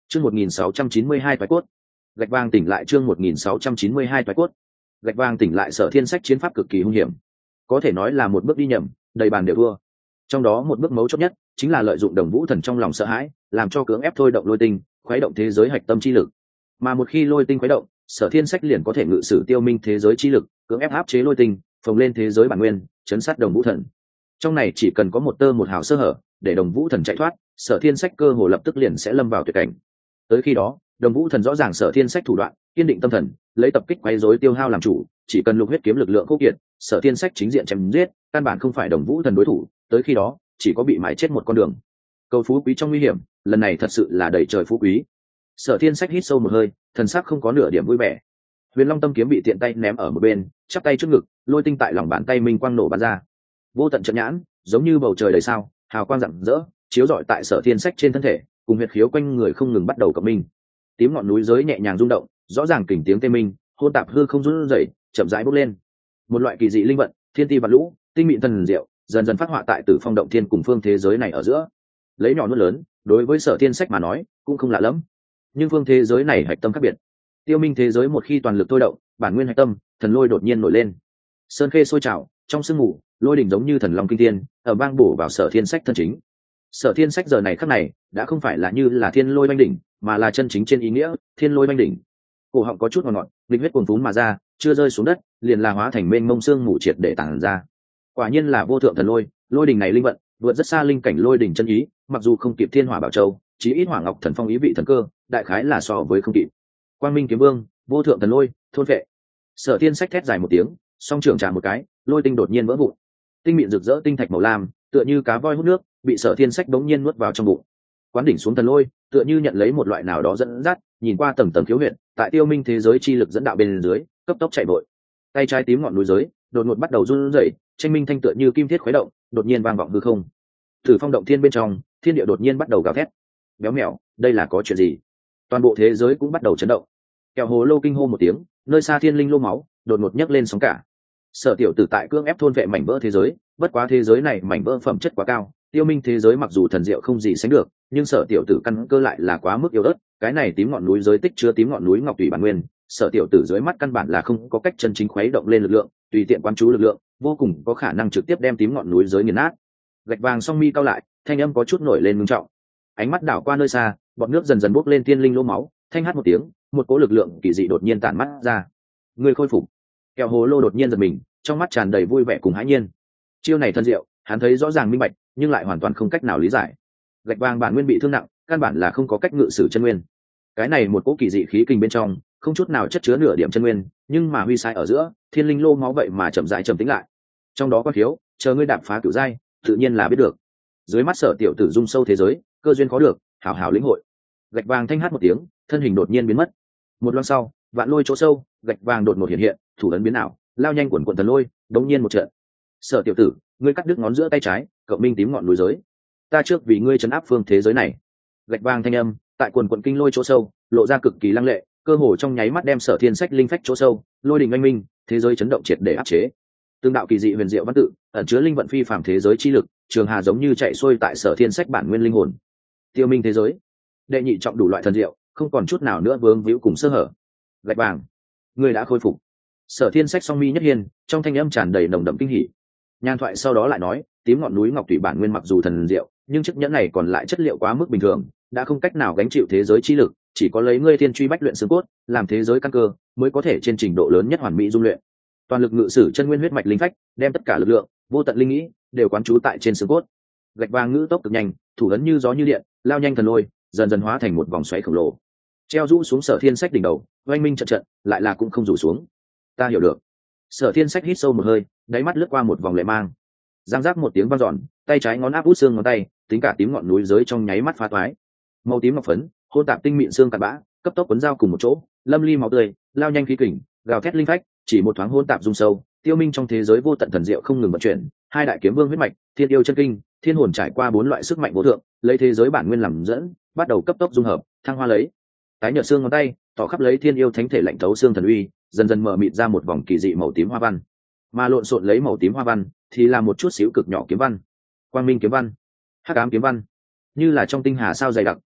Chương 1692 toái cốt. Gạch vàng tỉnh lại chương 1692 toái cốt. Gạch vàng tỉnh lại Sở Thiên Sách chiến pháp cực kỳ hung hiểm, có thể nói là một bước đi nhầm, đầy bàn đều thua. Trong đó một bước mấu chốt nhất chính là lợi dụng Đồng Vũ Thần trong lòng sợ hãi, làm cho cưỡng ép thôi động lôi tinh, khuấy động thế giới hạch tâm chi lực. Mà một khi lôi tinh khuấy động, Sở Thiên Sách liền có thể ngự sử tiêu minh thế giới chi lực, cưỡng ép áp chế lôi tinh, phồng lên thế giới bản nguyên, chấn sát Đồng Vũ Thần. Trong này chỉ cần có một tơ một hào sơ hở, để Đồng Vũ Thần chạy thoát, Sở Thiên Sách cơ hồ lập tức liền sẽ lâm vào tuyệt cảnh. Tới khi đó, Đồng Vũ Thần rõ ràng Sở Thiên Sách thủ đoạn, kiên định tâm thần, lấy tập kích quấy rối tiêu hao làm chủ, chỉ cần lục huyết kiếm lực lượng khốc kiệt, Sở Thiên Sách chính diện chém giết, căn bản không phải Đồng Vũ Thần đối thủ, tới khi đó, chỉ có bị mãi chết một con đường. Cầu phú quý trong nguy hiểm, lần này thật sự là đầy trời phú quý. Sở Thiên Sách hít sâu một hơi, thần sắc không có nửa điểm vui vẻ. Huyền Long Tâm kiếm bị tiện tay ném ở một bên, chắp tay trước ngực, lôi tinh tại lòng bàn tay minh quang nổ bắn ra. Vô tận trận nhãn, giống như bầu trời đầy sao, hào quang rạng rỡ, chiếu rọi tại Sở Thiên Sách trên thân thể, cùng huyệt khiếu quanh người không ngừng bắt đầu cộng minh. Tím ngọn núi giới nhẹ nhàng rung động, rõ ràng kình tiếng tê minh, hôn tạp hư không run rẩy, chậm rãi bốc lên. Một loại kỳ dị linh vận, thiên ti vật lũ, tinh mịn thần diệu, dần dần phát họa tại Tử Phong động thiên cùng phương thế giới này ở giữa. Lấy nhỏ nuốt lớn, đối với Sở Thiên Sách mà nói, cũng không lạ lắm. Nhưng phương thế giới này hạch tâm khác biệt. Tiêu minh thế giới một khi toàn lực thôi động, bản nguyên hạch tâm, thần lôi đột nhiên nổi lên. Sơn khê sôi trào, trong sương mù, lôi đỉnh giống như thần long kinh thiên, ở bang bổ vào Sở Thiên Sách thân chính. Sở Thiên Sách giờ này khắc này, đã không phải là như là thiên lôi banh đỉnh, mà là chân chính trên ý nghĩa, thiên lôi banh đỉnh. Cổ họng có chút ngọt ngọt, linh huyết cuồn phún mà ra, chưa rơi xuống đất, liền là hóa thành mênh mông xương mù triệt để tản ra. Quả nhiên là vô thượng thần lôi, lôi đỉnh này linh vận, vượt rất xa linh cảnh lôi đỉnh chân ý, mặc dù không kịp Thiên Hỏa Bảo Châu, chí ít Hỏa Ngọc Thần Phong ý vị thần cơ, đại khái là so với không kịp. Quang Minh Kiếm Vương, vô thượng thần lôi, thôn vệ. Sở Thiên Sách thét dài một tiếng, song trưởng trả một cái, lôi tinh đột nhiên vỡ vụn. Tinh mịn rực rỡ tinh thạch màu lam, tựa như cá voi hút nước, bị Sở Thiên Sách đống nhiên nuốt vào trong bụng. Quán đỉnh xuống thần lôi, tựa như nhận lấy một loại nào đó dẫn dắt, nhìn qua tầng tầng khiếu huyệt, tại tiêu minh thế giới chi lực dẫn đạo bên dưới, cấp tốc chạy vội. Tay trái tím ngọn núi giới, đột ngột bắt đầu run rẩy, tranh minh thanh tựa như kim thiết khuấy động, đột nhiên vang vọng hư không. Tử Phong động thiên bên trong, thiên địa đột nhiên bắt đầu gào thét. Béo mèo, đây là có chuyện gì? Toàn bộ thế giới cũng bắt đầu chấn động. Kẹo hồ lô kinh hô một tiếng, nơi xa thiên linh lô máu, đột ngột nhấc lên sóng cả. Sở tiểu tử tại cương ép thôn vệ mảnh vỡ thế giới, bất quá thế giới này mảnh vỡ phẩm chất quá cao, tiêu minh thế giới mặc dù thần diệu không gì sánh được, nhưng Sở tiểu tử căn cơ lại là quá mức yếu ớt, cái này tím ngọn núi giới tích chứa tím ngọn núi ngọc tùy bản nguyên, Sở tiểu tử dưới mắt căn bản là không có cách chân chính khuấy động lên lực lượng, tùy tiện quán chú lực lượng, vô cùng có khả năng trực tiếp đem tím ngọn núi giới nghiền nát. Gạch vàng song mi cao lại, thanh âm có chút nổi lên ngưng trọng. Ánh mắt đảo qua nơi xa, bọt nước dần dần bốc lên thiên linh lô máu, thanh hát một tiếng, một cỗ lực lượng kỳ dị đột nhiên tản mắt ra. Người khôi phục. Kẹo hồ lô đột nhiên giật mình, trong mắt tràn đầy vui vẻ cùng hãi nhiên. Chiêu này thân diệu, hắn thấy rõ ràng minh bạch, nhưng lại hoàn toàn không cách nào lý giải. Gạch vàng bản nguyên bị thương nặng, căn bản là không có cách ngự sử chân nguyên. Cái này một cỗ kỳ dị khí kinh bên trong, không chút nào chất chứa nửa điểm chân nguyên, nhưng mà huy sai ở giữa, thiên linh lô máu vậy mà chậm rãi trầm tĩnh lại. Trong đó có thiếu, chờ ngươi đạp phá cửu giai, tự nhiên là biết được. Dưới mắt Sở tiểu tử dung sâu thế giới, cơ duyên có được, hảo hảo lĩnh hội. Gạch vàng thanh hát một tiếng, thân hình đột nhiên biến mất. Một loang sau, vạn lôi chỗ sâu, gạch vàng đột ngột hiện hiện, thủ ấn biến ảo, lao nhanh quần quần thần lôi, đống nhiên một trận. Sở tiểu tử, ngươi cắt đứt ngón giữa tay trái, cộng minh tím ngọn núi giới. Ta trước vì ngươi trấn áp phương thế giới này. Gạch vàng thanh âm, tại quần quần kinh lôi chỗ sâu, lộ ra cực kỳ lăng lệ, cơ hồ trong nháy mắt đem Sở Thiên Sách linh phách chỗ sâu, lôi đình anh minh, thế giới chấn động triệt để áp chế. Tương đạo kỳ dị huyền diệu văn tự, ẩn chứa linh vận phi phàm thế giới chi lực, trường hà giống như chạy xuôi tại Sở Thiên Sách bản nguyên linh hồn. Tiêu minh thế giới, đệ nhị trọng đủ loại thần diệu, không còn chút nào nữa vướng víu cùng sơ hở. Gạch vàng, ngươi đã khôi phục. Sở Thiên Sách song mi nhất hiên, trong thanh âm tràn đầy nồng đậm kinh hỉ. Nhan thoại sau đó lại nói, tím ngọn núi ngọc thủy bản nguyên mặc dù thần diệu, nhưng chiếc nhẫn này còn lại chất liệu quá mức bình thường, đã không cách nào gánh chịu thế giới chi lực, chỉ có lấy ngươi thiên truy bách luyện xương cốt, làm thế giới căn cơ, mới có thể trên trình độ lớn nhất hoàn mỹ dung luyện. Toàn lực ngự sử chân nguyên huyết mạch linh phách, đem tất cả lực lượng, vô tận linh nghĩ, đều quán trú tại trên xương cốt. Gạch vàng ngữ tốc cực nhanh, thủ ấn như gió như điện, lao nhanh thần lôi, dần dần hóa thành một vòng xoáy khổng lồ, treo rũ xuống Sở Thiên Sách đỉnh đầu, oanh minh trận trận, lại là cũng không rủ xuống. Ta hiểu được. Sở Thiên Sách hít sâu một hơi, đáy mắt lướt qua một vòng lệ mang. Giang giác một tiếng vang dọn, tay trái ngón áp út xương ngón tay, tính cả tím ngọn núi giới trong nháy mắt phá toái. Màu tím ngọc phấn, hôn tạp tinh mịn xương cặn bã, cấp tốc cuốn dao cùng một chỗ, lâm ly máu tươi, lao nhanh khí kình, gào thét linh phách, chỉ một thoáng hôn tạp dung sâu, tiêu minh trong thế giới vô tận thần diệu không ngừng vận chuyển, hai đại kiếm vương huyết mạch, thiên yêu chân kinh, thiên hồn trải qua bốn loại sức mạnh vô thượng, lấy thế giới bản nguyên làm dẫn, bắt đầu cấp tốc dung hợp, thăng hoa lấy. Tái nhợt xương ngón tay, tỏ khắp lấy thiên yêu thánh thể lạnh thấu xương thần uy, dần dần mở mịt ra một vòng kỳ dị màu tím hoa văn. Mà lộn xộn lấy màu tím hoa văn, thì là một chút xíu cực nhỏ kiếm văn. Quang minh kiếm văn, hắc ám kiếm văn, như là trong tinh hà sao dày đặc,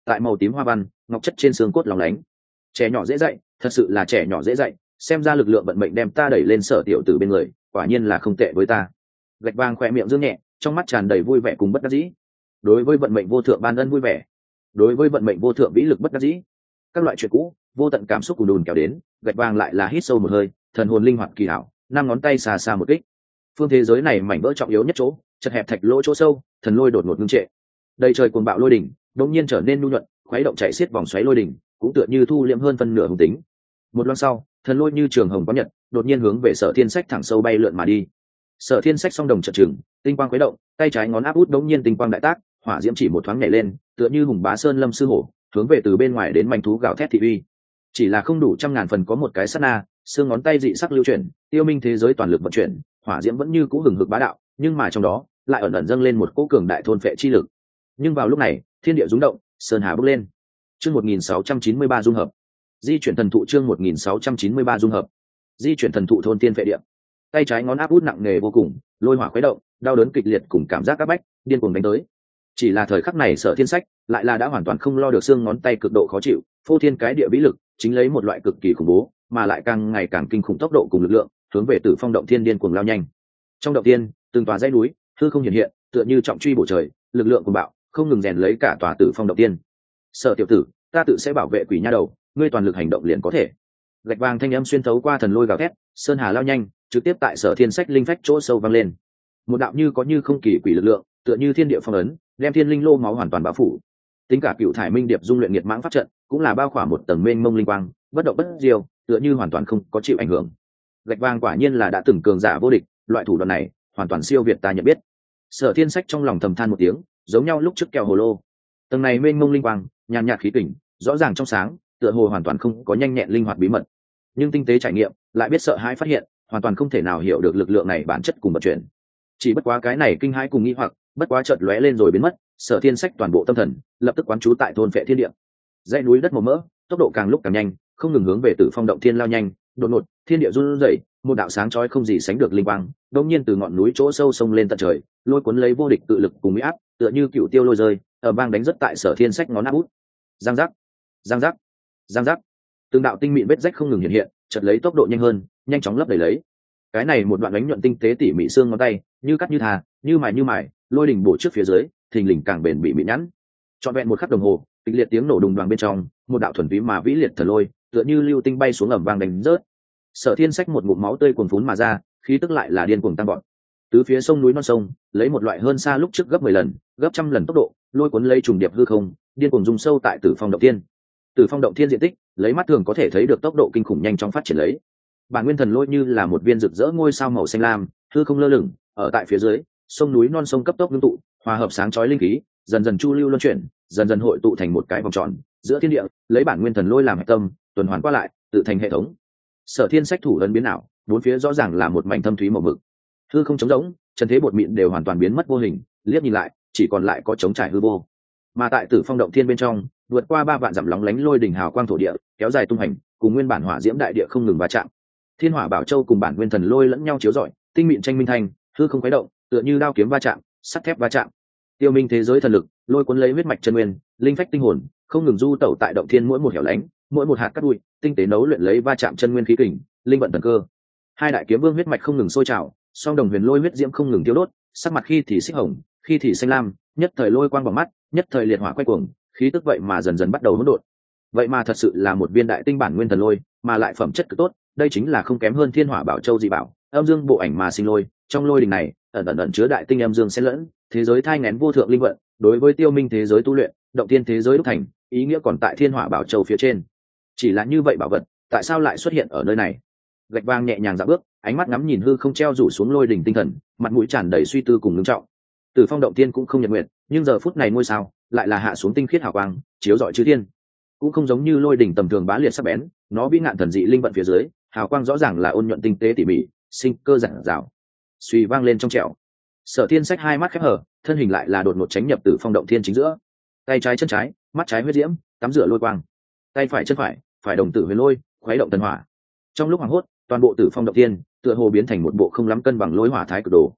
tại màu tím hoa văn ngọc chất trên xương cốt lóng lánh. Trẻ nhỏ dễ dạy, thật sự là trẻ nhỏ dễ dạy, xem ra lực lượng vận mệnh đem ta đẩy lên Sở tiểu tử bên người, quả nhiên là không tệ với ta. Gạch vàng khỏe miệng dương nhẹ, trong mắt tràn đầy vui vẻ cùng bất đắc dĩ. Đối với vận mệnh vô thượng ban ân vui vẻ, đối với vận mệnh vô thượng vĩ lực bất đắc dĩ. Các loại chuyện cũ, vô tận cảm xúc cùng đùn kéo đến, gạch vàng lại là hít sâu một hơi, thần hồn linh hoạt kỳ hảo, năm ngón tay xà xà một kích. Phương thế giới này mảnh vỡ trọng yếu nhất chỗ, chật hẹp thạch lỗ chỗ sâu, thần lôi đột ngột ngưng trệ. Đầy trời cuồng bạo lôi đỉnh, đột nhiên trở nên nhu nhuận, khuấy động chạy xiết vòng xoáy lôi đỉnh, cũng tựa như thu liễm hơn phân nửa hùng tính. Một loan sau, thần lôi như trường hồng có nhật, đột nhiên hướng về Sở Thiên Sách thẳng sâu bay lượn mà đi. Sở Thiên Sách song đồng chợt chừng, tinh quang khuấy động, tay trái ngón áp út đống nhiên tinh quang đại tác, hỏa diễm chỉ một thoáng nhảy lên, tựa như hùng bá sơn lâm sư hổ, hướng về từ bên ngoài đến manh thú gào thét thị uy. Chỉ là không đủ trăm ngàn phần có một cái sát na, xương ngón tay dị sắc lưu chuyển, tiêu minh thế giới toàn lực vận chuyển, hỏa diễm vẫn như cũ hừng hực bá đạo, nhưng mà trong đó lại ẩn ẩn dâng lên một cỗ cường đại thôn phệ chi lực. Nhưng vào lúc này, thiên địa rung động, sơn hà bốc lên. Chương 1693 dung hợp. Di chuyển thần thụ chương 1693 dung hợp. Di chuyển thần thụ thôn tiên phệ địa. Tay trái ngón áp út nặng nề vô cùng, lôi hỏa khuấy động, đau đớn kịch liệt cùng cảm giác áp bách, điên cuồng đánh tới. Chỉ là thời khắc này Sở Thiên Sách lại là đã hoàn toàn không lo được xương ngón tay cực độ khó chịu, phô thiên cái địa vĩ lực, chính lấy một loại cực kỳ khủng bố, mà lại càng ngày càng kinh khủng tốc độ cùng lực lượng, hướng về Tử Phong động thiên điên cuồng lao nhanh. Trong động thiên, từng tòa dãy núi, hư không hiện hiện, tựa như trọng truy bổ trời, lực lượng cuồng bạo, không ngừng rèn lấy cả tòa Tử Phong động thiên. Sở tiểu tử, ta tự sẽ bảo vệ quỷ nha đầu, ngươi toàn lực hành động liền có thể. Gạch vàng thanh âm xuyên thấu qua thần lôi gào thét, sơn hà lao nhanh, trực tiếp tại Sở Thiên Sách linh phách chỗ sâu vang lên. Một đạo như có như không kỳ quỷ lực lượng, tựa như thiên địa phong ấn, đem thiên linh lô máu hoàn toàn bao phủ. Tính cả cựu thải minh điệp dung luyện nghiệt mãng pháp trận, cũng là bao khỏa một tầng mênh mông linh quang, bất động bất diêu, tựa như hoàn toàn không có chịu ảnh hưởng. Gạch vàng quả nhiên là đã từng cường giả vô địch, loại thủ đoạn này hoàn toàn siêu việt ta nhận biết. Sở Thiên Sách trong lòng thầm than một tiếng, giống nhau lúc trước kẹo hồ lô. Tầng này mênh mông linh quang, nhàn nhạt khí kình, rõ ràng trong sáng, tựa hồ hoàn toàn không có nhanh nhẹn linh hoạt bí mật. Nhưng tinh tế trải nghiệm, lại biết sợ hãi phát hiện, hoàn toàn không thể nào hiểu được lực lượng này bản chất cùng vận chuyển. Chỉ bất quá cái này kinh hãi cùng nghi hoặc, bất quá chợt lóe lên rồi biến mất. Sở Thiên Sách toàn bộ tâm thần lập tức quán trú tại thôn phệ thiên địa. Dãy núi đất màu mỡ, tốc độ càng lúc càng nhanh, không ngừng hướng về Tử Phong động thiên lao nhanh. Đột ngột, thiên địa run rẩy, một đạo sáng chói không gì sánh được linh quang, đột nhiên từ ngọn núi chỗ sâu sông lên tận trời, lôi cuốn lấy vô địch tự lực cùng uy áp, tựa như cựu tiêu lôi rơi, ở bang đánh rất tại Sở Thiên Sách ngón áp út. Giang giác, giang giác, giang giác. Từng đạo tinh mịn vết rách không ngừng hiện hiện, chợt lấy tốc độ nhanh hơn, nhanh chóng lấp đầy lấy. Cái này một đoạn đánh nhuận tinh tế tỉ mỉ xương ngón tay, như cắt như thà, như mài, lôi đỉnh bổ trước phía dưới, thình lình càng bền bị mịn nhẵn. Trọn vẹn một khắc đồng hồ, kịch liệt tiếng nổ đùng đoàng bên trong, một đạo thuần túy mà vĩ liệt thần lôi, tựa như lưu tinh bay xuống ầm vang đánh rớt. Sở Thiên Sách một ngụm máu tươi cuồn phún mà ra, khí tức lại là điên cuồng tăng vọt. Tứ phía sông núi non sông, lấy một loại hơn xa lúc trước gấp 10 lần, gấp trăm lần tốc độ, lôi cuốn lấy trùng điệp hư không, điên cuồng rung sâu tại Tử Phong động thiên. Tử Phong động thiên diện tích, lấy mắt thường có thể thấy được tốc độ kinh khủng nhanh chóng phát triển lấy. Bản nguyên thần lôi như là một viên rực rỡ ngôi sao màu xanh lam, hư không lơ lửng, ở tại phía dưới, sông núi non sông cấp tốc ngưng tụ, hòa hợp sáng chói linh khí, dần dần chu lưu luân chuyển, dần dần hội tụ thành một cái vòng tròn, giữa thiên địa, lấy bản nguyên thần lôi làm hệ tâm, tuần hoàn qua lại, tự thành hệ thống. Sở Thiên Sách thủ ấn biến ảo, bốn phía rõ ràng là một mảnh thâm thúy màu mực. Hư không trống rỗng, chân thế bột mịn đều hoàn toàn biến mất vô hình, liếc nhìn lại, chỉ còn lại có trống trải hư vô. Mà tại Tử Phong động thiên bên trong, vượt qua 3 vạn dặm lóng lánh lôi đỉnh hào quang thổ địa, kéo dài tung hành, cùng nguyên bản hỏa diễm đại địa không ngừng va chạm. Thiên Hỏa Bảo Châu cùng bản nguyên thần lôi lẫn nhau chiếu rọi, tinh mịn tranh minh thành, hư không khuấy động, tựa như đao kiếm va chạm, sắt thép va chạm. Tiêu minh thế giới thần lực, lôi cuốn lấy huyết mạch chân nguyên, linh phách tinh hồn, không ngừng du tẩu tại động thiên mỗi một hẻo lánh, mỗi một hạt cát bụi, tinh tế nấu luyện lấy va chạm chân nguyên khí kình, linh vận thần cơ. Hai đại kiếm vương huyết mạch không ngừng sôi trào, song đồng huyền lôi huyết diễm không ngừng tiêu đốt, sắc mặt khi thì xích hồng, khi thì xanh lam, nhất thời lôi quang bằng mắt, nhất thời liệt hỏa quay cuồng, khí tức vậy mà dần dần bắt đầu hỗn độn. Vậy mà thật sự là một viên đại tinh bản nguyên thần lôi, mà lại phẩm chất cực tốt, đây chính là không kém hơn Thiên Hỏa Bảo Châu dị bảo, âm dương bộ ảnh mà sinh lôi, trong lôi đình này, ẩn chứa đại tinh âm dương xen lẫn, thế giới thai nghén vô thượng linh vận, đối với tiêu minh thế giới tu luyện, động thiên thế giới đúc thành, ý nghĩa còn tại Thiên Hỏa Bảo Châu phía trên. Chỉ là như vậy bảo vật, tại sao lại xuất hiện ở nơi này? Gạch vàng nhẹ nhàng dạo bước, ánh mắt ngắm nhìn hư không treo rủ xuống lôi đỉnh tinh thần, mặt mũi tràn đầy suy tư cùng ngưng trọng. Tử Phong động thiên cũng không nhật nguyện, nhưng giờ phút này ngôi sao lại là hạ xuống tinh khiết hào quang, chiếu rọi chư thiên. Cũng không giống như lôi đỉnh tầm thường bá liệt sắc bén, nó bị ngạn thần dị linh vận phía dưới, hào quang rõ ràng là ôn nhuận tinh tế tỉ mỉ, sinh cơ giản dào. Suy vang lên trong trẻo. Sở Thiên Sách hai mắt khép hở, thân hình lại là đột ngột tránh nhập Tử Phong động thiên chính giữa. Tay trái chân trái, mắt trái huyết diễm, tắm rửa lôi quang. Tay phải chân phải đồng tử huyền lôi, khuấy động thần hỏa. Trong lúc hoảng hốt, toàn bộ Tử Phong động thiên tựa hồ biến thành một bộ không lắm cân bằng lôi hỏa thái cực đồ.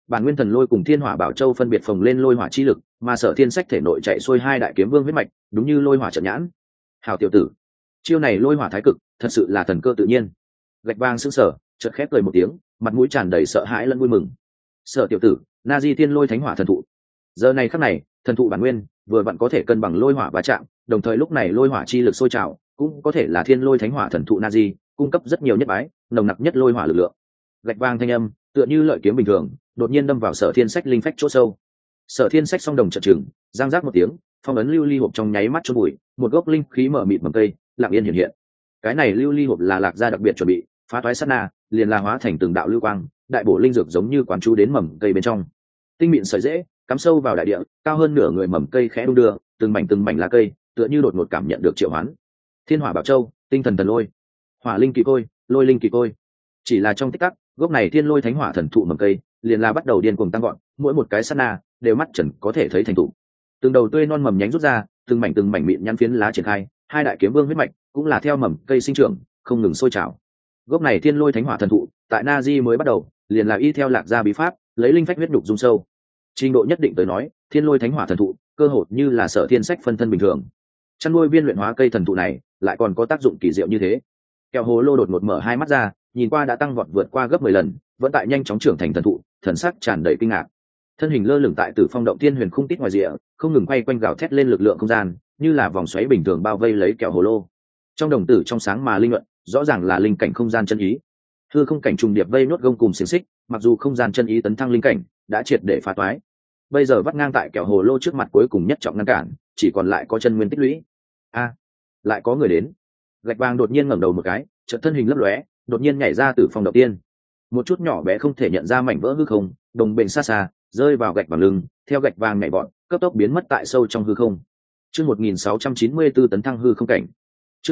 Bản nguyên thần lôi cùng thiên hỏa bảo châu phân biệt phồng lên lôi hỏa chi lực, mà Sở Thiên Sách thể nội chạy xuôi hai đại kiếm vương huyết mạch, đúng như lôi hỏa trận nhãn. Hảo tiểu tử, chiêu này lôi hỏa thái cực, thật sự là thần cơ tự nhiên. Gạch vàng sững sờ, chợt khép cười một tiếng, mặt mũi tràn đầy sợ hãi lẫn vui mừng. Sở tiểu tử, Na Di Thiên Lôi Thánh Hỏa thần thụ. Giờ này khắc này, thần thụ bản nguyên vừa vặn có thể cân bằng lôi hỏa va chạm, đồng thời lúc này lôi hỏa chi lực sôi trào, cũng có thể là Thiên Lôi Thánh Hỏa thần thụ Na Di, cung cấp rất nhiều nhất bái, nồng nặc nhất lôi hỏa lực lượng. Gạch vàng thanh âm, tựa như lợi kiếm bình thường, đột nhiên đâm vào Sở Thiên Sách linh phách chỗ sâu. Sở Thiên Sách song đồng chợt chừng, giang giác một tiếng, phong ấn lưu ly hộp trong nháy mắt chôn bụi, một gốc linh khí mở mịt mầm cây, lặng yên hiện hiện. Cái này lưu ly hộp là Lạc Gia đặc biệt chuẩn bị, phá toái sát na, liền là hóa thành từng đạo lưu quang, đại bổ linh dược giống như quán chú đến mầm cây bên trong. Tinh mịn sợi rễ, cắm sâu vào đại địa, cao hơn nửa người mầm cây khẽ đung đưa, từng mảnh lá cây, tựa như đột ngột cảm nhận được triệu hoán. Thiên hỏa bảo châu, tinh thần thần lôi, hỏa linh kỳ côi, lôi linh kỳ côi. Chỉ là trong tích tắc, gốc này thiên lôi thánh hỏa thần thụ mầm cây, liền là bắt đầu điên cuồng tăng gọn, mỗi một cái sát na đều mắt trần có thể thấy thành thụ. Từng đầu tươi non mầm nhánh rút ra, từng mảnh mịn nhăn phiến lá triển khai, hai đại kiếm vương huyết mạch cũng là theo mầm cây sinh trưởng, không ngừng sôi trào. Gốc này thiên lôi thánh hỏa thần thụ, tại Na Di mới bắt đầu, liền là y theo Lạc Gia bí pháp, lấy linh phách huyết nhục dung sâu. Trình độ nhất định tới nói, thiên lôi thánh hỏa thần thụ, cơ hội như là Sở Thiên Sách phân thân bình thường. Chăn nuôi viên luyện hóa cây thần thụ này, lại còn có tác dụng kỳ diệu như thế. Kẹo hồ lô đột ngột mở hai mắt ra, nhìn qua đã tăng vọt vượt qua gấp 10 lần, vẫn tại nhanh chóng trưởng thành thần thụ, thần sắc tràn đầy kinh ngạc. Thân hình lơ lửng tại Tử Phong động thiên huyền khung tít ngoài rìa, không ngừng quay quanh gào thét lên lực lượng không gian, như là vòng xoáy bình thường bao vây lấy kẹo hồ lô. Trong đồng tử trong sáng mà linh luận, rõ ràng là linh cảnh không gian chân ý. Hư không cảnh trùng điệp vây nốt gông cùng xiềng xích, mặc dù không gian chân ý tấn thăng linh cảnh đã triệt để phá toái, bây giờ vắt ngang tại kẹo hồ lô trước mặt cuối cùng nhất trọng ngăn cản, chỉ còn lại có chân nguyên tích lũy. Lại có người đến. Gạch vàng đột nhiên ngẩng đầu một cái, chợt thân hình lấp lóe, đột nhiên nhảy ra từ phòng đầu tiên. Một chút nhỏ bé không thể nhận ra mảnh vỡ hư không, đồng bền xa xa, rơi vào gạch vàng lưng, theo gạch vàng nhảy vọt, cấp tốc biến mất tại sâu trong hư không. Chương 1694 tấn thăng hư không cảnh. Chương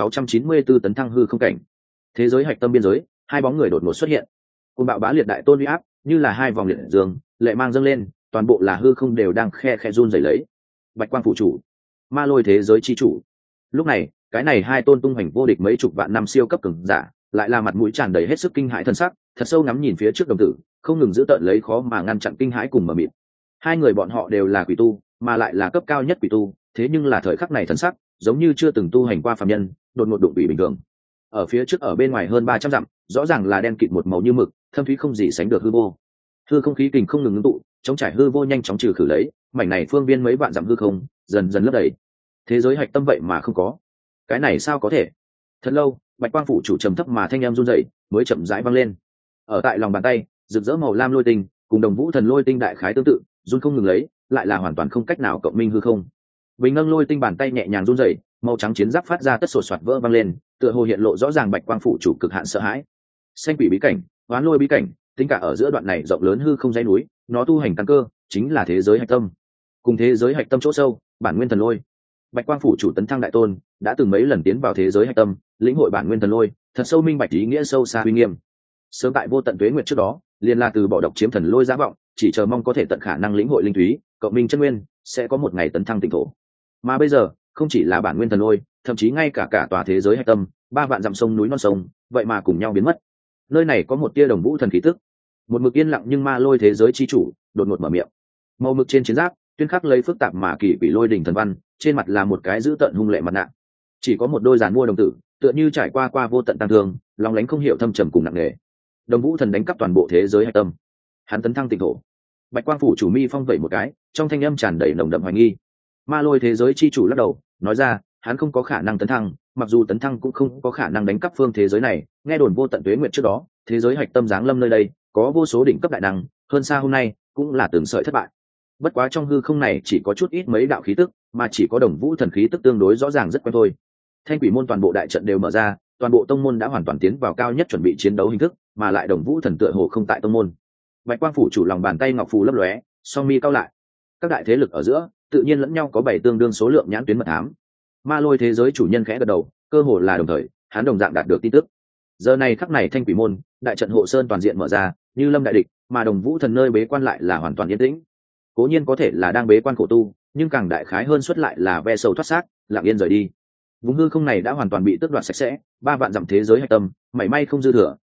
1694 tấn thăng hư không cảnh. Thế giới hạch tâm biên giới, hai bóng người đột ngột xuất hiện. Cơn bạo bá liệt đại tôn uy áp, như là hai vòng liệt dương, lệ mang dâng lên, toàn bộ là hư không đều đang khe khe run rẩy lấy. Bạch quang phụ chủ, ma lôi thế giới chi chủ. Lúc này, cái này hai tôn tung hoành vô địch mấy chục vạn năm siêu cấp cường giả, lại là mặt mũi tràn đầy hết sức kinh hãi thân sắc, thật sâu ngắm nhìn phía trước đồng tử, không ngừng giữ tợn lấy khó mà ngăn chặn kinh hãi cùng mờ mịt. Hai người bọn họ đều là quỷ tu, mà lại là cấp cao nhất quỷ tu, thế nhưng là thời khắc này thần sắc, giống như chưa từng tu hành qua phàm nhân, đột ngột đụng quỷ bình thường. Ở phía trước ở bên ngoài hơn 300 dặm, rõ ràng là đen kịt một màu như mực, thâm thúy không gì sánh được hư vô. Hư không khí kình không ngừng ngưng tụ, chống trải hư vô nhanh chóng trừ khử lấy, mảnh này phương viên mấy vạn dặm hư không, dần dần lấp đầy. Thế giới hạch tâm vậy mà không có. Cái này sao có thể? Thật lâu, bạch quang phủ chủ trầm thấp mà thanh em run rẩy, mới chậm rãi vang lên. Ở tại lòng bàn tay, rực rỡ màu lam lôi tinh, cùng đồng vũ thần lôi tinh đại khái tương tự, run không ngừng lấy, lại là hoàn toàn không cách nào cộng minh hư không. Bình nâng lôi tinh bàn tay nhẹ nhàng run rẩy, màu trắng chiến giáp phát ra tất sột soạt vỡ vang lên, tựa hồ hiện lộ rõ ràng bạch quang phủ chủ cực hạn sợ hãi. Xanh quỷ bí cảnh, hoán lôi bí cảnh, tính cả ở giữa đoạn này rộng lớn hư không dãy núi, nó tu hành căn cơ chính là thế giới hạch tâm. Cùng thế giới hạch tâm chỗ sâu, bản nguyên thần lôi. Bạch quang phủ chủ tấn thăng đại tôn đã từng mấy lần tiến vào thế giới hạch tâm, lĩnh hội bản nguyên thần lôi, thật sâu minh bạch ý nghĩa sâu xa uy nghiêm. Sớm tại vô tận tuế nguyệt trước đó, liền là từ bỏ độc chiếm thần lôi giá vọng, chỉ chờ mong có thể tận khả năng lĩnh hội linh thúy, cộng minh chân nguyên, sẽ có một ngày tấn thăng tỉnh thổ. Mà bây giờ, không chỉ là bản nguyên thần lôi, thậm chí ngay cả tòa thế giới hạch tâm, 3 vạn dặm sông núi non sông, vậy mà cùng nhau biến mất. Nơi này có một tia đồng vũ thần khí tức. Một mực yên lặng nhưng ma lôi thế giới chi chủ đột ngột mở miệng. Màu mực trên chiến giáp tuyên khắc lấy phức tạp mà kỳ quỷ lôi đỉnh thần văn, trên mặt là một cái dữ tợn hung lệ mặt nạ. Chỉ có một đôi giàn mua đồng tử, tựa như trải qua vô tận tăng thương, long lánh không hiểu thâm trầm cùng nặng nề. Đồng vũ thần đánh cắp toàn bộ thế giới hạch tâm, hắn tấn thăng tịnh thổ. Bạch quang phủ chủ mi phong vẩy một cái, trong thanh âm tràn đầy nồng đậm hoài nghi. Ma lôi thế giới chi chủ lắc đầu, nói ra, hắn không có khả năng tấn thăng, mặc dù tấn thăng cũng không có khả năng đánh cắp phương thế giới này. Nghe đồn vô tận tuế nguyệt trước đó, thế giới hạch tâm giáng lâm nơi đây, có vô số đỉnh cấp đại năng, hơn xa hôm nay cũng là từng sợi thất bại. Bất quá trong hư không này chỉ có chút ít mấy đạo khí tức, mà chỉ có đồng vũ thần khí tức tương đối rõ ràng rất quen thôi. Thanh quỷ môn toàn bộ đại trận đều mở ra, toàn bộ tông môn đã hoàn toàn tiến vào cao nhất chuẩn bị chiến đấu hình thức, mà lại đồng vũ thần tựa hồ không tại tông môn. Bạch quang phủ chủ lòng bàn tay ngọc phù lấp lóe, song mi cao lại. Các đại thế lực ở giữa tự nhiên lẫn nhau có 7 tương đương số lượng nhãn tuyến mật thám. Ma lôi thế giới chủ nhân khẽ gật đầu, cơ hồ là đồng thời, hắn đồng dạng đạt được tin tức. Giờ này khắc này thanh quỷ môn, đại trận hộ sơn toàn diện mở ra, như lâm đại địch, mà đồng vũ thần nơi bế quan lại là hoàn toàn yên tĩnh. Cố nhiên có thể là đang bế quan khổ tu, nhưng càng đại khái hơn xuất lại là ve sầu thoát xác, lặng yên rời đi. Vùng hư không này đã hoàn toàn bị tước đoạt sạch sẽ, 3 vạn dặm thế giới hạch tâm, mảy may không dư thừa,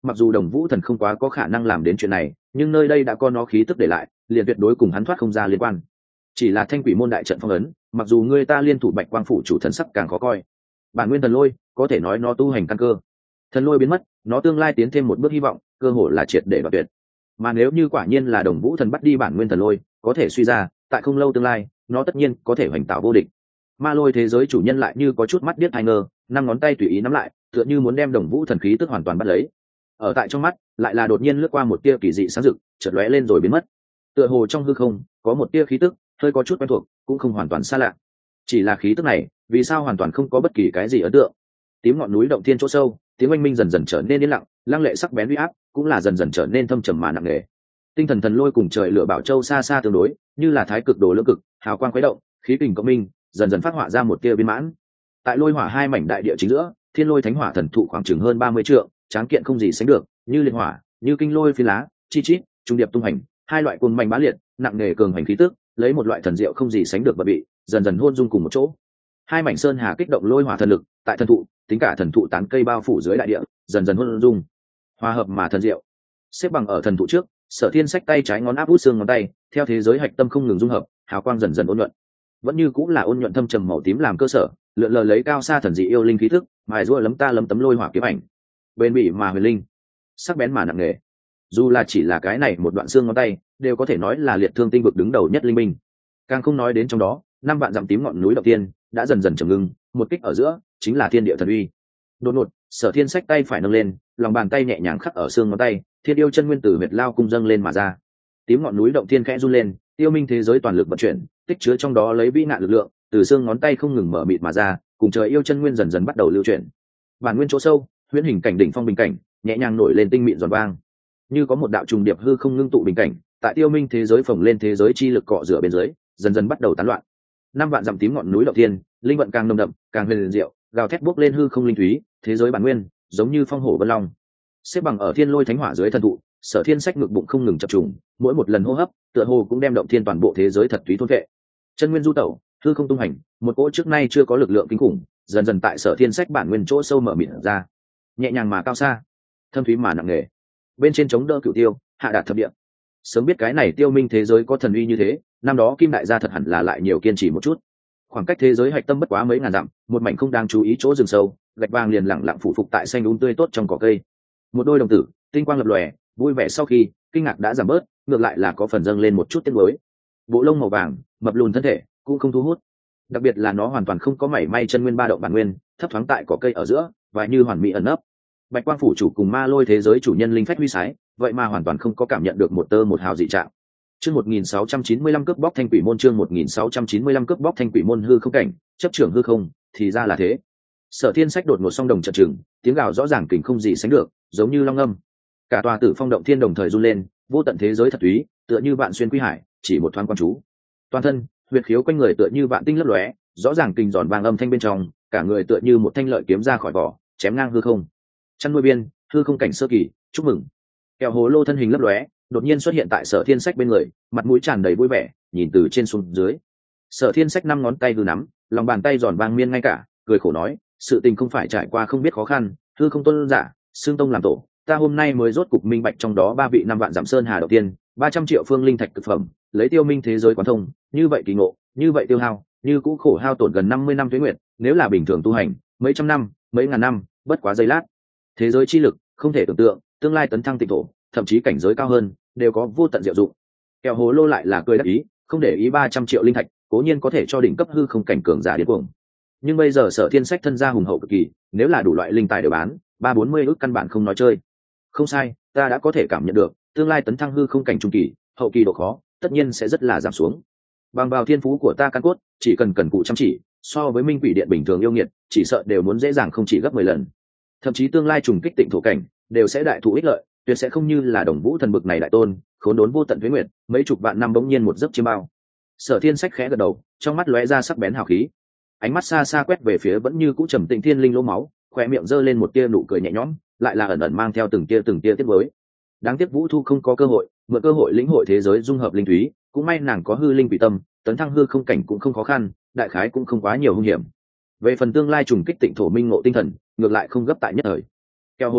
mặc dù Đồng Vũ Thần không quá có khả năng làm đến chuyện này, nhưng nơi đây đã có nó khí tức để lại, liền tuyệt đối cùng hắn thoát không ra liên quan. Chỉ là Thanh Quỷ môn đại trận phong ấn, mặc dù người ta liên thủ Bạch Quang phủ chủ thần sắc càng khó coi. Bản nguyên thần lôi, có thể nói nó tu hành căn cơ. Thần lôi biến mất, nó tương lai tiến thêm một bước hy vọng, cơ hội là triệt để đoạt tuyệt. Mà nếu như quả nhiên là Đồng Vũ Thần bắt đi bản nguyên thần lôi, có thể suy ra, tại không lâu tương lai, nó tất nhiên có thể hoành tạo vô địch. Ma lôi thế giới chủ nhân lại như có chút mắt điếc hai ngơ, năm ngón tay tùy ý nắm lại, tựa như muốn đem Đồng Vũ Thần khí tức hoàn toàn bắt lấy. Ở tại trong mắt, lại là đột nhiên lướt qua một tia kỳ dị sáng rực, chợt lóe lên rồi biến mất. Tựa hồ trong hư không có một tia khí tức, hơi có chút quen thuộc, cũng không hoàn toàn xa lạ. Chỉ là khí tức này, vì sao hoàn toàn không có bất kỳ cái gì ấn tượng? Tím ngọn núi động thiên chỗ sâu, tiếng oanh minh dần dần trở nên yên lặng, lăng lệ sắc bén uy áp cũng là dần dần trở nên thâm trầm mà nặng nề. Tinh thần thần lôi cùng trời lửa bảo châu xa xa tương đối, như là thái cực đồ lưỡng cực, hào quang khuấy động, khí kình cộng minh, dần dần phát họa ra một tia viên mãn. Tại lôi hỏa hai mảnh đại địa chính giữa, thiên lôi thánh hỏa thần thụ khoảng chừng hơn 30 trượng, tráng kiện không gì sánh được, như liệt hỏa, như kinh lôi phi lá, chi chít, trung điệp tung hành, hai loại cuồng mạnh bá liệt, nặng nề cường hành khí tức, lấy một loại thần diệu không gì sánh được bật bị, dần dần hôn dung cùng một chỗ. Hai mảnh sơn hà kích động lôi hỏa thần lực, tại thần thụ, tính cả thần thụ tán cây bao phủ dưới đại địa, dần dần hôn dung, hòa hợp mà thần diệu. Xếp bằng ở thần thụ trước, Sở Thiên xách tay trái ngón áp út xương ngón tay, theo thế giới hạch tâm không ngừng dung hợp, hào quang dần dần ôn nhuận. Vẫn như cũng là ôn nhuận thâm trầm màu tím làm cơ sở, lượn lờ lấy cao xa thần dị yêu linh khí thức, mài giũa lấm ta lấm tấm lôi hỏa kiếm ảnh. Bền bỉ mà huyền linh, sắc bén mà nặng nề. Dù là chỉ là cái này một đoạn xương ngón tay, đều có thể nói là liệt thương tinh vực đứng đầu nhất linh minh. Càng không nói đến trong đó, 5 vạn dặm tím ngọn núi đầu tiên đã dần dần trầm ngưng, một kích ở giữa chính là thiên địa thần uy. Đột ngột, Sở Thiên xách tay phải nâng lên, lòng bàn tay nhẹ nhàng khắc ở xương ngón tay, thiên yêu chân nguyên tử huyệt lao cung dâng lên mà ra. Tím ngọn núi động thiên khẽ run lên, tiêu minh thế giới toàn lực vận chuyển, tích chứa trong đó lấy vĩ nạn lực lượng, từ xương ngón tay không ngừng mở mịt mà ra, cùng trời yêu chân nguyên dần dần bắt đầu lưu chuyển. Bản nguyên chỗ sâu, huyễn hình cảnh đỉnh phong bình cảnh, nhẹ nhàng nổi lên tinh mịn giòn vang, như có một đạo trùng điệp hư không ngưng tụ bình cảnh, tại tiêu minh thế giới phồng lên thế giới chi lực cọ rửa bên dưới, dần dần bắt đầu tán loạn. 5 vạn dặm tím ngọn núi động thiên, linh vận càng nồng đậm, càng huyền diệu, gào thét bốc lên hư không linh thúy, thế giới bản nguyên giống như phong hổ vân long. Xếp bằng ở thiên lôi thánh hỏa dưới thần thụ, Sở Thiên sách ngực bụng không ngừng chập trùng, mỗi một lần hô hấp, tựa hồ cũng đem động thiên toàn bộ thế giới thật túy thôn vệ. Chân nguyên du tẩu, hư không tung hành, một cỗ trước nay chưa có lực lượng kinh khủng, dần dần tại Sở Thiên sách bản nguyên chỗ sâu mở mịt ra, nhẹ nhàng mà cao xa, thâm thúy mà nặng nề. Bên trên chống đỡ cửu tiêu, hạ đạt thập địa. Sớm biết cái này tiêu minh thế giới có thần uy như thế, năm đó Kim đại gia thật hẳn là lại nhiều kiên trì một chút. Khoảng cách thế giới hạch tâm bất quá mấy ngàn dặm, một mảnh không đang chú ý chỗ rừng sâu, gạch vàng liền lặng lặng phủ phục tại xanh đúng tươi tốt trong cỏ cây. Một đôi đồng tử, tinh quang lập lòe, vui vẻ sau khi kinh ngạc đã giảm bớt, ngược lại là có phần dâng lên một chút tiếc nuối. Bộ lông màu vàng, mập lùn thân thể, cũng không thu hút. Đặc biệt là nó hoàn toàn không có mảy may chân nguyên ba động bản nguyên, thấp thoáng tại cỏ cây ở giữa, và như hoàn mỹ ẩn nấp. Bạch Quang phủ chủ cùng Ma Lôi thế giới chủ nhân linh phách huy sái, vậy mà hoàn toàn không có cảm nhận được một tơ một hào dị trạng. Chương 1695 cướp bóc Thanh Quỷ môn, chương 1695 cướp bóc Thanh Quỷ môn hư không cảnh, chấp trưởng hư không, thì ra là thế. Sở Thiên sách đột ngột song đồng trận trừng, tiếng gào rõ ràng kình không gì sánh được, giống như long âm. Cả tòa Tử Phong động thiên đồng thời run lên, vô tận thế giới thật túy, tựa như vạn xuyên quy hải, chỉ một thoáng quan chú. Toàn thân, huyệt khiếu quanh người tựa như vạn tinh lấp lóe, rõ ràng kình giòn vang âm thanh bên trong, cả người tựa như một thanh lợi kiếm ra khỏi vỏ, chém ngang hư không. Chăn nuôi biên, hư không cảnh sơ kỳ, chúc mừng. Kẹo hồ lô thân hình lấp lóe, đột nhiên xuất hiện tại Sở Thiên sách bên người, mặt mũi tràn đầy vui vẻ, nhìn từ trên xuống dưới. Sở Thiên sách 5 ngón tay hư nắm, lòng bàn tay giòn vang miên ngay cả, cười khổ nói, sự tình không phải trải qua không biết khó khăn, hư không tôn giả, xương tông làm tổ, ta hôm nay mới rốt cục minh bạch trong đó 3 vị 5 vạn giảm sơn hà đầu tiên, 300 triệu phương linh thạch cực phẩm, lấy tiêu minh thế giới quán thông, như vậy kỳ ngộ, như vậy tiêu hao, như cũ khổ hao tổn gần 50 năm tuế nguyệt, nếu là bình thường tu hành, mấy trăm năm, mấy ngàn năm, bất quá giây lát. Thế giới chi lực, không thể tưởng tượng, tương lai tấn thăng tịnh thổ, thậm chí cảnh giới cao hơn, đều có vô tận diệu dụng. Kẹo hồ lô lại là cười đắc ý, không để ý 300 triệu linh thạch, cố nhiên có thể cho đỉnh cấp hư không cảnh cường giả điên cuồng. Nhưng bây giờ Sở Thiên sách thân gia hùng hậu cực kỳ, nếu là đủ loại linh tài đều bán, 340 ức căn bản không nói chơi. Không sai, ta đã có thể cảm nhận được, tương lai tấn thăng hư không cảnh trung kỳ, hậu kỳ độ khó, tất nhiên sẽ rất là giảm xuống. Bằng vào thiên phú của ta căn cốt, chỉ cần cù chăm chỉ, so với minh quỷ điện bình thường yêu nghiệt, chỉ sợ đều muốn dễ dàng không chỉ gấp 10 lần. Thậm chí tương lai trùng kích tịnh thổ cảnh, đều sẽ đại thụ ích lợi, tuyệt sẽ không như là Đồng Vũ thần bực này đại tôn, khốn đốn vô tận tuế nguyệt, mấy chục vạn năm bỗng nhiên một giấc chiêm bao. Sở Thiên sách khẽ gật đầu, trong mắt lóe ra sắc bén hào khí, ánh mắt xa xa quét về phía vẫn như cũ trầm tĩnh thiên linh lỗ máu, khóe miệng giơ lên một tia nụ cười nhẹ nhõm, lại là ẩn ẩn mang theo từng tia tiếc nuối. Đáng tiếc Vũ Thu không có cơ hội, mượn cơ hội lĩnh hội thế giới dung hợp linh thúy, cũng may nàng có hư linh quỷ tâm, tấn thăng hư không cảnh cũng không khó khăn, đại khái cũng không quá nhiều hung hiểm. Về phần tương lai trùng kích tịnh thổ minh ngộ tinh thần, ngược lại không gấp tại nhất thời. Kẹo hồ lô,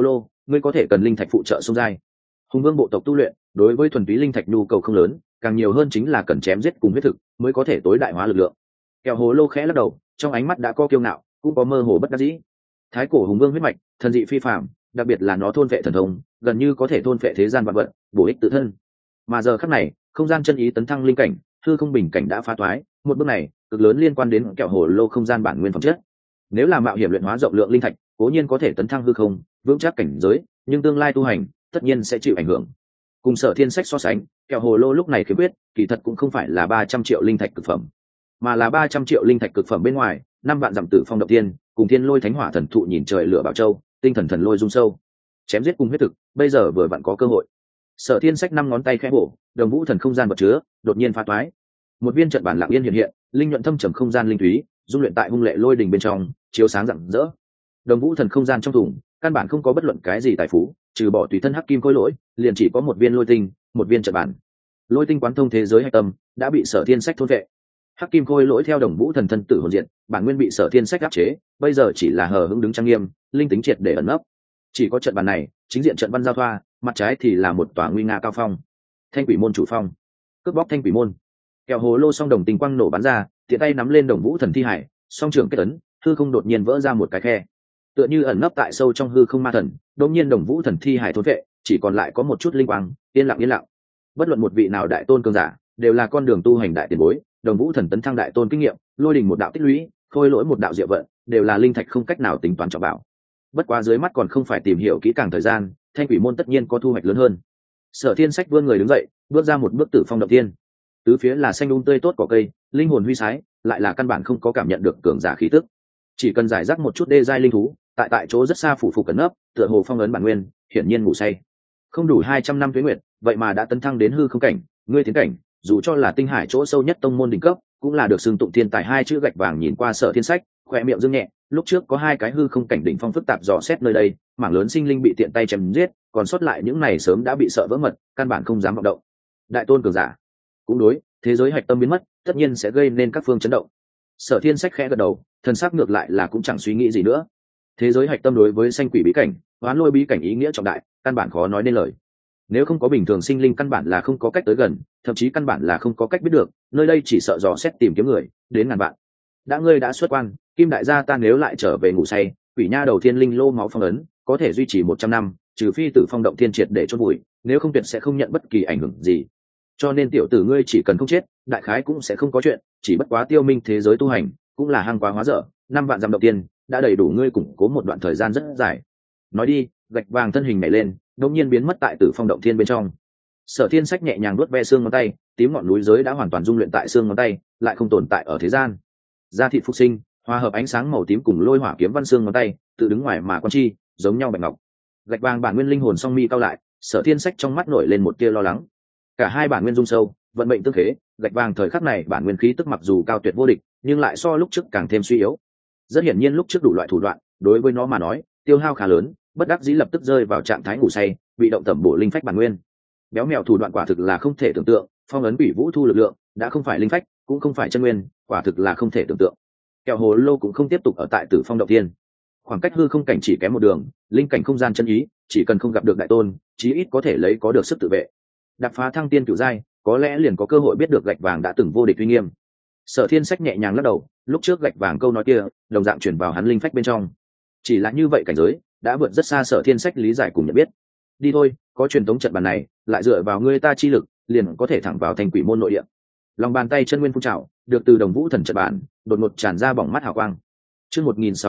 ngươi có thể cần linh thạch phụ trợ sông giai. Hùng vương bộ tộc tu luyện đối với thuần túy linh thạch nhu cầu không lớn, càng nhiều hơn chính là cần chém giết cùng huyết thực mới có thể tối đại hóa lực lượng. Kẹo hồ lô khẽ lắc đầu, trong ánh mắt đã có kiêu ngạo, cũng có mơ hồ bất đắc dĩ. Thái cổ hùng vương huyết mạch thần dị phi phàm, đặc biệt là nó thôn vệ thần thông, gần như có thể thôn vệ thế gian vạn vật, bổ ích tự thân. Mà giờ khắc này, không gian chân ý tấn thăng linh cảnh, hư không bình cảnh đã phá toái, một bước này cực lớn liên quan đến kẹo hồ lô không gian bản nguyên phẩm chất. Nếu là mạo hiểm luyện hóa rộng lượng linh thạch, cố nhiên có thể tấn thăng hư không, vững chắc cảnh giới, nhưng tương lai tu hành tất nhiên sẽ chịu ảnh hưởng. Cùng Sở Thiên Sách so sánh, kẹo hồ lô lúc này khiếm khuyết kỳ thật cũng không phải là 300 triệu linh thạch cực phẩm, mà là 300 triệu linh thạch cực phẩm bên ngoài, 5 vạn dặm tử phong động tiên, cùng thiên lôi thánh hỏa thần thụ nhìn trời lửa bảo châu, tinh thần thần lôi dung sâu, chém giết cùng huyết thực, bây giờ vừa vặn có cơ hội. Sở Thiên Sách 5 ngón tay khẽ bổ, đồng vũ thần không gian vật chứa đột nhiên phá toái, một viên trận bản lặng yên hiện, linh nhuận thâm trầm không gian linh thúy, dung luyện tại hung lệ lôi đình bên trong, chiếu sáng rạng rỡ. Đồng vũ thần không gian trong thùng, căn bản không có bất luận cái gì tài phú, trừ bỏ tùy thân hắc kim khối lỗi, liền chỉ có một viên lôi tinh, một viên trận bản. Lôi tinh quán thông thế giới hạch tâm, đã bị Sở Thiên Sách thôn vệ. Hắc kim khôi lỗi theo đồng vũ thần thân tử hồn diện, bản nguyên bị Sở Thiên Sách áp chế, bây giờ chỉ là hờ hững đứng trang nghiêm, linh tính triệt để ẩn nấp. Chỉ có trận bản này, chính diện trận văn giao thoa, mặt trái thì là một tòa nguy nga cao phong. Thanh quỷ môn chủ phong, cướp bóc thanh quỷ môn. Kẹo hồ lô song đồng tinh quang nổ bắn ra, tiện tay nắm lên đồng vũ thần thi hải, song trưởng kết ấn, hư không đột nhiên vỡ ra một cái khe, tựa như ẩn nấp tại sâu trong hư không ma thần. Đột nhiên đồng vũ thần thi hải thốn vệ, chỉ còn lại có một chút linh quang, yên lặng. Bất luận một vị nào đại tôn cường giả, đều là con đường tu hành đại tiền bối. Đồng vũ thần tấn thăng đại tôn kinh nghiệm, lôi đình một đạo tích lũy, khôi lỗi một đạo diệu vận, đều là linh thạch không cách nào tính toán trọng bảo. Bất quá dưới mắt còn không phải tìm hiểu kỹ càng thời gian, thanh quỷ môn tất nhiên có thu hoạch lớn hơn. Sở Thiên Sách vươn người đứng dậy, bước ra một bước tử phong động tiên. Tứ phía là xanh tươi tốt cỏ cây, linh hồn huy sái, lại là căn bản không có cảm nhận được cường giả khí tức. Chỉ cần giải rác một chút đê giai linh thú, tại chỗ rất xa phủ phục cẩn nấp, tựa hồ phong ấn bản nguyên, hiển nhiên ngủ say. Không đủ 200 năm tuế nguyệt, vậy mà đã tấn thăng đến hư không cảnh, ngươi tiến cảnh, dù cho là tinh hải chỗ sâu nhất tông môn đỉnh cấp, cũng là được xưng tụng thiên tài. Hai chữ gạch vàng nhìn qua Sở Thiên Sách, khỏe miệng dương nhẹ, lúc trước có hai cái hư không cảnh đỉnh phong phức tạp dò xét nơi đây, mảng lớn sinh linh bị tiện tay chém giết, còn sót lại những này sớm đã bị sợ vỡ mật, căn bản không dám vọng động. Đại tôn cường giả, cũng đối, thế giới hạch tâm biến mất, tất nhiên sẽ gây nên các phương chấn động. Sở Thiên Sách khẽ gật đầu, thần sắc ngược lại là cũng chẳng suy nghĩ gì nữa. Thế giới hạch tâm đối với sanh quỷ bí cảnh, hoán lôi bí cảnh ý nghĩa trọng đại, căn bản khó nói nên lời. Nếu không có bình thường sinh linh, căn bản là không có cách tới gần, thậm chí căn bản là không có cách biết được, nơi đây chỉ sợ dò xét tìm kiếm người đến ngàn vạn. Đã ngươi đã xuất quan, Kim đại gia ta nếu lại trở về ngủ say, quỷ nha đầu thiên linh lô máu phong ấn có thể duy trì 100 năm, trừ phi tử phong động thiên triệt để chôn bụi, nếu không tuyệt sẽ không nhận bất kỳ ảnh hưởng gì. Cho nên tiểu tử ngươi chỉ cần không chết, đại khái cũng sẽ không có chuyện, chỉ bất quá tiêu minh thế giới tu hành cũng là hang quá hóa dở, 5 vạn dặm động tiên đã đầy đủ ngươi củng cố một đoạn thời gian rất dài. Nói đi, gạch vàng thân hình nhảy lên, đột nhiên biến mất tại tử phong động thiên bên trong. Sở Thiên Sách nhẹ nhàng nuốt ve xương ngón tay, tím ngọn núi giới đã hoàn toàn dung luyện tại xương ngón tay, lại không tồn tại ở thế gian. Da thịt phục sinh, hòa hợp ánh sáng màu tím cùng lôi hỏa kiếm văn xương ngón tay, tự đứng ngoài mà quan chi, giống nhau bạch ngọc. Gạch vàng bản nguyên linh hồn song mi cao lại, Sở Thiên Sách trong mắt nổi lên một tia lo lắng. Cả hai bản nguyên dung sâu, vận mệnh tương khế, gạch vàng thời khắc này bản nguyên khí tức mặc dù cao tuyệt vô địch, nhưng lại so lúc trước càng thêm suy yếu. Rất hiển nhiên lúc trước đủ loại thủ đoạn, đối với nó mà nói, tiêu hao khá lớn, bất đắc dĩ lập tức rơi vào trạng thái ngủ say, bị động tẩm bổ linh phách bản nguyên. Béo mèo thủ đoạn quả thực là không thể tưởng tượng, phong ấn quỷ vũ thu lực lượng, đã không phải linh phách, cũng không phải chân nguyên, quả thực là không thể tưởng tượng. Kẹo hồ lô cũng không tiếp tục ở tại tử phong động tiên, khoảng cách hư không cảnh chỉ kém một đường, linh cảnh không gian chân ý, chỉ cần không gặp được đại tôn, chí ít có thể lấy có được sức tự vệ. Đạp phá thăng tiên cửu giai, có lẽ liền có cơ hội biết được gạch vàng đã từng vô địch uy nghiêm. Sở Thiên Sách nhẹ nhàng lắc đầu, lúc trước gạch vàng câu nói kia, đồng dạng chuyển vào hắn linh phách bên trong. Chỉ là như vậy cảnh giới, đã vượt rất xa Sở Thiên Sách lý giải cùng nhận biết. Đi thôi, có truyền thống trận bàn này, lại dựa vào ngươi ta chi lực, liền có thể thẳng vào thành quỷ môn nội địa. Lòng bàn tay chân nguyên phun trào, được từ đồng vũ thần trận bàn, đột ngột tràn ra bỏng mắt hào quang. Chương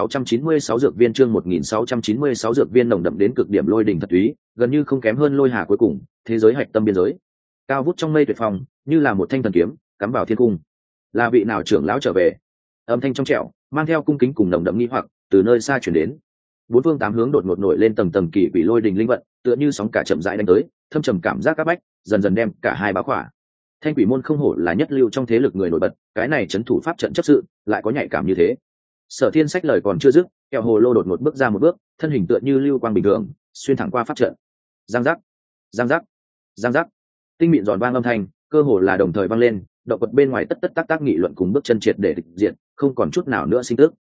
1696 dược viên, chương 1696 dược viên nồng đậm đến cực điểm lôi đỉnh thật túy, gần như không kém hơn lôi hà cuối cùng, thế giới hạch tâm biên giới. Cao vút trong mây tuyệt phong, như là một thanh thần kiếm, cắm vào thiên cung. Là vị nào trưởng lão trở về? Âm thanh trong trẻo, mang theo cung kính cùng nồng đậm nghi hoặc, từ nơi xa truyền đến. Bốn phương tám hướng đột ngột nổi lên tầng tầng kỳ quỷ lôi đình linh vận, tựa như sóng cả chậm rãi đánh tới, thâm trầm cảm giác các bách, dần dần đem cả hai bá khỏa. Thanh quỷ môn không hổ là nhất lưu trong thế lực người nổi bật, cái này trấn thủ pháp trận chấp sự, lại có nhạy cảm như thế. Sở Thiên Sách lời còn chưa dứt, kẹo hồ lô đột ngột bước ra một bước, thân hình tựa như lưu quang bình thường, xuyên thẳng qua pháp trận. Giang giác, giang giác, giang giác, tinh mịn giòn vang âm thanh, cơ hồ là đồng thời vang lên, động vật bên ngoài tất tất tác tác nghị luận cùng bước chân triệt để địch diện, không còn chút nào nữa sinh tức.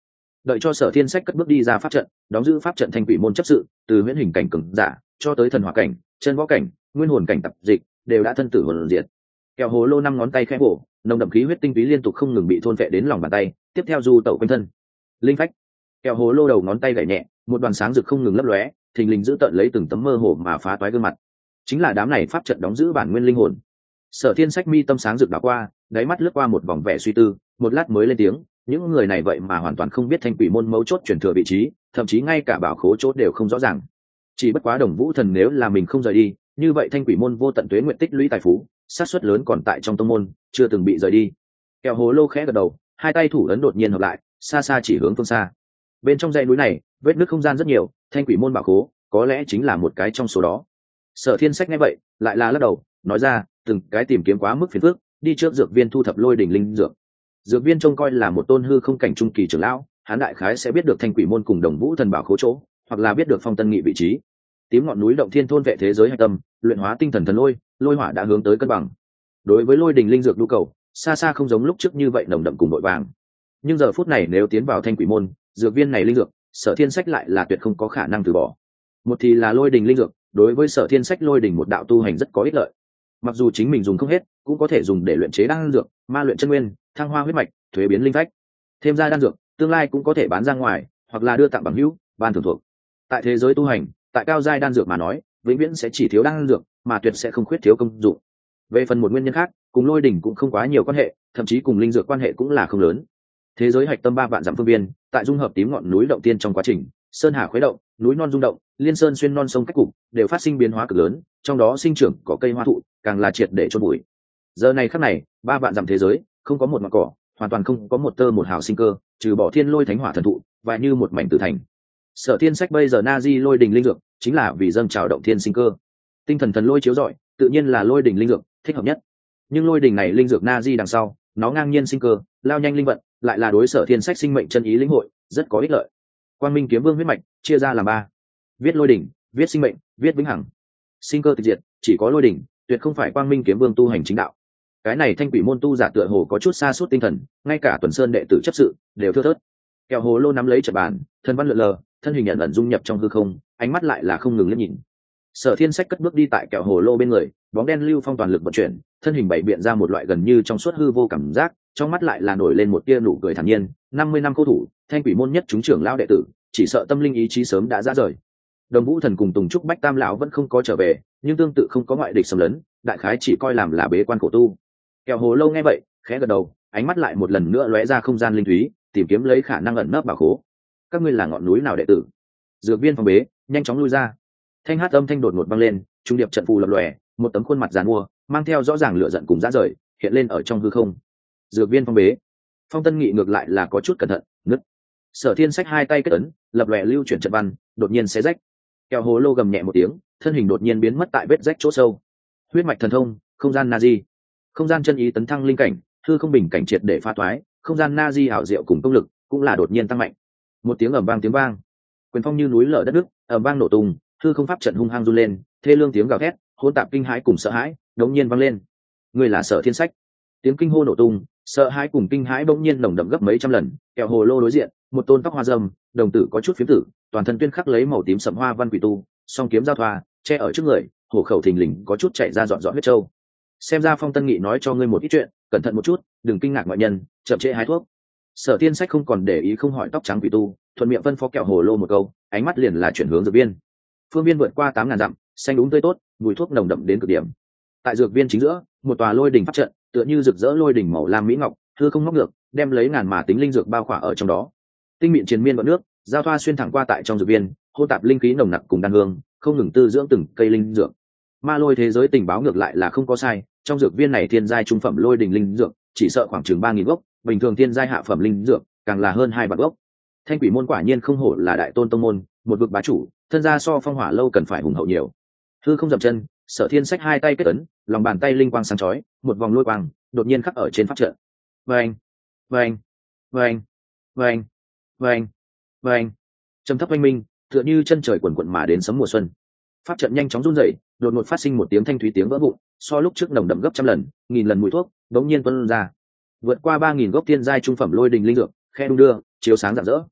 Đợi cho Sở Thiên Sách cất bước đi ra pháp trận, đóng giữ pháp trận thanh quỷ môn chấp sự, từ huyễn hình cảnh cường giả cho tới thần hỏa cảnh, chân võ cảnh, nguyên hồn cảnh tập dịch, đều đã thân tử hồn diệt. Kẹo hồ lô 5 ngón tay khẽ bổ, nồng đậm khí huyết tinh túy liên tục không ngừng bị thôn vệ đến lòng bàn tay, tiếp theo du tẩu quanh thân. Linh phách. Kẹo hồ lô đầu ngón tay gảy nhẹ, một đoàn sáng rực không ngừng lấp lóe, thình lình giữ tận lấy từng tấm mơ hồ mà phá toái gương mặt. Chính là đám này pháp trận đóng giữ bản nguyên linh hồn. Sở Thiên Sách mi tâm sáng rực đảo qua, đáy mắt lướt qua một vòng vẻ suy tư, một lát mới lên tiếng, những người này vậy mà hoàn toàn không biết thanh quỷ môn mấu chốt chuyển thừa vị trí, thậm chí ngay cả bảo khố chốt đều không rõ ràng. Chỉ bất quá Đồng Vũ Thần nếu là mình không rời đi, như vậy thanh quỷ môn vô tận tuế nguyện tích lũy tài phú, xác suất lớn còn tại trong tông môn, chưa từng bị rời đi. Kẹo hồ lô khẽ gật đầu, hai tay thủ ấn đột nhiên hợp lại, xa xa chỉ hướng phương xa. Bên trong dãy núi này, vết nứt không gian rất nhiều, thanh quỷ môn bảo khố có lẽ chính là một cái trong số đó. Sở Thiên Sách nghe vậy, lại là lắc đầu, nói ra, từng cái tìm kiếm quá mức phiền phức, đi trước dược viên thu thập lôi đỉnh linh dược. Dược viên trông coi là một tôn hư không cảnh trung kỳ trưởng lão, hắn đại khái sẽ biết được thanh quỷ môn cùng Đồng Vũ Thần bảo khố chỗ, hoặc là biết được Phong Tân Nghị vị trí. Tím ngọn núi động thiên thôn vệ thế giới hạch tâm, luyện hóa tinh thần thần lôi, lôi hỏa đã hướng tới cân bằng. Đối với lôi đỉnh linh dược nhu cầu, xa xa không giống lúc trước như vậy nồng đậm cùng vội vàng. Nhưng giờ phút này nếu tiến vào thanh quỷ môn, dược viên này linh dược, Sở Thiên Sách lại là tuyệt không có khả năng từ bỏ. Một thì là lôi đỉnh linh dược, đối với Sở Thiên Sách lôi đỉnh một đạo tu hành rất có ích lợi. Mặc dù chính mình dùng không hết, cũng có thể dùng để luyện chế đan dược, ma luyện chân nguyên, thăng hoa huyết mạch, thuế biến linh phách. Thêm ra đan dược, tương lai cũng có thể bán ra ngoài, hoặc là đưa tặng bằng hữu, ban thưởng thuộc. Tại thế giới tu hành, tại cao giai đan dược mà nói, vĩnh viễn sẽ chỉ thiếu đan dược, mà tuyệt sẽ không khuyết thiếu công dụng. Về phần một nguyên nhân khác, cùng lôi đỉnh cũng không quá nhiều quan hệ, thậm chí cùng linh dược quan hệ cũng là không lớn. Thế giới hạch tâm 3 vạn dặm phương viên, tại dung hợp tím ngọn núi động tiên trong quá trình, sơn hà khuấy động, núi non rung động, liên sơn xuyên non sông cách cục, đều phát sinh biến hóa cực lớn, trong đó sinh trưởng có cây hoa thụ, càng là triệt để chôn bụi. Giờ này khắc này, 3 vạn dặm thế giới, không có một mảng cỏ, hoàn toàn không có một tơ một hào sinh cơ, trừ bỏ thiên lôi thánh hỏa thần thụ, và như một mảnh tử thành. Sở Thiên Sách bây giờ Nazi lôi đỉnh linh dược, chính là vì dâng trào động thiên sinh cơ. Tinh thần thần lôi chiếu rọi, tự nhiên là lôi đỉnh linh dược thích hợp nhất. Nhưng lôi đỉnh này linh dược Nazi đằng sau, nó ngang nhiên sinh cơ, lao nhanh linh vận, lại là đối Sở Thiên Sách sinh mệnh chân ý lĩnh hội, rất có ích lợi. Quang Minh kiếm vương huyết mạch chia ra làm 3: viết lôi đỉnh, viết sinh mệnh, viết vĩnh hằng. Sinh cơ tịch diệt, chỉ có lôi đỉnh, tuyệt không phải Quang Minh kiếm vương tu hành chính đạo. Cái này thanh quỷ môn tu giả tựa hồ có chút xa suốt tinh thần, ngay cả Tuần Sơn đệ tử chấp sự đều thưa thớt. Kẹo hồ lô nắm lấy trận bàn, thân văn lượn lờ, thân hình nhận ẩn dung nhập trong hư không, ánh mắt lại là không ngừng liếc nhìn. Sở Thiên Sách cất bước đi tại kẹo hồ lô bên người, bóng đen lưu phong toàn lực vận chuyển, thân hình bảy biện ra một loại gần như trong suốt hư vô cảm giác, trong mắt lại là nổi lên một tia nụ cười thản nhiên. 50 năm cố thủ, thanh quỷ môn nhất chúng trưởng lão đệ tử, chỉ sợ tâm linh ý chí sớm đã ra rời. Đồng Vũ Thần cùng Tùng Trúc Bách Tam lão vẫn không có trở về, nhưng tương tự không có ngoại địch xâm lấn, đại khái chỉ coi làm là bế quan cổ tu. Kẹo hồ lô nghe vậy, khẽ gật đầu, ánh mắt lại một lần nữa lóe ra không gian linh thúy, tìm kiếm lấy khả năng ẩn nấp bảo khố. Các ngươi là ngọn núi nào đệ tử? Dược viên phòng bế, nhanh chóng lui ra. Thanh hát âm thanh đột ngột vang lên, trung điệp trận phù lập lòe, một tấm khuôn mặt giàn mua, mang theo rõ ràng lửa giận cùng dã rời, hiện lên ở trong hư không. Dược viên phòng bế. Phong Tân Nghị ngược lại là có chút cẩn thận, nứt. Sở Thiên Sách hai tay kết ấn, lập lòe lưu chuyển trận văn, đột nhiên xé rách. Kẹo hồ lô gầm nhẹ một tiếng, thân hình đột nhiên biến mất tại vết rách chỗ sâu. Huyết mạch thần thông, không gian Nazi. Không gian chân ý tấn thăng linh cảnh, hư không bình cảnh triệt để phá toái, không gian Nazi hảo diệu cùng công lực cũng là đột nhiên tăng mạnh. Một tiếng ầm vang tiếng vang, quyền phong như núi lở đất nước, ầm vang nổ tung, hư không pháp trận hung hăng run lên, thê lương tiếng gào thét, hỗn tạp kinh hãi cùng sợ hãi, đột nhiên vang lên. Người là Sở Thiên Sách. Tiếng kinh hô nổ tung, sợ hãi cùng kinh hãi bỗng nhiên nồng đậm gấp mấy trăm lần. Kẹo hồ lô đối diện, một tôn tóc hoa râm, đồng tử có chút phiếm tử, toàn thân tuyên khắc lấy màu tím sẫm hoa văn quỷ tu, song kiếm giao thoa, che ở trước người, hổ khẩu thình lình có chút chảy ra dọn dọn huyết trâu. Xem ra Phong Tân Nghị nói cho ngươi một ít chuyện, cẩn thận một chút, đừng kinh ngạc ngoại nhân, chậm trễ hái thuốc. Sở Thiên Sách không còn để ý không hỏi tóc trắng quỷ tu, thuận miệng phân phó kẹo hồ lô một câu, ánh mắt liền là chuyển hướng dược viên. Phương viên vượt qua 8.000 dặm, xanh đúng tươi tốt, mùi thuốc nồng đậm đến cực điểm. Tại dược viên chính giữa, một tòa lôi đỉnh pháp trận, tựa như rực rỡ lôi đỉnh màu lam mỹ ngọc, hư không ngóc ngược, đem lấy ngàn mà tính linh dược bao khỏa ở trong đó. Tinh mịn triền miên vận nước, giao thoa xuyên thẳng qua tại trong dược viên, hỗn tạp linh khí nồng nặc cùng đan hương, không ngừng tư dưỡng từng cây linh dược. Ma lôi thế giới tình báo ngược lại là không có sai, trong dược viên này thiên giai trung phẩm lôi đỉnh linh dược, chỉ sợ khoảng chừng 3.000 gốc, bình thường thiên giai hạ phẩm linh dược, càng là hơn 2 vạn gốc. Thanh quỷ môn quả nhiên không hổ là đại tôn tông môn, một vực bá chủ, thân gia so phong hỏa lâu cần phải hùng hậu nhiều. Hư không dậm chân, Sở Thiên Sách hai tay kết ấn, lòng bàn tay linh quang sáng chói, một vòng lôi quang đột nhiên khắc ở trên pháp trận. Vâng, vâng, vâng, vâng, vâng, vâng. Trầm thấp oanh minh, tựa như chân trời quần quần mà đến sấm mùa xuân. Pháp trận nhanh chóng run rẩy, đột ngột phát sinh một tiếng thanh thúy tiếng vỡ vụn, so lúc trước nồng đậm gấp trăm lần, nghìn lần mùi thuốc, đống nhiên tuôn ra. Vượt qua 3.000 gốc thiên giai trung phẩm lôi đình linh dược, khe đung đưa, chiếu sáng rạng rỡ.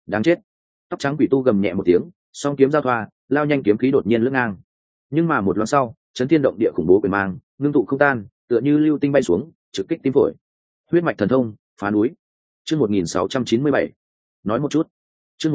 đáng chết. Tóc trắng quỷ tu gầm nhẹ một tiếng, song kiếm giao thoa, lao nhanh kiếm khí đột nhiên lướt ngang. Nhưng mà một loáng sau, chấn thiên động địa khủng bố quyền mang ngưng tụ không tan, tựa như lưu tinh bay xuống, trực kích tim phổi. Huyết mạch thần thông, phá núi. Chương 1697. Nói một chút. Chương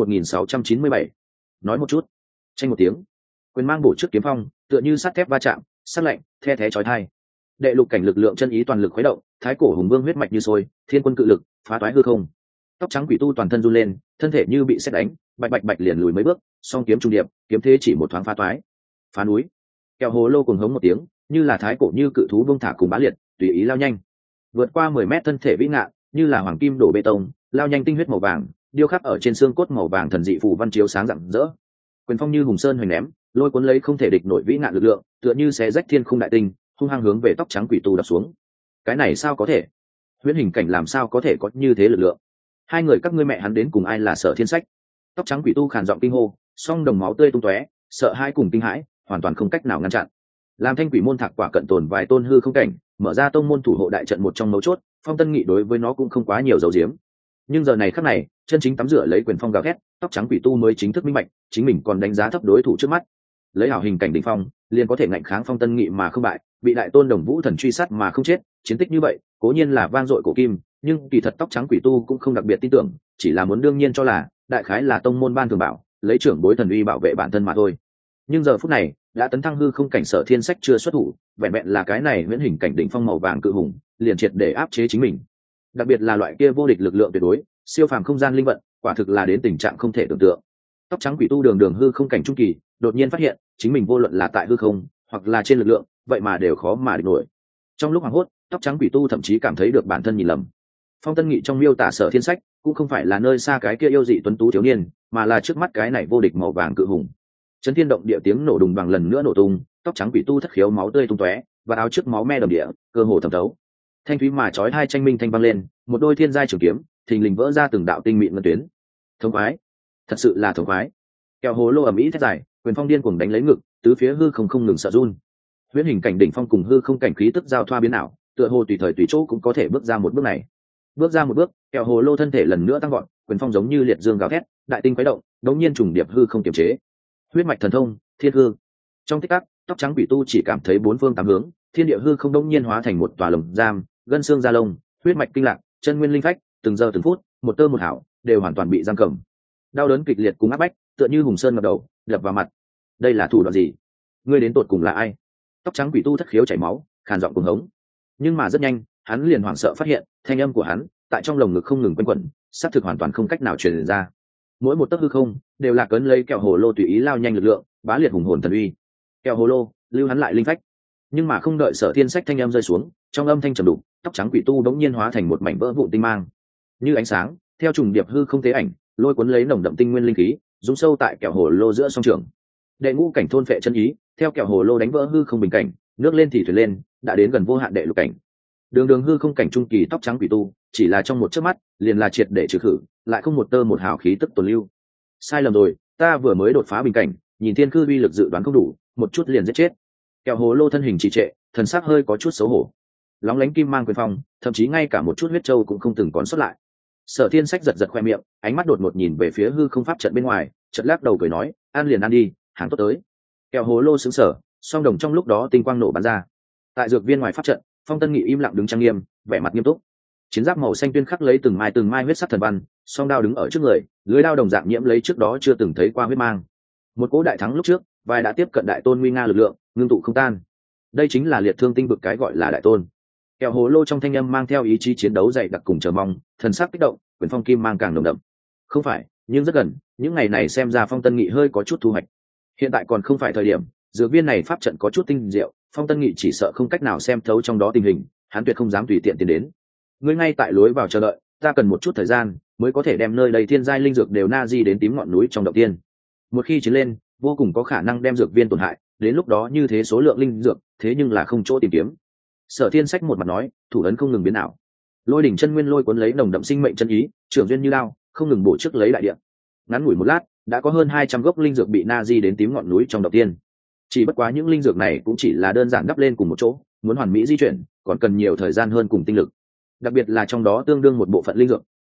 1697. Nói một chút. Tranh một tiếng, quyền mang bổ trước kiếm phong, tựa như sắt thép va chạm, sắc lạnh, the thé chói tai. Đệ lục cảnh lực lượng chân ý toàn lực khuấy động, thái cổ hùng vương huyết mạch như sôi, thiên quân cự lực, phá toái hư không. Tóc trắng quỷ tu toàn thân run lên, thân thể như bị sét đánh, bạch bạch bạch liền lùi mấy bước, song kiếm trung điệp, kiếm thế chỉ một thoáng phá toái. Phá núi. Kẹo hồ lô cùng hống một tiếng, như là thái cổ như cự thú vung thả cùng bá liệt, tùy ý lao nhanh. Vượt qua 10 mét thân thể vĩ ngạn, như là hoàng kim đổ bê tông, lao nhanh tinh huyết màu vàng, điêu khắc ở trên xương cốt màu vàng thần dị phù văn chiếu sáng rạng rỡ. Quyền phong như hùng sơn hoành ném, lôi cuốn lấy không thể địch nổi vĩ ngạn lực lượng, tựa như xé rách thiên khung đại tinh, hung hăng hướng về tóc trắng quỷ tu đập xuống. Cái này sao có thể? Huyễn hình cảnh làm sao có thể có như thế lực lượng? Hai người các ngươi mẹ hắn đến cùng ai là Sở Thiên Sách? Tóc trắng quỷ tu khàn giọng kinh hô, song đồng máu tươi tung tóe, sợ hãi cùng kinh hãi, hoàn toàn không cách nào ngăn chặn. Làm Thanh Quỷ môn thạc quả cận tồn vài tôn hư không cảnh, mở ra tông môn thủ hộ đại trận một trong mấu chốt, Phong Tân Nghị đối với nó cũng không quá nhiều dấu diếm. Nhưng giờ này khắc này, chân chính tắm rửa lấy quyền phong gào thét, tóc trắng quỷ tu mới chính thức minh bạch, chính mình còn đánh giá thấp đối thủ trước mắt. Lấy hảo hình cảnh đỉnh phong, liền có thể ngạnh kháng Phong Tân Nghị mà không bại, bị đại tôn Đồng Vũ thần truy sát mà không chết, chiến tích như vậy, cố nhiên là vang dội cổ kim, nhưng kỳ thật tóc trắng quỷ tu cũng không đặc biệt tin tưởng, chỉ là muốn đương nhiên cho là, đại khái là tông môn ban thường bảo, lấy trưởng bối thần uy bảo vệ bản thân mà thôi. Nhưng giờ phút này, đã tấn thăng hư không cảnh Sở Thiên Sách chưa xuất thủ, vẹn vẹn là cái này huyễn hình cảnh đỉnh phong màu vàng cự hùng, liền triệt để áp chế chính mình. Đặc biệt là loại kia vô địch lực lượng tuyệt đối, siêu phàm không gian linh vận, quả thực là đến tình trạng không thể tưởng tượng. Tóc trắng quỷ tu đường hư không cảnh trung kỳ, đột nhiên phát hiện, chính mình vô luận là tại hư không, hoặc là trên lực lượng, vậy mà đều khó mà địch nổi. Trong lúc hoảng hốt, tóc trắng quỷ tu thậm chí cảm thấy được bản thân nhìn lầm. Phong Tân Nghị trong miêu tả Sở Thiên Sách, cũng không phải là nơi xa cái kia yêu dị tuấn tú thiếu niên, mà là trước mắt cái này vô địch màu vàng cự hùng. Chấn thiên động địa tiếng nổ đùng bằng lần nữa nổ tung, tóc trắng quỷ tu thất khiếu máu tươi tung tóe, và áo trước máu me đầm địa, cơ hồ thẩm thấu. Thanh thúy mà chói hai tranh minh thanh vang lên, một đôi thiên giai trường kiếm, thình lình vỡ ra từng đạo tinh mịn ngân tuyến. Thống khoái, thật sự là thống khoái. Kẹo hồ lô ầm ĩ thét dài, quyền phong điên cuồng đánh lấy ngực, tứ phía hư không ngừng sợ run. Huyễn hình cảnh đỉnh phong cùng hư không cảnh khí tức giao thoa biến ảo, tựa hồ tùy thời tùy chỗ cũng có thể bước ra một bước này. Bước ra một bước, kẹo hồ lô thân thể lần nữa tăng vọt, quyền phong giống như liệt dương gào thét, đại tinh quấy động, đống nhiên trùng điệp hư không kiềm chế. Huyết mạch thần thông, thiên hư. Trong tích tắc, tóc trắng quỷ tu chỉ cảm thấy bốn phương tám hướng, thiên địa hư không đống nhiên hóa thành một tòa lồng giam, gân xương da lông, huyết mạch kinh lạc, chân nguyên linh phách, từng giờ từng phút, một tơ một hảo, đều hoàn toàn bị giam cầm. Đau đớn kịch liệt cùng áp bách, tựa như hùng sơn ngập đầu, đập vào mặt. Đây là thủ đoạn gì? Ngươi đến tột cùng là ai? Tóc trắng quỷ tu thất khiếu chảy máu, khàn giọng cuồng hống. Nhưng mà rất nhanh, hắn liền hoảng sợ phát hiện, thanh âm của hắn tại trong lồng ngực không ngừng quanh quẩn, xác thực hoàn toàn không cách nào truyền ra. Mỗi một tấc hư không đều là cấn lấy kẹo hồ lô tùy ý lao nhanh lực lượng, bá liệt hùng hồn thần uy. Kẹo hồ lô lưu hắn lại linh phách, nhưng mà không đợi Sở Thiên Sách thanh âm rơi xuống, trong âm thanh trầm đục, tóc trắng quỷ tu đống nhiên hóa thành một mảnh vỡ vụn tinh mang, như ánh sáng theo trùng điệp hư không tế ảnh, lôi cuốn lấy nồng đậm tinh nguyên linh khí, rung sâu tại kẹo hồ lô giữa song trường. Đệ ngũ cảnh thôn phệ chân ý, theo kẹo hồ lô đánh vỡ hư không bình cảnh, nước lên thì thuyền lên, đã đến gần vô hạn đệ lục cảnh. Đường hư không cảnh trung kỳ tóc trắng quỷ tu, chỉ là trong một chớp mắt, liền là triệt để trừ khử, lại không một tơ một hào khí tức tồn lưu. Sai lầm rồi, ta vừa mới đột phá bình cảnh, nhìn thiên cư uy lực dự đoán không đủ, một chút liền giết chết. Kẹo hồ lô thân hình trì trệ, thần sắc hơi có chút xấu hổ. Lóng lánh kim mang quyền phong, thậm chí ngay cả một chút huyết châu cũng không từng còn sót lại. Sở Thiên Sách giật giật khoe miệng, ánh mắt đột ngột nhìn về phía hư không pháp trận bên ngoài, chợt lắc đầu cười nói, ăn liền ăn đi, hàng tốt tới. Kẹo hồ lô sững sờ, song đồng trong lúc đó tinh quang nổ bắn ra. Tại dược viên ngoài pháp trận, Phong Tân Nghị im lặng đứng trang nghiêm, vẻ mặt nghiêm túc. Chiến giáp màu xanh tuyên khắc lấy từng mai huyết sắc thần văn, song đao đứng ở trước người, lưới đao đồng dạng nhiễm lấy trước đó chưa từng thấy qua huyết mang. Một cỗ đại thắng lúc trước, vai đã tiếp cận đại tôn nguy nga lực lượng, ngưng tụ không tan. Đây chính là liệt thương tinh vực cái gọi là đại tôn. Kẹo hồ lô trong thanh âm mang theo ý chí chiến đấu dày đặc cùng chờ mong, thần sắc kích động, quyền phong kim mang càng nồng đậm. Không phải, nhưng rất gần, những ngày này xem ra Phong Tân Nghị hơi có chút thu hoạch. Hiện tại còn không phải thời điểm, dược viên này pháp trận có chút tinh diệu, Phong Tân Nghị chỉ sợ không cách nào xem thấu trong đó tình hình, hắn tuyệt không dám tùy tiện tiến đến. Ngươi ngay tại lối vào chờ đợi, ta cần một chút thời gian mới có thể đem nơi đầy thiên giai linh dược đều na di đến tím ngọn núi trong động tiên. Một khi chiến lên, vô cùng có khả năng đem dược viên tổn hại, đến lúc đó như thế số lượng linh dược, thế nhưng là không chỗ tìm kiếm. Sở Thiên Sách một mặt nói, thủ ấn không ngừng biến ảo. Lôi đỉnh chân nguyên lôi cuốn lấy nồng đậm sinh mệnh chân ý, trưởng duyên như lao, không ngừng bổ trước lấy đại địa. Ngắn ngủi một lát, đã có hơn 200 gốc linh dược bị na di đến tím ngọn núi trong động tiên. Chỉ bất quá những linh dược này cũng chỉ là đơn giản đắp lên cùng một chỗ, muốn hoàn mỹ di chuyển, còn cần nhiều thời gian hơn cùng tinh lực. Đặc biệt là trong đó tương đương một bộ phận linh dược,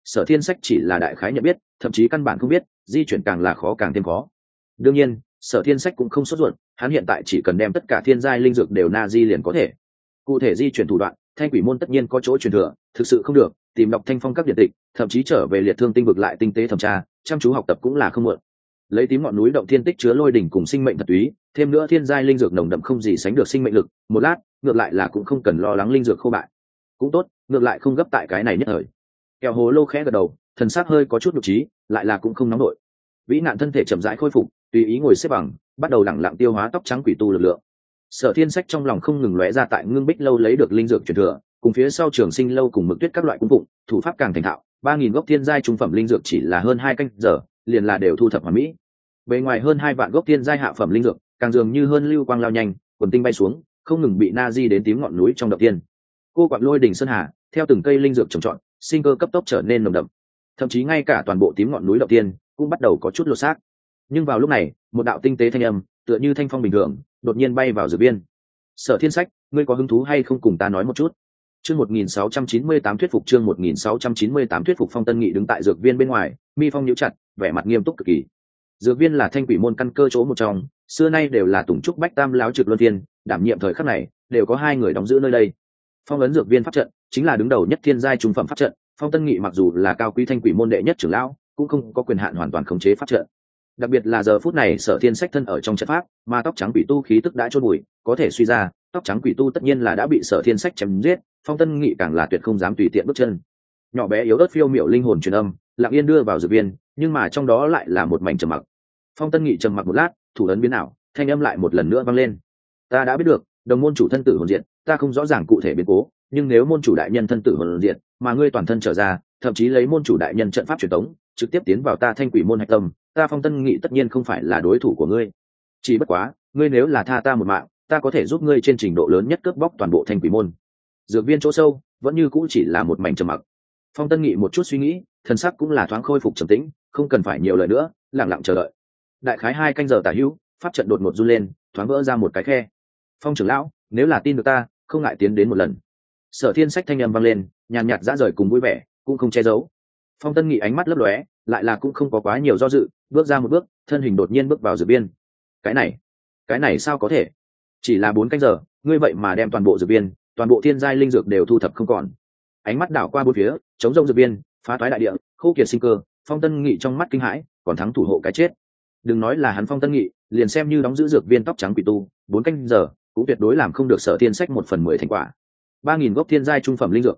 Sở Thiên Sách chỉ là đại khái nhận biết, thậm chí căn bản không biết, di chuyển càng là khó càng thêm khó. Đương nhiên, Sở Thiên Sách cũng không sốt ruột, hắn hiện tại chỉ cần đem tất cả thiên giai linh dược đều na di liền có thể. Cụ thể di chuyển thủ đoạn, Thanh Quỷ môn tất nhiên có chỗ truyền thừa, thực sự không được, tìm đọc Thanh Phong các điện tịch, thậm chí trở về Liệt Thương tinh vực lại tinh tế thẩm tra, chăm chú học tập cũng là không muộn. Lấy tím ngọn núi động thiên tích chứa lôi đỉnh cùng sinh mệnh thật túy, thêm nữa thiên giai linh dược nồng đậm không gì sánh được sinh mệnh lực, một lát, ngược lại là cũng không cần lo lắng linh dược khô bại. Cũng tốt, ngược lại không gấp tại cái này nhất thời. Kẹo hồ lô khẽ gật đầu, thần sắc hơi có chút nhục trí, lại là cũng không nóng nổi. Vĩ nạn thân thể chậm rãi khôi phục, tùy ý ngồi xếp bằng, bắt đầu lẳng lặng tiêu hóa tóc trắng quỷ tu lực lượng. Sở Thiên Sách trong lòng không ngừng lóe ra tại Ngưng Bích lâu lấy được linh dược truyền thừa, cùng phía sau Trường Sinh lâu cùng Mực Tuyết các loại cung phụng, thủ pháp càng thành thạo, 3000 gốc thiên giai trung phẩm linh dược chỉ là hơn 2 canh giờ, liền là đều thu thập hoàn mỹ. Bề ngoài hơn 2 vạn gốc thiên giai hạ phẩm linh dược, càng dường như hơn lưu quang lao nhanh, quần tinh bay xuống, không ngừng bị na di đến tím ngọn núi trong động tiên. Cô quặng lôi đỉnh sơn hà, theo từng cây linh dược trồng trọt, sinh cơ cấp tốc trở nên nồng đậm. Thậm chí ngay cả toàn bộ tím ngọn núi động tiên cũng bắt đầu có chút lột xác. Nhưng vào lúc này, một đạo tinh tế thanh âm, tựa như thanh phong bình thường, đột nhiên bay vào dược viên. Sở Thiên Sách, ngươi có hứng thú hay không cùng ta nói một chút? Chương 1698 thuyết phục, chương 1698 thuyết phục. Phong Tân Nghị đứng tại dược viên bên ngoài, mi phong nhíu chặt, vẻ mặt nghiêm túc cực kỳ. Dược viên là Thanh Quỷ môn căn cơ chỗ một trong, xưa nay đều là Tùng Trúc Bách Tam láo trực luân viên, đảm nhiệm thời khắc này, đều có 2 người đóng giữ nơi đây. Phong ấn dược viên pháp trận, chính là đứng đầu nhất thiên giai trung phẩm pháp trận, Phong Tân Nghị mặc dù là cao quý Thanh Quỷ môn đệ nhất trưởng lão, cũng không có quyền hạn hoàn toàn khống chế pháp trận. Đặc biệt là giờ phút này Sở Thiên Sách thân ở trong trận pháp, mà tóc trắng quỷ tu khí tức đã chôn bụi, có thể suy ra, tóc trắng quỷ tu tất nhiên là đã bị Sở Thiên Sách chém giết, Phong Tân Nghị càng là tuyệt không dám tùy tiện bước chân. Nhỏ bé yếu ớt phiêu miểu linh hồn truyền âm, lặng yên đưa vào dược viên, nhưng mà trong đó lại là một mảnh trầm mặc. Phong Tân Nghị trầm mặc một lát, thủ ấn biến ảo, thanh âm lại một lần nữa vang lên. Ta đã biết được, đồng môn chủ thân tử hồn diện, ta không rõ ràng cụ thể biến cố, nhưng nếu môn chủ đại nhân thân tử hồn diện, mà ngươi toàn thân trở ra, thậm chí lấy môn chủ đại nhân trận pháp truyền tống, trực tiếp tiến vào ta Thanh Quỷ môn hạch tâm, ta Phong Tân Nghị tất nhiên không phải là đối thủ của ngươi. Chỉ bất quá, ngươi nếu là tha ta một mạng, ta có thể giúp ngươi trên trình độ lớn nhất cướp bóc toàn bộ Thanh Quỷ môn. Dược viên chỗ sâu, vẫn như cũ chỉ là một mảnh trầm mặc. Phong Tân Nghị một chút suy nghĩ, thần sắc cũng là thoáng khôi phục trầm tĩnh, không cần phải nhiều lời nữa, lặng lặng chờ đợi. Đại khái 2 canh giờ tả hữu, pháp trận đột ngột run lên, thoáng vỡ ra một cái khe. Phong trưởng lão, nếu là tin được ta, không ngại tiến đến một lần. Sở Thiên Sách thanh âm vang lên, nhàn nhạt dã rời cùng vui vẻ, cũng không che giấu. Phong Tân Nghị ánh mắt lấp lóe, lại là cũng không có quá nhiều do dự, bước ra một bước, thân hình đột nhiên bước vào dược viên. Cái này sao có thể? Chỉ là 4 canh giờ, ngươi vậy mà đem toàn bộ dược viên, toàn bộ thiên giai linh dược đều thu thập không còn. Ánh mắt đảo qua bốn phía, chống rông dược viên, phá toái đại địa, khô kiệt sinh cơ, Phong Tân Nghị trong mắt kinh hãi, còn thắng thủ hộ cái chết. Đừng nói là hắn Phong Tân Nghị, liền xem như đóng giữ dược viên tóc trắng quỷ tu, 4 canh giờ cũng tuyệt đối làm không được Sở Thiên Sách 1/10 thành quả. 3000 gốc thiên giai trung phẩm linh dược,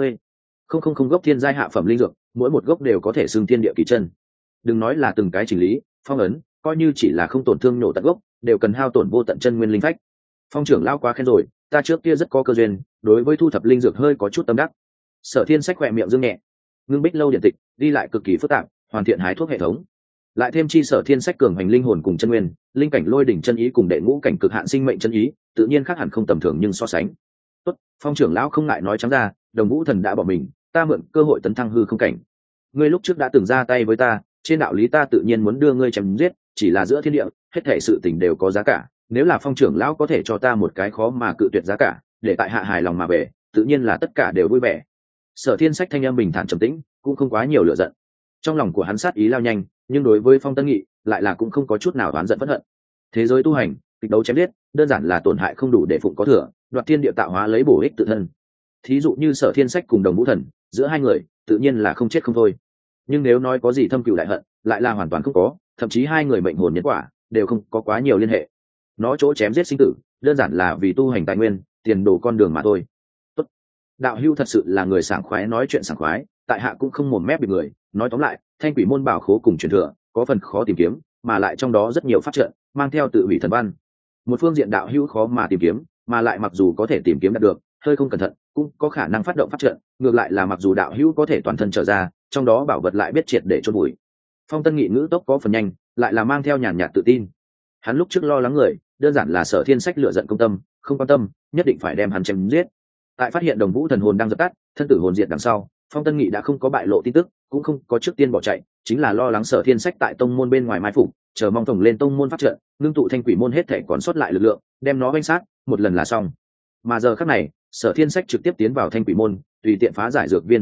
20,000 gốc thiên giai hạ phẩm linh dược, mỗi một gốc đều có thể xưng thiên địa kỳ chân. Đừng nói là từng cái chỉnh lý, phong ấn, coi như chỉ là không tổn thương nổ tận gốc, đều cần hao tổn vô tận chân nguyên linh phách. Phong trưởng lao quá khen rồi, ta trước kia rất có cơ duyên, đối với thu thập linh dược hơi có chút tâm đắc. Sở Thiên Sách khỏe miệng dương nhẹ. Ngưng Bích lâu điện tịch, đi lại cực kỳ phức tạp, hoàn thiện hái thuốc hệ thống. Lại thêm chi Sở Thiên Sách cường hành linh hồn cùng chân nguyên, linh cảnh lôi đỉnh chân ý cùng đệ ngũ cảnh cực hạn sinh mệnh chân ý, tự nhiên khác hẳn không tầm thường nhưng so sánh. Tốt, Phong trưởng lão không ngại nói trắng ra, Đồng Vũ Thần đã bỏ mình, ta mượn cơ hội tấn thăng hư không cảnh. Ngươi lúc trước đã từng ra tay với ta, trên đạo lý ta tự nhiên muốn đưa ngươi chém giết, chỉ là giữa thiên địa, hết thảy sự tình đều có giá cả, nếu là Phong trưởng lão có thể cho ta một cái khó mà cự tuyệt giá cả, để tại hạ hài lòng mà về, tự nhiên là tất cả đều vui vẻ. Sở Thiên Sách thanh âm bình thản trầm tĩnh, cũng không quá nhiều lửa giận. Trong lòng của hắn sát ý lao nhanh, nhưng đối với Phong Tân Nghị, lại là cũng không có chút nào oán giận phẫn hận. Thế giới tu hành, kịch đấu chém giết, đơn giản là tổn hại không đủ để phụng có thừa, đoạt thiên địa tạo hóa lấy bổ ích tự thân. Thí dụ như Sở Thiên Sách cùng Đồng Vũ Thần, giữa hai người, tự nhiên là không chết không thôi. Nhưng nếu nói có gì thâm cừu đại hận, lại là hoàn toàn không có, thậm chí hai người mệnh hồn nhân quả đều không có quá nhiều liên hệ. Nó chỗ chém giết sinh tử, đơn giản là vì tu hành tài nguyên, tiền đồ con đường mà thôi. Tốt. Đạo hữu thật sự là người sảng khoái nói chuyện sảng khoái, tại hạ cũng không mồm mép bị người, nói tóm lại, Thanh Quỷ môn bảo khố cùng truyền thừa, có phần khó tìm kiếm, mà lại trong đó rất nhiều pháp trận, mang theo tự hủy thần văn. Một phương diện đạo hữu khó mà tìm kiếm, mà lại mặc dù có thể tìm kiếm đạt được, hơi không cẩn thận, cũng có khả năng phát động pháp trận, ngược lại là mặc dù đạo hữu có thể toàn thân trở ra, trong đó bảo vật lại biết triệt để chôn bụi. Phong Tân Nghị ngữ tốc có phần nhanh, lại là mang theo nhàn nhạt tự tin. Hắn lúc trước lo lắng người, đơn giản là Sở Thiên Sách lựa giận công tâm, không quan tâm, nhất định phải đem hắn chém giết. Tại phát hiện Đồng Vũ thần hồn đang dập tắt, thân tử hồn diệt đằng sau, Phong Tân Nghị đã không có bại lộ tin tức, cũng không có trước tiên bỏ chạy, chính là lo lắng Sở Thiên Sách tại tông môn bên ngoài mai phục, chờ mong tổng lên tông môn phát trận, ngưng tụ Thanh Quỷ môn hết thể còn sót lại lực lượng, đem nó vây sát, một lần là xong. Mà giờ khắc này, Sở Thiên Sách trực tiếp tiến vào Thanh Quỷ môn, tùy tiện phá giải dược viên pháp trận,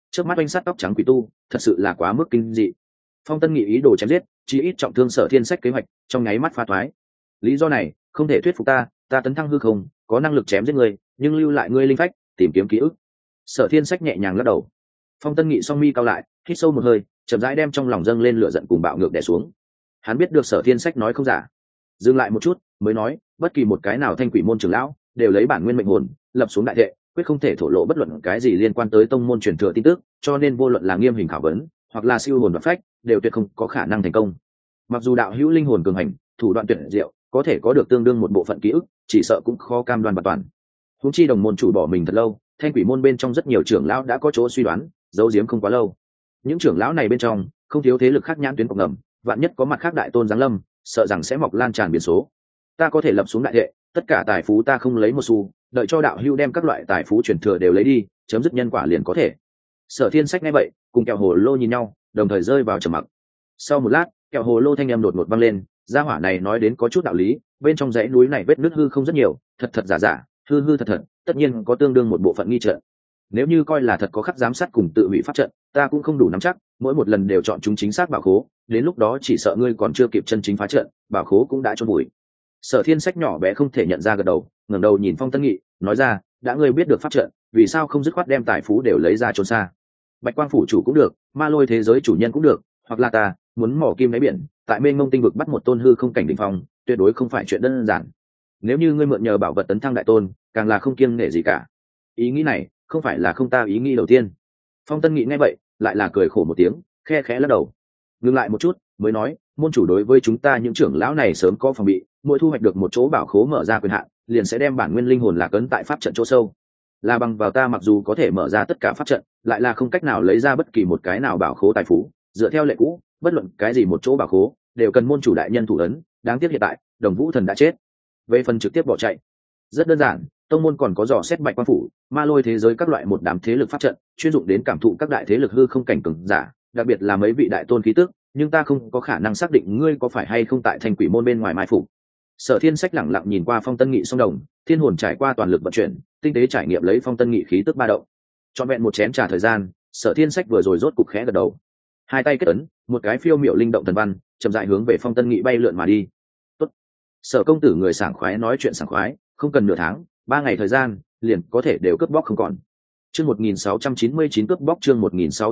trước mắt oanh sát tóc trắng quỷ tu thật sự là quá mức kinh dị. Phong Tân Nghị ý đồ chém giết, chí ít trọng thương Sở Thiên Sách kế hoạch trong nháy mắt phá thoái. Lý do này không thể thuyết phục ta tấn thăng hư không, có năng lực chém giết ngươi, nhưng lưu lại ngươi linh phách, tìm kiếm ký ức. Sở Thiên Sách nhẹ nhàng lắc đầu. Phong Tân Nghị song mi cao lại, hít sâu một hơi, chậm rãi đem trong lòng dâng lên lửa giận cùng bạo ngược đè xuống. Hắn biết được Sở Thiên Sách nói không giả. Dừng lại một chút, mới nói, bất kỳ một cái nào thanh quỷ môn trưởng lão đều lấy bản nguyên mệnh hồn, lập xuống đại thệ, quyết không thể thổ lộ bất luận cái gì liên quan tới tông môn truyền thừa tin tức, cho nên vô luận là nghiêm hình khảo vấn, hoặc là siêu hồn và phách, đều tuyệt không có khả năng thành công. Mặc dù đạo hữu linh hồn cường hành, thủ đoạn tuyệt diệu, có thể có được tương đương một bộ phận ký ức, chỉ sợ cũng khó cam đoan hoàn toàn. Huống chi đồng môn chủ bỏ mình thật lâu, thanh quỷ môn bên trong rất nhiều trưởng lão đã có chỗ suy đoán, giấu giếm không quá lâu. Những trưởng lão này bên trong không thiếu thế lực khác nhãn tuyến cọc ngầm, vạn nhất có mặt khác đại tôn giáng lâm, sợ rằng sẽ mọc lan tràn biến số. Ta có thể lập xuống đại thệ, tất cả tài phú ta không lấy một xu, đợi cho đạo hữu đem các loại tài phú truyền thừa đều lấy đi, chấm dứt nhân quả liền có thể. Sở Thiên Sách nghe vậy, cùng kẹo hồ lô nhìn nhau, đồng thời rơi vào trầm mặc. Sau một lát, kẹo hồ lô thanh âm đột ngột vang lên, gia hỏa này nói đến có chút đạo lý, bên trong dãy núi này vết nứt hư không rất nhiều, thật thật giả giả, hư hư thật thật, tất nhiên có tương đương một bộ phận nghi trận. Nếu như coi là thật có khắc giám sát cùng tự hủy pháp trận, ta cũng không đủ nắm chắc, mỗi một lần đều chọn chúng chính xác bảo khố, đến lúc đó chỉ sợ ngươi còn chưa kịp chân chính phá trận, bảo khố cũng đã chôn vùi. Sở Thiên Sách nhỏ bé không thể nhận ra gật đầu, ngẩng đầu nhìn Phong Tân Nghị, nói ra, đã ngươi biết được pháp trận, vì sao không dứt khoát đem tài phú đều lấy ra trốn xa? Bạch Quang phủ chủ cũng được, Ma Lôi thế giới chủ nhân cũng được, hoặc là ta muốn mỏ kim đáy biển, tại Mênh Mông tinh vực bắt một tôn hư không cảnh đỉnh phong, tuyệt đối không phải chuyện đơn giản. Nếu như ngươi mượn nhờ bảo vật tấn thăng đại tôn, càng là không kiêng nể gì cả. Ý nghĩ này không phải là không ta ý nghĩ đầu tiên. Phong Tân Nghị nghe vậy, lại là cười khổ một tiếng, khe khẽ lắc đầu. Ngừng lại một chút, mới nói, môn chủ đối với chúng ta những trưởng lão này sớm có phòng bị, mỗi thu hoạch được một chỗ bảo khố mở ra quyền hạn, liền sẽ đem bản nguyên linh hồn lạc ấn tại pháp trận chỗ sâu. Là bằng vào ta mặc dù có thể mở ra tất cả pháp trận, lại là không cách nào lấy ra bất kỳ một cái nào bảo khố tài phú. Dựa theo lệ cũ, bất luận cái gì một chỗ bảo khố đều cần môn chủ đại nhân thủ ấn. Đáng tiếc hiện tại, Đồng Vũ Thần đã chết. Về phần trực tiếp bỏ chạy, rất đơn giản, tông môn còn có dò xét Bạch Quang phủ, Ma Lôi thế giới các loại một đám thế lực pháp trận, chuyên dụng đến cảm thụ các đại thế lực hư không cảnh cường giả, đặc biệt là mấy vị đại tôn khí tức, nhưng ta không có khả năng xác định ngươi có phải hay không tại thành quỷ môn bên ngoài mai phục. Sở Thiên Sách lẳng lặng nhìn qua Phong Tân Nghị song đồng, thiên hồn trải qua toàn lực vận chuyển, tinh tế trải nghiệm lấy Phong Tân Nghị khí tức ba động. Trọn vẹn một chén trà thời gian, Sở Thiên Sách vừa rồi rốt cục khẽ gật đầu, hai tay kết ấn, một cái phiêu miệu linh động thần văn, chậm rãi hướng về Phong Tân Nghị bay lượn mà đi. Tốt. Sở công tử người sảng khoái nói chuyện sảng khoái, không cần nửa tháng, 3 ngày thời gian, liền có thể đều cướp bóc không còn. Chương 1699 cướp bóc, chương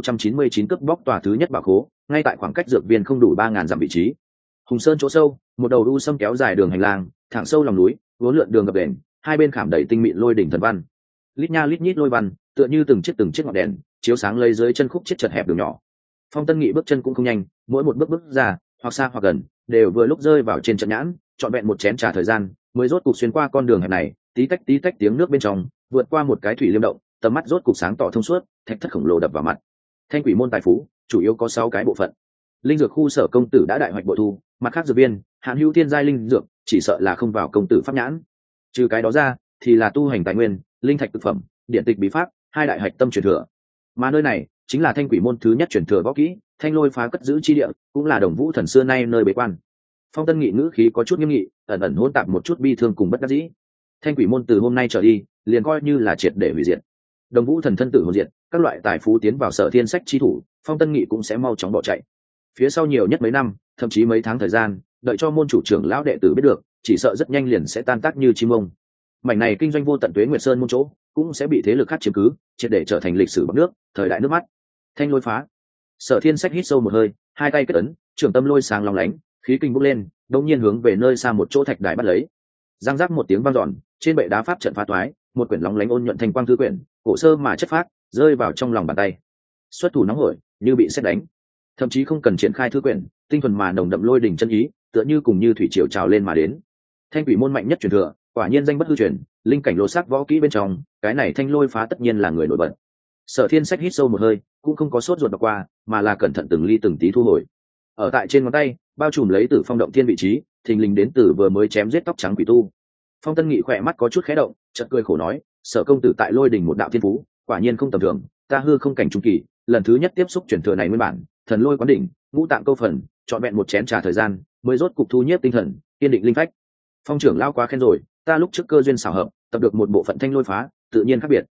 1699 cướp bóc tòa thứ nhất bảo khố, ngay tại khoảng cách dược viên không đủ 3000 dặm vị trí. Hùng Sơn chỗ sâu, một đầu đu sâm kéo dài đường hành lang, thẳng sâu lòng núi, uốn lượn đường gập đền, hai bên khảm đầy tinh mịn lôi đỉnh thần văn. Lít nha lít nhít lôi văn, tựa như từng chiếc ngọn đèn, chiếu sáng lấy dưới chân khúc chết chật hẹp đường nhỏ. Phong Tân Nghị bước chân cũng không nhanh, mỗi một bước ra, hoặc xa hoặc gần, đều vừa lúc rơi vào trên trận nhãn, trọn vẹn một chén trà thời gian, mới rốt cục xuyên qua con đường hẹp này, tí tách tiếng nước bên trong, vượt qua một cái thủy liêm động, tầm mắt rốt cục sáng tỏ thông suốt, thạch thất khổng lồ đập vào mặt. Thanh quỷ môn tài phú, chủ yếu có 6 cái bộ phận. Linh dược khu Sở công tử đã đại hoạch bội thu, mặt khác dược viên, hạn hữu thiên giai linh dược, chỉ sợ là không vào công tử pháp nhãn. Trừ cái đó ra, thì là tu hành tài nguyên, linh thạch thực phẩm, điện tịch bí pháp, hai đại hạch tâm truyền thừa. Mà nơi này chính là Thanh quỷ môn thứ nhất truyền thừa võ kỹ, Thanh lôi phá cất giữ chi địa, cũng là Đồng Vũ Thần xưa nay nơi bế quan. Phong Tân Nghị ngữ khí có chút nghiêm nghị, ẩn ẩn hỗn tạp một chút bi thương cùng bất đắc dĩ. Thanh quỷ môn từ hôm nay trở đi, liền coi như là triệt để hủy diệt. Đồng Vũ Thần thân tử hồn diệt, các loại tài phú tiến vào Sở Thiên Sách chi thủ, Phong Tân Nghị cũng sẽ mau chóng bỏ chạy. Phía sau nhiều nhất mấy năm, thậm chí mấy tháng thời gian, đợi cho môn chủ trưởng lão đệ tử biết được, chỉ sợ rất nhanh liền sẽ tan tác như chim ông. Mảnh này kinh doanh vô tận Tuế Nguyệt Sơn môn chỗ, cũng sẽ bị thế lực khác chiếm cứ, triệt để trở thành lịch sử bọt nước, thời đại nước mắt. Thanh lôi phá. Sở Thiên Sách hít sâu một hơi, hai tay kết ấn, trường tâm lôi sáng long lánh, khí kinh bốc lên, đột nhiên hướng về nơi xa một chỗ thạch đài bắt lấy. Giang giác một tiếng vang dọn, trên bệ đá pháp trận phá toái, một quyển lóng lánh ôn nhuận thành quang thư quyển, cổ sơ mà chất phác, rơi vào trong lòng bàn tay. Xuất thủ nóng hổi, như bị sét đánh. Thậm chí không cần triển khai thư quyển, tinh thuần mà nồng đậm lôi đỉnh chân ý, tựa như cùng như thủy triều trào lên mà đến. Thanh quỷ môn mạnh nhất truyền thừa, quả nhiên danh bất hư truyền, linh cảnh lô sắc võ kỹ bên trong, cái này thanh lôi phá tất nhiên là người nổi bật. Sở Thiên Sách hít sâu một hơi, cũng không có sốt ruột đọc qua, mà là cẩn thận từng ly từng tí thu hồi. Ở tại trên ngón tay, bao trùm lấy Tử Phong động thiên vị trí, thình lình đến từ vừa mới chém giết tóc trắng quỷ tu. Phong Tân Nghị khỏe mắt có chút khẽ động, chợt cười khổ nói, Sở công tử tại lôi đỉnh một đạo thiên phú, quả nhiên không tầm thường, ta hư không cảnh trung kỳ, lần thứ nhất tiếp xúc truyền thừa này nguyên bản, thần lôi quán đỉnh, ngũ tạng câu phần, trọn vẹn một chén trà thời gian, mới rốt cục thu nhiếp tinh thần, kiên định linh phách. Phong trưởng lao quá khen rồi, ta lúc trước cơ duyên xảo hợp, tập được một bộ phận thanh lôi phá, tự nhiên khác biệt.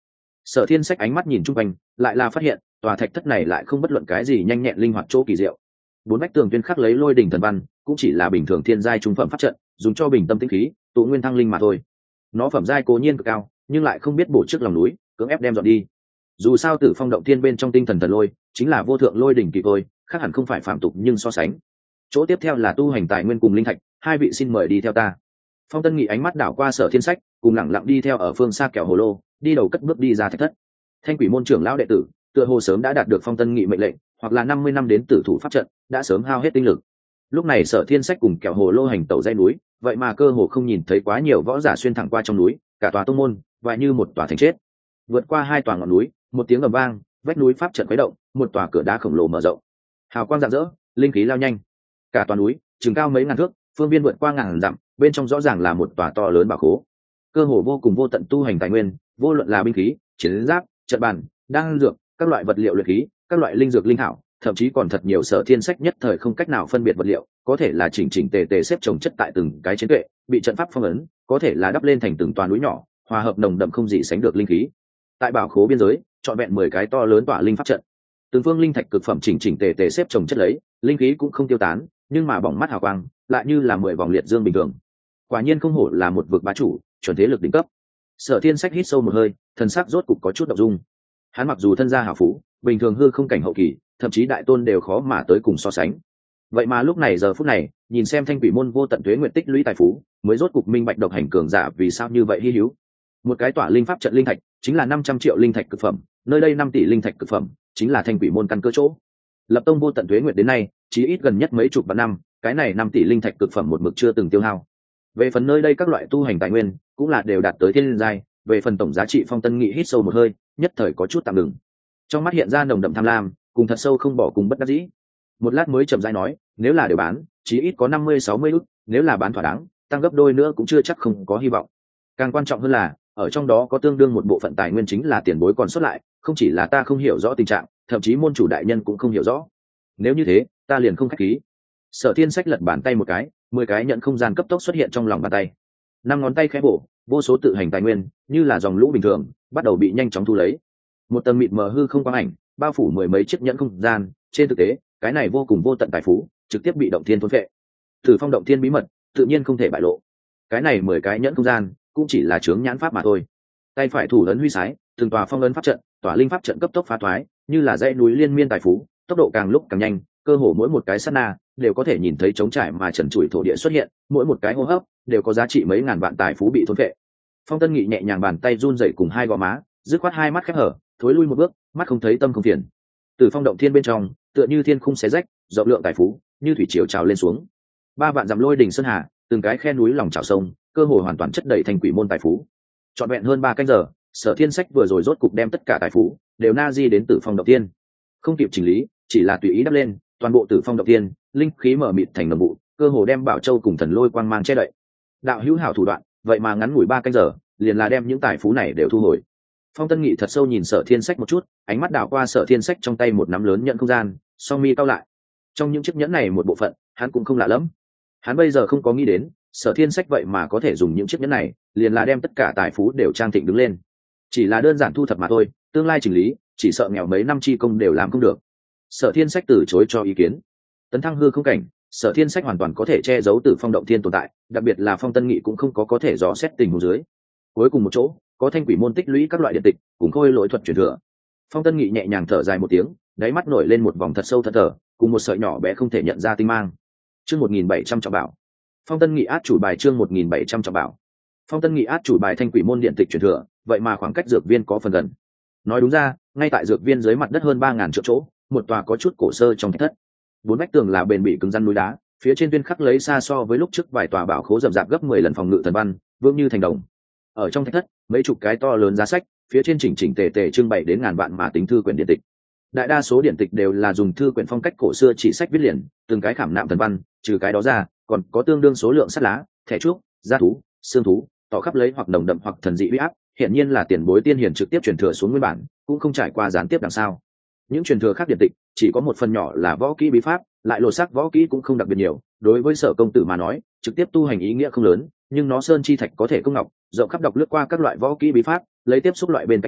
Sở Thiên Sách ánh mắt nhìn chung quanh, lại là phát hiện tòa thạch thất này lại không bất luận cái gì nhanh nhẹn linh hoạt chỗ kỳ diệu. Bốn vách tường tuyên khắc lấy lôi đỉnh thần văn, cũng chỉ là bình thường thiên giai trung phẩm pháp trận, dùng cho bình tâm tĩnh khí, tụ nguyên thăng linh mà thôi. Nó phẩm giai cố nhiên cực cao, nhưng lại không biết bổ trước lòng núi, cưỡng ép đem dọn đi. Dù sao Tử Phong động thiên bên trong tinh thần thần lôi, chính là vô thượng lôi đỉnh kỳ thôi, khác hẳn không phải phạm tục nhưng so sánh. Chỗ tiếp theo là tu hành tài nguyên cùng linh thạch, hai vị xin mời đi theo ta. Phong Tân Nghị ánh mắt đảo qua Sở Thiên Sách, cùng lẳng lặng đi theo ở phương xa kẹo hồ lô, đi đầu cất bước đi ra thạch thất. Thanh Quỷ môn trưởng lão đệ tử, tựa hồ sớm đã đạt được Phong Tân Nghị mệnh lệnh, hoặc là 50 năm đến tử thủ pháp trận, đã sớm hao hết tinh lực. Lúc này Sở Thiên Sách cùng kẹo hồ lô hành tẩu dãy núi, vậy mà cơ hồ không nhìn thấy quá nhiều võ giả xuyên thẳng qua trong núi, cả tòa tông môn, và như một tòa thành chết. Vượt qua hai tòa ngọn núi, một tiếng ầm vang, vách núi pháp trận khuấy động, một tòa cửa đá khổng lồ mở rộng. Hào quang rạng rỡ, linh khí lao nhanh. Cả tòa núi, chừng cao mấy ngàn thước, phương viên vượt qua ngàn dặm, bên trong rõ ràng là một tòa to lớn bảo khố. Cơ hồ vô cùng vô tận tu hành tài nguyên, vô luận là binh khí, chiến giáp, trận bàn, đan dược, các loại vật liệu luyện khí, các loại linh dược linh thảo, thậm chí còn thật nhiều Sở Thiên Sách nhất thời không cách nào phân biệt vật liệu, có thể là chỉnh chỉnh tề tề xếp chồng chất tại từng cái chiến kệ, bị trận pháp phong ấn, có thể là đắp lên thành từng toà núi nhỏ, hòa hợp nồng đậm không gì sánh được linh khí. Tại bảo khố biên giới, trọn vẹn 10 cái to lớn tỏa linh pháp trận. Từng phương linh thạch cực phẩm chỉnh chỉnh tề tề xếp chồng chất lấy, linh khí cũng không tiêu tán, nhưng mà bỏng mắt hào quang, lại như là 10 vòng liệt dương bình thường. Quả nhiên không hổ là một vực bá chủ, chuẩn thế lực đỉnh cấp. Sở Thiên Sách hít sâu một hơi, thần sắc rốt cục có chút động dung. Hắn mặc dù thân gia hào phú, bình thường hư không cảnh hậu kỳ, thậm chí đại tôn đều khó mà tới cùng so sánh. Vậy mà lúc này giờ phút này, nhìn xem Thanh Quỷ môn vô tận tuế nguyện tích lũy tài phú, mới rốt cục minh bạch độc hành cường giả vì sao như vậy hi hữu. Một cái tỏa linh pháp trận linh thạch, chính là 500 triệu linh thạch cực phẩm, nơi đây 5 tỷ linh thạch cực phẩm, chính là Thanh Quỷ môn căn cơ chỗ. Lập tông vô tận tuế nguyện đến nay, chí ít gần nhất mấy chục vạn năm, cái này 5 tỷ linh thạch cực phẩm một mực chưa từng tiêu hao. Về phần nơi đây các loại tu hành tài nguyên, cũng là đều đạt tới thiên giai, về phần tổng giá trị Phong Tân Nghị hít sâu một hơi, nhất thời có chút tạm ngừng. Trong mắt hiện ra nồng đậm tham lam, cùng thật sâu không bỏ cùng bất đắc dĩ. Một lát mới chậm rãi nói, nếu là đều bán, chí ít có 50-60 ức, nếu là bán thỏa đáng, tăng gấp đôi nữa cũng chưa chắc không có hy vọng. Càng quan trọng hơn là, ở trong đó có tương đương một bộ phận tài nguyên chính là tiền bối còn xuất lại, không chỉ là ta không hiểu rõ tình trạng, thậm chí môn chủ đại nhân cũng không hiểu rõ. Nếu như thế, ta liền không khách khí. Sở Thiên Sách lật bàn tay một cái, 10 cái nhận không gian cấp tốc xuất hiện trong lòng bàn tay. 5 ngón tay khẽ bổ, vô số tự hành tài nguyên, như là dòng lũ bình thường, bắt đầu bị nhanh chóng thu lấy. Một tầng mịt mờ hư không quang ảnh, bao phủ 10 mấy chiếc nhẫn không gian, trên thực tế, cái này vô cùng vô tận tài phú, trực tiếp bị động thiên thôn phệ. Tử Phong động thiên bí mật, tự nhiên không thể bại lộ. Cái này 10 cái nhẫn không gian, cũng chỉ là chướng nhãn pháp mà thôi. Tay phải thủ ấn huy sái, từng tòa phong ấn pháp trận, tỏa linh pháp trận cấp tốc phá thoái, như là dãy núi liên miên tài phú, tốc độ càng lúc càng nhanh, cơ hồ mỗi một cái sát na đều có thể nhìn thấy trống trải mà trần trụi thổ địa xuất hiện, mỗi một cái hô hấp đều có giá trị mấy ngàn vạn tài phú bị thôn phệ. Phong Tân Nghị nhẹ nhàng bàn tay run rẩy cùng hai gò má, dứt khoát hai mắt khép hở, thối lui một bước, mắt không thấy tâm không phiền. Từ phong động thiên bên trong, tựa như thiên khung xé rách, rộng lượng tài phú, như thủy triều trào lên xuống. 3 vạn dặm lôi đỉnh sơn hà, từng cái khe núi lòng trào sông, cơ hội hoàn toàn chất đầy thành quỷ môn tài phú. Trọn vẹn hơn 3 canh giờ, Sở Thiên Sách vừa rồi rốt cục đem tất cả tài phú đều na di đến Tử Phong động thiên. Không kịp chỉnh lý, chỉ là tùy ý đắp lên, toàn bộ Tử Phong động thiên, linh khí mở mịt thành nồng vụ, cơ hồ đem Bảo Châu cùng Thần Lôi quang mang che đậy. Đạo hữu hảo thủ đoạn, vậy mà ngắn ngủi 3 canh giờ, liền là đem những tài phú này đều thu hồi. Phong Tân Nghị thật sâu nhìn Sở Thiên Sách một chút, ánh mắt đảo qua Sở Thiên Sách trong tay một nắm lớn nhận không gian, song mi cau lại. Trong những chiếc nhẫn này một bộ phận, hắn cũng không lạ lắm. Hắn bây giờ không có nghĩ đến, Sở Thiên Sách vậy mà có thể dùng những chiếc nhẫn này, liền là đem tất cả tài phú đều trang thịnh đứng lên. Chỉ là đơn giản thu thập mà thôi, tương lai chỉnh lý, chỉ sợ nghèo mấy năm chi công đều làm không được. Sở Thiên Sách từ chối cho ý kiến. Tấn thăng hư không cảnh, Sở Thiên Sách hoàn toàn có thể che giấu Tử Phong động thiên tồn tại, đặc biệt là Phong Tân Nghị cũng không có thể dò xét tình huống dưới. Cuối cùng một chỗ, có thanh quỷ môn tích lũy các loại điện tịch, cùng khôi lỗi thuật truyền thừa. Phong Tân Nghị nhẹ nhàng thở dài một tiếng, đáy mắt nổi lên một vòng thật sâu thật thở, cùng một sợi nhỏ bé không thể nhận ra tinh mang. Chương 1700 trọng bảo. Phong Tân Nghị át chủ bài chương 1700 trọng bảo. Phong Tân Nghị át chủ bài thanh quỷ môn điện tịch truyền thừa, vậy mà khoảng cách dược viên có phần gần. Nói đúng ra, ngay tại dược viên dưới mặt đất hơn 3000 triệu chỗ, một tòa có chút cổ sơ trong thạch thất. 4 vách tường là bền bỉ cứng rắn núi đá, phía trên tuyên khắc lấy xa so với lúc trước vài tòa bảo khố rậm rạp gấp 10 lần phòng ngự thần văn, vững như thành đồng. Ở trong thạch thất, mấy chục cái to lớn giá sách, phía trên chỉnh chỉnh tề tề trưng bày đến ngàn vạn mà tính thư quyển điện tịch. Đại đa số điện tịch đều là dùng thư quyển phong cách cổ xưa chỉ sách viết liền, từng cái khảm nạm thần văn, trừ cái đó ra, còn có tương đương số lượng sắt lá, thẻ trúc, da thú, xương thú, tỏ khắp lấy hoặc nồng đậm hoặc thần dị uy áp, hiện nhiên là tiền bối tiên hiền trực tiếp truyền thừa xuống nguyên bản, cũng không trải qua gián tiếp đằng sau. Những truyền thừa khác điện tịch chỉ có một phần nhỏ là võ kỹ bí pháp, lại lột xác võ kỹ cũng không đặc biệt nhiều, đối với Sở công tử mà nói, trực tiếp tu hành ý nghĩa không lớn, nhưng nó sơn chi thạch có thể công ngọc, rộng khắp đọc lướt qua các loại võ kỹ bí pháp, lấy tiếp xúc loại bên cạnh thông,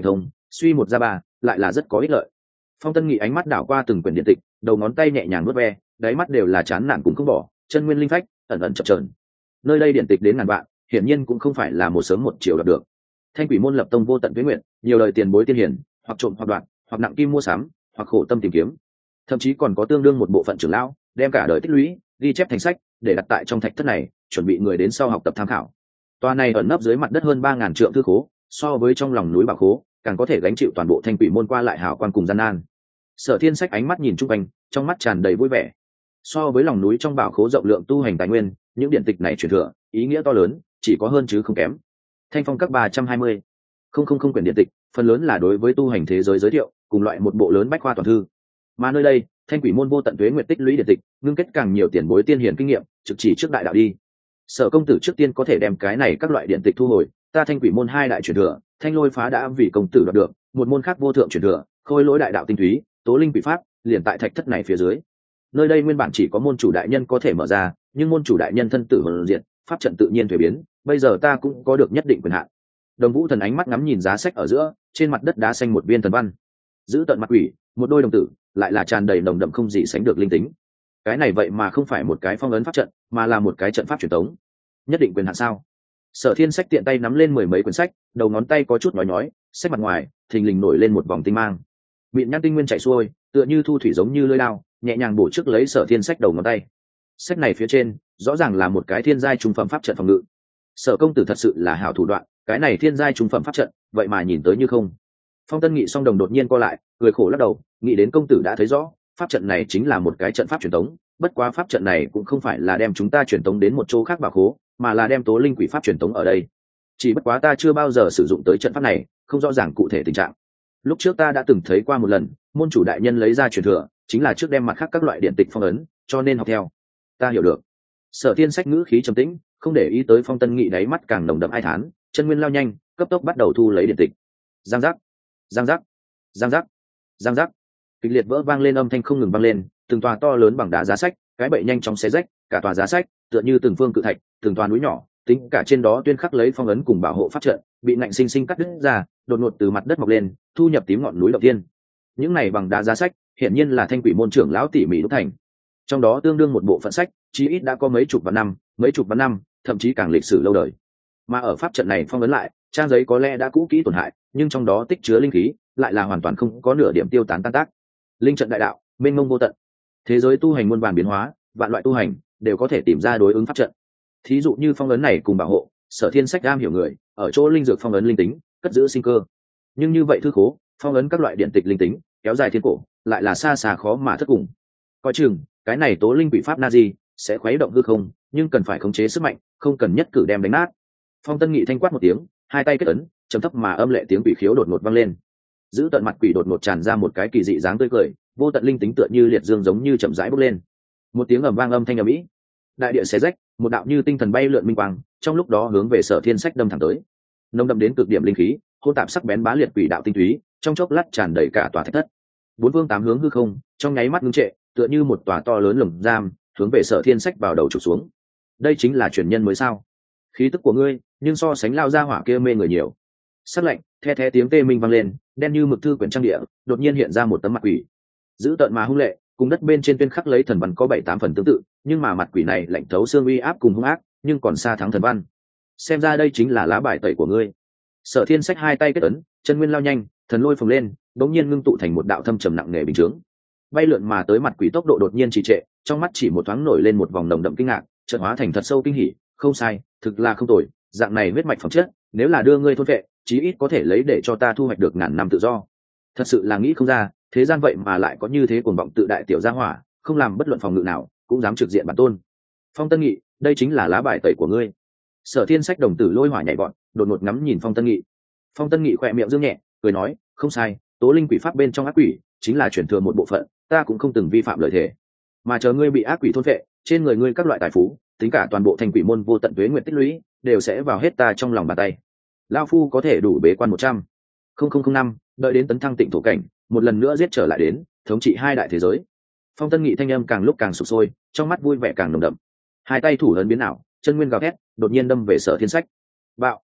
suy một ra ba lại là rất có ích lợi. Phong Tân Nghị ánh mắt đảo qua từng quyển điện tịch, đầu ngón tay nhẹ nhàng vuốt ve, đáy mắt đều là chán nản cũng không bỏ, chân nguyên linh phách ẩn ẩn chập chờn. Nơi đây điện tịch đến ngàn vạn, hiển nhiên cũng không phải là một sớm một chiều đạt được. Thanh Quỷ môn lập tông vô tận tuế nguyện, nhiều đời tiền bối tiên hiển, hoặc trộm hoặc đoạt, hoặc nặng kim mua sắm, hoặc khổ tâm tìm kiếm, thậm chí còn có tương đương một bộ phận trưởng lão đem cả đời tích lũy ghi chép thành sách để đặt tại trong thạch thất này, chuẩn bị người đến sau học tập tham khảo. Tòa này ẩn nấp dưới mặt đất hơn 3.000 trượng thư khố, so với trong lòng núi bảo khố càng có thể gánh chịu toàn bộ Thanh Quỷ môn qua lại hào quang cùng gian nan. Sở Thiên Sách ánh mắt nhìn chung quanh, trong mắt tràn đầy vui vẻ. So với lòng núi trong bảo khố rộng lượng tu hành tài nguyên, những điện tịch này truyền thừa ý nghĩa to lớn, chỉ có hơn chứ không kém. Thanh phong các 320 không quyển điện tịch, phần lớn là đối với tu hành thế giới giới thiệu, cùng loại một bộ lớn bách khoa toàn thư. Mà nơi đây, Thanh Quỷ môn vô tận tuế nguyện tích lũy điện tịch, ngưng kết càng nhiều tiền bối tiên hiển kinh nghiệm, trực chỉ trước đại đạo đi. Sở công tử trước tiên có thể đem cái này các loại điện tịch thu hồi, ta Thanh Quỷ môn hai đại truyền thừa, Thanh Lôi phá đã vì công tử đoạt được, một môn khác vô thượng truyền thừa, Khôi lỗi đại đạo tinh túy, Tố linh quỷ pháp, liền tại thạch thất này phía dưới. Nơi đây nguyên bản chỉ có môn chủ đại nhân có thể mở ra, nhưng môn chủ đại nhân thân tử hồn diệt, pháp trận tự nhiên thay biến, bây giờ ta cũng có được nhất định quyền hạn. Đồng Vũ Thần ánh mắt ngắm nhìn giá sách ở giữa, trên mặt đất đá xanh một viên thần văn. Giữ tận mặt quỷ, một đôi đồng tử, lại là tràn đầy nồng đậm không gì sánh được linh tính. Cái này vậy mà không phải một cái phong ấn pháp trận, mà là một cái trận pháp truyền thống. Nhất định quyền hạn sao? Sở Thiên Sách tiện tay nắm lên mười mấy quyển sách, đầu ngón tay có chút nhói nhói, sách mặt ngoài thình lình nổi lên một vòng tinh mang. Mịn nhăn tinh nguyên chảy xuôi, tựa như thu thủy giống như lưỡi đao, nhẹ nhàng bổ trước lấy Sở Thiên Sách đầu ngón tay. Sách này phía trên, rõ ràng là một cái thiên giai trung phẩm pháp trận phòng ngự. Sở công tử thật sự là hảo thủ đoạn, cái này thiên giai trung phẩm pháp trận, vậy mà nhìn tới như không. Phong Tân Nghị song đồng đột nhiên co lại, cười khổ lắc đầu, nghĩ đến công tử đã thấy rõ, pháp trận này chính là một cái trận pháp truyền tống, bất quá pháp trận này cũng không phải là đem chúng ta truyền tống đến một chỗ khác bảo khố, mà là đem Tố linh quỷ pháp truyền tống ở đây. Chỉ bất quá ta chưa bao giờ sử dụng tới trận pháp này, không rõ ràng cụ thể tình trạng. Lúc trước ta đã từng thấy qua một lần, môn chủ đại nhân lấy ra truyền thừa, chính là trước đem mặt khác các loại điện tịch phong ấn, cho nên học theo. Ta hiểu được. Sở Thiên Sách ngữ khí trầm tĩnh, không để ý tới Phong Tân Nghị đáy mắt càng nồng đậm ai thán, chân nguyên lao nhanh, cấp tốc bắt đầu thu lấy điện tịch. Giang giác, giang giác, giang giác, giang giác, kịch liệt vỡ vang lên, âm thanh không ngừng vang lên, từng tòa to lớn bằng đá giá sách, cái bậy nhanh chóng xé rách, cả tòa giá sách tựa như từng phương cự thạch, từng tòa núi nhỏ, tính cả trên đó tuyên khắc lấy phong ấn cùng bảo hộ pháp trận, bị nạnh sinh sinh cắt đứt ra, đột ngột từ mặt đất mọc lên, thu nhập tím ngọn núi đầu tiên. Những này bằng đá giá sách, hiển nhiên là Thanh Quỷ môn trưởng lão tỉ mỉ đúc thành. Trong đó tương đương một bộ phận sách, chí ít đã có mấy chục vạn năm, thậm chí càng lịch sử lâu đời. Mà ở pháp trận này phong ấn lại, trang giấy có lẽ đã cũ kỹ tổn hại, nhưng trong đó tích chứa linh khí lại là hoàn toàn không có nửa điểm tiêu tán tan tác. Linh trận đại đạo, mênh mông vô tận. Thế giới tu hành muôn vàn biến hóa, vạn loại tu hành đều có thể tìm ra đối ứng pháp trận. Thí dụ như phong ấn này cùng bảo hộ, Sở Thiên Sách am hiểu người, ở chỗ linh dược phong ấn linh tính, cất giữ sinh cơ. Nhưng như vậy thư khố, phong ấn các loại điện tịch linh tính, kéo dài thiên cổ, lại là xa xa khó mà thất cùng. Coi chừng, cái này Tố linh quỷ pháp Nazi sẽ khuấy động hư không, nhưng cần phải khống chế sức mạnh, không cần nhất cử đem đánh nát. Phong Tân Nghị thanh quát một tiếng, hai tay kết ấn, trầm thấp mà âm lệ tiếng quỷ khiếu đột ngột vang lên. Giữ tận mặt quỷ đột ngột tràn ra một cái kỳ dị dáng tươi cười, vô tận linh tính tựa như liệt dương giống như chậm rãi bốc lên. Một tiếng ầm vang âm thanh ầm ĩ, đại địa xé rách, một đạo như tinh thần bay lượn minh quang, trong lúc đó hướng về Sở Thiên Sách đâm thẳng tới. Nồng đậm đến cực điểm linh khí, hỗn tạp sắc bén bá liệt quỷ đạo tinh túy, trong chốc lát tràn đầy cả tòa thạch thất. Bốn phương tám hướng hư không, trong nháy mắt ngưng trệ, tựa như một tòa to lớn lồng giam, hướng về Sở Thiên Sách vào đầu chụp xuống. Đây chính là truyền nhân mới sao? Khí tức của ngươi, nhưng so sánh lao ra hỏa kia mê người nhiều. Sắc lạnh, the tiếng tê minh vang lên, đen như mực thư quyển trang địa, đột nhiên hiện ra một tấm mặt quỷ. Giữ tợn mà hung lệ, cùng đất bên trên tuyên khắc lấy thần văn có 7-8 phần tương tự, nhưng mà mặt quỷ này lạnh thấu xương uy áp cùng hung ác, nhưng còn xa thắng thần văn. Xem ra đây chính là lá bài tẩy của ngươi. Sở Thiên Sách hai tay kết ấn, chân nguyên lao nhanh, thần lôi phồng lên, bỗng nhiên ngưng tụ thành một đạo thâm trầm nặng nề bình chướng. Bay lượn mà tới mặt quỷ tốc độ đột nhiên trì trệ, trong mắt chỉ một thoáng nổi lên một vòng nồng đậm kinh ngạc, chợt hóa thành thật sâu kinh hỉ, không sai, thực là không tồi, dạng này huyết mạch phẩm chất, nếu là đưa ngươi thôn vệ, chí ít có thể lấy để cho ta thu hoạch được ngàn năm tự do. Thật sự là nghĩ không ra, thế gian vậy mà lại có như thế cuồng vọng tự đại tiểu gia hỏa, không làm bất luận phòng ngự nào, cũng dám trực diện bản tôn. Phong Tân Nghị, đây chính là lá bài tẩy của ngươi. Sở Thiên Sách đồng tử lôi hỏa nhảy bọn, đột ngột ngắm nhìn Phong Tân Nghị. Phong Tân Nghị khỏe miệng dương nhẹ, cười nói, không sai, Tố linh quỷ pháp bên trong ác quỷ, chính là chuyển thừa một bộ phận, ta cũng không từng vi phạm lời thề. Mà chờ ngươi bị ác quỷ thôn phệ, trên người ngươi các loại tài phú, tính cả toàn bộ Thanh Quỷ môn vô tận tuế nguyện tích lũy, đều sẽ vào hết ta trong lòng bàn tay. Lão phu có thể đủ bế quan 100,005, đợi đến tấn thăng tịnh thổ cảnh, một lần nữa giết trở lại đến, thống trị hai đại thế giới. Phong Tân Nghị thanh âm càng lúc càng sục sôi, trong mắt vui vẻ càng nồng đậm. Hai tay thủ lớn biến ảo, chân nguyên gào thét, đột nhiên đâm về Sở Thiên Sách. Bạo!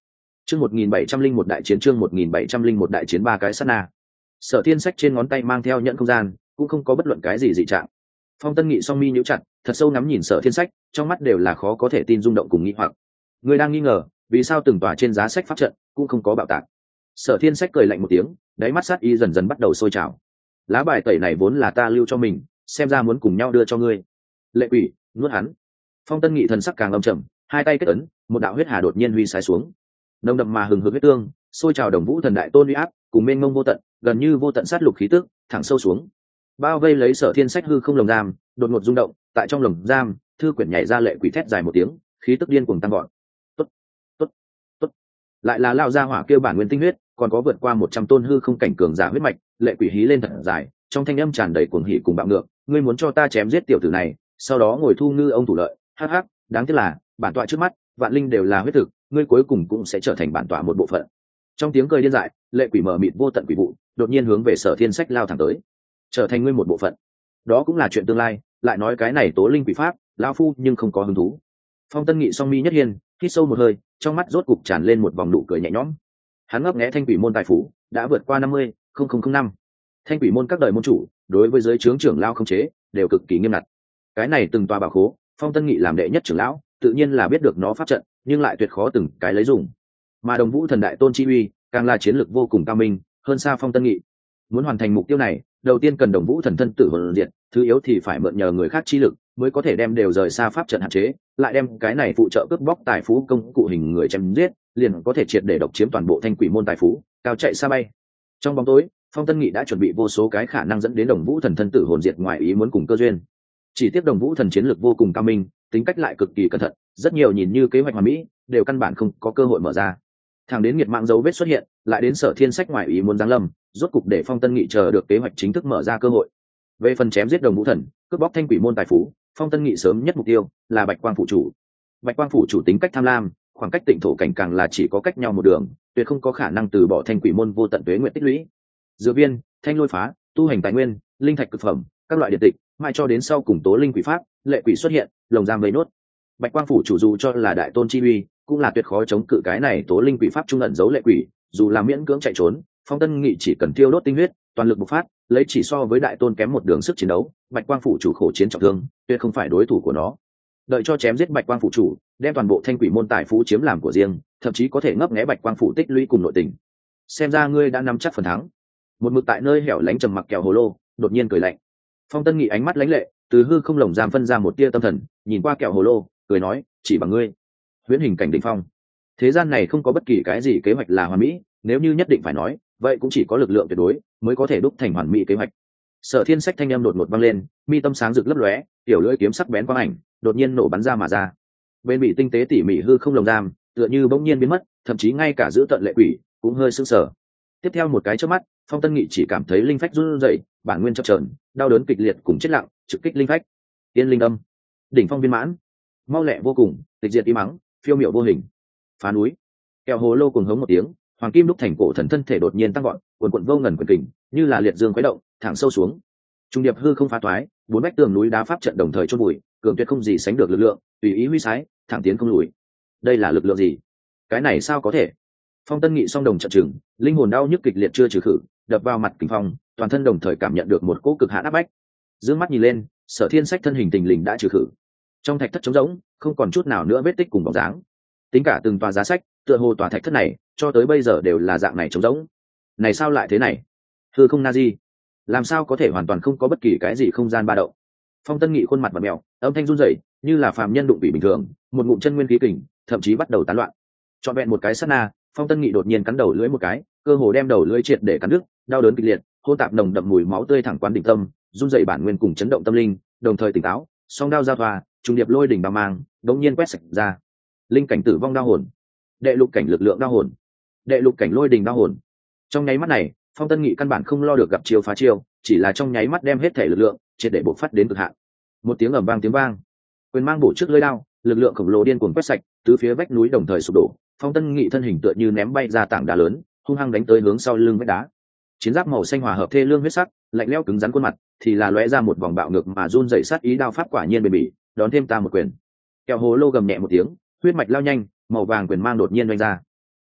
Chương 1701 đại chiến, chương 1701 đại chiến, ba cái sát na. Sở Thiên Sách trên ngón tay mang theo nhẫn không gian, cũng không có bất luận cái gì dị trạng. Phong Tân Nghị song mi nhíu chặt, thật sâu ngắm nhìn Sở Thiên Sách, trong mắt đều là khó có thể tin rung động cùng nghi hoặc. Người đang nghi ngờ, vì sao từng tòa trên giá sách pháp trận cũng không có bạo tạc. Sở Thiên Sách cười lạnh một tiếng, đáy mắt sát ý dần dần bắt đầu sôi trào. Lá bài tẩy này vốn là ta lưu cho mình, xem ra muốn cùng nhau đưa cho ngươi. Lệ quỷ, nuốt hắn. Phong Tân Nghị thần sắc càng âm trầm, hai tay kết ấn, một đạo huyết hà đột nhiên huy sái xuống. Nồng đậm mà hừng hực huyết tương, sôi trào đồng vũ thần đại tôn uy áp, cùng mênh mông vô tận, gần như vô tận sát lục khí tức, thẳng sâu xuống. Bao vây lấy Sở Thiên Sách hư không lồng giam, đột ngột rung động, tại trong lồng giam, thư quyển nhảy ra lệ quỷ thét dài một tiếng, khí tức điên cuồng tăng vọt. Tốt, tốt, tốt. Lại là lao ra hỏa kêu bản nguyên tinh huyết, còn có vượt qua 100 tôn hư không cảnh cường giả huyết mạch, lệ quỷ hí lên thật dài, trong thanh âm tràn đầy cuồng hỉ cùng bạo ngược, ngươi muốn cho ta chém giết tiểu tử này, sau đó ngồi thu ngư ông thủ lợi, hắc hắc, đáng tiếc là, bản tọa trước mắt, vạn linh đều là huyết thực, ngươi cuối cùng cũng sẽ trở thành bản tọa một bộ phận. Trong tiếng cười điên dại, lệ quỷ mở mịt vô tận quỷ vụ, đột nhiên hướng về Sở Thiên Sách lao thẳng tới. Trở thành ngươi một bộ phận, đó cũng là chuyện tương lai, lại nói cái này tố linh quỷ pháp, lão phu nhưng không có hứng thú. Phong Tân Nghị song mi nhất hiên, hít sâu một hơi, trong mắt rốt cục tràn lên một vòng nụ cười nhẹ nhõm. Hắn ngấp nghé thanh quỷ môn tài phú, đã vượt qua 50,005. Thanh quỷ môn các đời môn chủ, đối với giới trưởng trưởng lão không chế, đều cực kỳ nghiêm ngặt. Cái này từng tòa bảo khố, Phong Tân Nghị làm đệ nhất trưởng lão, tự nhiên là biết được nó pháp trận, nhưng lại tuyệt khó từng cái lấy dùng. Mà Đồng Vũ thần đại tôn chi uy, càng là chiến lược vô cùng cao minh, hơn xa Phong Tân Nghị. Muốn hoàn thành mục tiêu này, đầu tiên cần Đồng Vũ thần thân tử hồn diệt, thứ yếu thì phải mượn nhờ người khác chi lực, mới có thể đem đều rời xa pháp trận hạn chế, lại đem cái này phụ trợ cướp bóc tài phú công cụ hình người chém giết, liền có thể triệt để độc chiếm toàn bộ thanh quỷ môn tài phú, cao chạy xa bay. Trong bóng tối, Phong Tân Nghị đã chuẩn bị vô số cái khả năng dẫn đến Đồng Vũ thần thân tử hồn diệt ngoài ý muốn cùng cơ duyên. Chỉ tiếc Đồng Vũ thần chiến lược vô cùng cao minh, tính cách lại cực kỳ cẩn thận, rất nhiều nhìn như kế hoạch hoàn mỹ, đều căn bản không có cơ hội mở ra. Thẳng đến nghiệt mạng dấu vết xuất hiện, lại đến Sở Thiên Sách ngoài ý muốn giáng lâm, rốt cục để Phong Tân Nghị chờ được kế hoạch chính thức mở ra cơ hội. Về phần chém giết Đồng Vũ thần, cướp bóc thanh quỷ môn tài phú, Phong Tân Nghị sớm nhất mục tiêu là Bạch Quang phủ chủ. Bạch Quang phủ chủ tính cách tham lam, khoảng cách Tịnh thổ cảnh càng là chỉ có cách nhau một đường, tuyệt không có khả năng từ bỏ thanh quỷ môn vô tận tuế nguyện tích lũy. Dược viên, thanh lôi phá, tu hành tài nguyên, linh thạch cực phẩm, các loại điện tịch, mai cho đến sau cùng tố linh quỷ pháp, lệ quỷ xuất hiện, lồng giam vây nốt. Bạch Quang phủ chủ dù cho là đại tôn chi uy, cũng là tuyệt khó chống cự cái này tố linh quỷ pháp trung ẩn giấu lệ quỷ, dù là miễn cưỡng chạy trốn, Phong Tân Nghị chỉ cần tiêu đốt tinh huyết, toàn lực bộc phát, lấy chỉ so với đại tôn kém một đường sức chiến đấu, Bạch Quang phủ chủ khổ chiến trọng thương, tuyệt không phải đối thủ của nó. Đợi cho chém giết Bạch Quang phủ chủ, đem toàn bộ thanh quỷ môn tài phú chiếm làm của riêng, thậm chí có thể ngấp nghé Bạch Quang phủ tích lũy cùng nội tình. Xem ra ngươi đã nắm chắc phần thắng. Một mực tại nơi hẻo lánh trầm mặc kẹo hồ lô, đột nhiên cười lạnh. Phong Tân Nghị ánh mắt lãnh lệ, từ hư không lồng giam phân ra một tia tâm thần, nhìn qua kẹo hồ lô, cười nói, chỉ bằng ngươi. Huyễn hình cảnh đỉnh phong. Thế gian này không có bất kỳ cái gì kế hoạch là hoàn mỹ, nếu như nhất định phải nói, vậy cũng chỉ có lực lượng tuyệt đối mới có thể đúc thành hoàn mỹ kế hoạch. Sở Thiên Sách thanh âm đột ngột vang lên, mi tâm sáng rực lấp lóe, tiểu lưỡi kiếm sắc bén quang ảnh, đột nhiên nổ bắn ra mà ra. Bên bị tinh tế tỉ mỉ hư không lồng giam, tựa như bỗng nhiên biến mất, thậm chí ngay cả giữ tận lệ quỷ cũng hơi sững sờ. Tiếp theo một cái chớp mắt, Phong Tân Nghị chỉ cảm thấy linh phách run rẩy, bản nguyên chập chờn, đau đớn kịch liệt cùng chết lặng, trực kích linh phách. Tiên linh âm, đỉnh phong viên mãn, mau lẹ vô cùng, tịch diệt im mắng, phiêu miểu vô hình. Phá núi, kẹo hồ lô cuồng hống một tiếng, hoàng kim đúc thành cổ thần thân thể đột nhiên tăng gọn, cuồn cuộn vô ngần quyền kình, như là liệt dương khuấy động, thẳng sâu xuống. Trung điệp hư không phá toái, bốn vách tường núi đá pháp trận đồng thời chôn bụi, cường tuyệt không gì sánh được lực lượng, tùy ý huy sái, thẳng tiến không lùi. Đây là lực lượng gì? Cái này sao có thể? Phong Tân Nghị song đồng trận trừng, linh hồn đau nhức kịch liệt chưa trừ khử, đập vào mặt Kình Phong, toàn thân đồng thời cảm nhận được một cỗ cực hạn áp bách. Dương mắt nhìn lên, Sở Thiên Sách thân hình tình lình đã trừ khử. Trong thạch thất trống rỗng, không còn chút nào nữa vết tích cùng bóng dáng. Tính cả từng tòa giá sách, tựa hồ tòa thạch thất này, cho tới bây giờ đều là dạng này trống rỗng. Này sao lại thế này? Hư không Nazi, làm sao có thể hoàn toàn không có bất kỳ cái gì không gian ba động? Phong Tân Nghị khuôn mặt bặm mèo, âm thanh run rẩy, như là phàm nhân đụng bị bình thường, một ngụm chân nguyên khí kình, thậm chí bắt đầu tán loạn. Trọn vẹn một cái sát na, Phong Tân Nghị đột nhiên cắn đầu lưỡi một cái, cơ hồ đem đầu lưỡi triệt để cắn đứt, đau đớn kịch liệt, hỗn tạp nồng đậm mùi máu tươi thẳng quán đỉnh tâm, run rẩy bản nguyên cùng chấn động tâm linh, đồng thời tỉnh táo, song đao giao thoa, trùng điệp lôi đỉnh bào mang, đột nhiên quét sạch ra. Linh cảnh tử vong đao hồn, đệ lục cảnh lực lượng đao hồn, đệ lục cảnh lôi đỉnh đao hồn. Trong nháy mắt này, Phong Tân Nghị căn bản không lo được gặp chiêu phá chiêu, chỉ là trong nháy mắt đem hết thể lực lượng triệt để bộc phát đến cực hạn. Một tiếng ầm vang tiếng vang, quyền mang bổ trước lưỡi đao, lực lượng khổng lồ điên cuồng quét sạch, tứ phía vách núi đồng thời sụp đổ. Phong Tân Nghị thân hình tựa như ném bay ra tảng đá lớn, hung hăng đánh tới hướng sau lưng vách đá. Chiến giáp màu xanh hòa hợp thê lương huyết sắc, lạnh lẽo cứng rắn khuôn mặt, thì là lóe ra một vòng bạo ngược mà run rẩy sát ý, đao pháp quả nhiên bền bỉ, đón thêm ta một quyền. Kẹo hồ lô gầm nhẹ một tiếng, huyết mạch lao nhanh, màu vàng quyền mang đột nhiên vung ra.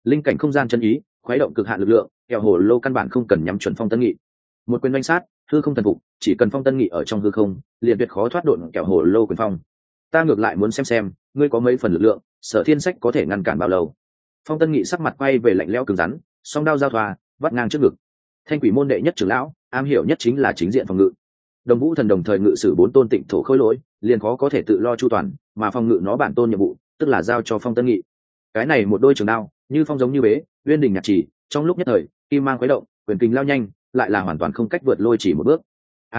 linh cảnh không gian chân ý khuấy động cực hạn lực lượng, kẹo hồ lô căn bản không cần nhắm chuẩn Phong Tân Nghị. Một quyền đánh sát, hư không thần phục, chỉ cần Phong Tân Nghị ở trong hư không, liền tuyệt khó thoát độn kẹo hồ lô quyền phong. Ta ngược lại muốn xem ngươi có mấy phần lực lượng, Sở Thiên Sách có thể ngăn cản bao lâu. Phong Tân Nghị sắc mặt quay về lạnh lẽo cứng rắn, song đao giao thoa, vắt ngang trước ngực. Thanh Quỷ môn đệ nhất trưởng lão, am hiểu nhất chính là chính diện phòng ngự. Đồng Vũ Thần đồng thời ngự sử 4 tôn tịnh thổ khối lỗi, liền khó có thể tự lo chu toàn, mà phòng ngự nó bản tôn nhiệm vụ, tức là giao cho Phong Tân Nghị. Cái này một đôi trường đao, như phong giống như bế, uyên đình nhạc chỉ, trong lúc nhất thời, kim mang khuấy động, quyền kinh lao nhanh, lại là hoàn toàn không cách vượt lôi chỉ một bước.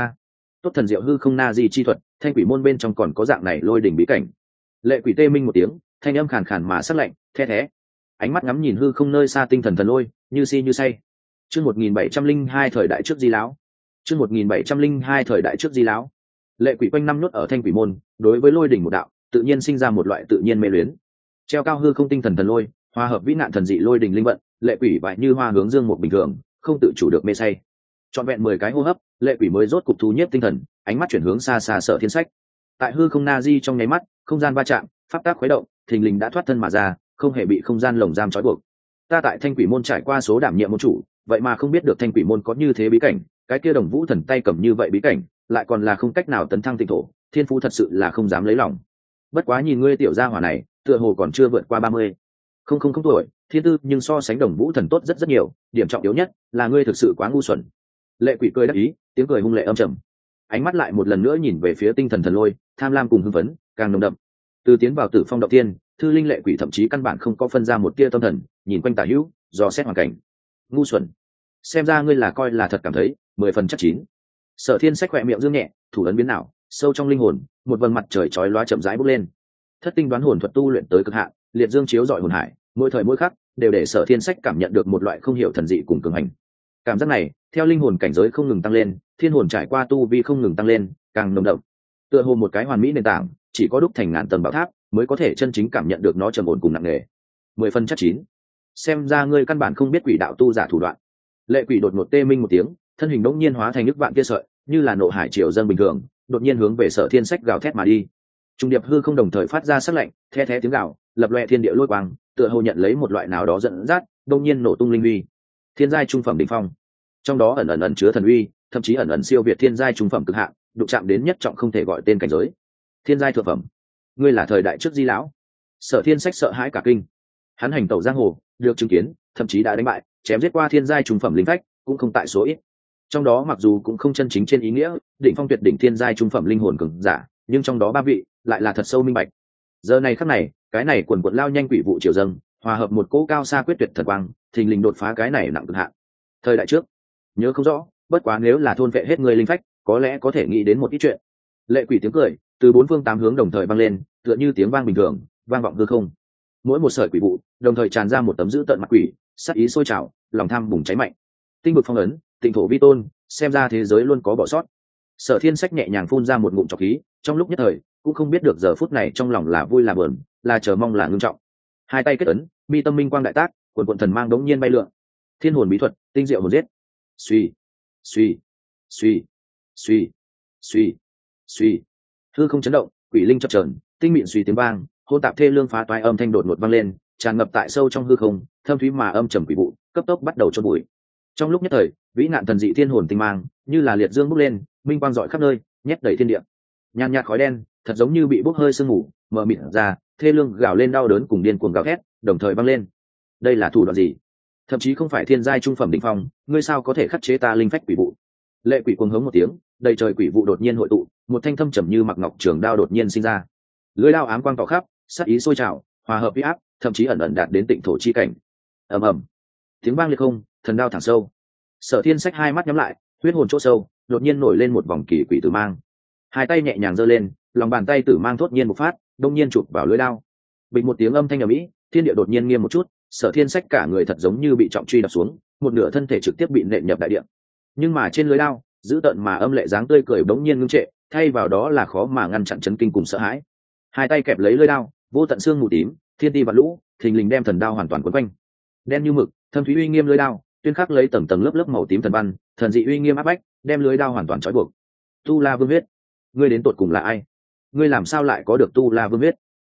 Tốt thần diệu hư không na di chi thuật, Thanh Quỷ môn bên trong còn có dạng này lôi đỉnh bí cảnh. Lệ Quỷ tê minh một tiếng, thanh âm khàn khàn mà sắc lạnh, the thé. Ánh mắt ngắm nhìn hư không nơi xa tinh thần thần lôi, như si như say. Chương 1702 thời đại trước Di lão. Chương 1702 thời đại trước Di lão. Lệ Quỷ quanh năm nhốt ở Thanh Quỷ môn, đối với lôi đỉnh một đạo, tự nhiên sinh ra một loại tự nhiên mê luyến. Treo cao hư không tinh thần thần lôi, hòa hợp vĩ nạn thần dị lôi đỉnh linh vận, Lệ Quỷ vại như hoa hướng dương một bình thường, không tự chủ được mê say. Trọn vẹn 10 cái hô hấp, Lệ Quỷ mới rốt cục thu nhiếp tinh thần, ánh mắt chuyển hướng xa xa Sở Thiên Sách. Tại hư không na di trong nháy mắt, không gian va chạm, pháp tác khuấy động, thình lình đã thoát thân mà ra, không hề bị không gian lồng giam trói buộc. Ta tại Thanh Quỷ môn trải qua số đảm nhiệm môn chủ, vậy mà không biết được Thanh Quỷ môn có như thế bí cảnh, cái kia Đồng Vũ Thần tay cầm như vậy bí cảnh, lại còn là không cách nào tấn thăng tịnh thổ, thiên phú thật sự là không dám lấy lòng. Bất quá nhìn ngươi tiểu gia hỏa này, tựa hồ còn chưa vượt qua 30. Không tuổi, thiên tư nhưng so sánh Đồng Vũ Thần tốt rất rất nhiều, điểm trọng yếu nhất là ngươi thực sự quá ngu xuẩn. Lệ Quỷ cười đắc ý, tiếng cười hung lệ âm trầm. Ánh mắt lại một lần nữa nhìn về phía tinh thần thần lôi, tham lam cùng hưng phấn càng nồng đậm. Từ tiến vào Tử Phong động tiên, Thư Linh Lệ Quỷ thậm chí căn bản không có phân ra một tia tâm thần, nhìn quanh tả hữu, dò xét hoàn cảnh. Ngu xuẩn, xem ra ngươi là coi là thật cảm thấy 10 phần chắc chín. Sở Thiên Sách khỏe miệng dương nhẹ, thủ ấn biến nào, sâu trong linh hồn, một vầng mặt trời chói lóa chậm rãi bốc lên. Thất tinh đoán hồn thuật tu luyện tới cực hạn, liệt dương chiếu rọi hồn hải, mỗi thời mỗi khắc đều để Sở Thiên Sách cảm nhận được một loại không hiểu thần dị cùng cường hành. Cảm giác này, theo linh hồn cảnh giới không ngừng tăng lên, thiên hồn trải qua tu vi không ngừng tăng lên, càng nồng đậm. Tựa hồ một cái hoàn mỹ nền tảng, chỉ có đúc thành ngàn tầng bảo tháp, mới có thể chân chính cảm nhận được nó trầm ổn cùng nặng nề. 10 phần chắc chín. Xem ra ngươi căn bản không biết quỷ đạo tu giả thủ đoạn. Lệ Quỷ đột ngột tê minh một tiếng, thân hình đống nhiên hóa thành nước vạn kia sợi, như là nộ hải triều dâng bình thường, đột nhiên hướng về Sở Thiên Sách gào thét mà đi. Trung điệp hư không đồng thời phát ra sắc lạnh, the thé tiếng gào, lập loè thiên địa lôi quang, tựa hồ nhận lấy một loại nào đó dẫn dắt, đột nhiên nổ tung linh uy. Thiên giai trung phẩm đỉnh phong, trong đó ẩn chứa thần uy, thậm chí ẩn siêu việt thiên giai trung phẩm cực hạn, đụng chạm đến nhất trọng không thể gọi tên cảnh giới. Thiên giai thượng phẩm, ngươi là thời đại trước Di lão. Sở Thiên Sách sợ hãi cả kinh. Hắn hành tẩu giang hồ, được chứng kiến, thậm chí đã đánh bại, chém giết qua thiên giai trung phẩm linh phách, cũng không tại số ít. Trong đó mặc dù cũng không chân chính trên ý nghĩa, đỉnh phong tuyệt đỉnh thiên giai trung phẩm linh hồn cường giả, nhưng trong đó 3 vị lại là thật sâu minh bạch. Giờ này khắc này, cái này quần quật lao nhanh quỷ vụ triều dâng, hòa hợp một cỗ cao xa quyết tuyệt thần quang, thình lình đột phá cái này nặng cực hạn. Thời đại trước, nhớ không rõ, bất quá nếu là thôn vệ hết người linh phách, có lẽ có thể nghĩ đến một ít chuyện. Lệ Quỷ tiếng cười từ 4 phương 8 hướng đồng thời vang lên, tựa như tiếng vang bình thường, vang vọng hư không. Mỗi một sợi quỷ vụ đồng thời tràn ra một tấm dữ tợn mặt quỷ, sát ý sôi trào, lòng tham bùng cháy mạnh. Tinh vực phong ấn, tịnh thổ vi tôn, xem ra thế giới luôn có bỏ sót. Sở Thiên Sách nhẹ nhàng phun ra một ngụm trọc khí, trong lúc nhất thời cũng không biết được giờ phút này trong lòng là vui là buồn, là chờ mong là ngưng trọng. Hai tay kết ấn, mi tâm minh quang đại tác, quần thần mang đống nhiên bay lượn. Thiên hồn bí thuật, tinh diệu hồn giết. Suy, suy, suy, suy, suy, suy. Hư không chấn động, quỷ linh chập chờn, tinh mịn suy tiếng vang, hỗn tạp thê lương phá toái âm thanh đột ngột vang lên, tràn ngập tại sâu trong hư không, thâm thúy mà âm trầm quỷ vụ, cấp tốc bắt đầu chôn bụi. Trong lúc nhất thời, vĩ nạn thần dị thiên hồn tinh mang, như là liệt dương bốc lên, minh quang rọi khắp nơi, nhét đầy thiên địa. Nhàn nhạt khói đen, thật giống như bị bốc hơi sương mù, mờ mịt ra, thê lương gào lên đau đớn cùng điên cuồng gào thét, đồng thời vang lên. Đây là thủ đoạn gì? Thậm chí không phải thiên giai trung phẩm đỉnh phong, ngươi sao có thể khắc chế ta linh phách quỷ vụ? Lệ Quỷ cuồng hống một tiếng, đầy trời quỷ vụ đột nhiên hội tụ, một thanh thâm trầm như mặc ngọc trường đao đột nhiên sinh ra. Lưỡi đao ám quang tỏ khắp, sát ý sôi trào, hòa hợp uy áp, thậm chí ẩn đạt đến tịnh thổ chi cảnh. Ầm ầm, tiếng vang liệt không, thần đao thẳng sâu. Sở Thiên Sách hai mắt nhắm lại, huyết hồn chỗ sâu đột nhiên nổi lên một vòng kỳ quỷ tử mang. Hai tay nhẹ nhàng giơ lên, lòng bàn tay tử mang thốt nhiên một phát, đông nhiên chụp vào lưỡi đao. Bình một tiếng âm thanh ầm ĩ, thiên địa đột nhiên nghiêm một chút, Sở Thiên Sách cả người thật giống như bị trọng truy đập xuống, một nửa thân thể trực tiếp bị nện nhập đại địa. Nhưng mà trên lưỡi đao, giữ tận mà âm lệ dáng tươi cười bỗng nhiên ngưng trệ, thay vào đó là khó mà ngăn chặn chấn kinh cùng sợ hãi. Hai tay kẹp lấy lưỡi đao, vô tận xương mù tím, thiên ti vạn lũ, thình lình đem thần đao hoàn toàn quấn quanh. Đen như mực, thâm thúy uy nghiêm lưỡi đao, tuyên khắc lấy tầng tầng lớp lớp màu tím thần văn, thần dị uy nghiêm áp bách, đem lưỡi đao hoàn toàn trói buộc. Tu La Vương huyết, ngươi đến tột cùng là ai? Ngươi làm sao lại có được Tu La Vương huyết?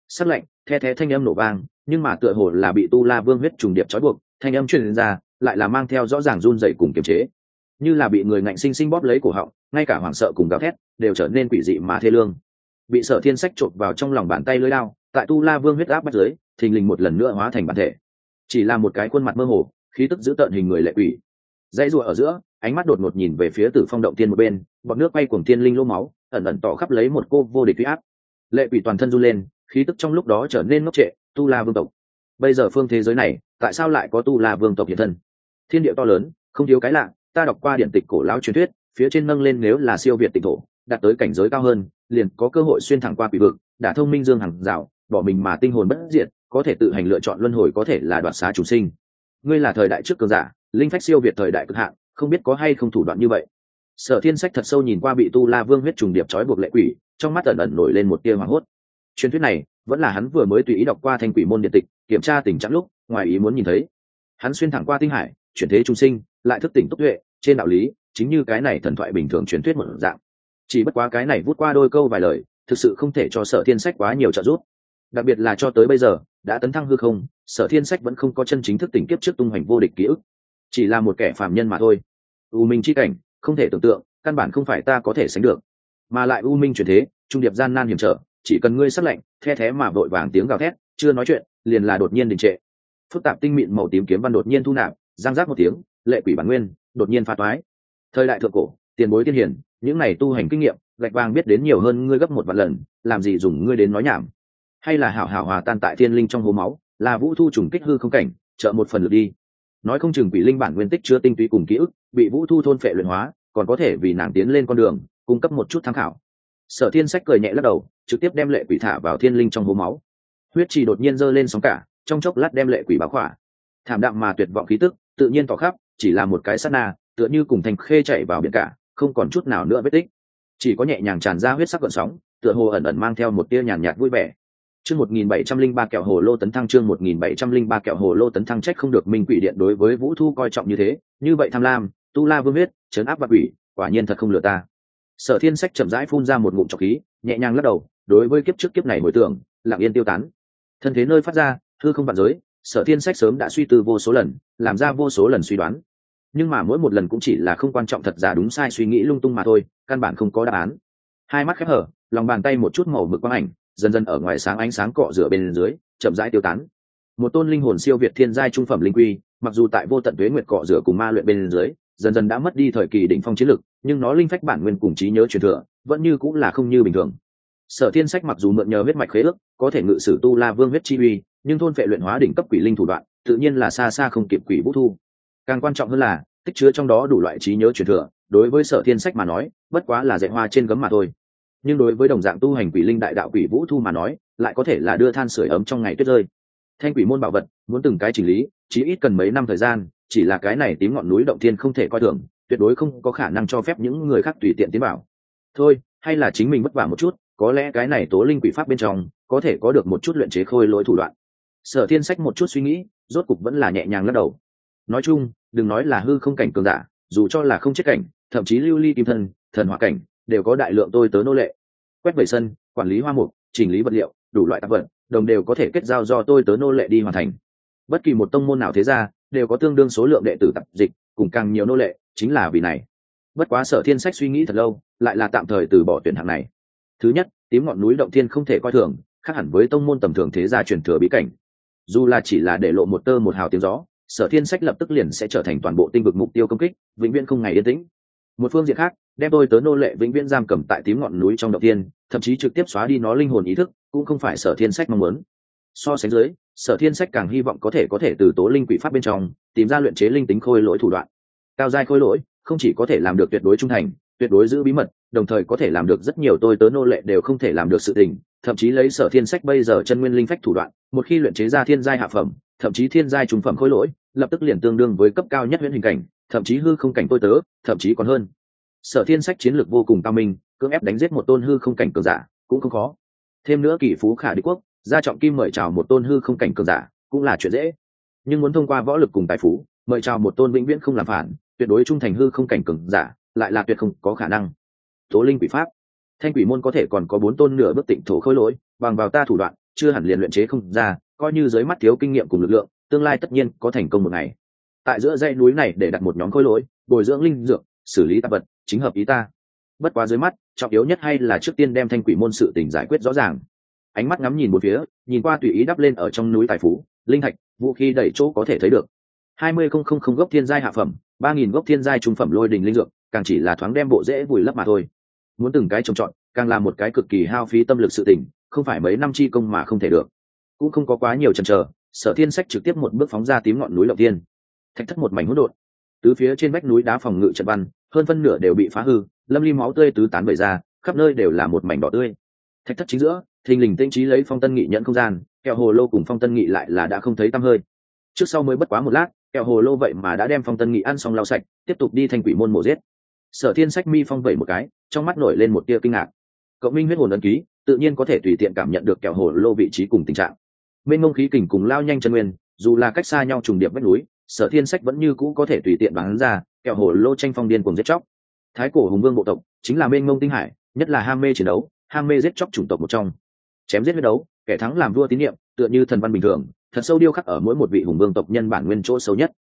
sắc lạnh the thé thanh âm nổ vang, nhưng mà tựa hồ là bị tu la vương huyết trùng điệp trói buộc, thanh âm truyền ra lại là mang theo rõ ràng run dậy cùng kiềm chế, như là bị người ngạnh sinh sinh bóp lấy cổ họng, ngay cả hoảng sợ cùng gào thét đều trở nên quỷ dị mà thê lương. Bị Sở Thiên Sách trộn vào trong lòng bàn tay lưỡi lao, tại tu la vương huyết áp bắt dưới, thình lình một lần nữa hóa thành bản thể, chỉ là một cái khuôn mặt mơ hồ, khí tức dữ tợn hình người lệ quỷ. Dãy rùa ở giữa, ánh mắt đột ngột nhìn về phía Tử Phong động tiên một bên, bọt nước bay cuồng tiên linh lô máu, ẩn ẩn tỏ khắp lấy một cô vô địch uy áp. Lệ quỷ toàn thân run lên, khí tức trong lúc đó trở nên ngốc trệ. Tu la vương tộc, bây giờ phương thế giới này, tại sao lại có tu la vương tộc hiện thân? Thiên địa to lớn, không thiếu cái lạ. Ta đọc qua điện tịch cổ lão truyền thuyết, phía trên nâng lên nếu là siêu việt tịnh thổ, đạt tới cảnh giới cao hơn, liền có cơ hội xuyên thẳng qua quỷ vực, đả thông minh dương hằng rào, bỏ mình mà tinh hồn bất diệt, có thể tự hành lựa chọn luân hồi, có thể là đoạt xá chủ sinh. Ngươi là thời đại trước cường giả, linh phách siêu việt thời đại cực hạn, không biết có hay không thủ đoạn như vậy. Sở Thiên Sách thật sâu nhìn qua bị tu la vương huyết trùng điệp trói buộc lệ quỷ, trong mắt ẩn ẩn nổi lên một tia hoảng hốt. Truyền thuyết này vẫn là hắn vừa mới tùy ý đọc qua thanh quỷ môn điện tịch, kiểm tra tình trạng lúc ngoài ý muốn nhìn thấy. Hắn xuyên thẳng qua tinh hải, chuyển thế trung sinh, lại thức tỉnh túc tuệ, trên đạo lý chính như cái này thần thoại bình thường truyền thuyết một dạng. Chỉ bất quá cái này vút qua đôi câu vài lời, thực sự không thể cho Sở Thiên Sách quá nhiều trợ giúp. Đặc biệt là cho tới bây giờ đã tấn thăng hư không, Sở Thiên Sách vẫn không có chân chính thức tỉnh kiếp trước tung hoành vô địch ký ức, chỉ là một kẻ phàm nhân mà thôi. U minh chi cảnh không thể tưởng tượng, căn bản không phải ta có thể sánh được. Mà lại u minh chuyển thế, trung điệp gian nan hiểm trở, chỉ cần ngươi sắc lạnh the thé mà vội vàng tiếng gào thét, chưa nói chuyện liền là đột nhiên đình trệ. Phức tạp tinh mịn màu tím kiếm văn đột nhiên thu nạp, giang giác một tiếng, lệ quỷ bản nguyên đột nhiên phá toái. Thời đại thượng cổ, tiền bối tiên hiển, những này tu hành kinh nghiệm, gạch vàng biết đến nhiều hơn ngươi gấp một vạn lần, làm gì dùng ngươi đến nói nhảm? Hay là hảo hảo hòa tan tại thiên linh trong hố máu, là vũ thu trùng kích hư không cảnh, trợ một phần lực đi. Nói không chừng quỷ linh bản nguyên tích chứa tinh túy cùng ký ức, bị vũ thu thôn phệ luyện hóa, còn có thể vì nàng tiến lên con đường cung cấp một chút tham khảo. Sở Thiên Sách cười nhẹ lắc đầu, trực tiếp đem lệ quỷ thả vào thiên linh trong hố máu. Huyết trì đột nhiên dơ lên sóng cả, trong chốc lát đem lệ quỷ báo khỏa. Thảm đạm mà tuyệt vọng khí tức tự nhiên tỏ khắp, chỉ là một cái sát na, tựa như cùng thành khê chạy vào biển cả, không còn chút nào nữa vết tích, chỉ có nhẹ nhàng tràn ra huyết sắc gợn sóng, tựa hồ ẩn ẩn mang theo một tia nhàn nhạt vui vẻ. Chương 1703 kẹo hồ lô tấn thăng, chương 1703 kẹo hồ lô tấn thăng. Trách không được Minh Quỷ Điện đối với Vũ Thu coi trọng như thế, như vậy tham lam, tu la vương huyết, trấn áp vạn quỷ, quả nhiên thật không lừa ta. Sở Thiên Sách chậm rãi phun ra một ngụm trọc khí, nhẹ nhàng lắc đầu, đối với kiếp trước kiếp này hồi tưởng, lặng yên tiêu tán. Thân thế nơi phát ra, hư không vạn giới, Sở Thiên Sách sớm đã suy tư vô số lần, làm ra vô số lần suy đoán, nhưng mà mỗi một lần cũng chỉ là không quan trọng thật giả đúng sai suy nghĩ lung tung mà thôi, căn bản không có đáp án. Hai mắt khép hở, lòng bàn tay một chút màu mực quang ảnh dần dần ở ngoài sáng ánh sáng cọ rửa bên dưới, chậm rãi tiêu tán. Một tôn linh hồn siêu việt thiên giai trung phẩm linh quy, mặc dù tại vô tận tuế nguyệt cọ rửa cùng ma luyện bên dưới, dần dần đã mất đi thời kỳ đỉnh phong chiến lực, nhưng nó linh phách bản nguyên cùng trí nhớ truyền thừa, vẫn như cũng là không như bình thường. Sở Thiên Sách mặc dù mượn nhờ huyết mạch khế ước, có thể ngự sử tu la vương huyết chi uy, nhưng thôn phệ luyện hóa đỉnh cấp quỷ linh thủ đoạn, tự nhiên là xa xa không kịp quỷ Vũ Thu. Càng quan trọng hơn là, tích chứa trong đó đủ loại trí nhớ truyền thừa, đối với Sở Thiên Sách mà nói, bất quá là dạy hoa trên gấm mà thôi. Nhưng đối với đồng dạng tu hành quỷ linh đại đạo quỷ Vũ Thu mà nói, lại có thể là đưa than sưởi ấm trong ngày tuyết rơi. Thanh quỷ môn bảo vật, muốn từng cái chỉnh lý, chỉ ít cần mấy năm thời gian, chỉ là cái này tím ngọn núi động thiên không thể coi thường, tuyệt đối không có khả năng cho phép những người khác tùy tiện tiến vào. Thôi, hay là chính mình vất vả một chút, có lẽ cái này tố linh quỷ pháp bên trong có thể có được một chút luyện chế khôi lỗi thủ đoạn. Sở Thiên Sách một chút suy nghĩ, rốt cục vẫn là nhẹ nhàng lắc đầu. Nói chung, đừng nói là hư không cảnh cường giả, dù cho là không chết cảnh, thậm chí lưu ly kim thân, thần hỏa cảnh, đều có đại lượng tôi tớ nô lệ. Quét vẩy sân, quản lý hoa mục, chỉnh lý vật liệu, đủ loại tạp vật, đồng đều có thể kết giao do tôi tớ nô lệ đi hoàn thành. Bất kỳ một tông môn nào thế ra, đều có tương đương số lượng đệ tử tập dịch, cùng càng nhiều nô lệ, chính là vì này. Bất quá Sở Thiên Sách suy nghĩ thật lâu, lại là tạm thời từ bỏ tuyển hạng này. Thứ nhất, tím ngọn núi động thiên không thể coi thường, khác hẳn với tông môn tầm thường thế gia truyền thừa bí cảnh. Dù là chỉ là để lộ một tơ một hào tiếng gió, Sở Thiên Sách lập tức liền sẽ trở thành toàn bộ tinh vực mục tiêu công kích, vĩnh viễn không ngày yên tĩnh. Một phương diện khác, đem tôi tớ nô lệ vĩnh viễn giam cầm tại tím ngọn núi trong động thiên, thậm chí trực tiếp xóa đi nó linh hồn ý thức, cũng không phải Sở Thiên Sách mong muốn. So sánh dưới, Sở Thiên Sách càng hy vọng có thể từ tố linh quỷ pháp bên trong tìm ra luyện chế linh tính khôi lỗi thủ đoạn. Cao giai khôi lỗi không chỉ có thể làm được tuyệt đối trung thành, tuyệt đối giữ bí mật, đồng thời có thể làm được rất nhiều tôi tớ nô lệ đều không thể làm được sự tình, thậm chí lấy Sở Thiên Sách bây giờ chân nguyên linh phách thủ đoạn, một khi luyện chế ra thiên giai hạ phẩm, thậm chí thiên giai trung phẩm khôi lỗi, lập tức liền tương đương với cấp cao nhất huyễn hình cảnh, thậm chí hư không cảnh tôi tớ, thậm chí còn hơn. Sở Thiên Sách chiến lược vô cùng cao minh, cưỡng ép đánh giết một tôn hư không cảnh cường giả cũng không khó. Thêm nữa kỳ phú khả địch quốc, gia trọng kim mời chào một tôn hư không cảnh cường giả cũng là chuyện dễ. Nhưng muốn thông qua võ lực cùng tài phú, mời chào một tôn vĩnh viễn không làm phản, tuyệt đối trung thành hư không cảnh cường giả, lại là tuyệt không có khả năng. Tố linh quỷ pháp, thanh quỷ môn có thể còn có 4 tôn nửa bước tịnh thổ khôi lỗi, bằng vào ta thủ đoạn, chưa hẳn liền luyện chế không ra, coi như dưới mắt thiếu kinh nghiệm cùng lực lượng, tương lai tất nhiên có thành công một ngày. Tại giữa dãy núi này để đặt một nhóm khối lỗi, bồi dưỡng linh dược, xử lý tạp vật, chính hợp ý ta. Bất quá dưới mắt, trọng yếu nhất hay là trước tiên đem thanh quỷ môn sự tình giải quyết rõ ràng. Ánh mắt ngắm nhìn một phía, nhìn qua tùy ý đắp lên ở trong núi tài phú, linh thạch, vũ khí đầy chỗ có thể thấy được. 20,000 gốc thiên giai hạ phẩm, 3.000 gốc thiên giai trung phẩm lôi đình linh dược, càng chỉ là thoáng đem bộ rễ vùi lấp mà thôi. Muốn từng cái trồng trọt, càng là một cái cực kỳ hao phí tâm lực sự tình, không phải mấy năm chi công mà không thể được. Cũng không có quá nhiều chần chờ, Sở Thiên Sách trực tiếp một bước phóng ra tím ngọn núi Lộng Tiên. Thạch thất một mảnh hỗn độn, tứ phía trên vách núi đá phòng ngự trận văn, hơn phân nửa đều bị phá hư, lâm ly máu tươi tứ tán bày ra, khắp nơi đều là một mảnh đỏ tươi. Thạch thất chính giữa, thình lình tinh trí lấy Phong Tân Nghị nhận không gian, kẹo hồ lô cùng Phong Tân Nghị lại là đã không thấy tăm hơi. Trước sau mới bất quá một lát, kẹo hồ lô vậy mà đã đem Phong Tân Nghị ăn xong lau sạch, tiếp tục đi thanh quỷ môn mổ giết. Sở Thiên Sách mi phong vẩy một cái, trong mắt nổi lên một tia kinh ngạc. Cộng minh huyết hồn ấn ký, tự nhiên có thể tùy tiện cảm nhận được kẹo hồ lô vị trí cùng tình trạng. Mênh mông khí kình cùng lao nhanh chân nguyên, dù là cách xa nhau trùng điệp vách núi, Sở Thiên Sách vẫn như cũ có thể tùy tiện bắn ra, kẹo hồ lô tranh phong điên cuồng giết chóc. Thái cổ hùng vương bộ tộc chính là mênh mông tinh hải, nhất là ham mê chiến đấu, ham mê giết chóc chủng tộc một trong. Chém giết huyết đấu, kẻ thắng làm vua tín nhiệm, tựa như thần văn bình thường, thật sâu điêu khắc ở mỗi một vị hùng vương tộc nhân bản nguyên chỗ sâu nhất.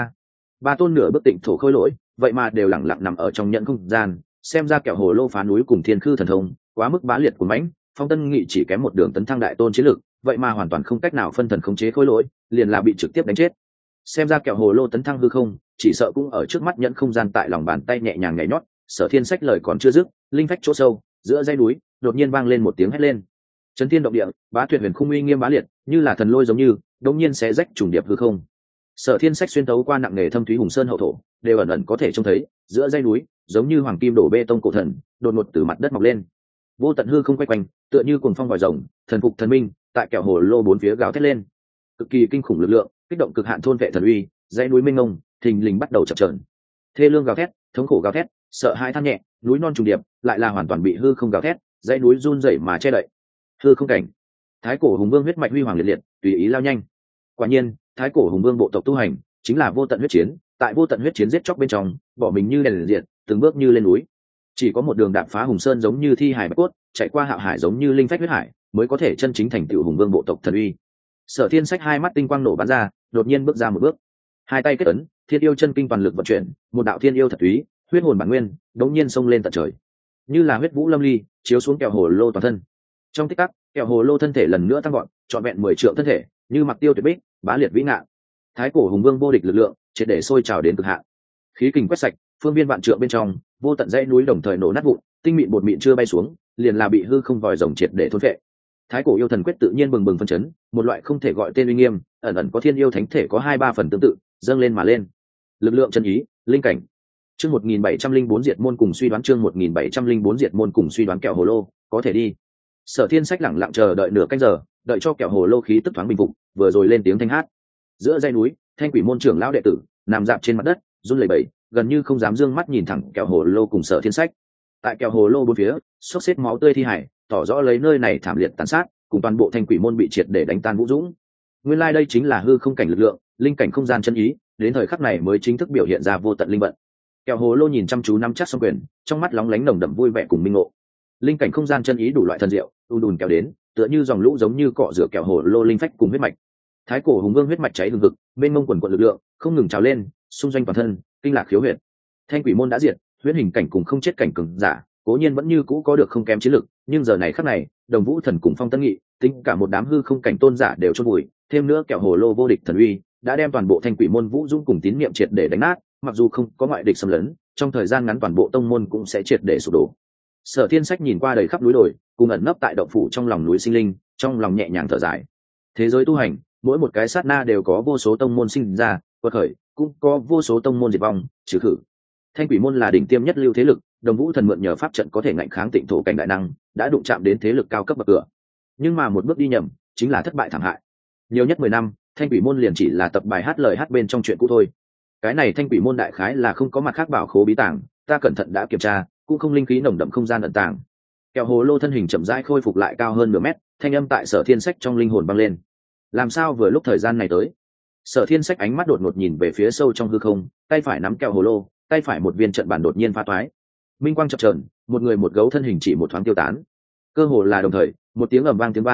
Ba tôn nửa bức tịnh thổ khôi lỗi, vậy mà đều lẳng lặng nằm ở trong nhận không gian, xem ra kẹo hồ lô phá núi cùng thiên khư thần thông, quá mức bá liệt của mãnh. Phong Tân Nghị chỉ kém một đường tấn thăng đại tôn chiến lực, vậy mà hoàn toàn không cách nào phân thần khống chế khôi lỗi, liền là bị trực tiếp đánh chết. Xem ra kẹo hồ lô tấn thăng hư không, chỉ sợ cũng ở trước mắt nhận không gian tại lòng bàn tay nhẹ nhàng nhảy nhót. Sở Thiên Sách lời còn chưa dứt, linh phách chỗ sâu giữa dãy núi đột nhiên vang lên một tiếng hét lên. Chấn thiên động địa, bá tuyệt huyền khung uy nghiêm bá liệt, như là thần lôi giống như, đống nhiên sẽ rách trùng điệp hư không. Sở Thiên Sách xuyên tấu qua nặng nề thâm thúy hùng sơn hậu thổ, đều ẩn ẩn có thể trông thấy, giữa dãy núi, giống như hoàng kim đổ bê tông cổ thần, đột ngột từ mặt đất mọc lên. Vô tận hư không quay quanh, tựa như cuồng phong vòi rồng, thần phục thần minh, tại kẹo hồ lô bốn phía gào thét lên. Cực kỳ kinh khủng lực lượng, kích động cực hạn thôn vệ thần uy, dãy núi mênh mông, thình lình bắt đầu chập chờn. Thê lương gào thét, thống khổ gào thét, sợ hãi than nhẹ, núi non trùng điệp, lại là hoàn toàn bị hư không gào thét, dãy núi run rẩy mà che đậy. Hư không cảnh, thái cổ hùng vương huyết mạch huy hoàng liệt liệt, tùy ý lao nhanh. Quả nhiên, thái cổ hùng vương bộ tộc tu hành chính là vô tận huyết chiến, tại vô tận huyết chiến giết chóc bên trong, bỏ mình như đèn diệt, từng bước như lên núi. Chỉ có một đường đạp phá hùng sơn giống như thi hải bạch cốt, chạy qua hạo hải giống như linh phách huyết hải, mới có thể chân chính thành tựu hùng vương bộ tộc thần uy. Sở Thiên Sách hai mắt tinh quang nổ bắn ra, đột nhiên bước ra một bước, hai tay kết ấn, thiên yêu chân kinh toàn lực vận chuyển, một đạo thiên yêu thật túy, huyết hồn bản nguyên, đống nhiên xông lên tận trời, như là huyết vũ lâm ly, chiếu xuống kẹo hồ lô toàn thân. Trong tích tắc, kẹo hồ lô thân thể lần nữa tăng gọn, trọn vẹn 10 trượng thân thể, như mặc tiêu tuyệt bích, bá liệt vĩ ngạn. Thái cổ hùng vương vô địch lực lượng, triệt để sôi trào đến cực hạn. Khí kình quét sạch, phương viên vạn trượng bên trong, vô tận dãy núi đồng thời nổ nát vụn, tinh mịn bột mịn chưa bay xuống, liền là bị hư không vòi rồng triệt để thôn phệ. Thái cổ yêu thần quyết tự nhiên bừng bừng phân chấn, một loại không thể gọi tên uy nghiêm, ẩn ẩn có thiên yêu thánh thể có 2-3 phần tương tự, dâng lên mà lên. Lực lượng chân ý, linh cảnh. Chương 1704 diệt môn cùng suy đoán, chương 1704 diệt môn cùng suy đoán, kẹo hồ lô, có thể đi. Sở Thiên Sách lẳng lặng chờ đợi nửa canh giờ, đợi cho kẹo hồ lô khí tức thoáng bình phục, vừa rồi lên tiếng thanh hát. Giữa dãy núi, thanh quỷ môn trưởng lão đệ tử nằm dạp trên mặt đất, run lẩy bẩy, gần như không dám dương mắt nhìn thẳng kẹo hồ lô cùng Sở Thiên Sách. Tại kẹo hồ lô bốn phía, xốc xếp máu tươi thi hải, tỏ rõ lấy nơi này thảm liệt tàn sát, cùng toàn bộ thanh quỷ môn bị triệt để đánh tan vũ dũng. Nguyên lai đây chính là hư không cảnh lực lượng, linh cảnh không gian chân ý, đến thời khắc này mới chính thức biểu hiện ra vô tận linh vận. Kẹo hồ lô nhìn chăm chú nắm chắc song quyền, trong mắt lóng lánh nồng đậm vui vẻ cùng minh ngộ. Linh cảnh không gian chân ý đủ loại thần diệu, ùn ùn kéo đến, tựa như dòng lũ giống như cọ rửa kẹo hồ lô linh phách cùng huyết mạch. Thái cổ hùng vương huyết mạch cháy hừng hực, mênh mông quần quần lực lượng không ngừng trào lên, xung doanh toàn thân, kinh lạc khiếu huyệt. Thanh quỷ môn đã diệt, huyễn hình cảnh cùng không chết cảnh cường giả, cố nhiên vẫn như cũ có được không kém chiến lực, nhưng giờ này khắc này, Đồng Vũ Thần cùng Phong Tân Nghị, tính cả một đám hư không cảnh tôn giả đều chôn vùi, thêm nữa kẹo hồ lô vô địch thần uy, đã đem toàn bộ thanh quỷ môn vũ dung cùng tín niệm triệt để đánh nát, mặc dù không có ngoại địch xâm lấn, trong thời gian ngắn toàn bộ tông môn cũng sẽ triệt để sụp đổ. Sở Thiên Sách nhìn qua đầy khắp núi đồi, cùng ẩn nấp tại động phủ trong lòng núi sinh linh, trong lòng nhẹ nhàng thở dài. Thế giới tu hành, mỗi một cái sát na đều có vô số tông môn sinh ra, quật khởi, cũng có vô số tông môn diệt vong, trừ khử. Thanh quỷ môn là đỉnh tiêm nhất lưu thế lực, Đồng Vũ Thần mượn nhờ pháp trận có thể ngạnh kháng tịnh thổ cảnh đại năng, đã đụng chạm đến thế lực cao cấp bậc cửa. Nhưng mà một bước đi nhầm, chính là thất bại thảm hại. Nhiều nhất 10 năm, Thanh quỷ môn liền chỉ là tập bài hát lời hát bên trong chuyện cũ thôi. Cái này Thanh quỷ môn đại khái là không có mặt khác bảo khố bí tàng, ta cẩn thận đã kiểm tra, cũng không linh khí nồng đậm không gian ẩn tàng. Kẹo hồ lô thân hình chậm rãi khôi phục lại cao hơn nửa mét, thanh âm tại Sở Thiên Sách trong linh hồn vang lên. Làm sao vừa lúc thời gian này tới? Sở Thiên Sách ánh mắt đột ngột nhìn về phía sâu trong hư không, tay phải nắm kẹo hồ lô, tay phải một viên trận bản đột nhiên phá toái. Minh quang chập chờn, một người một gấu thân hình chỉ một thoáng tiêu tán. Cơ hồ là đồng thời, một tiếng ầm vang tiếng vang,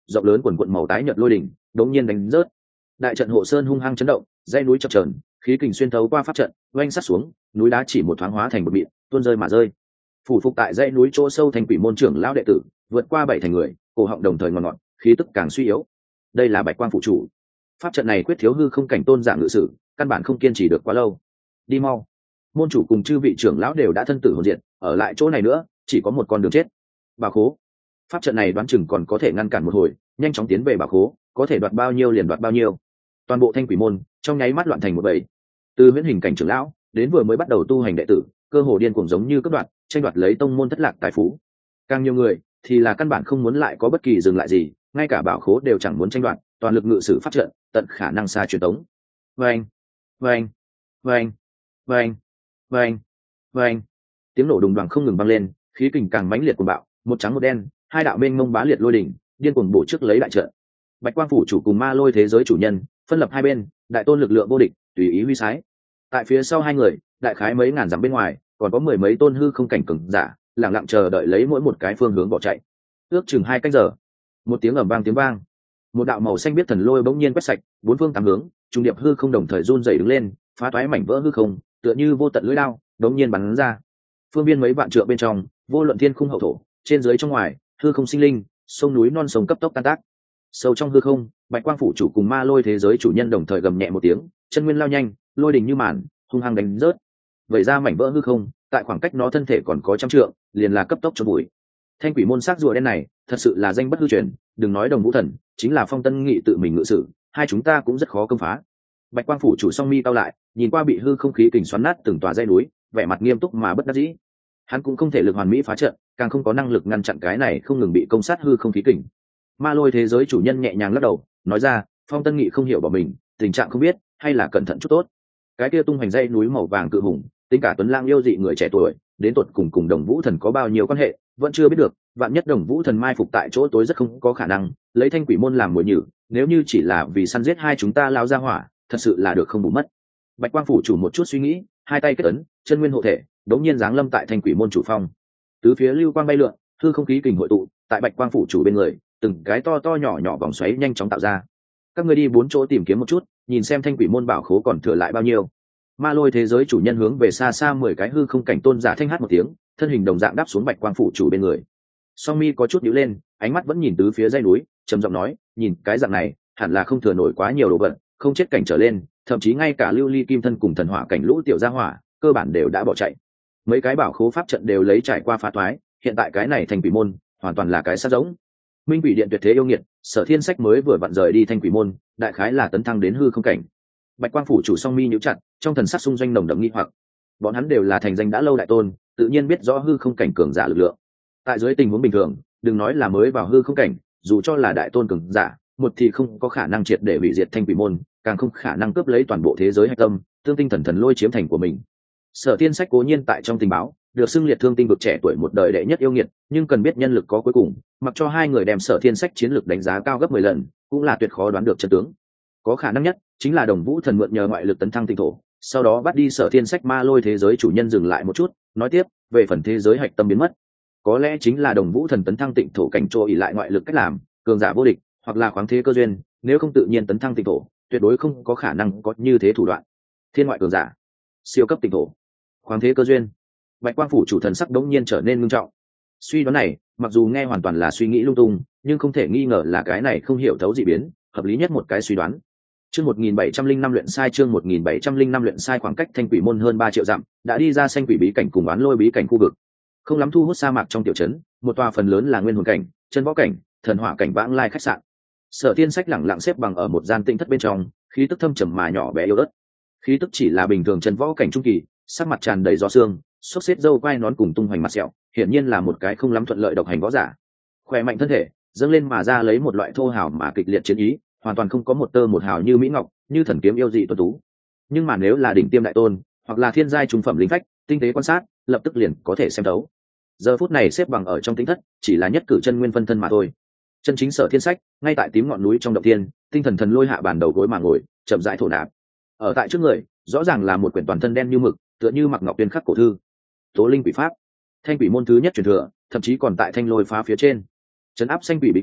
rộng lớn quần quận màu tái nhợt lôi đỉnh đống nhiên đánh rớt. Đại trận hộ sơn hung hăng chấn động, dãy núi chập chờn, khí kình xuyên thấu qua pháp trận oanh sát xuống, núi đá chỉ một thoáng hóa thành một mịn tuôn rơi mà rơi. Phủ phục tại dãy núi chỗ sâu thành quỷ môn trưởng lão đệ tử vượt qua 7 thành người, cổ họng đồng thời ngọt ngọt, khí tức càng suy yếu. Đây là bạch quang phụ chủ. Pháp trận này quyết thiếu hư không cảnh tôn giả ngự sử, căn bản không kiên trì được quá lâu. Đi mau. Môn chủ cùng chư vị trưởng lão đều đã thân tử hồn diệt, ở lại chỗ này nữa chỉ có một con đường chết. Bảo khố. Pháp trận này đoán chừng còn có thể ngăn cản một hồi, nhanh chóng tiến về bảo khố, có thể đoạt bao nhiêu liền đoạt bao nhiêu. Toàn bộ thanh quỷ môn trong nháy mắt loạn thành một bầy. Từ huyễn hình cảnh trưởng lão đến vừa mới bắt đầu tu hành đệ tử, cơ hồ điên cuồng giống như cướp đoạt, tranh đoạt lấy tông môn thất lạc tài phú. Càng nhiều người thì là căn bản không muốn lại có bất kỳ dừng lại gì, ngay cả bảo khố đều chẳng muốn tranh đoạt, toàn lực ngự sử pháp trận, tận khả năng xa truyền tống. Vâng, vâng, vâng, vâng, vâng, vâng. Tiếng nổ đùng đoàng không ngừng vang lên, khí kình càng mãnh liệt cuồng bạo, một trắng một đen, hai đạo mênh mông bá liệt lôi đỉnh, điên cuồng bổ trước lấy đại trận. Bạch quang phủ chủ cùng ma lôi thế giới chủ nhân phân lập hai bên, đại tôn lực lượng vô địch tùy ý huy sái. Tại phía sau hai người, đại khái mấy ngàn dặm bên ngoài còn có mười mấy tôn hư không cảnh cường giả lặng lặng chờ đợi lấy mỗi một cái phương hướng bỏ chạy. Ước chừng 2 canh giờ, một tiếng ầm vang tiếng vang, một đạo màu xanh biết thần lôi bỗng nhiên quét sạch bốn phương tám hướng, trung điệp hư không đồng thời run rẩy đứng lên, phá toái mảnh vỡ hư không, tựa như vô tận lưỡi đao bỗng nhiên bắn ra. Phương biên mấy vạn trượng bên trong, vô luận thiên khung hậu thổ, trên dưới trong ngoài, hư không sinh linh, sông núi non sông cấp tốc tan tác. Sâu trong hư không, bạch quang phủ chủ cùng ma lôi thế giới chủ nhân đồng thời gầm nhẹ một tiếng, chân nguyên lao nhanh, lôi đình như màn, hung hăng đánh rớt. Vậy ra mảnh vỡ hư không, tại khoảng cách nó thân thể còn có trăm trượng, liền là cấp tốc cho bụi. Thanh quỷ môn xác rùa đen này, thật sự là danh bất hư truyền, đừng nói Đồng Vũ Thần, chính là Phong Tân Nghị tự mình ngự sử, hai chúng ta cũng rất khó công phá. Bạch quang phủ chủ song mi cao lại, nhìn qua bị hư không khí kình xoắn nát từng tòa dãy núi, vẻ mặt nghiêm túc mà bất đắc dĩ. Hắn cũng không thể lực hoàn mỹ phá trận, càng không có năng lực ngăn chặn cái này không ngừng bị công sát hư không khí kình. Ma lôi thế giới chủ nhân nhẹ nhàng lắc đầu, nói ra, Phong Tân Nghị không hiểu bỏ mình, tình trạng không biết, hay là cẩn thận chút tốt. Cái kia tung hoành dãy núi màu vàng cự hùng, tính cả tuấn lang yêu dị người trẻ tuổi, đến tột cùng Đồng Vũ Thần có bao nhiêu quan hệ, vẫn chưa biết được. Vạn nhất Đồng Vũ Thần mai phục tại chỗ tối rất không có khả năng lấy thanh quỷ môn làm mồi nhử, nếu như chỉ là vì săn giết hai chúng ta lao ra hỏa, thật sự là được không bù mất. Bạch quang phủ chủ một chút suy nghĩ, hai tay kết ấn, chân nguyên hộ thể, đống nhiên giáng lâm tại thanh quỷ môn chủ phong. Tứ phía lưu quang bay lượn, hư không khí kình hội tụ tại bạch quang phủ chủ bên người, từng cái to to nhỏ nhỏ vòng xoáy nhanh chóng tạo ra. Các ngươi đi 4 chỗ tìm kiếm một chút, nhìn xem thanh quỷ môn bảo khố còn thừa lại bao nhiêu. Ma lôi thế giới chủ nhân hướng về xa xa 10 cái hư không cảnh tôn giả thanh hát một tiếng, thân hình đồng dạng đáp xuống bạch quang phủ chủ bên người. Song mi có chút nhíu lên, ánh mắt vẫn nhìn tứ phía dãy núi, trầm giọng nói, nhìn cái dạng này, hẳn là không thừa nổi quá nhiều đồ vật, không chết cảnh trở lên, thậm chí ngay cả lưu ly kim thân cùng thần hỏa cảnh lũ tiểu gia hỏa, cơ bản đều đã bỏ chạy. Mấy cái bảo khố pháp trận đều lấy trải qua phá toái, hiện tại cái này thành quỷ môn, hoàn toàn là cái xác giống. Minh quỷ điện tuyệt thế yêu nghiệt, Sở Thiên Sách mới vừa vặn rời đi thanh quỷ môn, đại khái là tấn thăng đến hư không cảnh. Bạch quang phủ chủ song mi nhíu chặt, trong thần sắc xung doanh nồng đậm nghi hoặc. Bọn hắn đều là thành danh đã lâu đại tôn, tự nhiên biết rõ hư không cảnh cường giả lực lượng. Tại dưới tình huống bình thường, đừng nói là mới vào hư không cảnh, dù cho là đại tôn cường giả, một thì không có khả năng triệt để hủy diệt thanh quỷ môn, càng không khả năng cướp lấy toàn bộ thế giới hạch tâm, tương tinh thần lôi chiếm thành của mình. Sở Thiên Sách cố nhiên tại trong tình báo được xưng liệt thương tinh vực trẻ tuổi một đời đệ nhất yêu nghiệt, nhưng cần biết nhân lực có cuối cùng, mặc cho hai người đem Sở Thiên Sách chiến lược đánh giá cao gấp 10 lần, cũng là tuyệt khó đoán được chân tướng. Có khả năng nhất chính là Đồng Vũ Thần mượn nhờ ngoại lực tấn thăng tinh thổ, sau đó bắt đi Sở Thiên Sách ma lôi thế giới chủ nhân dừng lại một chút, nói tiếp, về phần thế giới hạch tâm biến mất, có lẽ chính là Đồng Vũ Thần tấn thăng tịnh thổ cảnh trô ỷ lại ngoại lực cách làm, cường giả vô địch, hoặc là khoáng thế cơ duyên, nếu không tự nhiên tấn thăng tịnh thổ, tuyệt đối không có khả năng có như thế thủ đoạn. Thiên ngoại cường giả, siêu cấp tịnh thổ, khoáng thế cơ duyên. Bạch quang phủ chủ thần sắc đống nhiên trở nên nghiêm trọng. Suy đoán này, mặc dù nghe hoàn toàn là suy nghĩ lung tung, nhưng không thể nghi ngờ là cái này không hiểu thấu dị biến, hợp lý nhất một cái suy đoán. Chương 1705 luyện sai, chương 1705 luyện sai, khoảng cách thanh quỷ môn hơn 3 triệu dặm, đã đi ra xanh quỷ bí cảnh cùng oán lôi bí cảnh khu vực. Không lắm thu hút sa mạc trong tiểu trấn, một tòa phần lớn là nguyên hồn cảnh, chân võ cảnh, thần hỏa cảnh vãng lai khách sạn. Sở Thiên Sách lẳng lặng xếp bằng ở một gian tinh thất bên trong, khí tức thâm trầm mà nhỏ bé yếu ớt. Khí tức chỉ là bình thường chân võ cảnh trung kỳ, sắc mặt tràn đầy gió xương, xốc xếp râu quai nón cùng tung hoành mặt sẹo, hiển nhiên là một cái không lắm thuận lợi độc hành võ giả. Khỏe mạnh thân thể, dâng lên mà ra lấy một loại thô hào mà kịch liệt chiến ý, hoàn toàn không có một tơ một hào như mỹ ngọc, như thần kiếm yêu dị tuấn tú. Nhưng mà nếu là đỉnh tiêm đại tôn, hoặc là thiên giai trung phẩm linh phách, tinh tế quan sát, lập tức liền có thể xem thấu. Giờ phút này xếp bằng ở trong tinh thất, chỉ là nhất cử chân nguyên phân thân mà thôi. Chân chính Sở Thiên Sách, ngay tại tím ngọn núi trong động thiên, tinh thần lôi hạ bàn đầu gối mà ngồi, chậm rãi thổ nạp. Ở tại trước người, rõ ràng là một quyển toàn thân đen như mực, tựa như mặc ngọc tuyên khắc cổ thư. Tố linh quỷ pháp, thanh quỷ môn thứ nhất truyền thừa, thậm chí còn tại thanh lôi phá phía trên. Trấn áp xanh quỷ bí cảnh,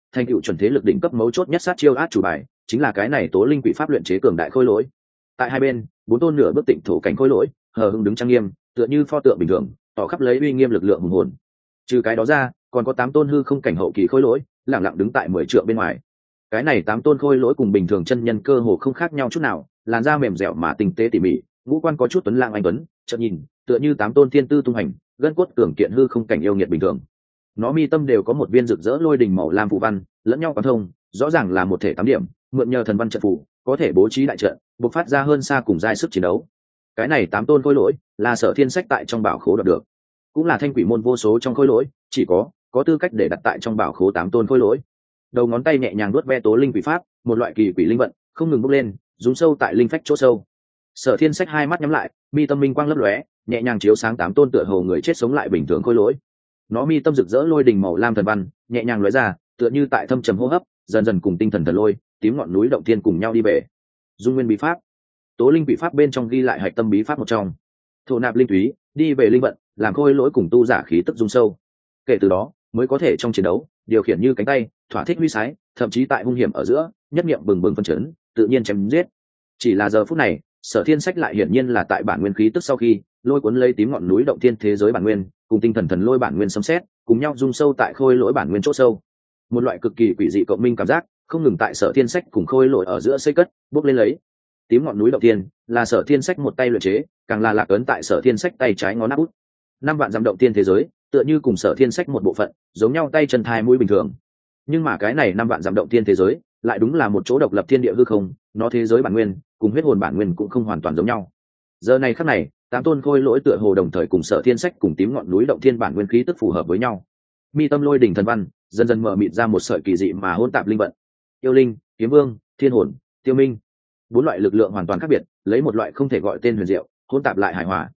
thành tựu chuẩn thế lực đỉnh cấp mấu chốt nhất sát chiêu át chủ bài chính là cái này tố linh quỷ pháp luyện chế cường đại khôi lỗi. Tại hai bên, bốn tôn nửa bước tịnh thổ cảnh khôi lỗi hờ hững đứng trang nghiêm, tựa như pho tượng bình thường, tỏ khắp lấy uy nghiêm lực lượng hùng hồn. Trừ cái đó ra, còn có 8 tôn hư không cảnh hậu kỳ khôi lỗi lẳng lặng đứng tại 10 trượng bên ngoài. Cái này 8 tôn khôi lỗi cùng bình thường chân nhân cơ hồ không khác nhau chút nào, làn da mềm dẻo mà tinh tế tỉ mỉ, ngũ quan có chút tuấn lãng anh tuấn, chợt nhìn tựa như 8 tôn thiên tư tung hành, gân cốt cường kiện hư không cảnh yêu nghiệt bình thường. Nó mi tâm đều có một viên rực rỡ lôi đình màu lam phù văn, lẫn nhau quán thông, rõ ràng là một thể 8 điểm, mượn nhờ thần văn trận phù, có thể bố trí đại trận, bộc phát ra hơn xa cùng giai sức chiến đấu. Cái này 8 tôn khôi lỗi là Sở Thiên Sách tại trong bảo khố đoạt được, cũng là Thanh Quỷ môn vô số trong khôi lỗi chỉ có tư cách để đặt tại trong bảo khố 8 tôn khôi lỗi. Đầu ngón tay nhẹ nhàng vuốt ve tố linh quỷ pháp, một loại kỳ quỷ linh vận không ngừng bốc lên, rúng sâu tại linh phách chỗ sâu. Sở Thiên Sách hai mắt nhắm lại, mi tâm minh quang lấp lóe, nhẹ nhàng chiếu sáng 8 tôn tựa hồ người chết sống lại bình thường khôi lỗi. Nó mi tâm rực rỡ lôi đình màu lam thần văn, nhẹ nhàng lóe ra, tựa như tại thâm trầm hô hấp, dần dần cùng tinh thần thần lôi, tím ngọn núi động thiên cùng nhau đi về. Dung nguyên bí pháp, tố linh quỷ pháp bên trong ghi lại hạch tâm bí pháp một trong. Thổ nạp linh túy, đi về linh vận, làm khôi lỗi cùng tu giả khí tức dung sâu. Kể từ đó, mới có thể trong chiến đấu điều khiển như cánh tay, thỏa thích huy sái, thậm chí tại hung hiểm ở giữa, nhất niệm bừng bừng phân chấn, tự nhiên chém giết. Chỉ là giờ phút này, Sở Thiên Sách lại hiển nhiên là tại bản nguyên khí tức sau khi lôi cuốn lấy tím ngọn núi động thiên thế giới bản nguyên, cùng tinh thần thần lôi bản nguyên xâm xét, cùng nhau dung sâu tại khôi lỗi bản nguyên chỗ sâu. Một loại cực kỳ quỷ dị cộng minh cảm giác, không ngừng tại Sở Thiên Sách cùng khôi lỗi ở giữa xây cất, bốc lên lấy. Tím ngọn núi động thiên là Sở Thiên Sách một tay luyện chế, càng là lạc ấn tại Sở Thiên Sách tay trái ngón áp út. 5 vạn dặm động thiên thế giới, tựa như cùng Sở Thiên Sách một bộ phận, giống nhau tay chân thai mũi bình thường. Nhưng mà cái này 5 vạn dặm động thiên thế giới, lại đúng là một chỗ độc lập thiên địa hư không, nó thế giới bản nguyên cùng huyết hồn bản nguyên cũng không hoàn toàn giống nhau. Giờ này khắc này, 8 tôn khôi lỗi tựa hồ đồng thời cùng Sở Thiên Sách cùng tím ngọn núi động thiên bản nguyên khí tức phù hợp với nhau. Mi tâm lôi đỉnh thần văn dần dần mở mịt ra một sợi kỳ dị mà hỗn tạp linh vận. Yêu linh, kiếm vương, thiên hồn, tiêu minh, 4 loại lực lượng hoàn toàn khác biệt, lấy một loại không thể gọi tên huyền diệu, hỗn tạp lại hài hòa.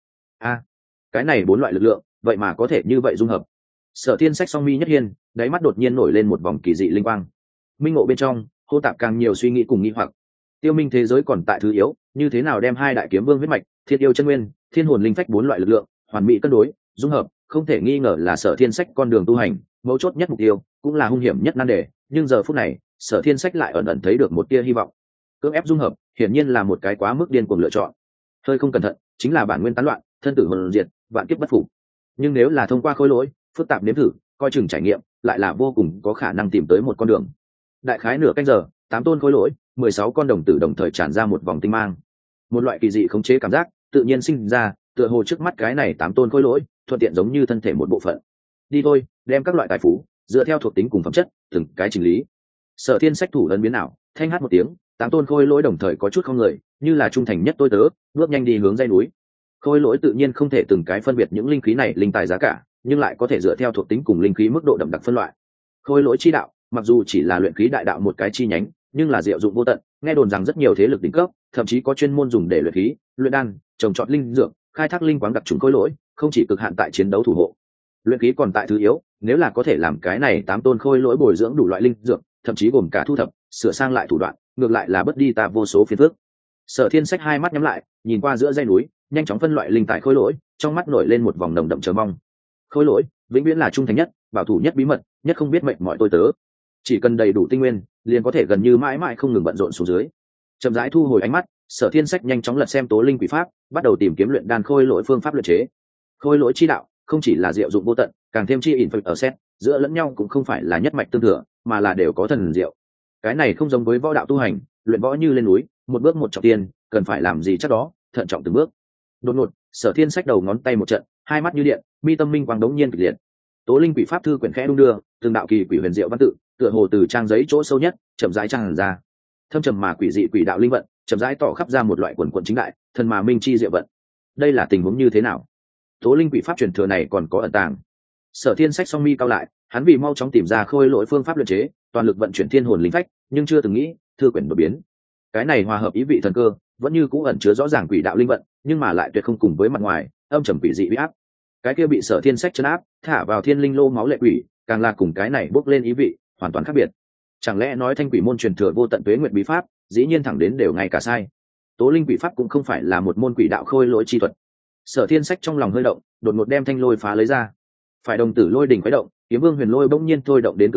Cái này 4 loại lực lượng, vậy mà có thể như vậy dung hợp. Sở Thiên Sách song mi nhất hiên, đáy mắt đột nhiên nổi lên một vòng kỳ dị linh quang. Minh ngộ bên trong, hỗn tạp càng nhiều suy nghĩ cùng nghi hoặc. Tiêu minh thế giới còn tại thứ yếu, như thế nào đem hai đại kiếm vương huyết mạch, thiên yêu chân nguyên, thiên hồn linh phách 4 loại lực lượng hoàn mỹ cân đối, dung hợp, không thể nghi ngờ là Sở Thiên Sách con đường tu hành mấu chốt nhất mục tiêu, cũng là hung hiểm nhất nan đề. Nhưng giờ phút này, Sở Thiên Sách lại ẩn ẩn thấy được một tia hy vọng. Cưỡng ép dung hợp, hiển nhiên là một cái quá mức điên cuồng lựa chọn. Hơi không cẩn thận, chính là bản nguyên tán loạn, thân tử hồn diệt, vạn kiếp bất phục. Nhưng nếu là thông qua khối lỗi, phức tạp nếm thử, coi chừng trải nghiệm, lại là vô cùng có khả năng tìm tới một con đường. Đại khái nửa canh giờ, 8 tôn khối lỗi, 16 con đồng tử đồng thời tràn ra một vòng tinh mang. Một loại kỳ dị khống chế cảm giác tự nhiên sinh ra, tựa hồ trước mắt cái này 8 tôn khối lỗi, thuận tiện giống như thân thể một bộ phận. Đi thôi, đem các loại tài phú dựa theo thuộc tính cùng phẩm chất, từng cái chỉnh lý. Sở Thiên Sách thủ lần biến ảo, thanh hát một tiếng, 8 tôn khôi lỗi đồng thời có chút không người, như là trung thành nhất tôi tớ, bước nhanh đi hướng dãy núi. Khôi lỗi tự nhiên không thể từng cái phân biệt những linh khí này linh tài giá cả, nhưng lại có thể dựa theo thuộc tính cùng linh khí mức độ đậm đặc phân loại. Khôi lỗi chi đạo, mặc dù chỉ là luyện khí đại đạo một cái chi nhánh, nhưng là diệu dụng vô tận, nghe đồn rằng rất nhiều thế lực đỉnh cấp, thậm chí có chuyên môn dùng để luyện khí, luyện đan, trồng trọt linh dược, khai thác linh quáng đặc trùng khôi lỗi, không chỉ cực hạn tại chiến đấu thủ hộ. Luyện khí còn tại thứ yếu, nếu là có thể làm cái này 8 tôn khôi lỗi bồi dưỡng đủ loại linh dược, thậm chí gồm cả thu thập, sửa sang lại thủ đoạn, ngược lại là bất đi ta vô số phiền phức. Sở Thiên Sách hai mắt nhắm lại, nhìn qua giữa dãy núi, nhanh chóng phân loại linh tài khôi lỗi, trong mắt nổi lên một vòng nồng đậm chờ mong. Khôi lỗi vĩnh viễn là trung thành nhất, bảo thủ nhất bí mật, nhất không biết mệnh mọi tôi tớ. Chỉ cần đầy đủ tinh nguyên, liền có thể gần như mãi mãi không ngừng bận rộn xuống dưới. Chậm rãi thu hồi ánh mắt, Sở Thiên Sách nhanh chóng lật xem tố linh quỷ pháp, bắt đầu tìm kiếm luyện đan khôi lỗi phương pháp luyện chế. Khôi lỗi chi đạo không chỉ là diệu dụng vô tận, càng thêm chi ẩn phật ở xét, giữa lẫn nhau cũng không phải là nhất mạch tương thừa, mà là đều có thần diệu. Cái này không giống với võ đạo tu hành, luyện võ như lên núi, một bước một trọng tiên, cần phải làm gì chắc đó, thận trọng từng bước. Đột ngột, Sở Thiên Sách đầu ngón tay một trận, hai mắt như điện, mi tâm minh quang đống nhiên kịch liệt. Tố linh quỷ pháp thư quyển khẽ đung đưa, từng đạo kỳ quỷ huyền diệu văn tự, tựa hồ từ trang giấy chỗ sâu nhất, chậm rãi tràn ra. Thâm trầm mà quỷ dị quỷ đạo linh vận, chậm rãi tỏ khắp ra một loại quần quần chính đại, thần mà minh chi diệu vận. Đây là tình huống như thế nào? Tố linh quỷ pháp truyền thừa này còn có ẩn tàng. Sở Thiên Sách song mi cao lại, hắn vì mau chóng tìm ra khôi lỗi phương pháp luyện chế, toàn lực vận chuyển thiên hồn linh phách, nhưng chưa từng nghĩ thư quyển đột biến. Cái này hòa hợp ý vị thần cơ, vẫn như cũ ẩn chứa rõ ràng quỷ đạo linh vận, nhưng mà lại tuyệt không cùng với mặt ngoài âm trầm quỷ dị uy áp. Cái kia bị Sở Thiên Sách trấn áp, thả vào thiên linh lô máu lệ quỷ, càng là cùng cái này bốc lên ý vị hoàn toàn khác biệt. Chẳng lẽ nói Thanh Quỷ môn truyền thừa vô tận tuế nguyệt bí pháp, dĩ nhiên thẳng đến đều ngay cả sai. Tố linh quỷ pháp cũng không phải là một môn quỷ đạo khôi lỗi chi thuật. Sở Thiên Sách trong lòng hơi động, đột ngột đem thanh lôi phá lấy ra. Phải đồng tử lôi đỉnh khuấy động, kiếm vương huyền lôi bỗng nhiên thôi động đến cực hạn,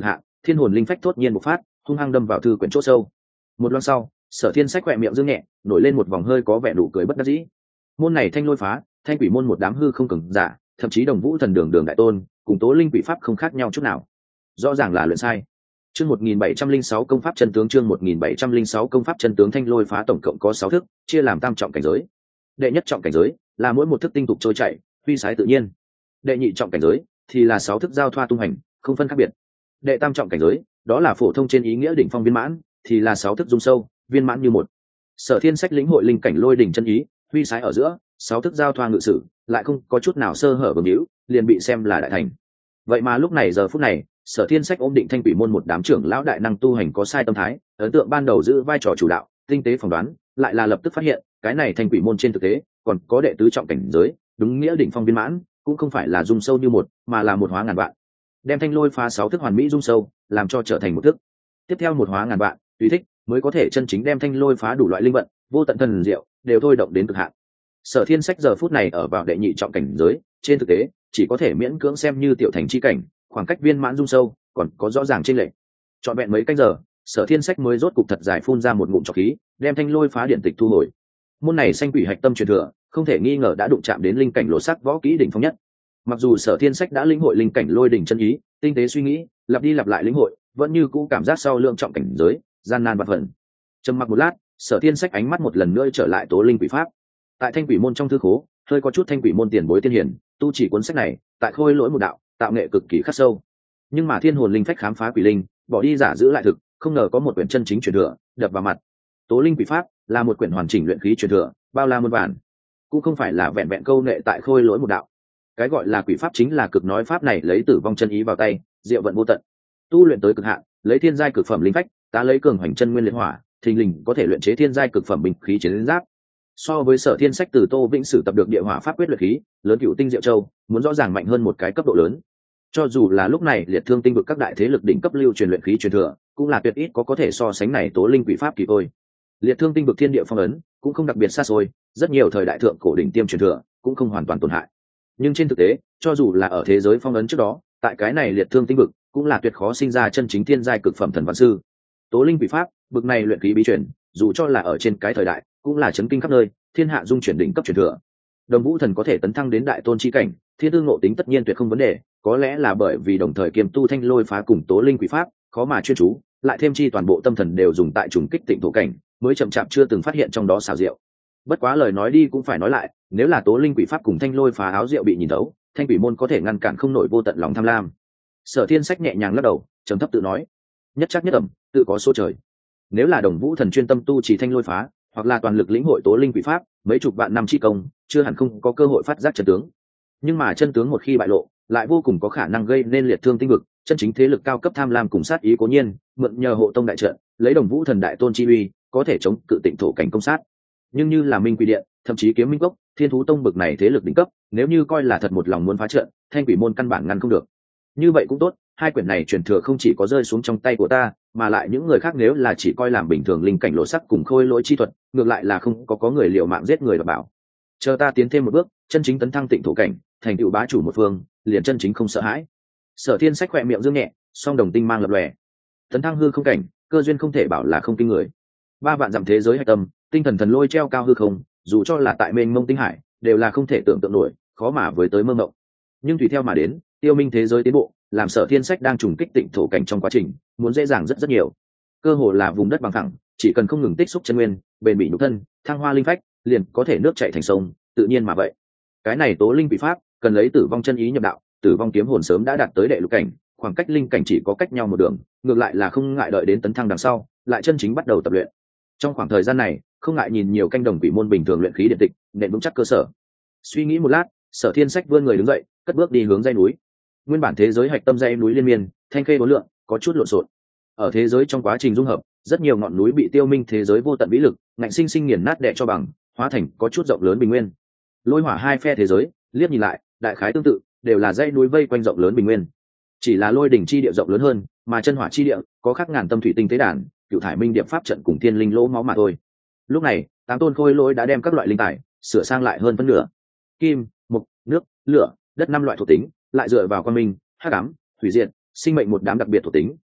thiên hồn linh phách thốt nhiên một phát hung hăng đâm vào thư quyển chỗ sâu. Một loan sau, Sở Thiên Sách khỏe miệng dương nhẹ, nổi lên một vòng hơi có vẻ nụ cười bất đắc dĩ. Môn này thanh lôi phá, thanh quỷ môn một đám hư không cường giả, thậm chí đồng vũ thần đường đường đại tôn, cùng tố linh quỷ pháp không khác nhau chút nào. Rõ ràng là luyện sai. Chương 1706 công pháp chân tướng, chương 1706 công pháp chân tướng. Thanh lôi phá tổng cộng có 6 thức, chia làm tam trọng cảnh giới. Đệ nhất trọng cảnh giới là mỗi một thức tinh tục trôi chảy, huy sái tự nhiên. Đệ nhị trọng cảnh giới thì là 6 thức giao thoa tung hành, không phân khác biệt. Đệ tam trọng cảnh giới, đó là phổ thông trên ý nghĩa đỉnh phong viên mãn, thì là 6 thức dung sâu, viên mãn như một. Sở Thiên Sách lĩnh hội linh cảnh lôi đỉnh chân ý, huy sái ở giữa, 6 thức giao thoa ngự sử, lại không có chút nào sơ hở bướng hữu, liền bị xem là đại thành. Vậy mà lúc này giờ phút này, Sở Thiên Sách ôm định thanh quỷ môn một đám trưởng lão đại năng tu hành có sai tâm thái, ấn tượng ban đầu giữ vai trò chủ đạo, tinh tế phỏng đoán, lại là lập tức phát hiện, cái này thanh quỷ môn trên thực tế còn có đệ tứ trọng cảnh giới, đúng nghĩa đỉnh phong viên mãn, cũng không phải là dung sâu như một, mà là một hóa ngàn vạn. Đem thanh lôi phá 6 thức hoàn mỹ dung sâu, làm cho trở thành một thức. Tiếp theo một hóa ngàn vạn, tùy thích mới có thể chân chính đem thanh lôi phá đủ loại linh vận, vô tận thần diệu đều thôi động đến cực hạn. Sở Thiên Sách giờ phút này ở vào đệ nhị trọng cảnh giới, trên thực tế chỉ có thể miễn cưỡng xem như tiểu thành chi cảnh, khoảng cách viên mãn dung sâu còn có rõ ràng chênh lệch. Trọn vẹn mấy canh giờ, Sở Thiên Sách mới rốt cục thật dài phun ra một ngụm trọc khí, đem thanh lôi phá điện tịch thu hồi. Môn này xanh quỷ hạch tâm truyền thừa, không thể nghi ngờ đã đụng chạm đến linh cảnh lộ sắc võ kỹ đỉnh phong nhất. Mặc dù Sở Thiên Sách đã lĩnh hội linh cảnh lôi đỉnh chân ý, tinh tế suy nghĩ, lặp đi lặp lại lĩnh hội, vẫn như cũ cảm giác sau lượng trọng cảnh giới, gian nan vạn phần. Trầm mặc một lát, Sở Thiên Sách ánh mắt một lần nữa trở lại tố linh quỷ pháp. Tại thanh quỷ môn trong thư khố, hơi có chút thanh quỷ môn tiền bối tiên hiển, tu chỉ cuốn sách này, tại khôi lỗi một đạo, tạo nghệ cực kỳ khắc sâu. Nhưng mà thiên hồn linh phách khám phá quỷ linh, bỏ đi giả giữ lại thực, không ngờ có một quyển chân chính truyền thừa đập vào mặt. Tố linh quỷ pháp là một quyển hoàn chỉnh luyện khí truyền thừa, bao la muôn vàn, cũng không phải là vẹn vẹn câu nệ tại khôi lỗi một đạo. Cái gọi là quỷ pháp chính là cực nói pháp này lấy tử vong chân ý vào tay, diệu vận vô tận. Tu luyện tới cực hạn, lấy thiên giai cực phẩm linh phách, ta lấy cường hoành chân nguyên liệt hỏa, thình lình có thể luyện chế thiên giai cực phẩm binh khí chiến giáp. So với Sở Thiên Sách từ Tô Vĩnh sử tập được địa hỏa pháp quyết luyện khí, lớn cửu tinh diệu châu, muốn rõ ràng mạnh hơn một cái cấp độ lớn. Cho dù là lúc này liệt thương tinh vực các đại thế lực đỉnh cấp lưu truyền luyện khí truyền thừa, cũng là tuyệt ít có thể so sánh này tố linh quỷ pháp kỳ thôi. Liệt thương tinh vực thiên địa phong ấn, cũng không đặc biệt xa xôi, rất nhiều thời đại thượng cổ đỉnh tiêm truyền thừa, cũng không hoàn toàn tổn hại. Nhưng trên thực tế, cho dù là ở thế giới phong ấn trước đó, tại cái này liệt thương tinh vực, cũng là tuyệt khó sinh ra chân chính thiên giai cực phẩm thần văn sư. Tố linh quỷ pháp, bực này luyện khí bí truyền, dù cho là ở trên cái thời đại, cũng là chấn kinh khắp nơi, thiên hạ dung chuyển đỉnh cấp truyền thừa. Đồng vũ thần có thể tấn thăng đến đại tôn chi cảnh, thiên tư ngộ tính tất nhiên tuyệt không vấn đề, có lẽ là bởi vì đồng thời kiêm tu thanh lôi phá cùng tố linh quỷ pháp, khó mà chuyên chú, lại thêm chi toàn bộ tâm thần đều dùng tại trùng kích tịnh thổ cảnh, mới chậm chạp chưa từng phát hiện trong đó xảo diệu. Bất quá lời nói đi cũng phải nói lại, nếu là tố linh quỷ pháp cùng thanh lôi phá áo diệu bị nhìn thấu, thanh quỷ môn có thể ngăn cản không nổi vô tận lòng tham lam. Sở Thiên Sách nhẹ nhàng lắc đầu, trầm thấp tự nói, nhất chắc nhất ẩm, tự có số trời. Nếu là đồng vũ thần chuyên tâm tu chỉ thanh lôi phá, hoặc là toàn lực lĩnh hội tố linh quỷ pháp, mấy chục vạn năm chi công, chưa hẳn không có cơ hội phát giác chân tướng. Nhưng mà chân tướng một khi bại lộ, lại vô cùng có khả năng gây nên liệt thương tinh vực, chân chính thế lực cao cấp tham lam cùng sát ý cố nhiên, mượn nhờ hộ tông đại trận, lấy đồng vũ thần đại tôn chi uy, có thể chống cự tịnh thổ cảnh công sát. Nhưng như là minh quỷ điện, thậm chí kiếm minh cốc, thiên thú tông bực này thế lực đỉnh cấp, nếu như coi là thật một lòng muốn phá trận, thanh quỷ môn căn bản ngăn không được. Như vậy cũng tốt, hai quyển này truyền thừa không chỉ có rơi xuống trong tay của ta, mà lại những người khác nếu là chỉ coi làm bình thường linh cảnh lộ sắc cùng khôi lỗi chi thuật, ngược lại là không có người liều mạng giết người đảm bảo. Chờ ta tiến thêm một bước, chân chính tấn thăng tịnh thổ cảnh, thành tựu bá chủ một phương, liền chân chính không sợ hãi. Sở Thiên Sách khỏe miệng dương nhẹ, song đồng tinh mang lập lòe. Tấn thăng hư không cảnh, cơ duyên không thể bảo là không kinh người. 3 vạn dặm thế giới hạch tâm, tinh thần thần lôi treo cao hư không, dù cho là tại mênh mông tinh hải, đều là không thể tưởng tượng nổi, khó mà với tới mơ mộng. Nhưng tùy theo mà đến, tiêu minh thế giới tiến bộ, làm Sở Thiên Sách đang trùng kích tịnh thổ cảnh trong quá trình, muốn dễ dàng rất nhiều. Cơ hồ là vùng đất bằng phẳng, chỉ cần không ngừng tích xúc chân nguyên, bền bỉ nhục thân, thăng hoa linh phách, liền có thể nước chảy thành sông, tự nhiên mà vậy. Cái này tố linh quỷ pháp, cần lấy tử vong chân ý nhập đạo, tử vong kiếm hồn sớm đã đạt tới đệ lục cảnh, khoảng cách linh cảnh chỉ có cách nhau một đường, ngược lại là không ngại đợi đến tấn thăng đằng sau, lại chân chính bắt đầu tập luyện. Trong khoảng thời gian này, không ngại nhìn nhiều canh đồng quỷ môn bình thường luyện khí điện tịch, nền vững chắc cơ sở. Suy nghĩ một lát, Sở Thiên Sách vươn người đứng dậy, cất bước đi hướng dãy núi. Nguyên bản thế giới hạch tâm dãy núi liên miên, thanh khê bốn lượng, có chút lộn xộn. Ở thế giới trong quá trình dung hợp, rất nhiều ngọn núi bị tiêu minh thế giới vô tận vĩ lực, ngạnh sinh sinh nghiền nát đè cho bằng, hóa thành có chút rộng lớn bình nguyên. Lôi hỏa hai phe thế giới, liếc nhìn lại, đại khái tương tự, đều là dãy núi vây quanh rộng lớn bình nguyên. Chỉ là lôi đỉnh chi địa rộng lớn hơn, mà chân hỏa chi địa có khắc ngàn tâm thủy tinh tế đàn, cựu thải minh điệp pháp trận cùng thiên linh lỗ máu mà thôi. Lúc này, 8 tôn khôi lỗi đã đem các loại linh tài sửa sang lại hơn phân nửa. Kim, mộc, nước, lửa, đất 5 loại thuộc tính, lại dựa vào quan minh, hắc ám, hủy diệt, sinh mệnh một đám đặc biệt thuộc tính,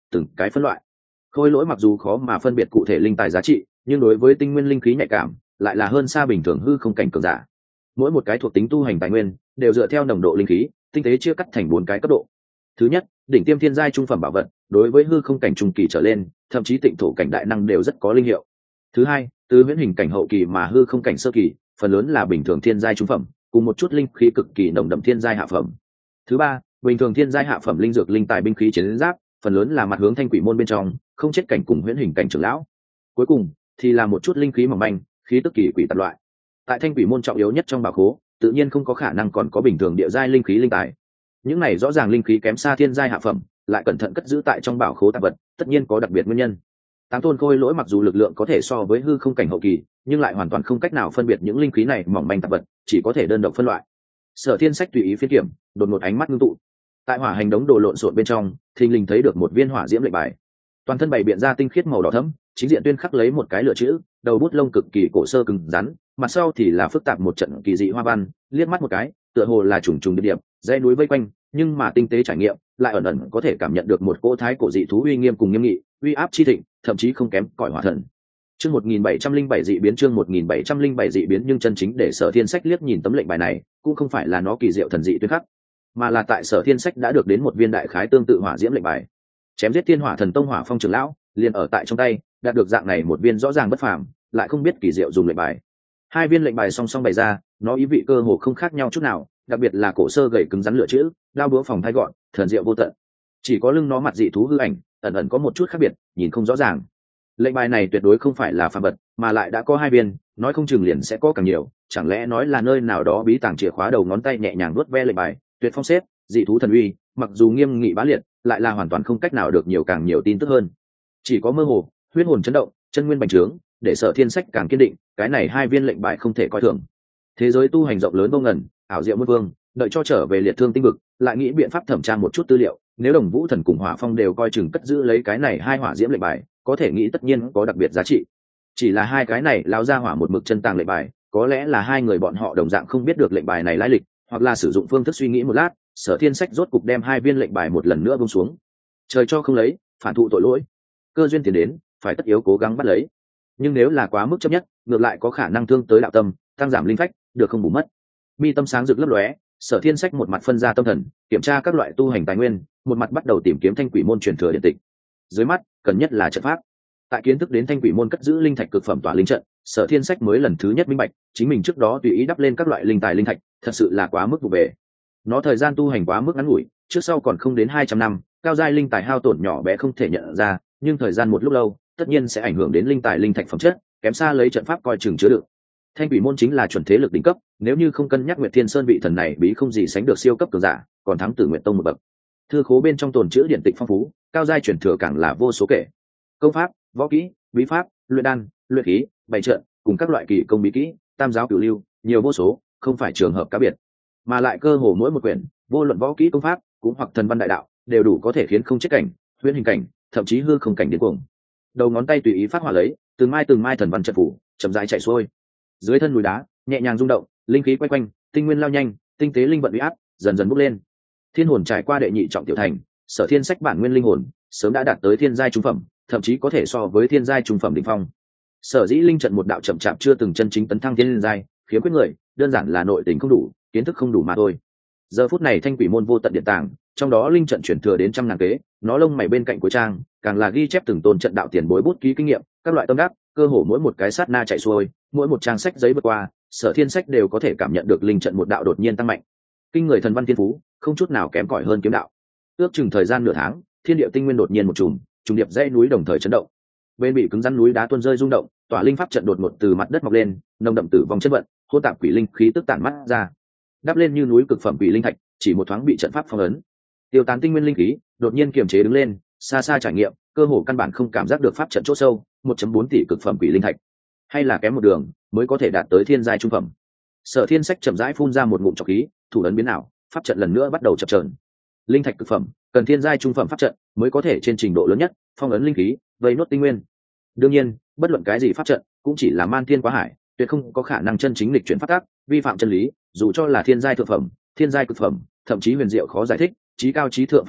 từng cái phân loại. Khôi lỗi mặc dù khó mà phân biệt cụ thể linh tài giá trị, nhưng đối với tinh nguyên linh khí nhạy cảm lại là hơn xa bình thường hư không cảnh cường giả. Mỗi một cái thuộc tính tu hành tài nguyên đều dựa theo nồng độ linh khí tinh tế chia cắt thành 4 cái cấp độ. Thứ nhất, đỉnh tiêm thiên giai trung phẩm bảo vật, đối với hư không cảnh trung kỳ trở lên, thậm chí tịnh thổ cảnh đại năng đều rất có linh hiệu. Thứ hai, từ huyễn hình cảnh hậu kỳ mà hư không cảnh sơ kỳ, phần lớn là bình thường thiên giai trung phẩm, cùng một chút linh khí cực kỳ nồng đậm thiên giai hạ phẩm. Thứ ba, bình thường thiên giai hạ phẩm linh dược linh tài binh khí chiến giáp, phần lớn là mặt hướng thanh quỷ môn bên trong, không chết cảnh cùng huyễn hình cảnh trưởng lão. Cuối cùng thì là một chút linh khí mỏng manh, khí tức kỳ quỷ tạp loại. Tại thanh quỷ môn trọng yếu nhất trong bảo khố, tự nhiên không có khả năng còn có bình thường địa giai linh khí linh tài. Những này rõ ràng linh khí kém xa thiên giai hạ phẩm, lại cẩn thận cất giữ tại trong bảo khố tạp vật, tất nhiên có đặc biệt nguyên nhân. Tám tôn khôi lỗi mặc dù lực lượng có thể so với hư không cảnh hậu kỳ, nhưng lại hoàn toàn không cách nào phân biệt những linh khí này mỏng manh tạp vật, chỉ có thể đơn độc phân loại. Sở Thiên Sách tùy ý phiên kiểm, đột ngột ánh mắt ngưng tụ. Tại hỏa hành đống đồ lộn xộn bên trong, thình lình thấy được một viên hỏa diễm lệnh bài. Toàn thân bày biện ra tinh khiết màu đỏ thẫm, chính diện tuyên khắc lấy một cái lựa chữ, đầu bút lông cực kỳ cổ sơ cứng rắn, mặt sau thì là phức tạp một trận kỳ dị hoa văn, liếc mắt một cái, tựa hồ là trùng trùng điệp điệp, dãy núi vây quanh, nhưng mà tinh tế trải nghiệm, lại ẩn ẩn có thể cảm nhận được một cỗ thái cổ dị thú uy nghiêm cùng nghiêm nghị, uy áp chi thịnh, thậm chí không kém cõi hỏa thần. Chương 1707 dị biến, chương 1707 dị biến, nhưng chân chính để Sở Thiên Sách liếc nhìn tấm lệnh bài này, cũng không phải là nó kỳ diệu thần dị tuyên khắc, mà là tại Sở Thiên Sách đã được đến một viên đại khái tương tự hỏa diễm lệnh bài. Chém giết Thiên Hỏa Thần Tông Hỏa Phong trưởng lão, liền ở tại trong tay, đạt được dạng này một viên rõ ràng bất phàm, lại không biết kỳ diệu dùng lệnh bài. Hai viên lệnh bài song song bày ra, nó ý vị cơ hồ không khác nhau chút nào, đặc biệt là cổ sơ gầy cứng rắn lựa chữ, đao búa phòng thay gọn, thần diệu vô tận. Chỉ có lưng nó mặt dị thú hư ảnh, ẩn ẩn có một chút khác biệt, nhìn không rõ ràng. Lệnh bài này tuyệt đối không phải là phàm vật, mà lại đã có hai viên, nói không chừng liền sẽ có càng nhiều, chẳng lẽ nói là nơi nào đó bí tàng chìa khóa đầu ngón tay nhẹ nhàng vuốt ve lệnh bài, tuyệt phong xếp, dị thú thần uy, mặc dù nghiêm nghị bá liệt, lại là hoàn toàn không cách nào được nhiều càng nhiều tin tức hơn. Chỉ có mơ hồ, huyết hồn chấn động, chân nguyên bành trướng, để Sở Thiên Sách càng kiên định, cái này hai viên lệnh bài không thể coi thường. Thế giới tu hành rộng lớn vô ngần, ảo diệu muôn vương, đợi cho trở về liệt thương tinh vực, lại nghĩ biện pháp thẩm tra một chút tư liệu, nếu Đồng Vũ Thần cùng Hỏa Phong đều coi chừng cất giữ lấy cái này hai hỏa diễm lệnh bài, có thể nghĩ tất nhiên có đặc biệt giá trị. Chỉ là hai cái này lao ra hỏa một mực chân tàng lệnh bài, có lẽ là hai người bọn họ đồng dạng không biết được lệnh bài này lai lịch, hoặc là sử dụng phương thức suy nghĩ một lát, Sở Thiên Sách rốt cục đem hai viên lệnh bài một lần nữa buông xuống. Trời cho không lấy, phản thụ tội lỗi. Cơ duyên tiền đến, phải tất yếu cố gắng bắt lấy. Nhưng nếu là quá mức chấp nhất, ngược lại có khả năng thương tới đạo tâm, tăng giảm linh phách, được không bù mất. Mi tâm sáng rực lấp lóe, Sở Thiên Sách một mặt phân ra tâm thần, kiểm tra các loại tu hành tài nguyên, một mặt bắt đầu tìm kiếm thanh quỷ môn truyền thừa điện tịch. Dưới mắt, cần nhất là trận pháp. Tại kiến thức đến thanh quỷ môn cất giữ linh thạch cực phẩm tỏa linh trận, Sở Thiên Sách mới lần thứ nhất minh bạch, chính mình trước đó tùy ý đắp lên các loại linh tài linh thạch, thật sự là quá mức vụ về. Nó thời gian tu hành quá mức ngắn ngủi, trước sau còn không đến 200 năm, cao giai linh tài hao tổn nhỏ bé không thể nhận ra, nhưng thời gian một lúc lâu, tất nhiên sẽ ảnh hưởng đến linh tài linh thạch phẩm chất, kém xa lấy trận pháp coi chừng chứa đựng. Thanh quỷ môn chính là chuẩn thế lực đỉnh cấp, nếu như không cân nhắc Nguyệt Thiên Sơn vị thần này bí không gì sánh được siêu cấp cường giả, còn thắng Tử Nguyệt Tông một bậc. Thư khố bên trong tồn chữ điện tịch phong phú, cao giai truyền thừa càng là vô số kể. Công pháp, võ kỹ, bí pháp, luyện đan, luyện khí, bày trận, cùng các loại kỳ công bí kỹ, tam giáo cửu lưu, nhiều vô số, không phải trường hợp cá biệt, mà lại cơ hồ mỗi một quyển, vô luận võ kỹ công pháp, cũng hoặc thần văn đại đạo, đều đủ có thể khiến không chết cảnh, huyễn hình cảnh, thậm chí hư không cảnh điên cuồng. Đầu ngón tay tùy ý phát hỏa lấy, từng mai thần văn trận phủ, chậm rãi chạy xuôi. Dưới thân núi đá, nhẹ nhàng rung động, linh khí quay quanh, tinh nguyên lao nhanh, tinh tế linh vận uy áp, dần dần bốc lên. Thiên hồn trải qua đệ nhị trọng tiểu thành, Sở Thiên Sách bản nguyên linh hồn, sớm đã đạt tới thiên giai trung phẩm, thậm chí có thể so với thiên giai trung phẩm đỉnh phong. Sở dĩ linh trận một đạo chậm chạp chưa từng chân chính tấn thăng thiên giai, khiếm khuyết người, đơn giản là nội tình không đủ, kiến thức không đủ mà thôi. Giờ phút này thanh quỷ môn vô tận điện tàng, trong đó linh trận chuyển thừa đến trăm ngàn kế, nó lông mày bên cạnh cuối trang, càng là ghi chép từng tôn trận đạo tiền bối bút ký kinh nghiệm, các loại tâm đắc, cơ hồ mỗi một cái sát na chạy xuôi, mỗi một trang sách giấy vượt qua, Sở Thiên Sách đều có thể cảm nhận được linh trận một đạo đột nhiên tăng mạnh. Kinh người thần văn thiên phú, không chút nào kém cỏi hơn kiếm đạo. Ước chừng thời gian nửa tháng, thiên địa tinh nguyên đột nhiên một trùng điệp dãy núi đồng thời chấn động. Bên bị cứng rắn núi đá tuôn rơi rung động, tỏa linh pháp trận đột ngột từ mặt đất mọc lên, nồng đậm tử vong chất vận, hỗn tạp quỷ linh khí tức tản mắt ra, đắp lên như núi cực phẩm quỷ linh thạch, chỉ một thoáng bị trận pháp phong ấn. Tiêu tán tinh nguyên linh khí, đột nhiên kiềm chế đứng lên, xa xa trải nghiệm, cơ hồ căn bản không cảm giác được pháp trận chỗ sâu, 1.4 tỷ cực phẩm quỷ linh thạch, hay là kém một đường mới có thể đạt tới thiên giai trung phẩm. Sở Thiên Sách chậm rãi phun ra một ngụm trọc khí, thủ ấn biến ảo, pháp trận lần nữa bắt đầu chập chờn. Linh thạch cực phẩm, cần thiên giai trung phẩm pháp trận mới có thể trên trình độ lớn nhất phong ấn linh khí, vây nốt tinh nguyên. Đương nhiên, bất luận cái gì pháp trận cũng chỉ là man thiên quá hải, tuyệt không có khả năng chân chính lịch chuyển pháp tắc, vi phạm chân lý, dù cho là thiên giai thượng phẩm, thiên giai cực phẩm, thậm chí huyền diệu khó giải thích, chí cao chí thượng pháp trận,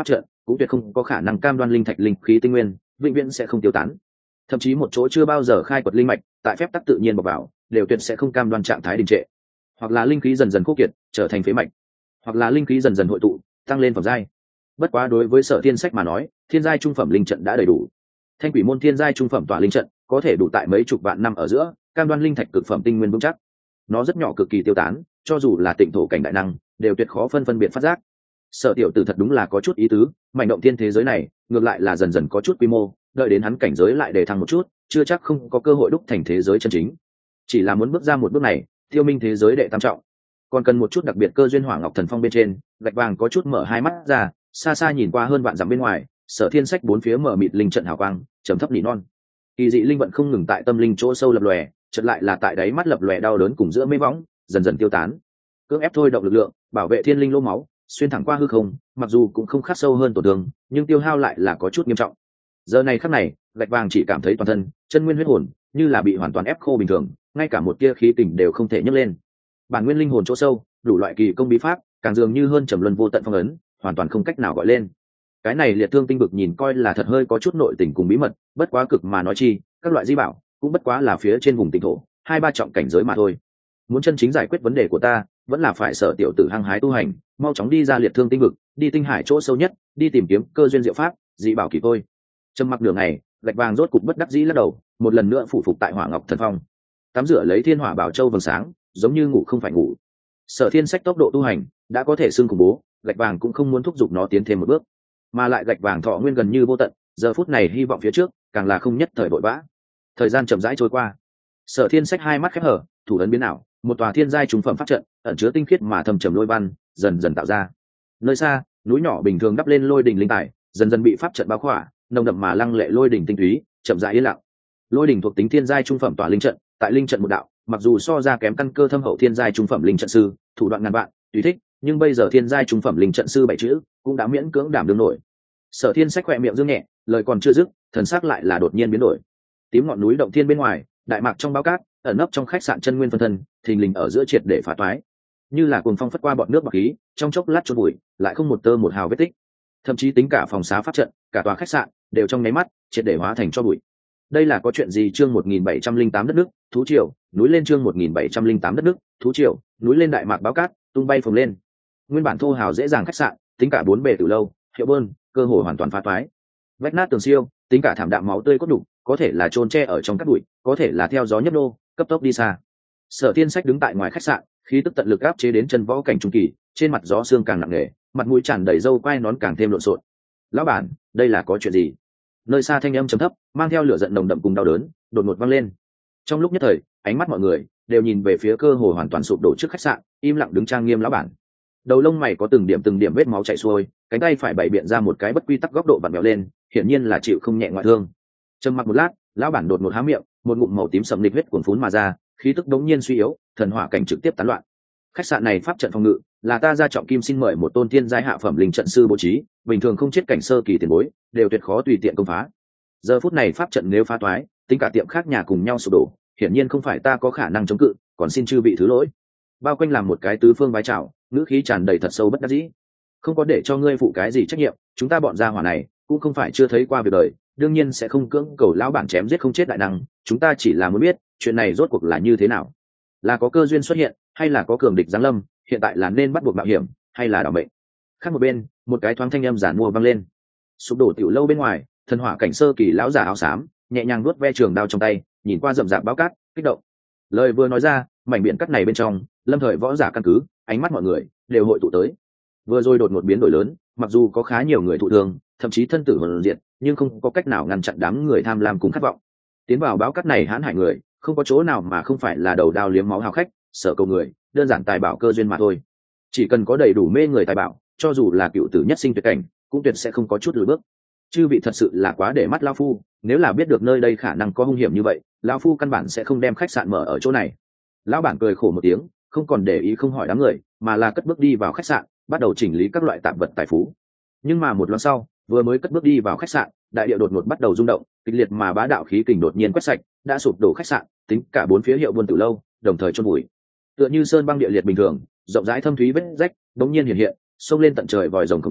cũng tuyệt không có khả năng cam đoan linh thạch linh khí tinh nguyên vĩnh viễn sẽ không tiêu tán. Thậm chí một chỗ chưa bao giờ khai quật linh mạch tại phép tắc tự nhiên bọc vào đều tuyệt sẽ không cam đoan trạng thái đình trệ, hoặc là linh khí dần dần khô kiệt trở thành phế mạch, hoặc là linh khí dần dần hội tụ tăng lên phẩm giai. Bất quá đối với Sở Thiên Sách mà nói, thiên giai trung phẩm linh trận đã đầy đủ. Thanh Quỷ môn thiên giai trung phẩm tỏa linh trận có thể đủ tại mấy chục vạn năm ở giữa cam đoan linh thạch cực phẩm tinh nguyên vững chắc. Nó rất nhỏ cực kỳ tiêu tán, cho dù là tịnh thổ cảnh đại năng đều tuyệt khó phân biệt phát giác. Sở tiểu tử thật đúng là có chút ý tứ, mảnh động thiên thế giới này ngược lại là dần dần có chút quy mô, đợi đến hắn cảnh giới lại đề thăng một chút, chưa chắc không có cơ hội đúc thành thế giới chân chính. Chỉ là muốn bước ra một bước này, tiêu minh thế giới đệ tam trọng, còn cần một chút đặc biệt cơ duyên. Hỏa Ngọc Thần Phong bên trên, Gạch Vàng có chút mở hai mắt ra, xa xa nhìn qua hơn vạn dặm bên ngoài, Sở Thiên Sách bốn phía mở mịt linh trận hào quang, trầm thấp nỉ non. Kỳ dị linh vận không ngừng tại tâm linh chỗ sâu lập lòe, chợt lại là tại đáy mắt lập lòe đau đớn cùng giữa mê võng, dần dần tiêu tán. Cưỡng ép thôi động lực lượng, bảo vệ thiên linh lỗ máu, xuyên thẳng qua hư không, mặc dù cũng không khắc sâu hơn tổn thương, nhưng tiêu hao lại là có chút nghiêm trọng. Giờ này khắc này, Gạch Vàng chỉ cảm thấy toàn thân chân nguyên huyết hồn như là bị hoàn toàn ép khô bình thường, ngay cả một tia khí kình đều không thể nhấc lên. Bản nguyên linh hồn chỗ sâu, đủ loại kỳ công bí pháp, càng dường như hơn trầm luân vô tận phong ấn, hoàn toàn không cách nào gọi lên. Cái này liệt thương tinh vực nhìn coi là thật hơi có chút nội tình cùng bí mật, bất quá cực mà nói chi, các loại di bảo cũng bất quá là phía trên vùng tỉnh thổ, 2-3 trọng cảnh giới mà thôi. Muốn chân chính giải quyết vấn đề của ta, vẫn là phải Sở tiểu tử hăng hái tu hành, mau chóng đi ra liệt thương tinh vực, đi tinh hải chỗ sâu nhất, đi tìm kiếm cơ duyên diệu pháp, dị bảo kỳ tôi. Trầm mặc đường này, Gạch Vàng rốt cục bất đắc dĩ lắc đầu, một lần nữa phụ phục tại Hỏa Ngọc Thần Phong, tắm rửa lấy thiên hỏa bảo châu vầng sáng, giống như ngủ không phải ngủ. Sở Thiên Sách tốc độ tu hành đã có thể xưng khủng bố, Gạch Vàng cũng không muốn thúc giục nó tiến thêm một bước, mà lại Gạch Vàng thọ nguyên gần như vô tận, giờ phút này hy vọng phía trước càng là không nhất thời vội vã. Thời gian chậm rãi trôi qua, Sở Thiên Sách hai mắt khép hở, thủ ấn biến ảo, một tòa thiên giai trung phẩm pháp trận ẩn chứa tinh khiết mà thâm trầm lôi văn dần dần tạo ra. Nơi xa, núi nhỏ bình thường đắp lên lôi đỉnh linh tài dần dần bị pháp trận bao khỏa, nồng đậm mà lăng lệ lôi đỉnh tinh túy chậm rãi yên lặng. Lôi đỉnh thuộc tính thiên giai trung phẩm tỏa linh trận, tại linh trận một đạo, mặc dù so ra kém căn cơ thâm hậu thiên giai trung phẩm linh trận sư, thủ đoạn ngàn vạn, tùy thích, nhưng bây giờ thiên giai trung phẩm linh trận sư 7 chữ cũng đã miễn cưỡng đảm đương nổi. Sở Thiên Sách khẽ miệng dương nhẹ, lời còn chưa dứt, thần sắc lại là đột nhiên biến đổi. Tím ngọn núi động thiên bên ngoài, đại mạc trong bao cát, ẩn nấp trong khách sạn chân nguyên phân thân, thình lình ở giữa triệt để phá toái, như là cuồng phong phất qua bọn nước bạc khí, trong chốc lát chôn bụi, lại không một tơ một hào vết tích. Thậm chí tính cả phòng xá pháp trận, cả tòa khách sạn đều trong nháy mắt triệt để hóa thành tro bụi. Đây là có chuyện gì? Chương 1708 đất nước, thú triều, núi lên. Chương 1708 đất nước, thú triều, núi lên. Đại mạc báo cát tung bay phồng lên. Nguyên bản thô hào dễ dàng khách sạn, tính cả 4 bề từ lâu, hiệu bơn, cơ hội hoàn toàn phá toái. Vách nát tường siêu, tính cả thảm đạm máu tươi cốt đục, có thể là chôn che ở trong các bụi, có thể là theo gió nhấp nô, cấp tốc đi xa. Sở Thiên Sách đứng tại ngoài khách sạn, khí tức tận lực áp chế đến chân võ cảnh trung kỳ, trên mặt gió xương càng nặng nề, mặt mũi tràn đầy râu quai nón càng thêm lộn xộn. Lão bản, đây là có chuyện gì? Nơi xa thanh âm trầm thấp, mang theo lửa giận nồng đậm cùng đau đớn, đột ngột vang lên. Trong lúc nhất thời, ánh mắt mọi người đều nhìn về phía cơ hồ hoàn toàn sụp đổ trước khách sạn, im lặng đứng trang nghiêm lão bản. Đầu lông mày có từng điểm vết máu chảy xuôi, cánh tay phải bày biện ra một cái bất quy tắc góc độ vặn vẹo lên, hiển nhiên là chịu không nhẹ ngoại thương. Trầm mặc một lát, lão bản đột ngột há miệng, một ngụm màu tím sẫm lịch huyết cuồn phún mà ra, khí tức đống nhiên suy yếu, thần hỏa cảnh trực tiếp tán loạn. Khách sạn này pháp trận phòng ngự là ta ra trọng kim xin mời một tôn thiên giai hạ phẩm linh trận sư bố trí, bình thường không chết cảnh sơ kỳ tiền bối đều tuyệt khó tùy tiện công phá. Giờ phút này pháp trận nếu phá toái, tính cả tiệm khác nhà cùng nhau sụp đổ, hiển nhiên không phải ta có khả năng chống cự, còn xin chư vị thứ lỗi. Bao quanh làm một cái tứ phương vái chào, ngữ khí tràn đầy thật sâu bất đắc dĩ. Không có để cho ngươi phụ cái gì trách nhiệm, chúng ta bọn gia hỏa này cũng không phải chưa thấy qua việc đời, đương nhiên sẽ không cưỡng cầu lão bản chém giết không chết đại năng, chúng ta chỉ là muốn biết chuyện này rốt cuộc là như thế nào, là có cơ duyên xuất hiện hay là có cường địch giáng lâm, hiện tại là nên bắt buộc mạo hiểm hay là đảm mệnh. Khác một bên, một cái thoáng thanh âm giản mua vang lên. Sụp đổ tiểu lâu bên ngoài, thần hỏa cảnh sơ kỳ lão giả áo xám nhẹ nhàng nuốt ve trường đao trong tay, nhìn qua rậm rạp báo cát, kích động. Lời vừa nói ra, mảnh biển cắt này bên trong, lâm thời võ giả căn cứ, ánh mắt mọi người đều hội tụ tới. Vừa rồi đột ngột biến đổi lớn, mặc dù có khá nhiều người thụ thương, thậm chí thân tử hồn diệt, nhưng không có cách nào ngăn chặn đám người tham lam cùng khát vọng. Tiến vào báo cát này hãn hại người, không có chỗ nào mà không phải là đầu đao liếm máu hào khách, sợ cầu người, đơn giản tài bảo cơ duyên mà thôi. Chỉ cần có đầy đủ mê người tài bảo, cho dù là cựu tử nhất sinh tuyệt cảnh, cũng tuyệt sẽ không có chút lùi bước. Chư vị thật sự là quá để mắt lão phu, nếu là biết được nơi đây khả năng có hung hiểm như vậy, lão phu căn bản sẽ không đem khách sạn mở ở chỗ này. Lão bản cười khổ một tiếng, không còn để ý không hỏi đám người, mà là cất bước đi vào khách sạn, bắt đầu chỉnh lý các loại tạp vật tài phú. Nhưng mà một lần sau, vừa mới cất bước đi vào khách sạn, đại địa đột ngột bắt đầu rung động, kịch liệt mà bá đạo khí kình đột nhiên quét sạch, đã sụp đổ khách sạn, tính cả 4 phía hiệu buôn tử lâu, đồng thời chôn bụi. Tựa như sơn băng địa liệt bình thường, rộng rãi thâm thúy vết rách đống nhiên hiện hiện, xông lên tận trời vòi rồng khổng lồ,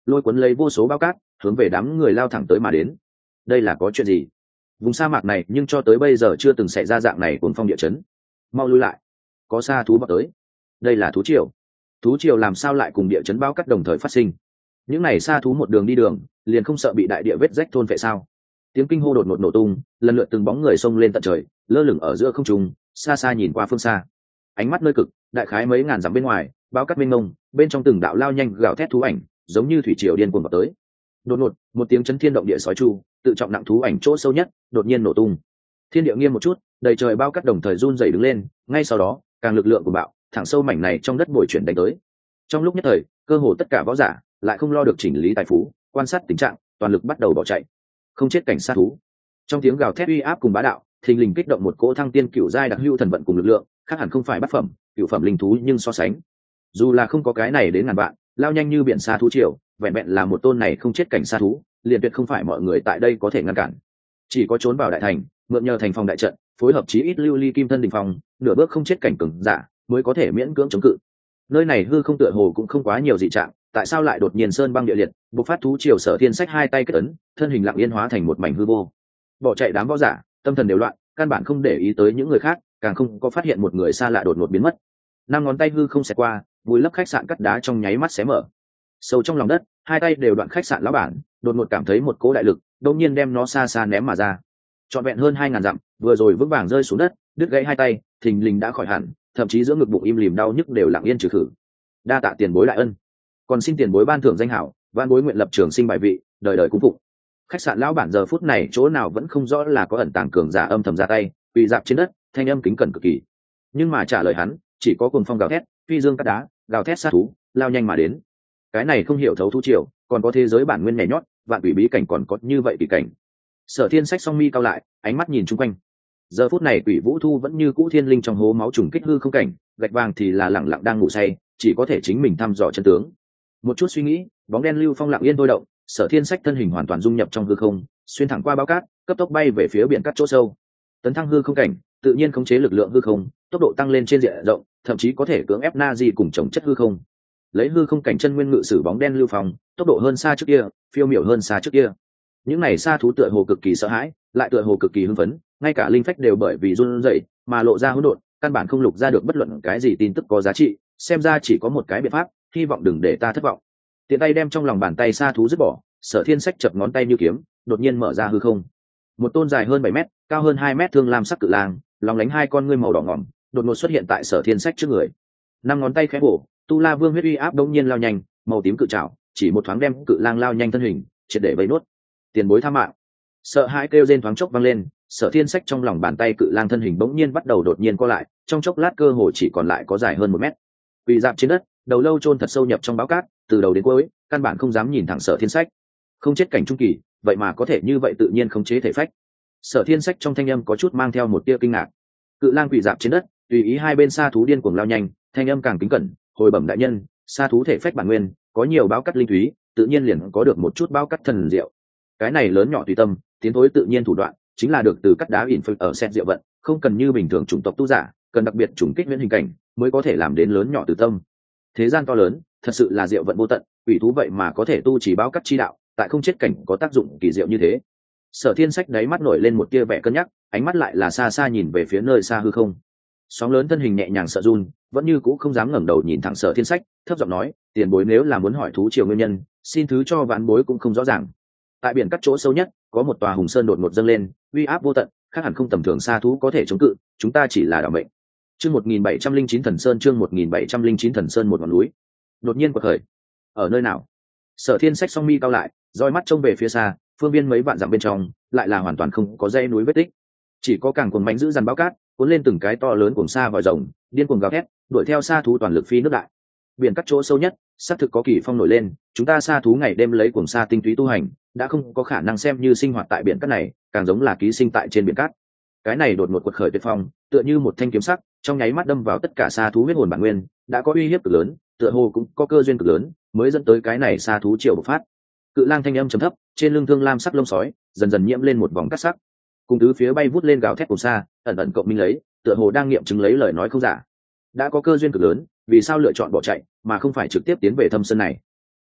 lôi cuốn lấy vô số bao cát hướng về đám người lao thẳng tới mà đến. Đây là có chuyện gì? Vùng sa mạc này nhưng cho tới bây giờ chưa từng xảy ra dạng này cuồng phong địa chấn. Mau lui lại, có sa thú vào tới. Đây là thú triều. Thú triều làm sao lại cùng địa chấn bao cát đồng thời phát sinh? Những này sa thú một đường đi đường liền không sợ bị đại địa vết rách thôn vệ sao? Tiếng kinh hô đột ngột nổ tung, lần lượt từng bóng người xông lên tận trời, lơ lửng ở giữa không trung, xa xa nhìn qua phương xa. Ánh mắt nơi cực, đại khái mấy ngàn dặm bên ngoài, bao cát mênh mông, bên trong từng đạo lao nhanh gào thét thú ảnh, giống như thủy triều điên cuồng vào tới. Đột ngột, một tiếng chấn thiên động địa sói chu, tự trọng nặng thú ảnh chỗ sâu nhất, đột nhiên nổ tung. Thiên địa nghiêm một chút, đầy trời bao cát đồng thời run rẩy đứng lên, ngay sau đó, càng lực lượng của bạo, thẳng sâu mảnh này trong đất bồi chuyển đánh tới. Trong lúc nhất thời, cơ hồ tất cả võ giả lại không lo được chỉnh lý tài phú, quan sát tình trạng, toàn lực bắt đầu bỏ chạy. Không chết cảnh sát thú. Trong tiếng gào thét uy áp cùng bá đạo, thình lình kích động một cỗ thăng tiên cựu giai đặc hữu thần vận cùng lực lượng, khác hẳn không phải bát phẩm, cựu phẩm linh thú nhưng so sánh, dù là không có cái này đến ngàn vạn, lao nhanh như biển sa thú triều, vẹn vẹn là một tôn này không chết cảnh sa thú, liền tuyệt không phải mọi người tại đây có thể ngăn cản. Chỉ có trốn vào đại thành, mượn nhờ thành phòng đại trận, phối hợp chí ít lưu ly kim thân đình phòng, nửa bước không chết cảnh cường giả, mới có thể miễn cưỡng chống cự. Nơi này hư không tựa hồ cũng không quá nhiều dị trạng, tại sao lại đột nhiên sơn băng địa liệt, bộc phát thú triều? Sở Thiên Sách hai tay kết ấn, thân hình lặng yên hóa thành một mảnh hư vô. Bỏ chạy đám võ giả, tâm thần đều loạn, căn bản không để ý tới những người khác, càng không có phát hiện một người xa lạ đột ngột biến mất. Năm ngón tay hư không xẹt qua, vùi lấp khách sạn cắt đá trong nháy mắt xé mở. Sâu trong lòng đất, hai tay đều đoạn khách sạn lão bản, đột ngột cảm thấy một cỗ đại lực, đột nhiên đem nó xa xa ném mà ra. Trọn vẹn hơn 2000 dặm, vừa rồi vững vàng rơi xuống đất, đứt gãy hai tay, thình lình đã khỏi hẳn, thậm chí giữa ngực bụng im lìm đau nhức đều lặng yên trừ khử. Đa tạ tiền bối đại ân, còn xin tiền bối ban thưởng danh hảo, van bối nguyện lập trường sinh bài vị, đời đời cung phụng. Khách sạn lão bản giờ phút này chỗ nào vẫn không rõ là có ẩn tàng cường giả âm thầm ra tay, quỳ dạp trên đất, thanh âm kính cẩn cực kỳ. Nhưng mà trả lời hắn, chỉ có cuồng phong gào thét, phi dương cắt đá, gào thét sát thú, lao nhanh mà đến. Cái này không hiểu thấu thú triều, còn có thế giới bản nguyên nhảy nhót, vạn quỷ bí cảnh còn có như vậy kỳ cảnh. Sở Thiên Sách song mi cao lại, ánh mắt nhìn chung quanh. Giờ phút này Quỷ Vũ Thu vẫn như cũ thiên linh trong hố máu trùng kích hư không cảnh, gạch vàng thì là lẳng lặng đang ngủ say, chỉ có thể chính mình thăm dò chân tướng. Một chút suy nghĩ, bóng đen lưu phong lặng yên thôi động, Sở Thiên Sách thân hình hoàn toàn dung nhập trong hư không, xuyên thẳng qua bao cát, cấp tốc bay về phía biển cát chỗ sâu. Tấn thăng hư không cảnh, tự nhiên khống chế lực lượng hư không, tốc độ tăng lên trên diện rộng, thậm chí có thể cưỡng ép na di cùng chống chất hư không. Lấy hư không cảnh chân nguyên ngự sử bóng đen lưu phong, tốc độ hơn xa trước kia, phiêu miểu hơn xa trước kia. Những này sa thú tựa hồ cực kỳ sợ hãi, lại tựa hồ cực kỳ hưng phấn, ngay cả linh phách đều bởi vì run rẩy mà lộ ra hỗn độn, căn bản không lục ra được bất luận cái gì tin tức có giá trị. Xem ra chỉ có một cái biện pháp, hy vọng đừng để ta thất vọng. Tiện tay đem trong lòng bàn tay sa thú dứt bỏ, Sở Thiên Sách chập ngón tay như kiếm, đột nhiên mở ra hư không. Một tôn dài hơn 7 mét, cao hơn 2 mét thương lam sắc cự lang, lóng lánh hai con ngươi màu đỏ ngỏm, đột ngột xuất hiện tại Sở Thiên Sách trước người. Năm ngón tay khẽ bổ, Tu La Vương huyết uy áp đột nhiên lao nhanh, màu tím cự trảo, chỉ một thoáng đem cự lang lao nhanh thân hình, triệt để vây nốt. Tiền bối tha mạng. Sợ hãi kêu rên thoáng chốc vang lên, Sở Thiên Sách trong lòng bàn tay cự lang thân hình bỗng nhiên bắt đầu đột nhiên co lại, trong chốc lát cơ hồ chỉ còn lại có dài hơn 1 mét. Quỳ dạp trên đất, đầu lâu chôn thật sâu nhập trong báo cát, từ đầu đến cuối, căn bản không dám nhìn thẳng Sở Thiên Sách. Không chết cảnh trung kỳ, vậy mà có thể như vậy tự nhiên khống chế thể phách. Sở Thiên Sách trong thanh âm có chút mang theo một tia kinh ngạc. Cự lang quỳ dạp trên đất, tùy ý hai bên sa thú điên cuồng lao nhanh, thanh âm càng kính cẩn, hồi bẩm đại nhân, sa thú thể phách bản nguyên, có nhiều báo cát linh thúy, tự nhiên liền có được một chút báo cát thần diệu. Cái này lớn nhỏ tùy tâm, tiến thối tự nhiên thủ đoạn, chính là được từ cắt đá ỉn phật ở set diệu vận, không cần như bình thường chủng tộc tu giả, cần đặc biệt chủng kích nguyên hình cảnh mới có thể làm đến lớn nhỏ từ tâm. Thế gian to lớn, thật sự là diệu vận vô tận, quỷ thú vậy mà có thể tu chỉ báo cắt chi đạo, tại không chết cảnh có tác dụng kỳ diệu như thế. Sở Thiên Sách đáy mắt nổi lên một tia vẻ cân nhắc, ánh mắt lại là xa xa nhìn về phía nơi xa hư không. Sóng lớn thân hình nhẹ nhàng sợ run, vẫn như cũ không dám ngẩng đầu nhìn thẳng Sở Thiên Sách, thấp giọng nói, tiền bối nếu là muốn hỏi thú triều nguyên nhân, xin thứ cho vãn bối cũng không rõ ràng. Tại biển cắt chỗ sâu nhất, có một tòa hùng sơn đột ngột dâng lên, uy áp vô tận, khác hẳn không tầm thường sa thú có thể chống cự, chúng ta chỉ là đảm mệnh. Chương 1709 Thần Sơn, chương 1709 Thần Sơn, một ngọn núi đột nhiên quật khởi. Ở nơi nào? Sở Thiên Sách song mi cao lại, roi mắt trông về phía xa, phương viên mấy vạn dặm bên trong, lại là hoàn toàn không có dãy núi vết tích, chỉ có càng cuồng mãnh dữ dằn báo cát, cuốn lên từng cái to lớn cuồng sa vòi rồng, điên cuồng gào thét, đuổi theo sa thú toàn lực phi nước đại. Biển cắt chỗ sâu nhất, xác thực có kỳ phong nổi lên, chúng ta sa thú ngày đêm lấy cuồng sa tinh túy tu hành, đã không có khả năng xem như sinh hoạt tại biển cát này, càng giống là ký sinh tại trên biển cát. Cái này đột ngột quật khởi tuyệt phong, tựa như một thanh kiếm sắc, trong nháy mắt đâm vào tất cả sa thú huyết hồn bản nguyên, đã có uy hiếp cực lớn, tựa hồ cũng có cơ duyên cực lớn, mới dẫn tới cái này sa thú triều bộc phát. Cự lang thanh âm trầm thấp, trên lưng thương lam sắc lông sói, dần dần nhiễm lên một vòng cát sắc. Cùng tứ phía bay vút lên gào thét cùng xa, ẩn ẩn cộng minh lấy, tựa hồ đang nghiệm chứng lấy lời nói không giả. Đã có cơ duyên cực lớn, vì sao lựa chọn bỏ chạy, mà không phải trực tiếp tiến về thâm sơn này?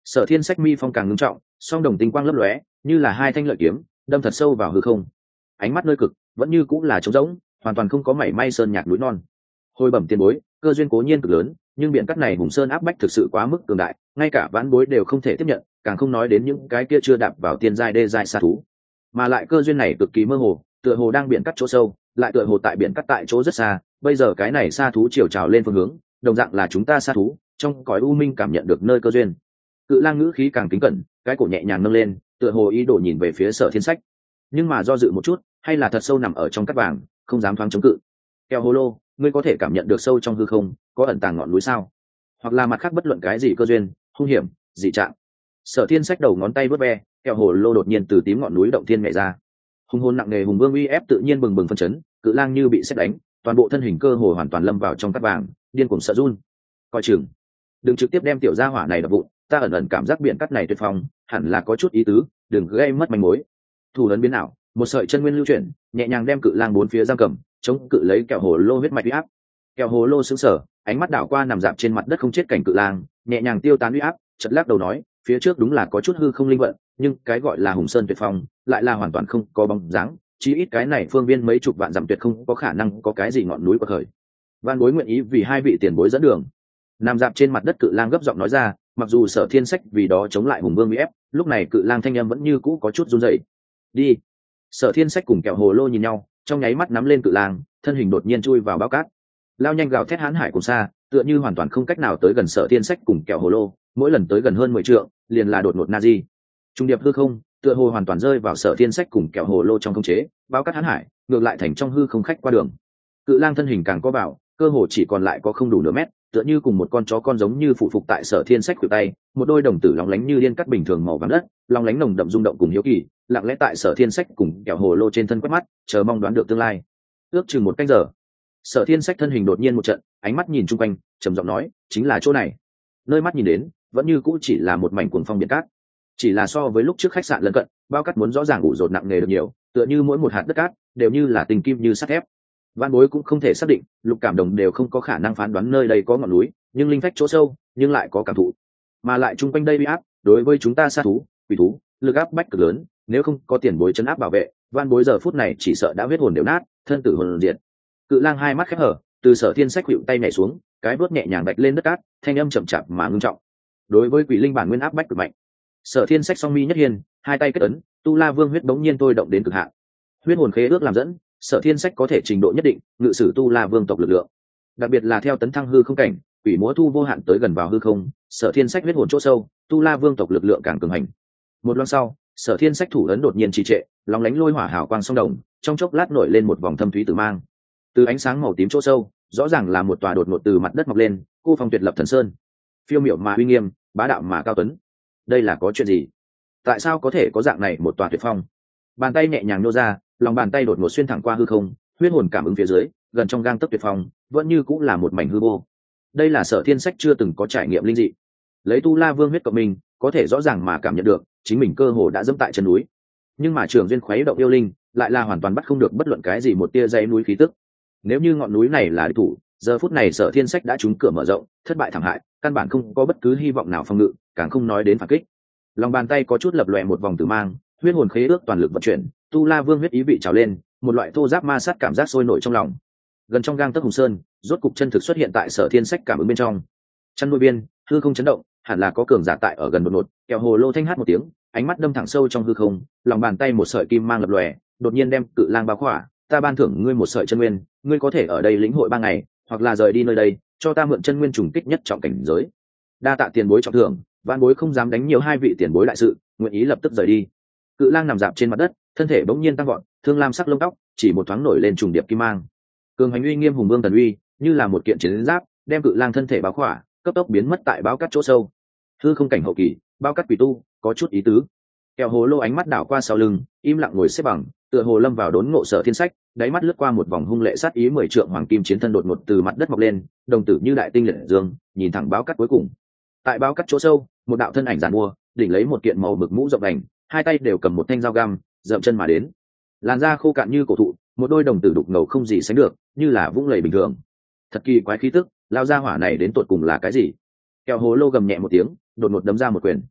Sở Thiên Sách mi phong càng ngưng trọng, song đồng tinh quang lấp lóe, như là hai thanh lợi kiếm, đâm thật sâu vào hư không. Ánh mắt nơi cực, vẫn như cũng là trống rỗng, hoàn toàn không có mảy may sơn nhạc núi non. Hồi bẩm tiền bối, cơ duyên cố nhiên cực lớn, nhưng biển cắt này hùng sơn áp bách thực sự quá mức cường đại, ngay cả vãn bối đều không thể tiếp nhận, càng không nói đến những cái kia chưa đạp vào tiên giai đê giai sa thú. Mà lại cơ duyên này cực kỳ mơ hồ, tựa hồ đang biển cắt chỗ sâu, lại tựa hồ tại biển cắt tại chỗ rất xa, bây giờ cái này sa thú chiều trào lên phương hướng, đồng dạng là chúng ta sa thú, trong cõi u minh cảm nhận được nơi cơ duyên. Cự lang ngữ khí càng kính cẩn, cái cổ nhẹ nhàng nâng lên, tựa hồ ý đồ nhìn về phía Sở Thiên Sách, nhưng mà do dự một chút, hay là thật sâu nằm ở trong cắt vàng, không dám thoáng chống cự. Keo Hồ Lô, ngươi có thể cảm nhận được sâu trong hư không có ẩn tàng ngọn núi sao, hoặc là mặt khác bất luận cái gì cơ duyên, hung hiểm, dị trạng. Sở Thiên Sách đầu ngón tay vớt ve, Keo Hồ Lô đột nhiên từ tím ngọn núi động thiên nhảy ra, hung hồn nặng nề hùng vương uy ép tự nhiên bừng bừng phân chấn, cự lang như bị sét đánh, toàn bộ thân hình cơ hồ hoàn toàn lâm vào trong cắt vàng, điên cuồng sợ run. Coi chừng, đừng trực tiếp đem tiểu gia hỏa này đập vụn, ta ẩn ẩn cảm giác biển cắt này tuyệt phong, hẳn là có chút ý tứ, đừng gây mất manh mối. Thủ lớn biến ảo, một sợi chân nguyên lưu chuyển, nhẹ nhàng đem cự lang bốn phía giam cầm, chống cự lấy Kẹo Hồ Lô huyết mạch uy áp. Kẹo Hồ Lô sững sờ, ánh mắt đảo qua nằm dạp trên mặt đất không chết cảnh cự lang, nhẹ nhàng tiêu tán uy áp, chợt lắc đầu nói, phía trước đúng là có chút hư không linh vận, nhưng cái gọi là Hùng Sơn tuyệt phong, lại là hoàn toàn không có bóng dáng, chí ít cái này phương viên mấy chục vạn dặm tuyệt không có khả năng có cái gì ngọn núi bậc khởi. Van Bối nguyện ý vì hai vị tiền bối dẫn đường. Nằm dạp trên mặt đất cự lang gấp giọng nói ra, mặc dù Sở Thiên Sách vì đó chống lại hùng vương uy ép, lúc này cự lang thanh âm vẫn như cũ có chút run rẩy. Đi. Sở Thiên Sách cùng Kẹo Hồ Lô nhìn nhau, trong nháy mắt nắm lên cự lang, thân hình đột nhiên chui vào bao cát, lao nhanh gào thét hãn hải cùng xa, tựa như hoàn toàn không cách nào tới gần Sở Thiên Sách cùng Kẹo Hồ Lô, mỗi lần tới gần hơn 10 trượng, liền là đột ngột na di. Trung điệp hư không, tựa hồ hoàn toàn rơi vào Sở Thiên Sách cùng Kẹo Hồ Lô trong khống chế, bao cát hãn hải, ngược lại thành trong hư không khách qua đường. Cự lang thân hình càng có bảo, cơ hồ chỉ còn lại có không đủ nửa mét, tựa như cùng một con chó con giống như phụ phục tại Sở Thiên Sách khuỷu tay, một đôi đồng tử lóng lánh như liên cắt bình thường màu vàng đất, lóng lánh nồng đậm rung động cùng hiếu kỳ, lặng lẽ tại Sở Thiên Sách cùng Kẹo Hồ Lô trên thân quét mắt, chờ mong đoán được tương lai. Ước chừng một canh giờ, Sở Thiên Sách thân hình đột nhiên một trận, ánh mắt nhìn chung quanh, trầm giọng nói, chính là chỗ này. Nơi mắt nhìn đến, vẫn như cũ chỉ là một mảnh cuồng phong biển cát, chỉ là so với lúc trước khách sạn lân cận, bao cát muốn rõ ràng ủ rột nặng nề được nhiều, tựa như mỗi một hạt đất cát đều như là tình kim như sắt thép. Van Bối cũng không thể xác định, Lục Cảm Đồng đều không có khả năng phán đoán nơi đây có ngọn núi, nhưng linh phách chỗ sâu, nhưng lại có cảm thụ, mà lại chung quanh đây uy áp, đối với chúng ta sát thú, quỷ thú, lực áp bách cực lớn, nếu không có tiền bối trấn áp bảo vệ, Van Bối giờ phút này chỉ sợ đã huyết hồn đều nát, thân tử hồn diệt. Cự lang hai mắt khép hở, từ Sở Thiên Sách khuỵu tay nhảy xuống, cái bước nhẹ nhàng đạch lên đất cát, thanh âm chậm chạp mà ngưng trọng. Đối với quỷ linh bản nguyên áp bách cực mạnh, Sở Thiên Sách song mi nhất hiên, hai tay kết ấn, tu la vương huyết bỗng nhiên tôi động đến cực hạn. Huyết hồn khế ước làm dẫn, Sở Thiên Sách có thể trình độ nhất định ngự sử tu la vương tộc lực lượng, đặc biệt là theo tấn thăng hư không cảnh, quỷ múa thu vô hạn tới gần vào hư không, Sở Thiên Sách huyết hồn chỗ sâu, tu la vương tộc lực lượng càng cường hành. Một loan sau, Sở Thiên Sách thủ ấn đột nhiên trì trệ, lóng lánh lôi hỏa hào quang song đồng, trong chốc lát nổi lên một vòng thâm thúy tử mang. Từ ánh sáng màu tím chỗ sâu, rõ ràng là một tòa đột ngột từ mặt đất mọc lên, cô phong tuyệt lập thần sơn, phiêu miểu mà uy nghiêm, bá đạo mà cao tuấn. Đây là có chuyện gì? Tại sao có thể có dạng này một tòa tuyệt phong? Bàn tay nhẹ nhàng nô ra, lòng bàn tay đột ngột xuyên thẳng qua hư không, huyết hồn cảm ứng phía dưới, gần trong gang tấc tuyệt phong, vẫn như cũng là một mảnh hư vô. Đây là Sở Thiên Sách chưa từng có trải nghiệm linh dị. Lấy tu la vương huyết cộng mình, có thể rõ ràng mà cảm nhận được, chính mình cơ hồ đã dẫm tại chân núi. Nhưng mà trường duyên khuấy động yêu linh, lại là hoàn toàn bắt không được bất luận cái gì một tia dãy núi khí tức. Nếu như ngọn núi này là địch thủ, giờ phút này Sở Thiên Sách đã trúng cửa mở rộng, thất bại thảm hại, căn bản không có bất cứ hy vọng nào phòng ngự, càng không nói đến phản kích. Lòng bàn tay có chút lập lòe một vòng tử mang, huyết hồn khế ước toàn lực vận chuyển, tu la vương huyết ý vị trào lên, một loại thô giáp ma sát cảm giác sôi nổi trong lòng. Gần trong gang tấc hùng sơn, rốt cục chân thực xuất hiện tại Sở Thiên Sách cảm ứng bên trong. Chân nuôi biên, hư không chấn động, hẳn là có cường giả tại ở gần đột ngột. Kẹo Hồ Lô thanh hát một tiếng, ánh mắt đâm thẳng sâu trong hư không, lòng bàn tay một sợi kim mang lập lòe, đột nhiên đem cự lang bao khỏa. Ta ban thưởng ngươi một sợi chân nguyên, ngươi có thể ở đây lĩnh hội 3 ngày, hoặc là rời đi nơi đây, cho ta mượn chân nguyên trùng kích nhất trọng cảnh giới. Đa tạ tiền bối trọng thưởng, Vạn Bối không dám đánh nhiều hai vị tiền bối đại sự, nguyện ý lập tức rời đi. Cự lang nằm dạp trên mặt đất, thân thể bỗng nhiên tăng vọt, thương lam sắc lông tóc chỉ một thoáng nổi lên trùng điệp kim mang. Cường hành uy nghiêm hùng vương thần uy, như là một kiện chiến giáp, đem cự lang thân thể bao khỏa, cấp tốc biến mất tại báo cát chỗ sâu. Hư không cảnh hậu kỳ, bao cát quỷ tu, có chút ý tứ. Kẹo Hồ Lô ánh mắt đảo qua sau lưng, im lặng ngồi xếp bằng, tựa hồ lâm vào đốn ngộ Sở Thiên Sách, đáy mắt lướt qua một vòng hung lệ sát ý 10 trượng hoàng kim chiến thân đột ngột từ mặt đất mọc lên, đồng tử như đại tinh liệt dương, nhìn thẳng báo cát cuối cùng. Tại báo cát chỗ sâu, một đạo thân ảnh giản mua, đỉnh lấy một kiện màu mực mũ rộng đành, hai tay đều cầm một thanh dao găm, dậm chân mà đến. Làn da khô cạn như cổ thụ, một đôi đồng tử đục ngầu không gì sánh được, như là vũng lầy bình thường. Thật kỳ quái khí tức, lao ra hỏa này đến tột cùng là cái gì? Kẹo Hồ Lô gầm nhẹ một tiếng, đột ngột đấm ra một quyền.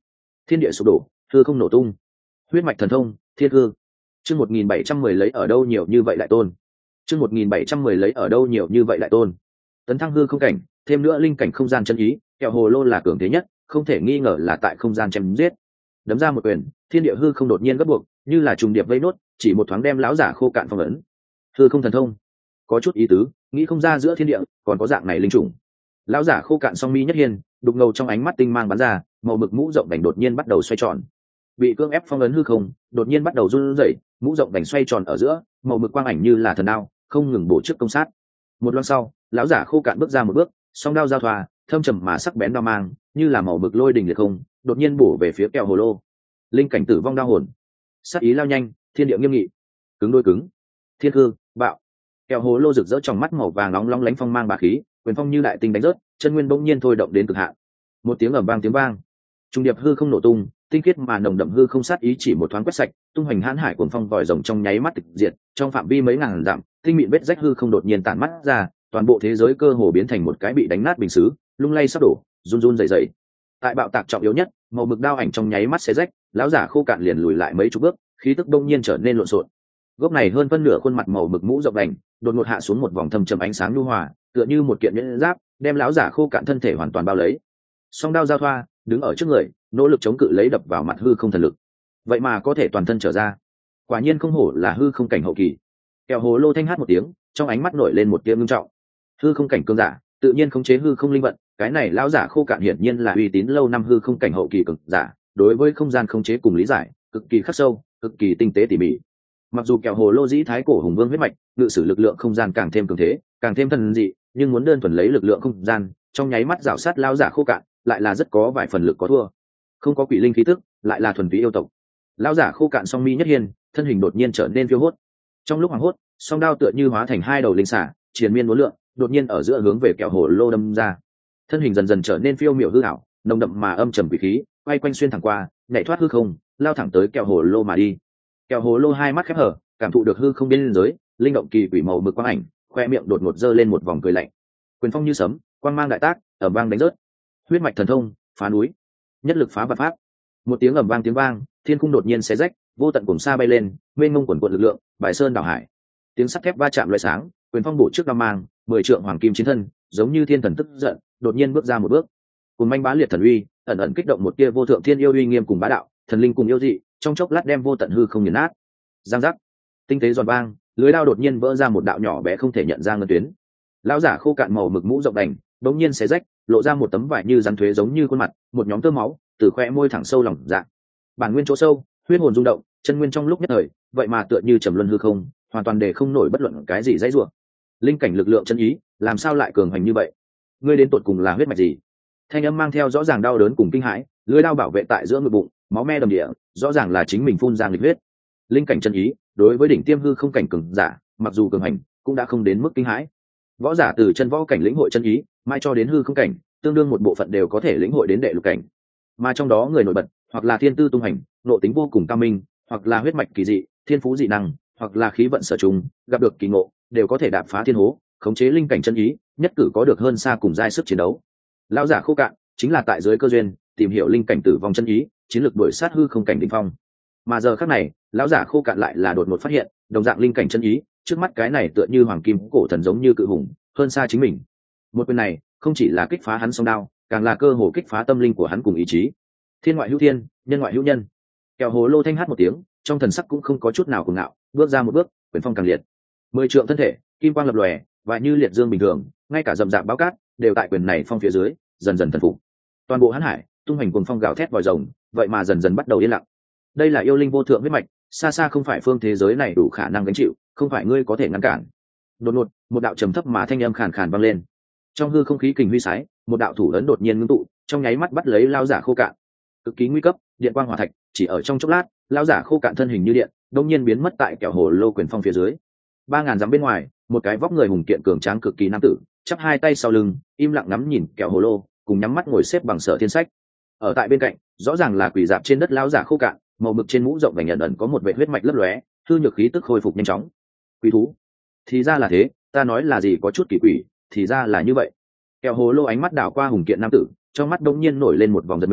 thiên địa sụp đổ, hư không nổ tung. Huyết mạch thần thông, thiên hư. Chương 1710 lấy ở đâu nhiều như vậy đại tôn. Chương 1710 lấy ở đâu nhiều như vậy đại tôn. Tấn thăng hư không cảnh, thêm nữa linh cảnh không gian chân ý, kẹo hồ lô là cường thế nhất, không thể nghi ngờ là tại không gian chém giết. Đấm ra một quyền, thiên địa hư không đột nhiên gấp buộc, như là trùng điệp vây nốt, chỉ một thoáng đem lão giả khô cạn phong ấn. Hư không thần thông, có chút ý tứ, nghĩ không ra giữa thiên địa còn có dạng này linh chủng. Lão giả khô cạn song mi nhất hiên, đục ngầu trong ánh mắt tinh mang bắn ra, màu mực mũ rộng đành đột nhiên bắt đầu xoay tròn. Bị cưỡng ép phong ấn hư không, đột nhiên bắt đầu run rẩy, mũ rộng đành xoay tròn ở giữa, màu mực quang ảnh như là thần đao, không ngừng bổ trước công sát. Một loan sau, lão giả khô cạn bước ra một bước, song đao giao thoa, thâm trầm mà sắc bén đao mang, như là màu mực lôi đình liệt không, đột nhiên bổ về phía kẹo hồ lô. Linh cảnh tử vong đao hồn, sát ý lao nhanh, thiên địa nghiêm nghị, cứng đôi cứng, thiên hư bạo. Kẹo hồ lô rực rỡ trong mắt màu vàng nóng long lánh phong mang bá khí, quyền phong như đại tinh đánh rớt, chân nguyên bỗng nhiên thôi động đến cực hạn. Một tiếng ầm vang tiếng vang, trung điệp hư không nổ tung, tinh khiết mà nồng đậm hư không sát ý chỉ một thoáng quét sạch, tung hoành hãn hải cuồng phong vòi rồng trong nháy mắt tịch diệt, trong phạm vi mấy ngàn dặm, tinh mịn vết rách hư không đột nhiên tản mắt ra, toàn bộ thế giới cơ hồ biến thành một cái bị đánh nát bình sứ, lung lay sắp đổ, run run rẩy rẩy. Tại bạo tạc trọng yếu nhất, màu mực đao ảnh trong nháy mắt xé rách, lão giả khô cạn liền lùi lại mấy chục bước, khí tức đông nhiên trở nên lộn xộn. Gốc này hơn phân nửa khuôn mặt màu mực mũ rộng đành, đột ngột hạ xuống một vòng thâm trầm ánh sáng nhu hòa, tựa như một kiện nhẫn giáp, đem lão giả khô cạn thân thể hoàn toàn bao lấy. Song đao giao thoa, đứng ở trước người, nỗ lực chống cự lấy đập vào mặt hư không thần lực. Vậy mà có thể toàn thân trở ra, quả nhiên không hổ là hư không cảnh hậu kỳ. Kẹo hồ lô thanh hát một tiếng, trong ánh mắt nổi lên một tia ngưng trọng. Hư không cảnh cường giả, tự nhiên khống chế hư không linh vận, cái này lão giả khô cạn hiển nhiên là uy tín lâu năm hư không cảnh hậu kỳ cường giả, đối với không gian khống chế cùng lý giải cực kỳ khắc sâu, cực kỳ tinh tế tỉ mỉ. Mặc dù kẹo hồ lô dĩ thái cổ hùng vương huyết mạch, ngự sử lực lượng không gian càng thêm cường thế, càng thêm thần dị, nhưng muốn đơn thuần lấy lực lượng không gian, trong nháy mắt rảo sát lão giả khô cạn, lại là rất có vài phần lực có thua. Không có quỷ linh khí tức, lại là thuần túy yêu tộc. Lão giả khô cạn song mi nhất hiên, thân hình đột nhiên trở nên phiêu hốt. Trong lúc hoảng hốt, song đao tựa như hóa thành hai đầu linh xả, triền miên uốn lượn, đột nhiên ở giữa hướng về kẹo hồ lô đâm ra. Thân hình dần dần trở nên phiêu miểu hư ảo, nồng đậm mà âm trầm quỷ khí, quay quanh xuyên thẳng qua, nhảy thoát hư không, lao thẳng tới kẹo hồ lô mà đi. Kẹo hồ lô hai mắt khép hở, cảm thụ được hư không biên giới, linh động kỳ quỷ màu mực quang ảnh, khoe miệng đột ngột giơ lên một vòng cười lạnh. Quyền phong như sấm, quang mang đại tác, ầm vang đánh rớt. Huyết mạch thần thông, phá núi, nhất lực phá vạn pháp. Một tiếng ầm vang tiếng vang, thiên cung đột nhiên xé rách, vô tận cùng xa bay lên, mênh mông quần quần lực lượng, bài sơn đảo hải. Tiếng sắt thép va chạm loại sáng, quyền phong bổ trước đao mang, 10 trượng hoàng kim chiến thân, giống như thiên thần tức giận, đột nhiên bước ra một bước. Cùng manh bá liệt thần uy, ẩn ẩn kích động một tia vô thượng thiên yêu uy nghiêm cùng bá đạo, thần linh cùng yêu dị, trong chốc lát đem vô tận hư không nghiền nát. Giang giác, tinh tế giòn vang, lưới đao đột nhiên vỡ ra một đạo nhỏ bé không thể nhận ra ngân tuyến. Lão giả khô cạn màu mực mũ rộng đành, đống nhiên xé rách, lộ ra một tấm vải như rắn thuế giống như khuôn mặt, một nhóm tơ máu từ khoe môi thẳng sâu lòng dạ. Bản nguyên chỗ sâu, huyết hồn rung động, chân nguyên trong lúc nhất thời, vậy mà tựa như trầm luân hư không, hoàn toàn để không nổi bất luận cái gì dãy rủa. Linh cảnh lực lượng chân ý, làm sao lại cường hành như vậy? Ngươi đến tột cùng là huyết mạch gì? Thanh âm mang theo rõ ràng đau đớn cùng kinh hãi, lưỡi đao bảo vệ tại giữa ngực bụng, máu me đầm địa, rõ ràng là chính mình phun ra nghịch huyết. Linh cảnh chân ý, đối với đỉnh tiêm hư không cảnh cường giả, mặc dù cường hành, cũng đã không đến mức kinh hãi. Võ giả từ chân võ cảnh lĩnh hội chân ý, mai cho đến hư không cảnh, tương đương một bộ phận đều có thể lĩnh hội đến đệ lục cảnh. Mà trong đó người nổi bật, hoặc là thiên tư tung hành, nội tính vô cùng cao minh, hoặc là huyết mạch kỳ dị, thiên phú dị năng, hoặc là khí vận sở trùng, gặp được kỳ ngộ, đều có thể đạp phá thiên hố, khống chế linh cảnh chân ý, nhất cử có được hơn xa cùng giai sức chiến đấu. Lão giả khô cạn, chính là tại dưới cơ duyên, tìm hiểu linh cảnh tử vong chân ý, chiến lược đuổi sát hư không cảnh đỉnh phong. Mà giờ khắc này, lão giả khô cạn lại là đột ngột phát hiện, đồng dạng linh cảnh chân ý, trước mắt cái này tựa như hoàng kim cổ thần giống như cự hùng, hơn xa chính mình. Một quyền này, không chỉ là kích phá hắn song đao, càng là cơ hồ kích phá tâm linh của hắn cùng ý chí. Thiên ngoại hữu thiên, nhân ngoại hữu nhân. Kẹo hồ lô thanh hát một tiếng, trong thần sắc cũng không có chút nào cuồng ngạo, bước ra một bước, quyền phong càng liệt. 10 trượng thân thể, kim quang lập lòe, và như liệt dương bình thường, ngay cả rậm rạp báo cát đều tại quyền này phong phía dưới, dần dần thần phục. Toàn bộ hãn hải, tung hành cuồng phong gào thét vòi rồng, vậy mà dần dần bắt đầu yên lặng. Đây là yêu linh vô thượng huyết mạch, xa xa không phải phương thế giới này đủ khả năng gánh chịu, không phải ngươi có thể ngăn cản. Đột ngột, một đạo trầm thấp mà thanh âm khàn khàn vang lên. Trong hư không khí kình huy sái, một đạo thủ ấn đột nhiên ngưng tụ, trong nháy mắt bắt lấy lão giả khô cạn. Cực kỳ nguy cấp, điện quang hỏa thạch, chỉ ở trong chốc lát, lão giả khô cạn thân hình như điện, đột nhiên biến mất tại kẹo hồ lô quyền phong phía dưới. 3000 dặm bên ngoài, một cái vóc người hùng kiện cường tráng cực kỳ nam tử, chắp hai tay sau lưng, im lặng ngắm nhìn kẹo hồ lô, cùng nhắm mắt ngồi xếp bằng Sở Thiên Sách. Ở tại bên cạnh, rõ ràng là quỳ dạp trên đất lão giả khô cạn, màu mực trên mũ rộng và nhận ẩn có một vệt huyết mạch lấp lóe, hư nhược khí tức khôi phục nhanh chóng. Quỷ thú, thì ra là thế, ta nói là gì có chút kỳ quỷ, thì ra là như vậy. Kẹo hồ lô ánh mắt đảo qua hùng kiện nam tử, trong mắt đông nhiên nổi lên một vòng giật mình,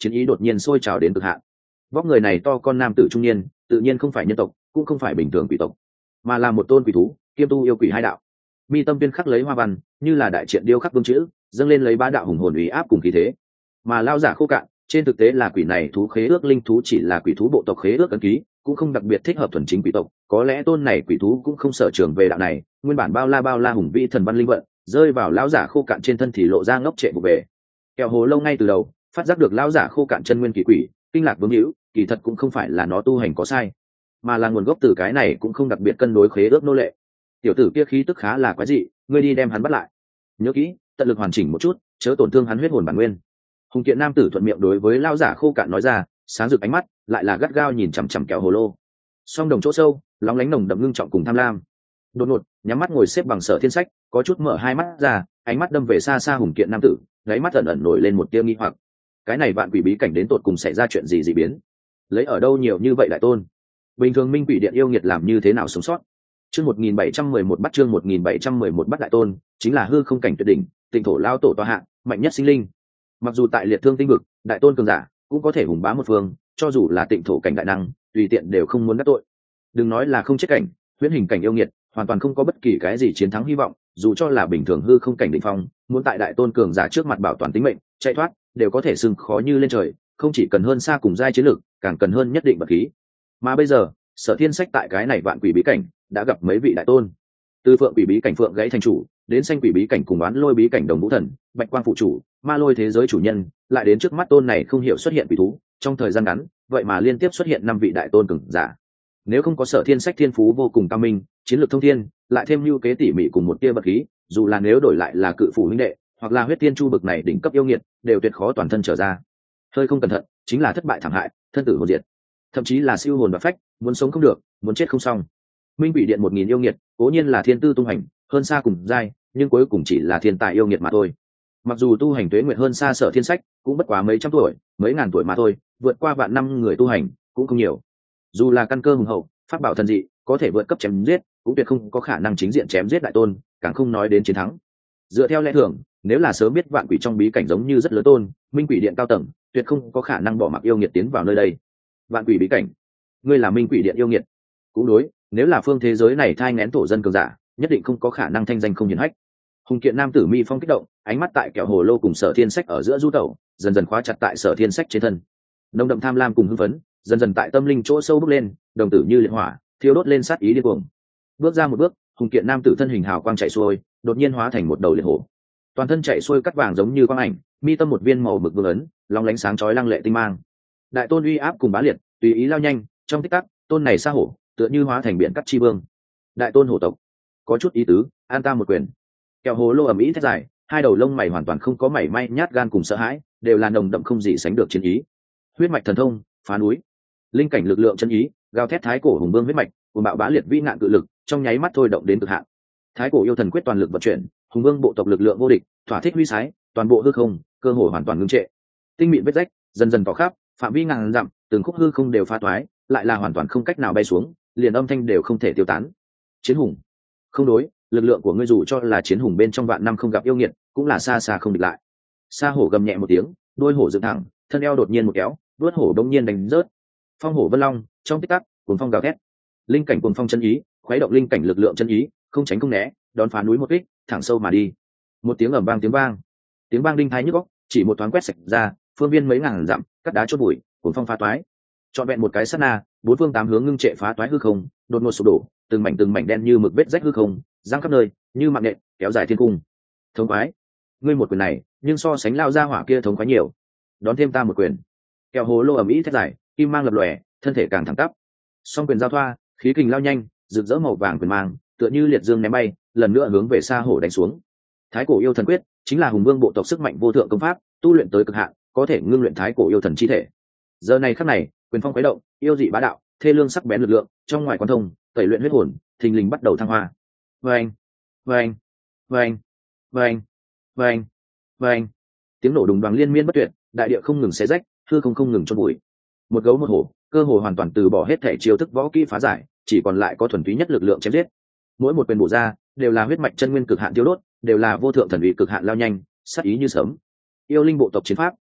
chiến ý đột nhiên sôi trào đến cực hạn. Vóc người này to con nam tử trung niên tự nhiên không phải nhân tộc, cũng không phải bình thường quỷ tộc, mà là một tôn quỷ thú kiêm tu yêu quỷ hai đạo. Mi tâm viên khắc lấy hoa văn như là đại triện điêu khắc vương chữ, dâng lên lấy ba đạo hùng hồn uy áp cùng khí thế. Mà lao giả khô cạn trên thực tế là quỷ này thú khế ước linh thú, chỉ là quỷ thú bộ tộc khế ước ấn ký, cũng không đặc biệt thích hợp thuần chính quỷ tộc. Có lẽ tôn này quỷ thú cũng không sở trường về đạo này, nguyên bản bao la hùng vĩ thần văn linh vận rơi vào lão giả khô cạn trên thân thì lộ ra ngốc trệ vụ về. Kẹo hồ lâu ngay từ đầu phát giác được lão giả khô cạn chân nguyên kỳ quỷ, kinh lạc vướng hữu, kỳ thật cũng không phải là nó tu hành có sai, mà là nguồn gốc từ cái này cũng không đặc biệt cân đối khế ước nô lệ. Tiểu tử kia khí tức khá là quái dị, ngươi đi đem hắn bắt lại, nhớ kỹ tận lực hoàn chỉnh một chút, chớ tổn thương hắn huyết hồn bản nguyên. Hùng kiện nam tử thuận miệng đối với lão giả khô cạn nói ra, sáng rực ánh mắt lại là gắt gao nhìn chằm chằm kẹo hồ lô. Song đồng chỗ sâu lóng lánh nồng đậm ngưng trọng cùng tham lam. Đột ngột nhắm mắt ngồi xếp bằng Sở Thiên Sách, có chút mở hai mắt ra, ánh mắt đâm về xa xa hùng kiện nam tử, gáy mắt ẩn ẩn nổi lên một tia nghi hoặc. Cái này vạn quỷ bí cảnh đến tột cùng xảy ra chuyện gì dị biến? Lấy ở đâu nhiều như vậy đại tôn? Bình thường minh quỷ điện yêu nghiệt làm như thế nào sống sót? Chương 1711 bắt chương 1711 bắt đại tôn, chính là hư không cảnh tuyệt đỉnh, Tịnh thổ lao tổ tọa hạ, mạnh nhất sinh linh. Mặc dù tại liệt thương tinh vực, đại tôn cường giả cũng có thể hùng bá một phương, cho dù là Tịnh thổ cảnh đại năng, tùy tiện đều không muốn đắc tội. Đừng nói là không chết cảnh, huyễn hình cảnh yêu nghiệt, hoàn toàn không có bất kỳ cái gì chiến thắng hy vọng. Dù cho là bình thường hư không cảnh đỉnh phong, muốn tại đại tôn cường giả trước mặt bảo toàn tính mệnh, chạy thoát đều có thể sừng khó như lên trời. Không chỉ cần hơn xa cùng giai chiến lược, càng cần hơn nhất định vật khí. Mà bây giờ Sở Thiên Sách tại cái này vạn quỷ bí cảnh đã gặp mấy vị đại tôn, từ phượng quỷ bí cảnh phượng gãy thành chủ, đến xanh quỷ bí cảnh cùng oán lôi bí cảnh đồng vũ thần, bạch quang phụ chủ, ma lôi thế giới chủ nhân, lại đến trước mắt tôn này không hiểu xuất hiện quỷ thú. Trong thời gian ngắn vậy mà liên tiếp xuất hiện 5 vị đại tôn cường giả. Nếu không có Sở Thiên Sách thiên phú vô cùng cao minh, chiến lược thông thiên, lại thêm lưu kế tỉ mỉ cùng một tia vật khí, dù là nếu đổi lại là cự phủ huynh đệ hoặc là huyết tiên chu bực này đỉnh cấp yêu nghiệt, đều tuyệt khó toàn thân trở ra. Hơi không cẩn thận chính là thất bại thảm hại, thân tử hồn diệt, thậm chí là siêu hồn và phách, muốn sống không được, muốn chết không xong. Minh Quỷ Điện 1000 yêu nghiệt, cố nhiên là thiên tư tung hành, hơn xa cùng giai, nhưng cuối cùng chỉ là thiên tài yêu nghiệt mà thôi. Mặc dù tu hành tuế nguyệt hơn xa Sở Thiên Sách, cũng bất quá mấy trăm tuổi, mấy ngàn tuổi mà thôi, vượt qua vạn năm người tu hành cũng không nhiều. Dù là căn cơ hùng hậu, pháp bảo thần dị, có thể vượt cấp chém giết, cũng tuyệt không có khả năng chính diện chém giết đại tôn, càng không nói đến chiến thắng. Dựa theo lẽ thường, nếu là sớm biết vạn quỷ trong bí cảnh giống như rất lớn tôn, Minh Quỷ Điện cao tầng tuyệt không có khả năng bỏ mặc yêu nghiệt tiến vào nơi đây. Vạn quỷ bí cảnh, ngươi là Minh Quỷ Điện yêu nghiệt? Cũng đối, nếu là phương thế giới này thai nghén tổ dân cường giả, nhất định không có khả năng thanh danh không hiển hách. Hùng kiện nam tử mi phong kích động, ánh mắt tại kẹo hồ lô cùng Sở Thiên Sách ở giữa du tẩu, dần dần khóa chặt tại Sở Thiên Sách trên thân. Nồng đậm tham lam cùng hưng phấn dần dần tại tâm linh chỗ sâu bốc lên, đồng tử như liệt hỏa thiêu đốt lên sát ý điên cuồng. Bước ra một bước, hùng kiện nam tử thân hình hào quang chạy xuôi, đột nhiên hóa thành một đầu liệt hổ, toàn thân chạy xuôi cắt vàng giống như quang ảnh, mi tâm một viên màu mực vương ấn long lánh sáng chói lăng lệ tinh mang. Đại tôn uy áp cùng bá liệt tùy ý lao nhanh, trong tích tắc tôn này sa hổ tựa như hóa thành biển cắt chi vương. Đại tôn hổ tộc có chút ý tứ, an ta một quyền. Kẹo hồ lô ầm ĩ thét dài, hai đầu lông mày hoàn toàn không có mảy may nhát gan cùng sợ hãi, đều là nồng đậm không gì sánh được chiến ý. Huyết mạch thần thông phá núi, linh cảnh lực lượng chân ý gào thét thái cổ hùng vương huyết mạch cùng bạo bá liệt vĩ ngạn cự lực trong nháy mắt thôi động đến cực hạn. Thái cổ yêu thần quyết toàn lực vận chuyển, hùng vương bộ tộc lực lượng vô địch thỏa thích huy sái, toàn bộ hư không cơ hội hoàn toàn ngưng trệ. Tinh mịn vết rách dần dần tỏ khắp, phạm vi ngàn dặm, từng khúc hư không đều phá toái, lại là hoàn toàn không cách nào bay xuống, liền âm thanh đều không thể tiêu tán. Chiến hùng không đối, lực lượng của ngươi dù cho là chiến hùng bên trong vạn năm không gặp yêu nghiệt, cũng là xa xa không địch lại. Sa hổ gầm nhẹ một tiếng, đuôi hổ dựng thẳng, thân eo đột nhiên một kéo, đuốt hổ đông nhiên đánh rớt. Phong hổ vân long trong tích tắc cuồng phong gào thét, linh cảnh cuồng phong chân ý khuấy động linh cảnh lực lượng chân ý, không tránh không né, đón phá núi một kích thẳng sâu mà đi. Một tiếng ầm vang, tiếng vang đinh thái nhức óc, chỉ một thoáng quét sạch ra phương viên mấy ngàn dặm, cắt đá chốt bụi, cuồng phong phá toái. Trọn vẹn một cái sát na, bốn phương tám hướng ngưng trệ phá toái hư không, đột ngột sụp đổ, từng mảnh đen như mực vết rách hư không giăng khắp nơi, như mạng nện kéo dài thiên cung. Thống khoái, ngươi một quyền này nhưng so sánh lao ra hỏa kia thống khoái nhiều, đón thêm ta một quyền. Kẹo hồ lô ầm ĩ thét dài, kim mang lập lòe, thân thể càng thẳng tắp. Song quyền giao thoa, khí kình lao nhanh, rực rỡ màu vàng quyền mang tựa như liệt dương ném bay, lần nữa hướng về Sa hổ đánh xuống. Thái cổ yêu thần quyết chính là hùng vương bộ tộc sức mạnh vô thượng công pháp, tu luyện tới cực hạn có thể ngưng luyện thái cổ yêu thần chi thể. Giờ này khắc này, quyền phong khuấy động, yêu dị bá đạo, thê lương sắc bén lực lượng trong ngoài quan thông, tẩy luyện huyết hồn, thình lình bắt đầu thăng hoa. Vâng, vâng, vâng, vâng, vâng, vâng, tiếng nổ đùng đoàng liên miên bất tuyệt, đại địa không ngừng xé rách, hư không ngừng chôn bụi. Một gấu một hổ, cơ hội hoàn toàn từ bỏ hết thể chiêu thức võ kỹ phá giải, chỉ còn lại có thuần túy nhất lực lượng chém giết. Mỗi một quyền bổ ra đều là huyết mạch chân nguyên cực hạn tiêu đốt, đều là vô thượng thần uy cực hạn lao nhanh, sát ý như sớm. Yêu linh bộ tộc chiến pháp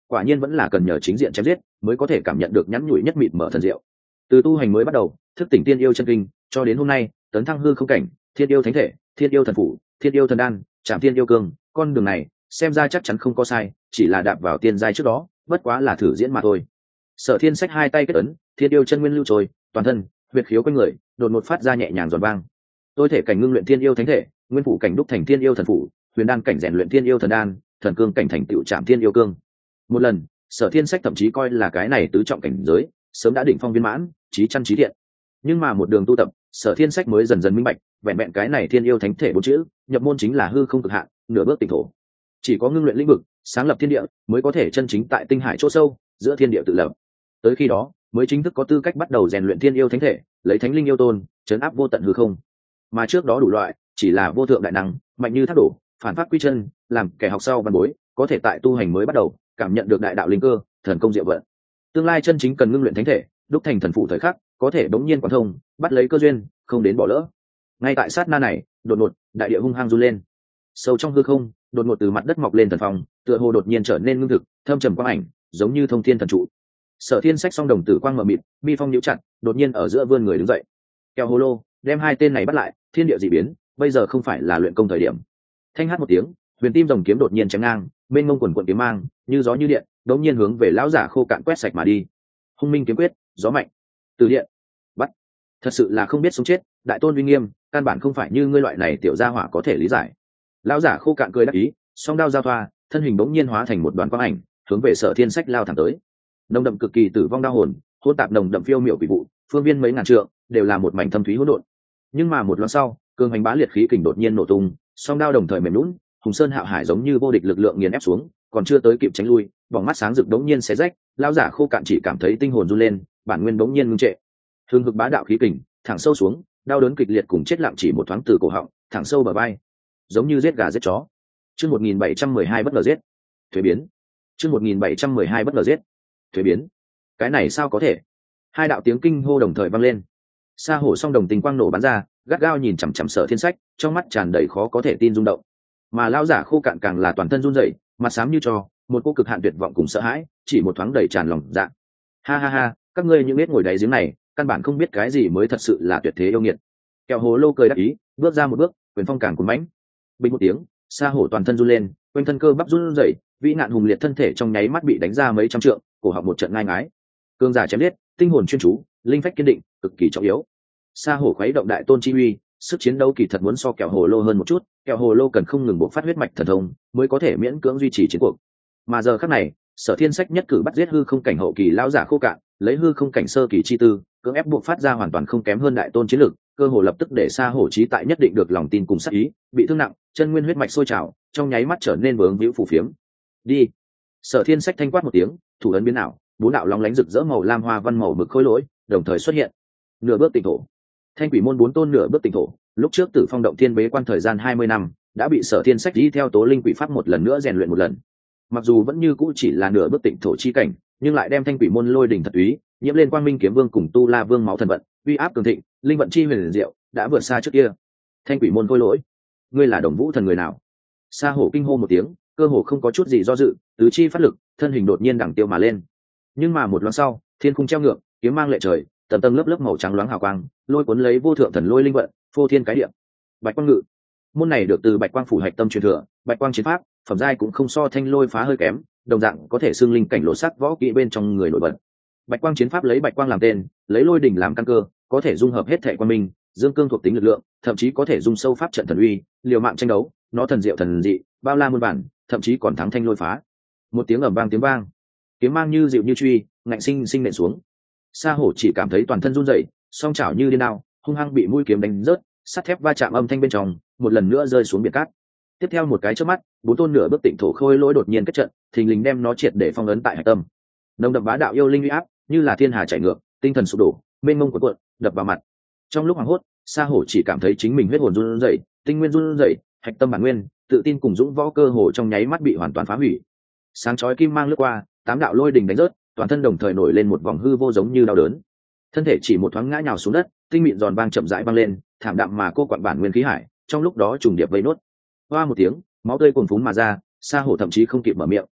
quả nhiên vẫn là cần nhờ chính diện chém giết mới có thể cảm nhận được nhắn nhủi nhất mịt mở thần diệu. Từ tu hành mới bắt đầu thức tỉnh tiên yêu chân kinh cho đến hôm nay tấn thăng hư không cảnh, thiên yêu thánh thể, thiên yêu thần phủ, thiên yêu thần đan, trảm thiên yêu cương, con đường này xem ra chắc chắn không có sai, chỉ là đạp vào tiên giai trước đó bất quá là thử diễn mà thôi. Sở Thiên xách hai tay kết ấn, thiên yêu chân nguyên lưu trôi toàn thân, huyệt khiếu quanh người đột ngột phát ra nhẹ nhàng giòn vang. Tôi thể cảnh ngưng luyện thiên yêu thánh thể, nguyên phủ cảnh đúc thành thiên yêu thần phủ, huyền đan cảnh rèn luyện thiên yêu thần đan, thần cương cảnh thành tựu trảm thiên yêu cương. Một lần Sở Thiên sách thậm chí coi là cái này tứ trọng cảnh giới sớm đã đỉnh phong viên mãn, trí chăn trí thiện. Nhưng mà một đường tu tập, Sở Thiên sách mới dần dần minh bạch, vẹn vẹn cái này thiên yêu thánh thể bốn chữ, nhập môn chính là hư không cực hạn, nửa bước tỉnh thổ. Chỉ có ngưng luyện lĩnh vực, sáng lập thiên địa, mới có thể chân chính tại tinh hải chỗ sâu, giữa thiên địa tự lập. Tới khi đó, mới chính thức có tư cách bắt đầu rèn luyện thiên yêu thánh thể, lấy thánh linh yêu tôn, trấn áp vô tận hư không. Mà trước đó đủ loại, chỉ là vô thượng đại năng, mạnh như thác đổ, phản pháp quy chân, làm kẻ học sau văn bối, có thể tại tu hành mới bắt đầu, cảm nhận được đại đạo linh cơ, thần công diệu vận. Tương lai chân chính cần ngưng luyện thánh thể, đúc thành thần phụ thời khắc, có thể bỗng nhiên quán thông, bắt lấy cơ duyên, không đến bỏ lỡ. Ngay tại sát na này, đột ngột, đại địa hung hăng run lên. Sâu trong hư không, đột ngột từ mặt đất mọc lên thần phong, tựa hồ đột nhiên trở nên ngưng thực, thâm trầm quang ảnh, giống như thông thiên thần trụ. Sở Thiên sách song đồng tử quang mờ mịt, mi phong nhíu chặt, đột nhiên ở giữa vươn người đứng dậy. Keo Hồ Lô, đem hai tên này bắt lại, thiên địa dị biến, bây giờ không phải là luyện công thời điểm. Thanh hát một tiếng, huyền tim rồng kiếm đột nhiên chém ngang, mênh mông quần quần kiếm mang, như gió như điện, đột nhiên hướng về lão giả khô cạn quét sạch mà đi. Hung minh kiếm quyết, gió mạnh, từ điện, bắt. Thật sự là không biết sống chết, đại tôn uy nghiêm, căn bản không phải như ngươi loại này tiểu gia hỏa có thể lý giải. Lão giả khô cạn cười đắc ý, song đao giao thoa, thân hình bỗng nhiên hóa thành một đoàn quang ảnh, hướng về Sở Thiên sách lao thẳng tới. Nồng đậm cực kỳ tử vong đao hồn, hỗn tạp nồng đậm phiêu miểu quỷ vụ, phương viên mấy ngàn trượng, đều là một mảnh thâm thúy hỗn độn. Nhưng mà một loáng sau, cường hành bá liệt khí kình đột nhiên nổ tung, song đao đồng thời mềm nhũn, Hùng Sơn Hạo Hải giống như vô địch lực lượng nghiền ép xuống, còn chưa tới kịp tránh lui, bóng mắt sáng rực đống nhiên xé rách, lão giả khô cạn chỉ cảm thấy tinh hồn run lên, bản nguyên đống nhiên ngưng trệ. Hương hực bá đạo khí kình, thẳng sâu xuống, đau đớn kịch liệt cùng chết lặng chỉ một thoáng từ cổ họng, thẳng sâu bờ vai, giống như giết gà giết chó. Chương 1712 bất ngờ giết. Thuế biến. Chương 1712 bất ngờ giết. Thuế biến. Cái này sao có thể? Hai đạo tiếng kinh hô đồng thời vang lên. Sa hổ song đồng tình quang nổ bắn ra, gắt gao nhìn chằm chằm Sở Thiên sách, trong mắt tràn đầy khó có thể tin rung động. Mà lão giả khô cạn càng là toàn thân run rẩy, mặt xám như tro, một cô cực hạn tuyệt vọng cùng sợ hãi, chỉ một thoáng đầy tràn lòng dạ. Ha ha ha, các ngươi những biết ngồi đáy giếng này, căn bản không biết cái gì mới thật sự là tuyệt thế yêu nghiệt. Kẹo Hồ Lô cười đắc ý, bước ra một bước, quyền phong càng cuốn mãnh. Bình một tiếng, Sa hổ toàn thân run lên, quanh thân cơ bắp run rẩy, vĩ nạn hùng liệt thân thể trong nháy mắt bị đánh ra mấy trăm trượng, cổ họng một trận ngai ngái. Cương giả chém giết, tinh hồn chuyên chú, linh phách kiên định, cực kỳ trọng yếu. Sa hổ khuấy động đại tôn chi uy, sức chiến đấu kỳ thật muốn so Kẹo Hồ Lô hơn một chút, Kẹo Hồ Lô cần không ngừng bộc phát huyết mạch thần thông, mới có thể miễn cưỡng duy trì chiến cuộc. Mà giờ khắc này, Sở Thiên sách nhất cử bắt giết hư không cảnh hậu kỳ lão giả khô cạn, lấy hư không cảnh sơ kỳ chi tư, cưỡng ép buộc phát ra hoàn toàn không kém hơn đại tôn chiến lực, cơ hồ lập tức để Sa hổ chí tại nhất định được lòng tin cùng sát ý, bị thương nặng, chân nguyên huyết mạch sôi trào, trong nháy mắt trở nên vướng víu phù phiếm. Đi. Sở Thiên sách thanh quát một tiếng, thủ ấn biến ảo, bốn đạo long lánh rực rỡ màu lam hoa văn màu mực khối lỗi, đồng thời xuất hiện. Nửa bước tỉnh thổ. Thanh quỷ môn bốn tôn nửa bước tỉnh thổ, lúc trước Tử Phong động thiên bế quan thời gian 20 năm, đã bị Sở Thiên sách đi theo Tố Linh quỷ pháp một lần nữa rèn luyện một lần. Mặc dù vẫn như cũ chỉ là nửa bước tỉnh thổ chi cảnh, nhưng lại đem Thanh quỷ môn lôi đỉnh thật úy, nhiễm lên Quang Minh kiếm vương cùng Tu La vương máu thần vận, uy áp cường thịnh, linh vận chi huyền diệu, đã vượt xa trước kia. Thanh quỷ môn khôi lỗi, ngươi là Đồng Vũ thần người nào? Sa hổ kinh hô một tiếng, cơ hồ không có chút gì do dự, tứ chi phát lực, thân hình đột nhiên đằng tiêu mà lên. Nhưng mà một loáng sau, thiên khung treo ngược, kiếm mang lệ trời, tầng tầng lớp lớp màu trắng loáng hào quang, lôi cuốn lấy vô thượng thần lôi linh vận, phô thiên cái địa. Bạch quang ngự, môn này được từ Bạch quang phủ hạch tâm truyền thừa, Bạch quang chiến pháp, phẩm giai cũng không so Thanh lôi phá hơi kém, đồng dạng có thể xưng linh cảnh lộ sắc võ kỹ bên trong người nổi bật. Bạch quang chiến pháp lấy bạch quang làm tên, lấy lôi đỉnh làm căn cơ, có thể dung hợp hết thể quang minh, dương cương thuộc tính lực lượng, thậm chí có thể dung sâu pháp trận thần uy, liều mạng tranh đấu, nó thần diệu thần dị, bao la muôn bản, thậm chí còn thắng Thanh lôi phá. Một tiếng ầm vang tiếng vang, kiếm mang như dịu như truy, ngạnh sinh sinh nện xuống. Sa hổ chỉ cảm thấy toàn thân run rẩy, song chảo như điên đao, hung hăng bị mũi kiếm đánh rớt, sắt thép va chạm âm thanh bên trong, một lần nữa rơi xuống biển cát. Tiếp theo một cái chớp mắt, bốn tôn nửa bước tỉnh thổ khôi lỗi đột nhiên kết trận, thình lình đem nó triệt để phong ấn tại hải tâm. Nồng đậm bá đạo yêu linh uy áp, như là thiên hà chảy ngược, tinh thần sụp đổ, mênh mông cuộn cuộn, đập vào mặt. Trong lúc hoảng hốt, Sa hổ chỉ cảm thấy chính mình huyết hồn run rẩy, tinh nguyên run rẩy, hạch tâm bản nguyên, tự tin cùng dũng võ cơ hồ trong nháy mắt bị hoàn toàn phá hủy. Sáng chói kim mang lướt qua, tám đạo lôi đình đánh rớt, toàn thân đồng thời nổi lên một vòng hư vô giống như đau đớn. Thân thể chỉ một thoáng ngã nhào xuống đất, tinh mịn giòn vang chậm rãi vang lên, thảm đạm mà cô quặn bản nguyên khí hải, trong lúc đó trùng điệp vây nốt. Hoa một tiếng, máu tươi cuồn phún mà ra, Sa hổ thậm chí không kịp mở miệng,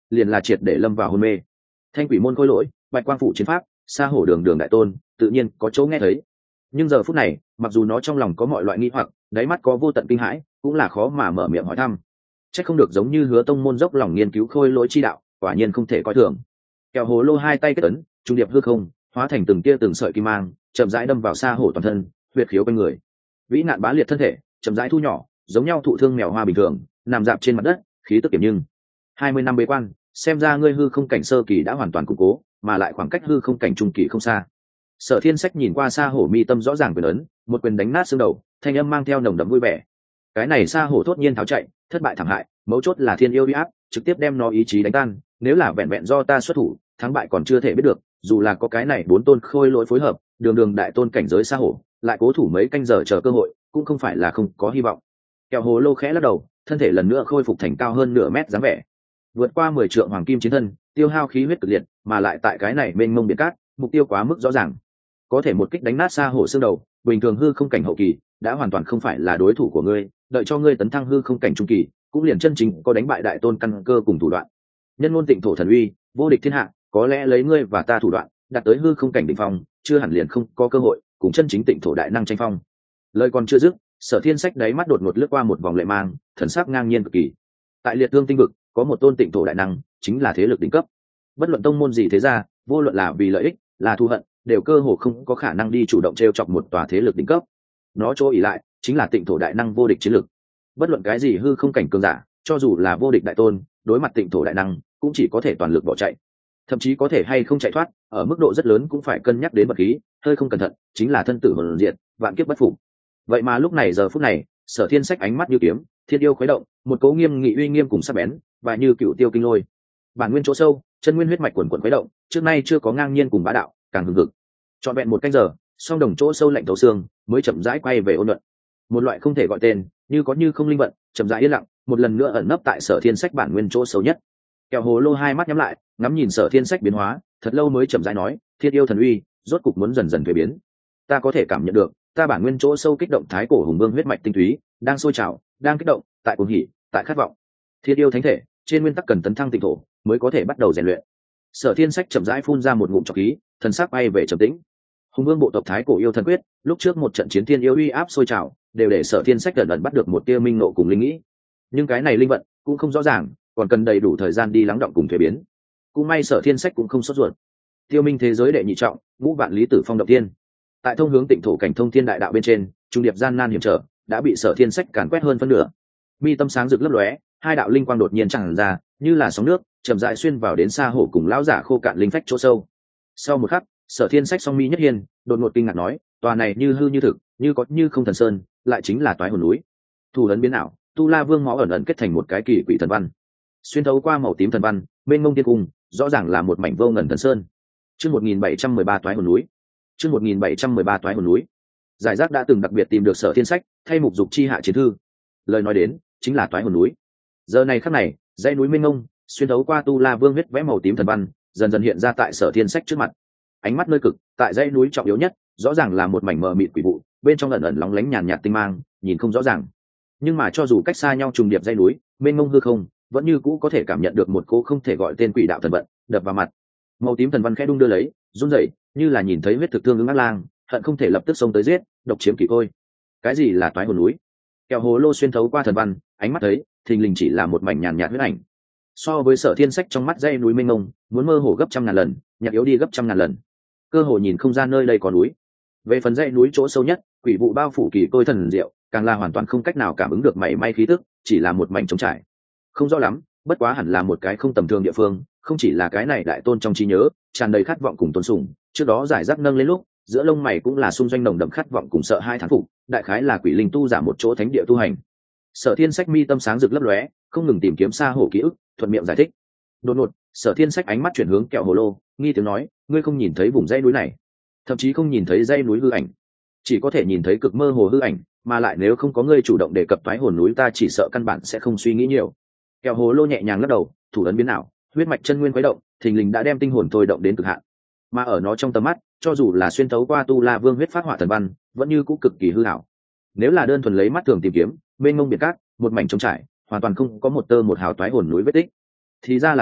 liền là triệt để lâm vào hôn mê. Thanh quỷ môn khôi lỗi, bạch quang phủ chiến pháp, sa hổ đường đường đại tôn, tự nhiên có chỗ nghe thấy. Nhưng giờ phút này, mặc dù nó trong lòng có mọi loại nghi hoặc, đáy mắt có vô tận kinh hãi, cũng là khó mà mở miệng hỏi thăm. Chắc không được giống như Hứa Tông môn dốc lòng nghiên cứu khôi lỗi chi đạo, quả nhiên không thể coi thường. Kẹo hồ lô hai tay kết ấn, trung điệp hư không, hóa thành từng tia từng sợi kim mang, chậm rãi đâm vào sa hổ toàn thân, huyệt khiếu quanh người. Vĩ nạn bá liệt thân thể, chậm rãi thu nhỏ, giống nhau thụ thương mèo hoa bình thường, nằm dạp trên mặt đất, khí tức kiểm nhưng. 20 năm bế quan, xem ra ngươi hư không cảnh sơ kỳ đã hoàn toàn củng cố, mà lại khoảng cách hư không cảnh trung kỳ không xa. Sở Thiên Sách nhìn qua sa hổ mi tâm rõ ràng quyền ấn, một quyền đánh nát xương đầu, thanh âm mang theo nồng đậm vui vẻ. Cái này sa hổ thốt nhiên tháo chạy, thất bại thảm hại, mấu chốt là thiên yêu uy áp, trực tiếp đem nó ý chí đánh tan, nếu là vẹn vẹn do ta xuất thủ, thắng bại còn chưa thể biết được, dù là có cái này 4 tôn khôi lỗi phối hợp, đường đường đại tôn cảnh giới sa hổ, lại cố thủ mấy canh giờ chờ cơ hội, cũng không phải là không có hy vọng. Kẹo hồ lô khẽ lắc đầu, thân thể lần nữa khôi phục thành cao hơn nửa mét dáng vẻ. Vượt qua 10 trượng hoàng kim chiến thân, tiêu hao khí huyết cực liệt, mà lại tại cái này mênh mông biển cát, mục tiêu quá mức rõ ràng. Có thể một kích đánh nát sa hổ xương đầu, bình thường hư không cảnh hậu kỳ, đã hoàn toàn không phải là đối thủ của ngươi, đợi cho ngươi tấn thăng hư không cảnh trung kỳ, cũng liền chân chính có đánh bại đại tôn căn cơ cùng thủ đoạn. Nhân ngôn tịnh thổ thần uy, vô địch thiên hạ, có lẽ lấy ngươi và ta thủ đoạn, đạt tới hư không cảnh đỉnh phong, chưa hẳn liền không có cơ hội cùng chân chính tịnh thổ đại năng tranh phong. Lời còn chưa dứt, Sở Thiên Sách đáy mắt đột ngột lướt qua một vòng lệ mang, thần sắc ngang nhiên cực kỳ. Tại Liệt Thương tinh vực, có một tôn tịnh thổ đại năng, chính là thế lực đỉnh cấp. Bất luận tông môn gì thế ra, vô luận là vì lợi ích, là thù hận, đều cơ hồ không có khả năng đi chủ động trêu chọc một tòa thế lực đỉnh cấp. Nó chỗ ỷ lại, chính là tịnh thổ đại năng vô địch chiến lực. Bất luận cái gì hư không cảnh cường giả, cho dù là vô địch đại tôn, đối mặt tịnh thổ đại năng, cũng chỉ có thể toàn lực bỏ chạy. Thậm chí có thể hay không chạy thoát, ở mức độ rất lớn cũng phải cân nhắc đến vật khí, hơi không cẩn thận, chính là thân tử hồn diệt, vạn kiếp bất phục. Vậy mà lúc này giờ phút này, Sở Thiên Sách ánh mắt như kiếm, thiên yêu khuấy động, một cấu nghiêm nghị uy nghiêm cùng sắc bén, và như cựu tiêu kinh lôi. Bản nguyên chỗ sâu, chân nguyên huyết mạch quần quần khuấy động, trước nay chưa có ngang nhiên cùng bá đạo, càng hừng hực. Trọn vẹn một canh giờ, song đồng chỗ sâu lạnh thấu xương, mới chậm rãi quay về ôn luận. Một loại không thể gọi tên, như có như không linh vận, chậm rãi yên lặng, một lần nữa ẩn nấp tại Sở Thiên Sách bản nguyên chỗ sâu nhất. Kẹo hồ lô hai mắt nhắm lại, ngắm nhìn Sở Thiên Sách biến hóa, thật lâu mới chậm rãi nói, thiên yêu thần uy, rốt cục muốn dần dần thay biến. Ta có thể cảm nhận được, ta bản nguyên chỗ sâu kích động thái cổ hùng vương huyết mạch tinh túy, đang sôi trào, đang kích động, tại cuồng hỉ, tại khát vọng. Thiên yêu thánh thể, trên nguyên tắc cần tấn thăng tịnh thổ, mới có thể bắt đầu rèn luyện. Sở Thiên Sách chậm rãi phun ra một ngụm trọc khí, thần sắc bay về trầm tĩnh. Hùng vương bộ tộc thái cổ yêu thần quyết, lúc trước một trận chiến thiên yêu uy áp sôi trào, đều để Sở Thiên Sách gần ẩn bắt được một tia minh nộ cùng linh nghĩ. Nhưng cái này linh vận cũng không rõ ràng, còn cần đầy đủ thời gian đi lắng động cùng thuế biến. Cũng may Sở Thiên Sách cũng không sốt ruột. Tiêu minh thế giới đệ nhị trọng, ngũ vạn lý tử phong động tiên. Tại thông hướng tịnh thổ cảnh thông thiên đại đạo bên trên, trung điệp gian nan hiểm trở, đã bị Sở Thiên Sách càn quét hơn phân nửa. Mi tâm sáng rực lấp lóe, hai đạo linh quang đột nhiên tràn ra, như là sóng nước, chậm rãi xuyên vào đến xa hổ cùng lão giả khô cạn linh phách chỗ sâu. Sau một khắc, Sở Thiên Sách song mi nhất hiên, đột ngột kinh ngạc nói, tòa này như hư như thực, như có như không thần sơn, lại chính là toái hồn núi. Thủ ấn biến ảo, tu la vương máu ẩn ẩn kết thành một cái kỳ quỷ thần văn, xuyên thấu qua màu tím thần văn, mênh mông tiên cung, rõ ràng là một mảnh vô ngần thần sơn. Chương 1713 toái hồn núi. Chương 1713 toái hồn núi. Giải rác đã từng đặc biệt tìm được Sở Thiên Sách, thay mục dục chi hạ chiến thư. Lời nói đến, chính là toái hồn núi. Giờ này khắc này, dãy núi mênh mông, xuyên thấu qua tu la vương huyết vẽ màu tím thần văn, dần dần hiện ra tại Sở Thiên Sách trước mặt. Ánh mắt nơi cực, tại dãy núi trọng yếu nhất, rõ ràng là một mảnh mờ mịt quỷ vụ, bên trong ẩn ẩn lóng lánh nhàn nhạt tinh mang, nhìn không rõ ràng. Nhưng mà cho dù cách xa nhau trùng điệp dãy núi, mênh mông hư không, vẫn như cũ có thể cảm nhận được một cô không thể gọi tên quỷ đạo thần vận đập vào mặt. Màu tím thần văn khẽ đung đưa lấy, run rẩy, như là nhìn thấy huyết thực thương ứng ác lang, hận không thể lập tức xông tới giết, độc chiếm kỷ côi. Cái gì là toái hồn núi? Kẹo hồ lô xuyên thấu qua thần văn, ánh mắt thấy, thình lình chỉ là một mảnh nhàn nhạt huyết ảnh. So với Sở Thiên Sách trong mắt dãy núi mênh mông, muốn mơ hồ gấp trăm ngàn lần, nhạt yếu đi gấp trăm ngàn lần. Cơ hồ nhìn không ra nơi đây có núi. Về phần dãy núi chỗ sâu nhất, quỷ vụ bao phủ kỳ côi thần diệu, càng là hoàn toàn không cách nào cảm ứng được mảy may khí tức, chỉ là một mảnh trống trải. Không rõ lắm, bất quá hẳn là một cái không tầm thường địa phương, không chỉ là cái này đại tôn trong trí nhớ, tràn đầy khát vọng cùng tôn sùng, trước đó giải rác nâng lên lúc, giữa lông mày cũng là xung doanh nồng đậm khát vọng cùng sợ hai thán phục, đại khái là quỷ linh tu giả một chỗ thánh địa tu hành. Sở Thiên Sách mi tâm sáng rực lấp lóe, không ngừng tìm kiếm xa hổ ký ức, thuận miệng giải thích. Đột ngột, Sở Thiên Sách ánh mắt chuyển hướng kẹo hồ lô, nghi tiếng nói, ngươi không nhìn thấy vùng dãy núi này, thậm chí không nhìn thấy dãy núi hư ảnh, chỉ có thể nhìn thấy cực mơ hồ hư ảnh, mà lại nếu không có ngươi chủ động đề cập toái hồn núi, ta chỉ sợ căn bản sẽ không suy nghĩ nhiều. Kẹo hồ lô nhẹ nhàng lắc đầu, thủ ấn biến ảo, huyết mạch chân nguyên khuấy động, thình lình đã đem tinh hồn thôi động đến cực hạn. Mà ở nó trong tầm mắt, cho dù là xuyên thấu qua tu la vương huyết phát hỏa thần văn, vẫn như cũ cực kỳ hư ảo. Nếu là đơn thuần lấy mắt thường tìm kiếm, mênh mông biển cát, một mảnh trống trải, hoàn toàn không có một tơ một hào toái hồn núi vết tích. Thì ra là thế,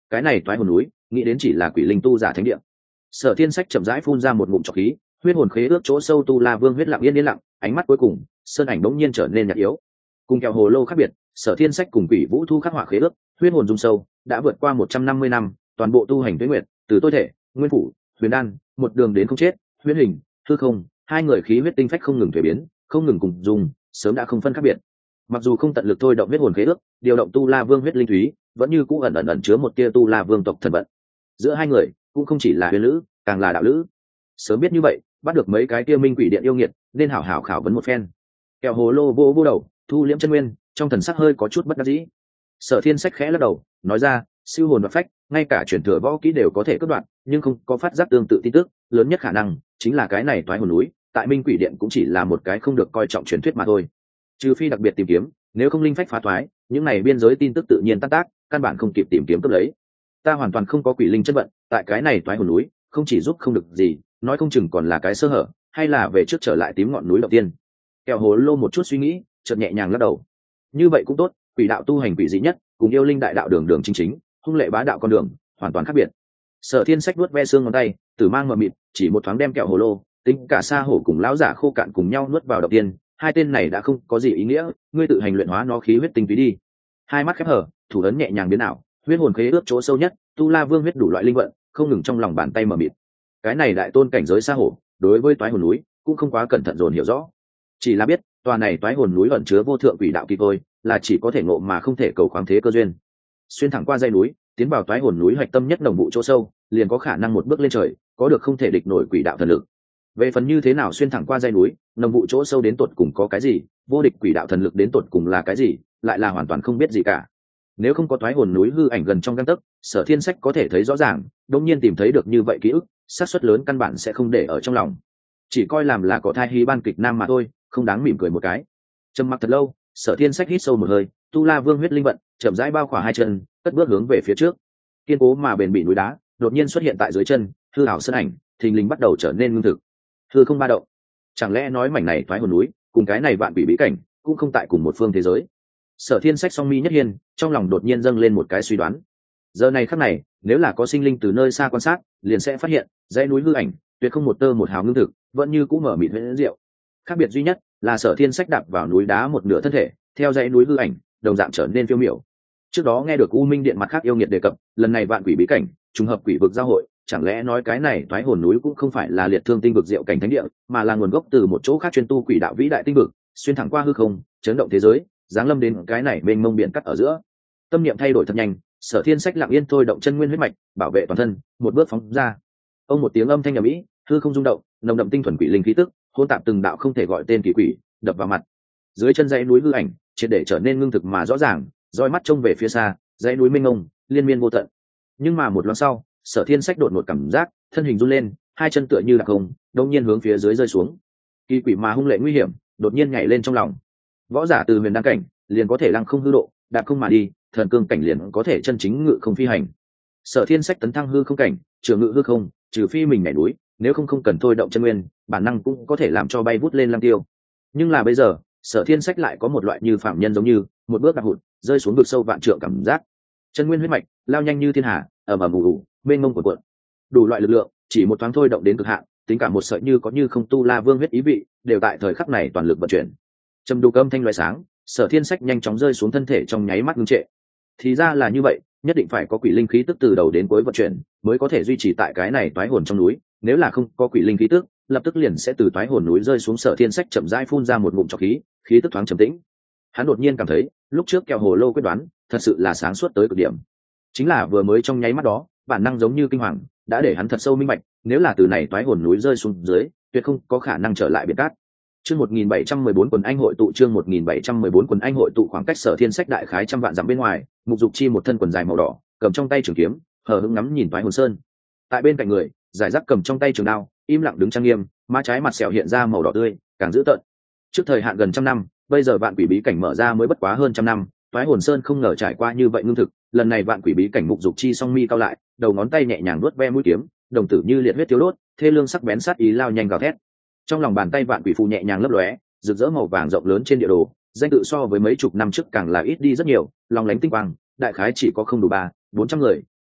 cái này toái hồn núi nghĩ đến chỉ là quỷ linh tu giả thánh địa. Sở Thiên Sách chậm rãi phun ra một ngụm trọc khí, huyết hồn khế ước chỗ sâu tu la vương huyết lặng yên lặng, ánh mắt cuối cùng sơn ảnh bỗng nhiên trở nên nhạt yếu. Cùng kẹo hồ lô khác biệt, Sở Thiên Sách cùng quỷ vũ thu khắc họa khế ước huyết hồn dung sâu đã vượt qua 150 năm, toàn bộ tu hành tuế nguyệt, từ tối thể, nguyên phủ, huyền đan, một đường đến không chết, huyết hình, hư không, hai người khí huyết tinh phách không ngừng thay biến, không ngừng cùng dùng, sớm đã không phân khác biệt. Mặc dù không tận lực thôi động huyết hồn khế ước, điều động tu la vương huyết linh thúy, vẫn như cũ ẩn chứa một tia tu la vương tộc thần vận. Giữa hai người cũng không chỉ là huyền lữ, càng là đạo lữ. Sớm biết như vậy, bắt được mấy cái tia minh quỷ điện yêu nghiệt, nên hảo hảo khảo vấn một phen. Kẹo hồ lô vô đầu, thu liễm chân nguyên, trong thần sắc hơi có chút bất đắc dĩ. Sở Thiên Sách khẽ lắc đầu, nói ra, siêu hồn và phách, ngay cả truyền thừa võ kỹ đều có thể cắt đoạn, nhưng không có phát giác tương tự tin tức, lớn nhất khả năng chính là cái này toái hồn núi, tại minh quỷ điện cũng chỉ là một cái không được coi trọng truyền thuyết mà thôi. Trừ phi đặc biệt tìm kiếm, nếu không linh phách phá toái, những này biên giới tin tức tự nhiên tan tác, căn bản không kịp tìm kiếm cướp lấy. Ta hoàn toàn không có quỷ linh chất vận, tại cái này toái hồn núi, không chỉ giúp không được gì, nói không chừng còn là cái sơ hở, hay là về trước trở lại tím ngọn núi đầu tiên. Kẹo hồ lô một chút suy nghĩ, chợt nhẹ nhàng lắc đầu. Như vậy cũng tốt, quỷ đạo tu hành quỷ dị nhất, cùng yêu linh đại đạo đường chính, hung lệ bá đạo con đường, hoàn toàn khác biệt. Sở Thiên Sách nuốt ve xương ngón tay, tử mang mờ mịt, chỉ một thoáng đem kẹo hồ lô, tính cả sa hổ cùng lão giả khô cạn cùng nhau nuốt vào đầu tiên, hai tên này đã không có gì ý nghĩa, ngươi tự hành luyện hóa nó khí huyết tinh túy đi. Hai mắt khép hở, thủ ấn nhẹ nhàng biến ảo, huyết hồn khế ước chỗ sâu nhất, tu la vương huyết đủ loại linh vận, không ngừng trong lòng bàn tay mờ mịt. Cái này đại tôn cảnh giới sa hổ, đối với toái hồn núi cũng không quá cẩn thận dồn hiểu rõ, chỉ là biết tòa này toái hồn núi ẩn chứa vô thượng quỷ đạo kỳ thôi, là chỉ có thể ngộ mà không thể cầu khoáng thế cơ duyên. Xuyên thẳng qua dãy núi, tiến vào toái hồn núi hạch tâm nhất đồng vụ chỗ sâu, liền có khả năng một bước lên trời, có được không thể địch nổi quỷ đạo thần lực. Về phần như thế nào xuyên thẳng qua dãy núi, đồng vụ chỗ sâu đến tột cùng có cái gì, vô địch quỷ đạo thần lực đến tột cùng là cái gì, lại là hoàn toàn không biết gì cả. Nếu không có toái hồn núi hư ảnh gần trong gang tấc, Sở Thiên Sách có thể thấy rõ ràng, đột nhiên tìm thấy được như vậy ký ức, xác suất lớn căn bản sẽ không để ở trong lòng, chỉ coi làm là cỏ thai hí ban kịch nam mà thôi, không đáng mỉm cười một cái. Trầm mặc thật lâu, Sở Thiên Sách hít sâu một hơi, tu la vương huyết linh vận chậm rãi bao khỏa hai chân, cất bước hướng về phía trước. Kiên cố mà bền bỉ núi đá đột nhiên xuất hiện tại dưới chân, hư ảo sơn ảnh thình lình bắt đầu trở nên ngưng thực. Hư không ba động, chẳng lẽ nói mảnh này toái hồn núi cùng cái này vạn quỷ bí cảnh cũng không tại cùng một phương thế giới? Sở Thiên Sách song mi nhất hiên, trong lòng đột nhiên dâng lên một cái suy đoán. Giờ này khắc này, nếu là có sinh linh từ nơi xa quan sát, liền sẽ phát hiện dãy núi hư ảnh tuyệt không một tơ một hào ngưng thực, vẫn như cũ mở mịt huyễn diệu. Khác biệt duy nhất là Sở Thiên Sách đạp vào núi đá một nửa thân thể, theo dãy núi hư ảnh đồng dạng trở nên phiêu miểu. Trước đó nghe được U Minh Điện mặt khác yêu nghiệt đề cập, lần này vạn quỷ bí cảnh trùng hợp quỷ vực giao hội, chẳng lẽ nói cái này toái hồn núi cũng không phải là liệt thương tinh vực diệu cảnh thánh địa, mà là nguồn gốc từ một chỗ khác chuyên tu quỷ đạo vĩ đại tinh vực, xuyên thẳng qua hư không, chấn động thế giới, giáng lâm đến cái này mênh mông biển cắt ở giữa. Tâm niệm thay đổi thật nhanh, Sở Thiên Sách lặng yên thôi động chân nguyên huyết mạch, bảo vệ toàn thân, một bước phóng ra. Ông một tiếng âm thanh ầm ĩ, hư không rung động, nồng đậm tinh thuần quỷ linh khí tức, hỗn tạp từng đạo không thể gọi tên kỳ quỷ, đập vào mặt. Dưới chân dãy núi hư ảnh, triệt để trở nên ngưng thực mà rõ ràng, dõi mắt trông về phía xa, dãy núi mênh mông, liên miên vô tận. Nhưng mà một loáng sau, Sở Thiên Sách đột ngột cảm giác, thân hình run lên, hai chân tựa như đặc không, đột nhiên hướng phía dưới rơi xuống. Kỳ quỷ mà hung lệ nguy hiểm, đột nhiên nhảy lên trong lòng. Võ giả từ huyền đăng cảnh, liền có thể lăng không hư độ, đạp không mà đi, thần cương cảnh liền có thể chân chính ngự không phi hành. Sở Thiên Sách tấn thăng hư không cảnh, trường ngự hư không, trừ phi mình nhảy núi, nếu không cần thôi động chân nguyên, bản năng cũng có thể làm cho bay vút lên lăng tiêu. Nhưng là bây giờ, Sở Thiên Sách lại có một loại như phạm nhân giống như một bước đạp hụt, rơi xuống vực sâu vạn trượng cảm giác. Chân nguyên huyết mạch lao nhanh như thiên hà, ầm ầm ù ù, mênh mông cuộn. Đủ loại lực lượng, chỉ một thoáng thôi động đến cực hạn, tính cả một sợi như có như không tu la vương huyết ý vị, đều tại thời khắc này toàn lực vận chuyển. Trầm đục âm thanh loại sáng, Sở Thiên Sách nhanh chóng rơi xuống thân thể trong nháy mắt ngưng trệ. Thì ra là như vậy, nhất định phải có quỷ linh khí tức từ đầu đến cuối vận chuyển, mới có thể duy trì tại cái này toái hồn trong núi, nếu là không có quỷ linh khí tức, lập tức liền sẽ từ toái hồn núi rơi xuống. Sở Thiên Sách chậm rãi phun ra một ngụm trọc khí, khí tức thoáng trầm tĩnh. Hắn đột nhiên cảm thấy, lúc trước kẹo hồ lô quyết đoán, thật sự là sáng suốt tới cực điểm. Chính là vừa mới trong nháy mắt đó, bản năng giống như kinh hoàng, đã để hắn thật sâu minh bạch, nếu là từ này toái hồn núi rơi xuống dưới, tuyệt không có khả năng trở lại biệt cát. Chương 1714 quần anh hội tụ, chương 1714 quần anh hội tụ. Khoảng cách Sở Thiên Sách đại khái trăm vạn dặm bên ngoài, Mục Dục Chi một thân quần dài màu đỏ, cầm trong tay trường kiếm, hờ hững ngắm nhìn toái hồn sơn. Tại bên cạnh người, giải rác cầm trong tay trường đao, im lặng đứng trang nghiêm, má trái mặt sẹo hiện ra màu đỏ tươi, càng dữ tợn. Trước thời hạn gần trăm năm, bây giờ vạn quỷ bí cảnh mở ra mới bất quá hơn trăm năm, toái hồn sơn không ngờ trải qua như vậy ngưng thực. Lần này vạn quỷ bí cảnh, Mục Dục Chi song mi cao lại, đầu ngón tay nhẹ nhàng vuốt ve mũi kiếm, đồng tử như liệt huyết thiếu đốt, thê lương sắc bén sát ý lao nhanh gào thét. Trong lòng bàn tay vạn quỷ phù nhẹ nhàng lấp lóe, rực rỡ màu vàng rộng lớn trên địa đồ, danh tự so với mấy chục năm trước càng là ít đi rất nhiều, lòng lánh tinh quang, đại khái chỉ có không đủ 300-400 người,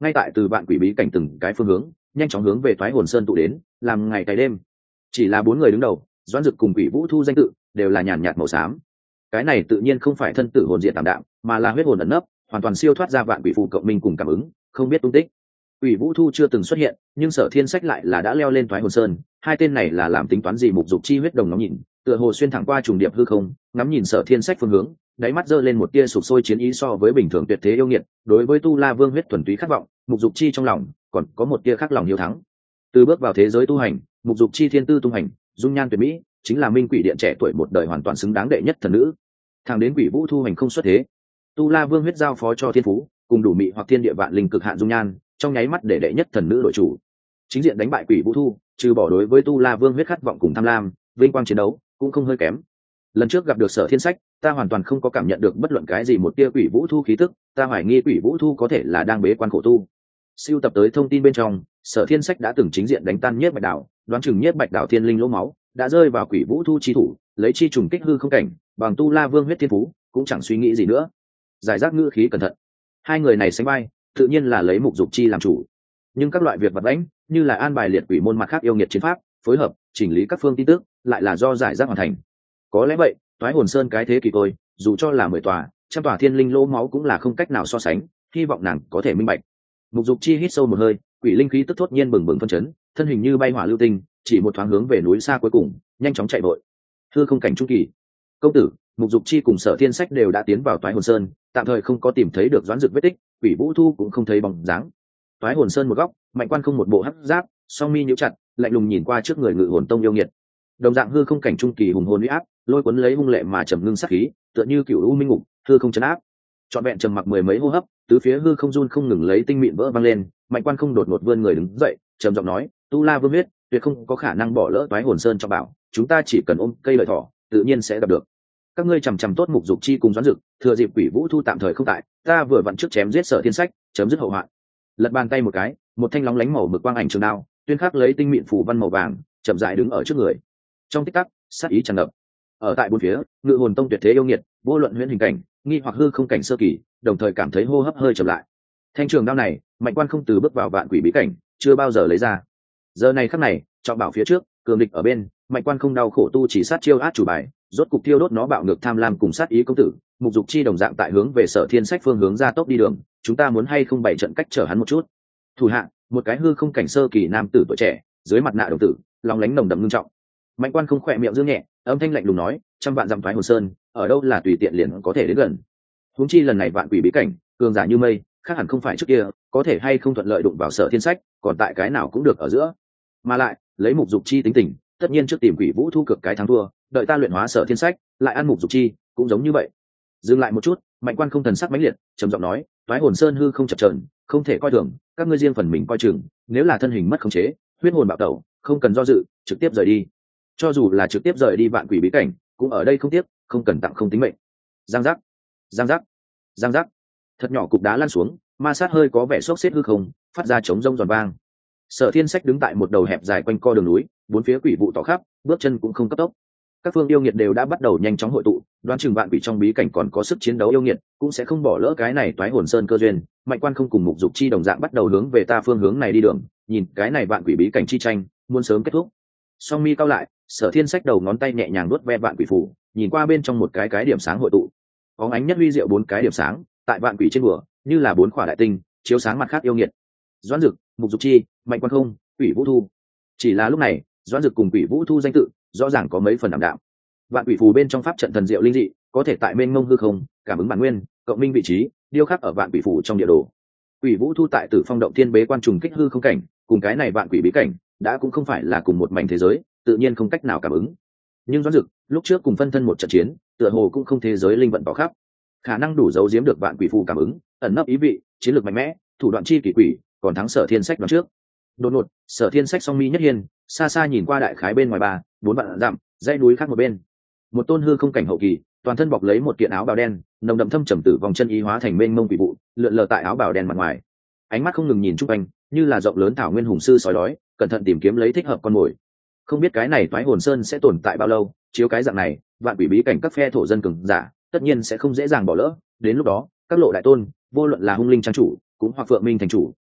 ngay tại từ vạn quỷ bí cảnh từng cái phương hướng nhanh chóng hướng về Toái Hồn Sơn tụ đến, làm ngày cày đêm. Chỉ là bốn người đứng đầu, Doãn Dực cùng Quỷ Vũ Thu danh tự đều là nhàn nhạt màu xám. Cái này tự nhiên không phải thân tử hồn diện tạm đạm, mà là huyết hồn ẩn nấp, hoàn toàn siêu thoát ra vạn quỷ phù cộng minh cùng cảm ứng, không biết tung tích. Quỷ Vũ Thu chưa từng xuất hiện, nhưng Sở Thiên Sách lại là đã leo lên Toái Hồn Sơn. Hai tên này là làm tính toán gì? Mục Dục Chi huyết đồng ngắm nhìn, tựa hồ xuyên thẳng qua trùng điệp hư không, ngắm nhìn Sở Thiên Sách phương hướng, đáy mắt giơ lên một tia sụp sôi chiến ý so với bình thường tuyệt thế yêu nghiệt. Đối với Tu La Vương huyết thuần túy khát vọng, Mục Dục Chi trong lòng còn có một tia khắc lòng hiếu thắng. Từ bước vào thế giới tu hành, Mục Dục Chi thiên tư tung hành, dung nhan tuyệt mỹ, chính là Minh Quỷ Điện trẻ tuổi một đời hoàn toàn xứng đáng đệ nhất thần nữ. Thẳng đến Quỷ Vũ Thu hành không xuất thế, Tu La Vương huyết giao phó cho thiên phú, cùng đủ mị hoặc thiên địa vạn linh cực hạn dung nhan, trong nháy mắt để đệ nhất thần nữ đội chủ. Chính diện đánh bại Quỷ Vũ Thu, trừ bỏ đối với Tu La Vương huyết khát vọng cùng tham lam, vinh quang chiến đấu cũng không hơi kém. Lần trước gặp được Sở Thiên Sách, ta hoàn toàn không có cảm nhận được bất luận cái gì một tia Quỷ Vũ Thu khí tức, ta hoài nghi Quỷ Vũ Thu có thể là đang bế quan khổ tu. Siêu tập tới thông tin bên trong, Sở Thiên Sách đã từng chính diện đánh tan Nhiếp Bạch Đảo, đoán chừng Nhiếp Bạch Đảo thiên linh lỗ máu đã rơi vào Quỷ Vũ Thu chi thủ, lấy chi trùng kích hư không cảnh, bằng Tu La Vương huyết thiên phú, cũng chẳng suy nghĩ gì nữa. Giải rác ngữ khí cẩn thận, hai người này sánh vai, tự nhiên là lấy Mục Dục Chi làm chủ. Nhưng các loại việc vật vãnh, như là an bài liệt quỷ môn mặt khác yêu nghiệt chiến pháp, phối hợp, chỉnh lý các phương tin tức, lại là do giải rác hoàn thành. Có lẽ vậy, Toái Hồn Sơn cái thế kỳ tôi, dù cho là 10 tòa, trăm tòa thiên linh lỗ máu cũng là không cách nào so sánh, hy vọng nàng có thể minh bạch. Mục Dục Chi hít sâu một hơi, quỷ linh khí tức thốt nhiên bừng bừng phân chấn, thân hình như bay hỏa lưu tinh, chỉ một thoáng hướng về núi xa cuối cùng, nhanh chóng chạy vội. Hư không cảnh trung kỳ. Công tử, Mục Dục Chi cùng Sở Thiên Sách đều đã tiến vào Toái Hồn Sơn, tạm thời không có tìm thấy được Doãn Dực vết tích, Quỷ Vũ Thu cũng không thấy bóng dáng. Toái Hồn Sơn một góc, Mạnh Quan không một bộ hắc giáp, song mi nhíu chặt, lạnh lùng nhìn qua trước người Ngự Hồn Tông yêu nghiệt. Đồng dạng hư không cảnh trung kỳ hùng hồn uy áp, lôi cuốn lấy hung lệ mà trầm ngưng sát khí, tựa như cựu u minh ngục, hư không chấn áp. Trọn vẹn trầm mặc mười mấy hô hấp, tứ phía hư không run không ngừng lấy tinh mịn vỡ vang lên. Mạnh Quan không đột ngột vươn người đứng dậy, trầm giọng nói: Tu La Vương huyết, tuyệt không có khả năng bỏ lỡ Toái Hồn Sơn cho bảo, chúng ta chỉ cần ôm cây lợi thỏ, tự nhiên sẽ gặp được. Các ngươi chằm chằm tốt Mục Dục Chi cùng Doãn Dực, thừa dịp Quỷ Vũ Thu tạm thời không tại, ta vừa vặn trước chém giết Sở Thiên Sách, chấm dứt hậu hoạn. Lật bàn tay một cái, một thanh lóng lánh màu mực quang ảnh trường đao, tuyên khắc lấy tinh mịn phủ văn màu vàng, chậm rãi đứng ở trước người. Trong tích tắc, sát ý tràn ngập. Ở tại bốn phía, Ngự Hồn Tông tuyệt thế yêu nghiệt, vô luận huyễn hình cảnh, nghi hoặc hư không cảnh sơ kỳ, đồng thời cảm thấy hô hấp hơi chậm lại. Thanh trường đao này, Mạnh Quan không từ bước vào vạn quỷ bí cảnh, chưa bao giờ lấy ra. Giờ này khắc này, trọng bảo phía trước, cường địch ở bên, Mạnh Quan không đau khổ tu chỉ sát chiêu át chủ bài, rốt cục tiêu đốt nó bạo ngược tham lam cùng sát ý công tử. Mục Dục Chi đồng dạng tại hướng về Sở Thiên Sách phương hướng ra tốc đi đường, chúng ta muốn hay không bày trận cách chở hắn một chút. Thủ hạ, một cái hư không cảnh sơ kỳ nam tử tuổi trẻ, dưới mặt nạ đồng tử, lòng lánh nồng đậm ngưng trọng. Mạnh Quan không khỏe miệng dương nhẹ, âm thanh lạnh lùng nói: trăm vạn dặm Toái Hồn Sơn, ở đâu là tùy tiện liền có thể đến gần. Huống chi lần này vạn quỷ bí cảnh, cường giả như mây, khác hẳn không phải trước kia, có thể hay không thuận lợi đụng vào Sở Thiên Sách, còn tại cái nào cũng được ở giữa. Mà lại, lấy Mục Dục Chi tính tình, tất nhiên trước tìm Quỷ Vũ Thu cực cái thắng thua, đợi ta luyện hóa Sở Thiên Sách, lại ăn Mục Dục Chi, cũng giống như vậy. Dừng lại một chút, Mạnh Quan không thần sắc mãnh liệt, trầm giọng nói: Toái Hồn Sơn hư không chập chờn, không thể coi thường, các ngươi riêng phần mình coi chừng, nếu là thân hình mất khống chế, huyết hồn bạo tẩu, không cần do dự, trực tiếp rời đi. Cho dù là trực tiếp rời đi vạn quỷ bí cảnh, cũng ở đây không tiếc, không cần tặng không tính mệnh. Giang giác, giang giác, giang giác. Thật nhỏ cục đá lăn xuống, ma sát hơi có vẻ xốc xếp hư không, phát ra trống rông giòn vang. Sở Thiên Sách đứng tại một đầu hẹp dài quanh co đường núi, bốn phía quỷ vụ tỏ khắp, bước chân cũng không cấp tốc. Các phương yêu nghiệt đều đã bắt đầu nhanh chóng hội tụ, đoán chừng vạn quỷ trong bí cảnh còn có sức chiến đấu yêu nghiệt, cũng sẽ không bỏ lỡ cái này Toái Hồn Sơn cơ duyên. Mạnh Quan không cùng Mục Dục Chi đồng dạng bắt đầu hướng về ta phương hướng này đi đường, nhìn cái này vạn quỷ bí cảnh chi tranh, muốn sớm kết thúc. Song mi cao lại, Sở Thiên Sách đầu ngón tay nhẹ nhàng nuốt ve vạn quỷ phủ, nhìn qua bên trong một cái điểm sáng hội tụ. Bóng ánh nhất huy diệu bốn cái điểm sáng, tại vạn quỷ trên bùa, như là bốn khỏa đại tinh, chiếu sáng mặt khác yêu nghiệt. Doãn Dực, Mục Dục Chi, Mạnh Quan không, Quỷ Vũ Thu. Chỉ là lúc này, Doãn Dực cùng Quỷ Vũ Thu danh tự, rõ ràng có mấy phần ảm đạm. Vạn quỷ phù bên trong pháp trận thần diệu linh dị, có thể tại mênh mông hư không, cảm ứng bản nguyên, cộng minh vị trí, điêu khắc ở vạn quỷ phù trong địa đồ. Quỷ Vũ Thu tại Tử Phong động thiên bế quan trùng kích hư không cảnh, cùng cái này vạn quỷ bí cảnh, đã cũng không phải là cùng một mảnh thế giới, tự nhiên không cách nào cảm ứng. Nhưng Doãn Dực, lúc trước cùng phân thân một trận chiến, tựa hồ cũng không thế giới linh vận tỏ khắp, khả năng đủ giấu giếm được vạn quỷ phù cảm ứng, ẩn nấp ý vị, chiến lược mạnh mẽ, thủ đoạn chi kỳ quỷ, còn thắng Sở Thiên Sách đoạn trước. Đột ngột, Sở Thiên Sách song mi nhất hiên, xa xa nhìn qua đại khái bên ngoài 3-4 vạn dặm, dãy núi khác một bên. Một tôn hư không cảnh hậu kỳ, toàn thân bọc lấy một kiện áo bào đen, nồng đậm thâm trầm tử vòng chân ý hóa thành mênh mông quỷ vụ, lượn lờ tại áo bào đen mặt ngoài. Ánh mắt không ngừng nhìn chung quanh, như là rộng lớn thảo nguyên hùng sư sói đói, cẩn thận tìm kiếm lấy thích hợp con mồi. Không biết cái này Toái Hồn Sơn sẽ tồn tại bao lâu, chiếu cái dạng này, vạn quỷ bí cảnh các phe thổ dân cường giả, tất nhiên sẽ không dễ dàng bỏ lỡ. Đến lúc đó, các lộ đại tôn, vô luận là hung linh trang chủ, cũng hoặc phượng minh thành chủ,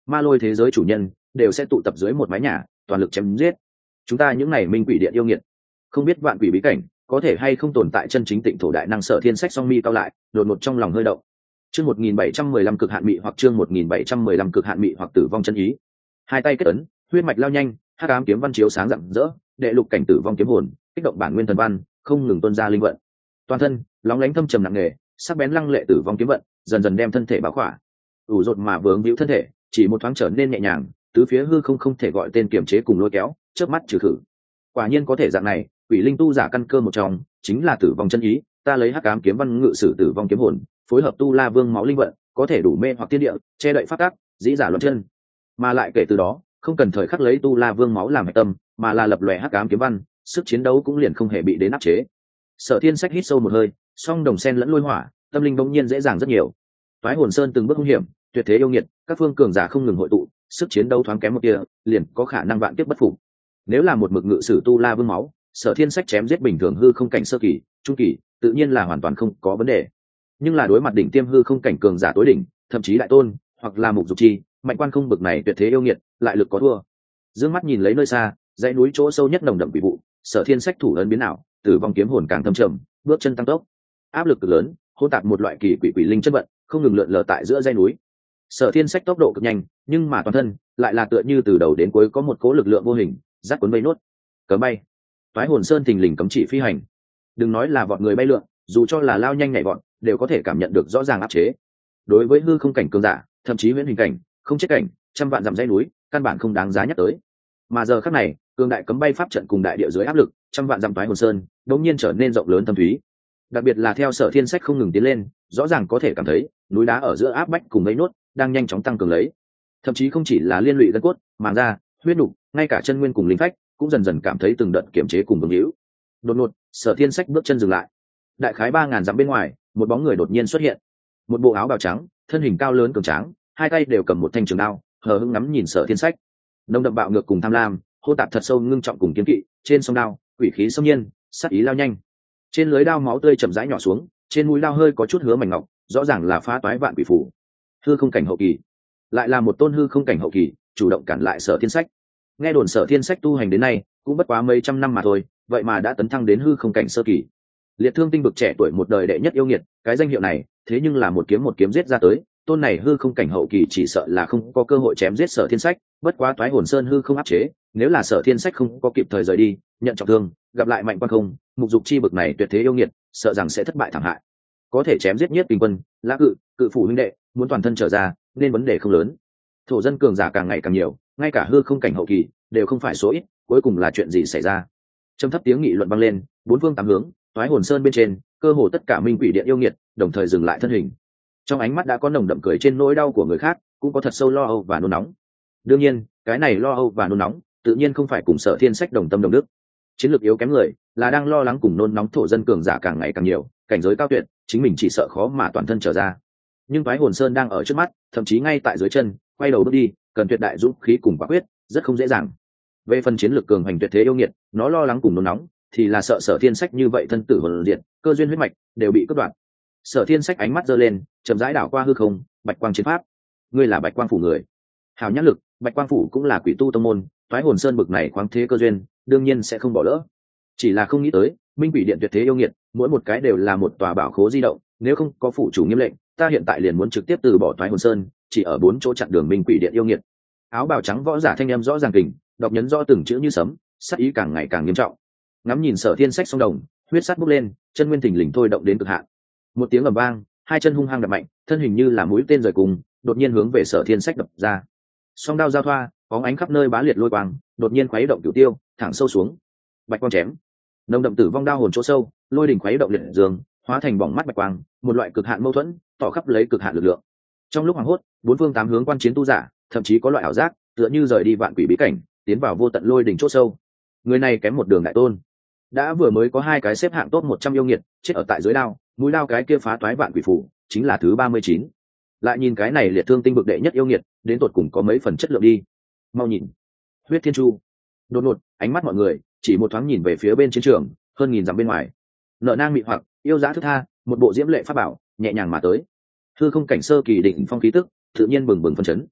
ma lôi thế giới chủ nhân đều sẽ tụ tập dưới một mái nhà, toàn lực chém giết chúng ta những này minh quỷ điện yêu nghiệt. Không biết vạn quỷ bí cảnh có thể hay không tồn tại chân chính tịnh thổ đại năng. Sở thiên sách song mi cao lại, đột ngột trong lòng hơi động. Chương 1715 cực hạn mị hoặc chương 1715 cực hạn mị hoặc tử vong chân ý. Hai tay kết ấn, huyết mạch lao nhanh, hắc ám kiếm văn chiếu sáng rạng rỡ, đệ lục cảnh tử vong kiếm hồn, kích động bản nguyên thần văn, không ngừng tuôn ra linh vận. Toàn thân lóng lánh thâm trầm nặng nề, sắc bén lăng lệ tử vong kiếm vận, dần dần đem thân thể bao khỏa. ủ rột mà vướng víu thân thể, chỉ một thoáng trở nên nhẹ nhàng, tứ phía hư không thể gọi tên kiềm chế cùng lôi kéo, chớp mắt trừ khử. Quả nhiên có thể dạng này, quỷ linh tu giả căn cơ một trong chính là tử vong chân ý. Ta lấy hắc ám kiếm văn ngự sử tử vong kiếm hồn, phối hợp tu la vương máu linh vận, có thể đủ mê hoặc thiên địa, che đậy pháp tắc, dĩ giả luận chân. Mà lại kể từ đó, không cần thời khắc lấy tu la vương máu làm hệ tâm, mà là lập lòe hắc ám kiếm văn, sức chiến đấu cũng liền không hề bị đến áp chế. Sở thiên sách hít sâu một hơi, song đồng sen lẫn lôi hỏa, tâm linh bỗng nhiên dễ dàng rất nhiều. Toái hồn sơn từng bước hung hiểm, tuyệt thế yêu nghiệt, các phương cường giả không ngừng hội tụ, sức chiến đấu thoáng kém một kia, liền có khả năng vạn kiếp bất phục. Nếu là một mực ngự sử tu la vương máu, sở thiên sách chém giết bình thường hư không cảnh sơ kỳ, trung kỳ, tự nhiên là hoàn toàn không có vấn đề. Nhưng là đối mặt đỉnh tiêm hư không cảnh cường giả tối đỉnh, thậm chí đại tôn, hoặc là mục dục chi, mạnh quan không bực này tuyệt thế yêu nghiệt, lại lực có thua. Dương mắt nhìn lấy nơi xa, dãy núi chỗ sâu nhất nồng đậm quỷ vụ, sở thiên sách thủ ấn biến ảo, tử vong kiếm hồn càng thâm trầm, bước chân tăng tốc, áp lực cực lớn, hỗn tạp một loại kỳ quỷ linh chất vận, không ngừng lượn lờ tại giữa dãy núi. Sở thiên sách tốc độ cực nhanh, nhưng mà toàn thân lại là tựa như từ đầu đến cuối có một cỗ lực lượng vô hình dắt cuốn bay nốt. Cấm bay, toái hồn sơn thình lình cấm chỉ phi hành. Đừng nói là vọt người bay lượn, dù cho là lao nhanh nhảy vọt, đều có thể cảm nhận được rõ ràng áp chế. Đối với hư không cảnh cường giả, thậm chí huyễn hình cảnh, không chết cảnh, trăm vạn dặm dãy núi, căn bản không đáng giá nhắc tới. Mà giờ khắc này, cường đại cấm bay pháp trận cùng đại địa dưới áp lực, trăm vạn dặm toái hồn sơn đột nhiên trở nên rộng lớn thâm thúy. Đặc biệt là theo sở thiên sách không ngừng tiến lên, rõ ràng có thể cảm thấy núi đá ở giữa áp bách cùng mấy nốt đang nhanh chóng tăng cường lấy. Thậm chí không chỉ là liên lụy gân cốt, màng da, huyết nục, ngay cả chân nguyên cùng linh phách cũng dần dần cảm thấy từng đợt kiểm chế cùng vương hữu. Đột ngột, sở thiên sách bước chân dừng lại. Đại khái 3000 dặm bên ngoài, một bóng người đột nhiên xuất hiện. Một bộ áo bào trắng, thân hình cao lớn cường tráng, hai tay đều cầm một thanh trường đao, hờ hững ngắm nhìn sở thiên sách. Nồng đậm bạo ngược cùng tham lam, hô tạp thật sâu ngưng trọng cùng kiên kỵ, trên song đao, quỷ khí xâm nhiên, sát ý lao nhanh. Trên lưới đao máu tươi chậm rãi nhỏ xuống, trên mũi đao hơi có chút hứa mảnh ngọc, rõ ràng là phá toái vạn quỷ phủ. Hư không cảnh hậu kỳ, lại là một tôn hư không cảnh hậu kỳ, chủ động cản lại sở thiên sách. Nghe đồn sở thiên sách tu hành đến nay cũng bất quá mấy trăm năm mà thôi, vậy mà đã tấn thăng đến hư không cảnh sơ kỳ. Liệt Thương Tinh vực trẻ tuổi một đời đệ nhất yêu nghiệt, cái danh hiệu này thế nhưng là một kiếm giết ra tới. Tôn này hư không cảnh hậu kỳ chỉ sợ là không có cơ hội chém giết sở thiên sách, bất quá toái hồn sơn hư không áp chế, nếu là sở thiên sách không có kịp thời rời đi, nhận trọng thương, gặp lại mạnh quan không, mục dục chi bực này tuyệt thế yêu nghiệt, sợ rằng sẽ thất bại thảm hại. Có thể chém giết Nhiếp Kình Quân, Lã Cự phủ huynh đệ, muốn toàn thân trở ra, nên vấn đề không lớn. Thổ dân cường giả càng ngày càng nhiều, ngay cả hư không cảnh hậu kỳ đều không phải số ít, cuối cùng là chuyện gì xảy ra? Trầm thấp tiếng nghị luận vang lên, bốn phương tám hướng, toái hồn sơn bên trên, cơ hồ tất cả minh quỷ điện yêu nghiệt đồng thời dừng lại thân hình. Trong ánh mắt đã có nồng đậm cười trên nỗi đau của người khác, cũng có thật sâu lo âu và nôn nóng. Đương nhiên, cái này lo âu và nôn nóng, tự nhiên không phải cùng sở thiên sách đồng tâm đồng đức. Chiến lược yếu kém người, là đang lo lắng cùng nôn nóng thổ dân cường giả càng ngày càng nhiều, cảnh giới cao tuyệt, chính mình chỉ sợ khó mà toàn thân trở ra. Nhưng toái hồn sơn đang ở trước mắt, thậm chí ngay tại dưới chân, quay đầu bước đi, cần tuyệt đại dũng khí cùng quả quyết, rất không dễ dàng. Về phần chiến lược cường hành tuyệt thế yêu nghiệt, nó lo lắng cùng nôn nóng, thì là sợ sở thiên sách như vậy thân tử hồn diệt, cơ duyên huyết mạch đều bị cắt đoạn. Sở thiên sách ánh mắt giơ lên, chậm rãi đảo qua hư không, bạch quang chiến pháp. Ngươi là bạch quang phủ người, hào nhãn lực, bạch quang phủ cũng là quỷ tu tông môn, toái hồn sơn bực này khoáng thế cơ duyên, đương nhiên sẽ không bỏ lỡ. Chỉ là không nghĩ tới, minh quỷ điện tuyệt thế yêu nghiệt, mỗi một cái đều là một tòa bảo khố di động, nếu không có phủ chủ nghiêm lệnh, ta hiện tại liền muốn trực tiếp từ bỏ toái hồn sơn, chỉ ở 4 chỗ chặn đường minh quỷ điện yêu nghiệt. Áo bào trắng võ giả thanh âm rõ ràng kình, đọc nhấn rõ từng chữ như sấm, sát ý càng ngày càng nghiêm trọng. Ngắm nhìn sở thiên sách song đồng, huyết sát bốc lên, chân nguyên thình lình thôi động đến cực hạn. Một tiếng ầm vang, hai chân hung hăng đập mạnh, thân hình như là mũi tên rời cùng, đột nhiên hướng về sở thiên sách đập ra. Song đao giao thoa, bóng ánh khắp nơi bá liệt lôi quang, đột nhiên khuấy động cửu tiêu, thẳng sâu xuống. Bạch quang chém, nồng đậm tử vong đao hồn chỗ sâu, lôi đỉnh khuấy động liệt dương, hóa thành bỏng mắt bạch quang, một loại cực hạn mâu thuẫn, tỏ khắp lấy cực hạn lực lượng. Trong lúc hoảng hốt, bốn phương tám hướng quan chiến tu giả, thậm chí có loại ảo giác, tựa như rời đi vạn quỷ bí cảnh, tiến vào vô tận lôi đỉnh chỗ sâu. Người này kém một đường đại tôn. Đã vừa mới có 2 cái xếp hạng top 100 yêu nghiệt, chết ở tại dưới đao, mũi đao cái kia phá toái vạn quỷ phủ, chính là thứ 39. Lại nhìn cái này Liệt Thương Tinh bực đệ nhất yêu nghiệt, đến tột cùng có mấy phần chất lượng đi. Mau nhìn, huyết thiên chu. Đột ngột, ánh mắt mọi người chỉ một thoáng nhìn về phía bên chiến trường, hơn nghìn dặm bên ngoài. Nợ nang mị hoặc, yêu dã thức tha, một bộ diễm lệ pháp bảo, nhẹ nhàng mà tới. Hư không cảnh sơ kỳ đỉnh phong khí tức, tự nhiên bừng bừng phân chấn.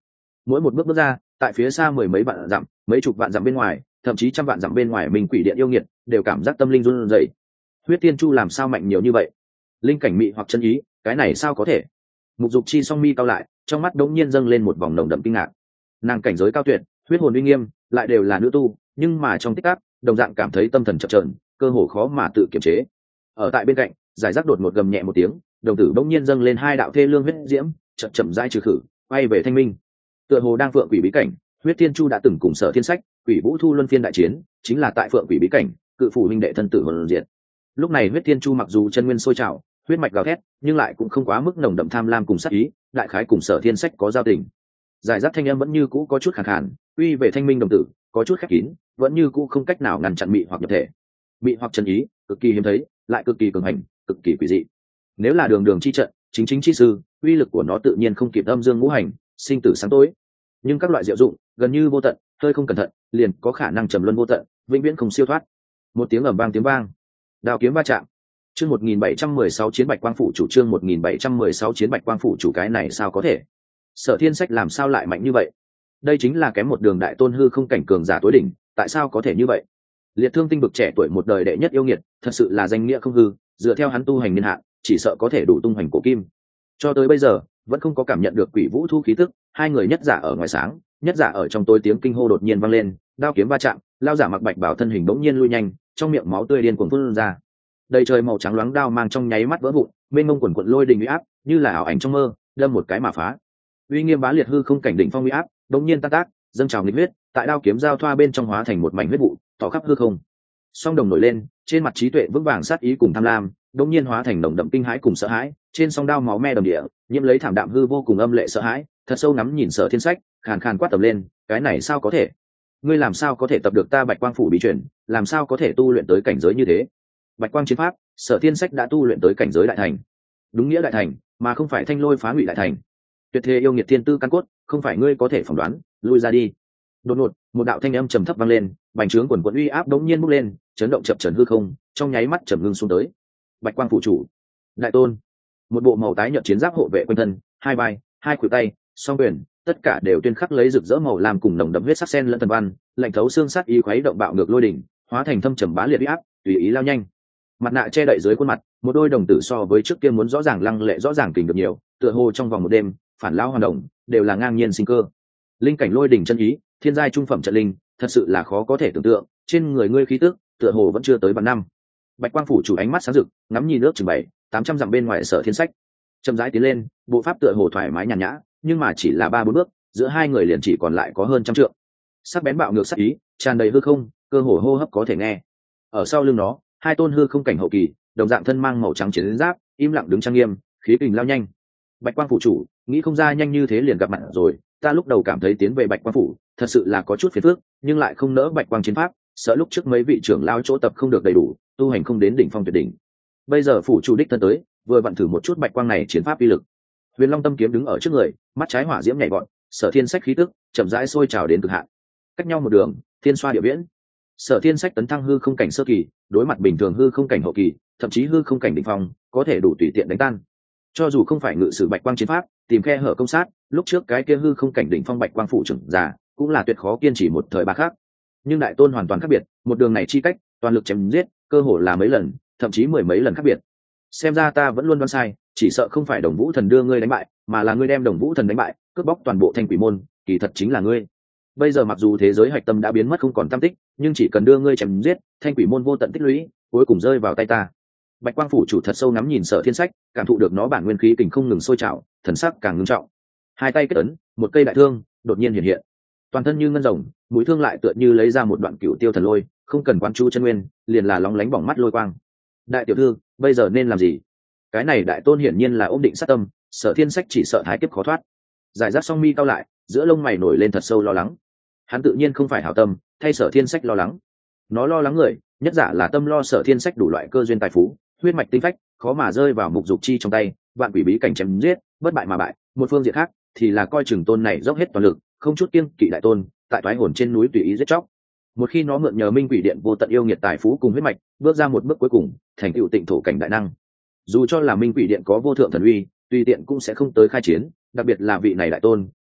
mỗi một bước bước ra, tại phía xa mười mấy vạn dặm, mấy chục vạn dặm bên ngoài, thậm chí trăm vạn dặm bên ngoài mình quỷ điện yêu nghiệt đều cảm giác tâm linh run rẩy. Huyết tiên chu làm sao mạnh nhiều như vậy? Linh cảnh mị hoặc chân ý, cái này sao có thể? Mục Dục Chi song mi cao lại, trong mắt đống nhiên dâng lên một vòng nồng đậm kinh ngạc. Nàng cảnh giới cao tuyệt, huyết hồn uy nghiêm, lại đều là nữ tu, nhưng mà trong tích tắc, đồng dạng cảm thấy tâm thần chập chờn, cơ hồ khó mà tự kiềm chế. Ở tại bên cạnh, giải rác đột một gầm nhẹ một tiếng, đồng tử đống nhiên dâng lên hai đạo thê lương huyết diễm, chậm chậm rãi trừ khử, quay về thanh minh. Tựa hồ đang phượng quỷ bí cảnh, huyết thiên chu đã từng cùng Sở Thiên Sách, quỷ vũ thu luân phiên đại chiến, chính là tại phượng quỷ bí cảnh, cự phủ huynh đệ thân tử hồn diệt. Lúc này huyết thiên chu mặc dù chân nguyên sôi trào, huyết mạch gào thét, nhưng lại cũng không quá mức nồng đậm tham lam cùng sát ý, đại khái cùng Sở Thiên Sách có giao tình. Giải rác thanh âm vẫn như cũ có chút khàn khàn, uy về thanh minh đồng tử, có chút khép kín, vẫn như cũ không cách nào ngăn chặn mị hoặc nhập thể. Mị hoặc chân ý, cực kỳ hiếm thấy, lại cực kỳ cường hành, cực kỳ quỷ dị. Nếu là đường đường chi trận, chính chính chi sư, uy lực của nó tự nhiên không kịp âm dương ngũ hành, sinh tử sáng tối. Nhưng các loại diệu dụng, gần như vô tận, hơi không cẩn thận, liền có khả năng trầm luân vô tận, vĩnh viễn không siêu thoát. Một tiếng ầm vang tiếng vang, đao kiếm va chạm. Chương 1716 chiến Bạch Quang phủ chủ, chương 1716 chiến Bạch Quang phủ chủ, cái này sao có thể? Sở Thiên Sách làm sao lại mạnh như vậy? Đây chính là kém một đường đại tôn hư không cảnh cường giả tối đỉnh, tại sao có thể như vậy? Liệt Thương Tinh vực trẻ tuổi một đời đệ nhất yêu nghiệt, thật sự là danh nghĩa không hư, dựa theo hắn tu hành niên hạn, chỉ sợ có thể đủ tung hoành cổ kim. Cho tới bây giờ, vẫn không có cảm nhận được quỷ vũ thu khí tức, hai người nhất giả ở ngoài sáng, nhất giả ở trong tối, tiếng kinh hô đột nhiên vang lên, đao kiếm va chạm, lao giả mặc bạch bảo thân hình bỗng nhiên lui nhanh, trong miệng máu tươi điên cuồng phun ra. Đầy trời màu trắng loáng đao mang trong nháy mắt vỡ vụn, mênh mông quần quần lôi đình uy áp, như là ảo ảnh trong mơ, đâm một cái mà phá. Uy nghiêm bá liệt hư không cảnh đỉnh phong uy áp, đống nhiên tan tác, dâng trào nghịch huyết, tại đao kiếm giao thoa bên trong hóa thành một mảnh huyết vụ, tỏ khắp hư không. Song đồng nổi lên, trên mặt trí tuệ vững vàng sát ý cùng tham lam, đống nhiên hóa thành nồng đậm kinh hãi cùng sợ hãi, trên song đao máu me đầm địa, nhiễm lấy thảm đạm hư vô cùng âm lệ sợ hãi, thật sâu ngắm nhìn Sở Thiên Sách, khàn khàn quát tầm lên, cái này sao có thể? Ngươi làm sao có thể tập được ta Bạch Quang phủ bí truyền, làm sao có thể tu luyện tới cảnh giới như thế? Bạch Quang chiến pháp, Sở Thiên Sách đã tu luyện tới cảnh giới đại thành. Đúng nghĩa đại thành, mà không phải thanh lôi phá ngụy đại thành. Tuyệt thế yêu nghiệt thiên tư căn cốt, không phải ngươi có thể phỏng đoán, lui ra đi. Đột ngột, một đạo thanh âm trầm thấp vang lên, bành trướng quần quần uy áp đống nhiên bốc lên, chấn động chập chờn hư không, trong nháy mắt trầm ngưng xuống tới. Bạch Quang phủ chủ, đại tôn, một bộ màu tái nhợt chiến giáp hộ vệ quanh thân, hai vai, hai khuỷu tay, song quyền, tất cả đều tuyên khắc lấy rực rỡ màu lam cùng nồng đậm huyết sắc sen lẫn thần văn, lạnh thấu xương sát ý khuấy động bạo ngược lôi đỉnh, hóa thành thâm trầm bá liệt uy áp, tùy ý lao nhanh. Mặt nạ che đậy dưới khuôn mặt, một đôi đồng tử so với trước kia muốn rõ ràng lăng lệ rõ ràng kình được nhiều, tựa hồ trong vòng một đêm, phản lao hoàn động, đều là ngang nhiên sinh cơ. Linh cảnh lôi đỉnh chân ý, thiên giai trung phẩm trận linh, thật sự là khó có thể tưởng tượng, trên người ngươi khí tức, tựa hồ vẫn chưa tới vạn năm. Bạch Quang phủ chủ ánh mắt sáng rực, ngắm nhìn nước chừng 700-800 dặm bên ngoài Sở Thiên Sách, chậm rãi tiến lên, bộ pháp tựa hồ thoải mái nhàn nhã, nhưng mà chỉ là 3-4 bước, giữa hai người liền chỉ còn lại có hơn trăm trượng. Sắc bén bạo ngược sát ý, tràn đầy hư không, cơ hồ hô hấp có thể nghe. Ở sau lưng nó, hai tôn hư không cảnh hậu kỳ, đồng dạng thân mang màu trắng chiến giáp, im lặng đứng trang nghiêm, khí kình lao nhanh. Bạch Quang phủ chủ, nghĩ không ra nhanh như thế liền gặp mặt rồi, ta lúc đầu cảm thấy tiến về Bạch Quang phủ, thật sự là có chút phiền phức, nhưng lại không nỡ Bạch Quang chiến pháp, sợ lúc trước mấy vị trưởng lao chỗ tập không được đầy đủ, tu hành không đến đỉnh phong tuyệt đỉnh. Bây giờ phủ chủ đích thân tới, vừa vặn thử một chút Bạch Quang này chiến pháp uy lực. Huyền Long Tâm kiếm đứng ở trước người, mắt trái hỏa diễm nhảy vọt, Sở Thiên Sách khí tức chậm rãi sôi trào đến cực hạn. Cách nhau một đường, thiên xoa địa viễn. Sở Thiên Sách tấn thăng hư không cảnh sơ kỳ, đối mặt bình thường hư không cảnh hậu kỳ, thậm chí hư không cảnh đỉnh phong, có thể đủ tùy tiện đánh tan. Cho dù không phải ngự sử Bạch Quang chiến pháp, tìm khe hở công sát, lúc trước cái kia hư không cảnh đỉnh phong Bạch Quang phủ trưởng giả, cũng là tuyệt khó kiên trì một thời ba khác. Nhưng đại tôn hoàn toàn khác biệt, một đường này chi cách, toàn lực chém giết, cơ hồ là mấy lần, thậm chí mười mấy lần khác biệt. Xem ra ta vẫn luôn đoán sai, chỉ sợ không phải Đồng Vũ Thần đưa ngươi đánh bại, mà là ngươi đem Đồng Vũ Thần đánh bại, cướp bóc toàn bộ Thanh Quỷ môn, kỳ thật chính là ngươi. Bây giờ mặc dù thế giới hạch tâm đã biến mất không còn tăm tích, nhưng chỉ cần đưa ngươi chém giết, Thanh Quỷ môn vô tận tích lũy, cuối cùng rơi vào tay ta. Bạch Quang phủ chủ thật sâu ngắm nhìn Sở Thiên Sách, cảm thụ được nó bản nguyên khí kình không ngừng sôi trào, thần sắc càng ngưng trọng. Hai tay kết ấn, một cây đại thương đột nhiên hiện hiện, toàn thân như ngân rồng, mũi thương lại tựa như lấy ra một đoạn cửu tiêu thần lôi, không cần quán chu chân nguyên, liền là lóng lánh bỏng mắt lôi quang. Đại tiểu thư, bây giờ nên làm gì? Cái này đại tôn hiển nhiên là ôm định sát tâm, Sở Thiên Sách chỉ sợ thái kiếp khó thoát. Giải rác song mi cao lại, giữa lông mày nổi lên thật sâu lo lắng. Hắn tự nhiên không phải hảo tâm, thay Sở Thiên Sách lo lắng. Nó lo lắng người, nhất giả là tâm lo Sở Thiên Sách đủ loại cơ duyên tài phú, huyết mạch tinh phách, khó mà rơi vào Mục Dục Chi trong tay, vạn quỷ bí cảnh chém giết, bất bại mà bại. Một phương diện khác, thì là coi chừng tôn này dốc hết toàn lực, không chút kiêng kỵ đại tôn, tại toái hồn trên núi tùy ý giết chóc. Một khi nó mượn nhờ Minh Quỷ Điện vô tận yêu nghiệt tài phú cùng huyết mạch, bước ra một bước cuối cùng, thành tựu tịnh thổ cảnh đại năng. Dù cho là Minh Quỷ Điện có vô thượng thần uy, tùy tiện cũng sẽ không tới khai chiến, đặc biệt là vị này đại tôn,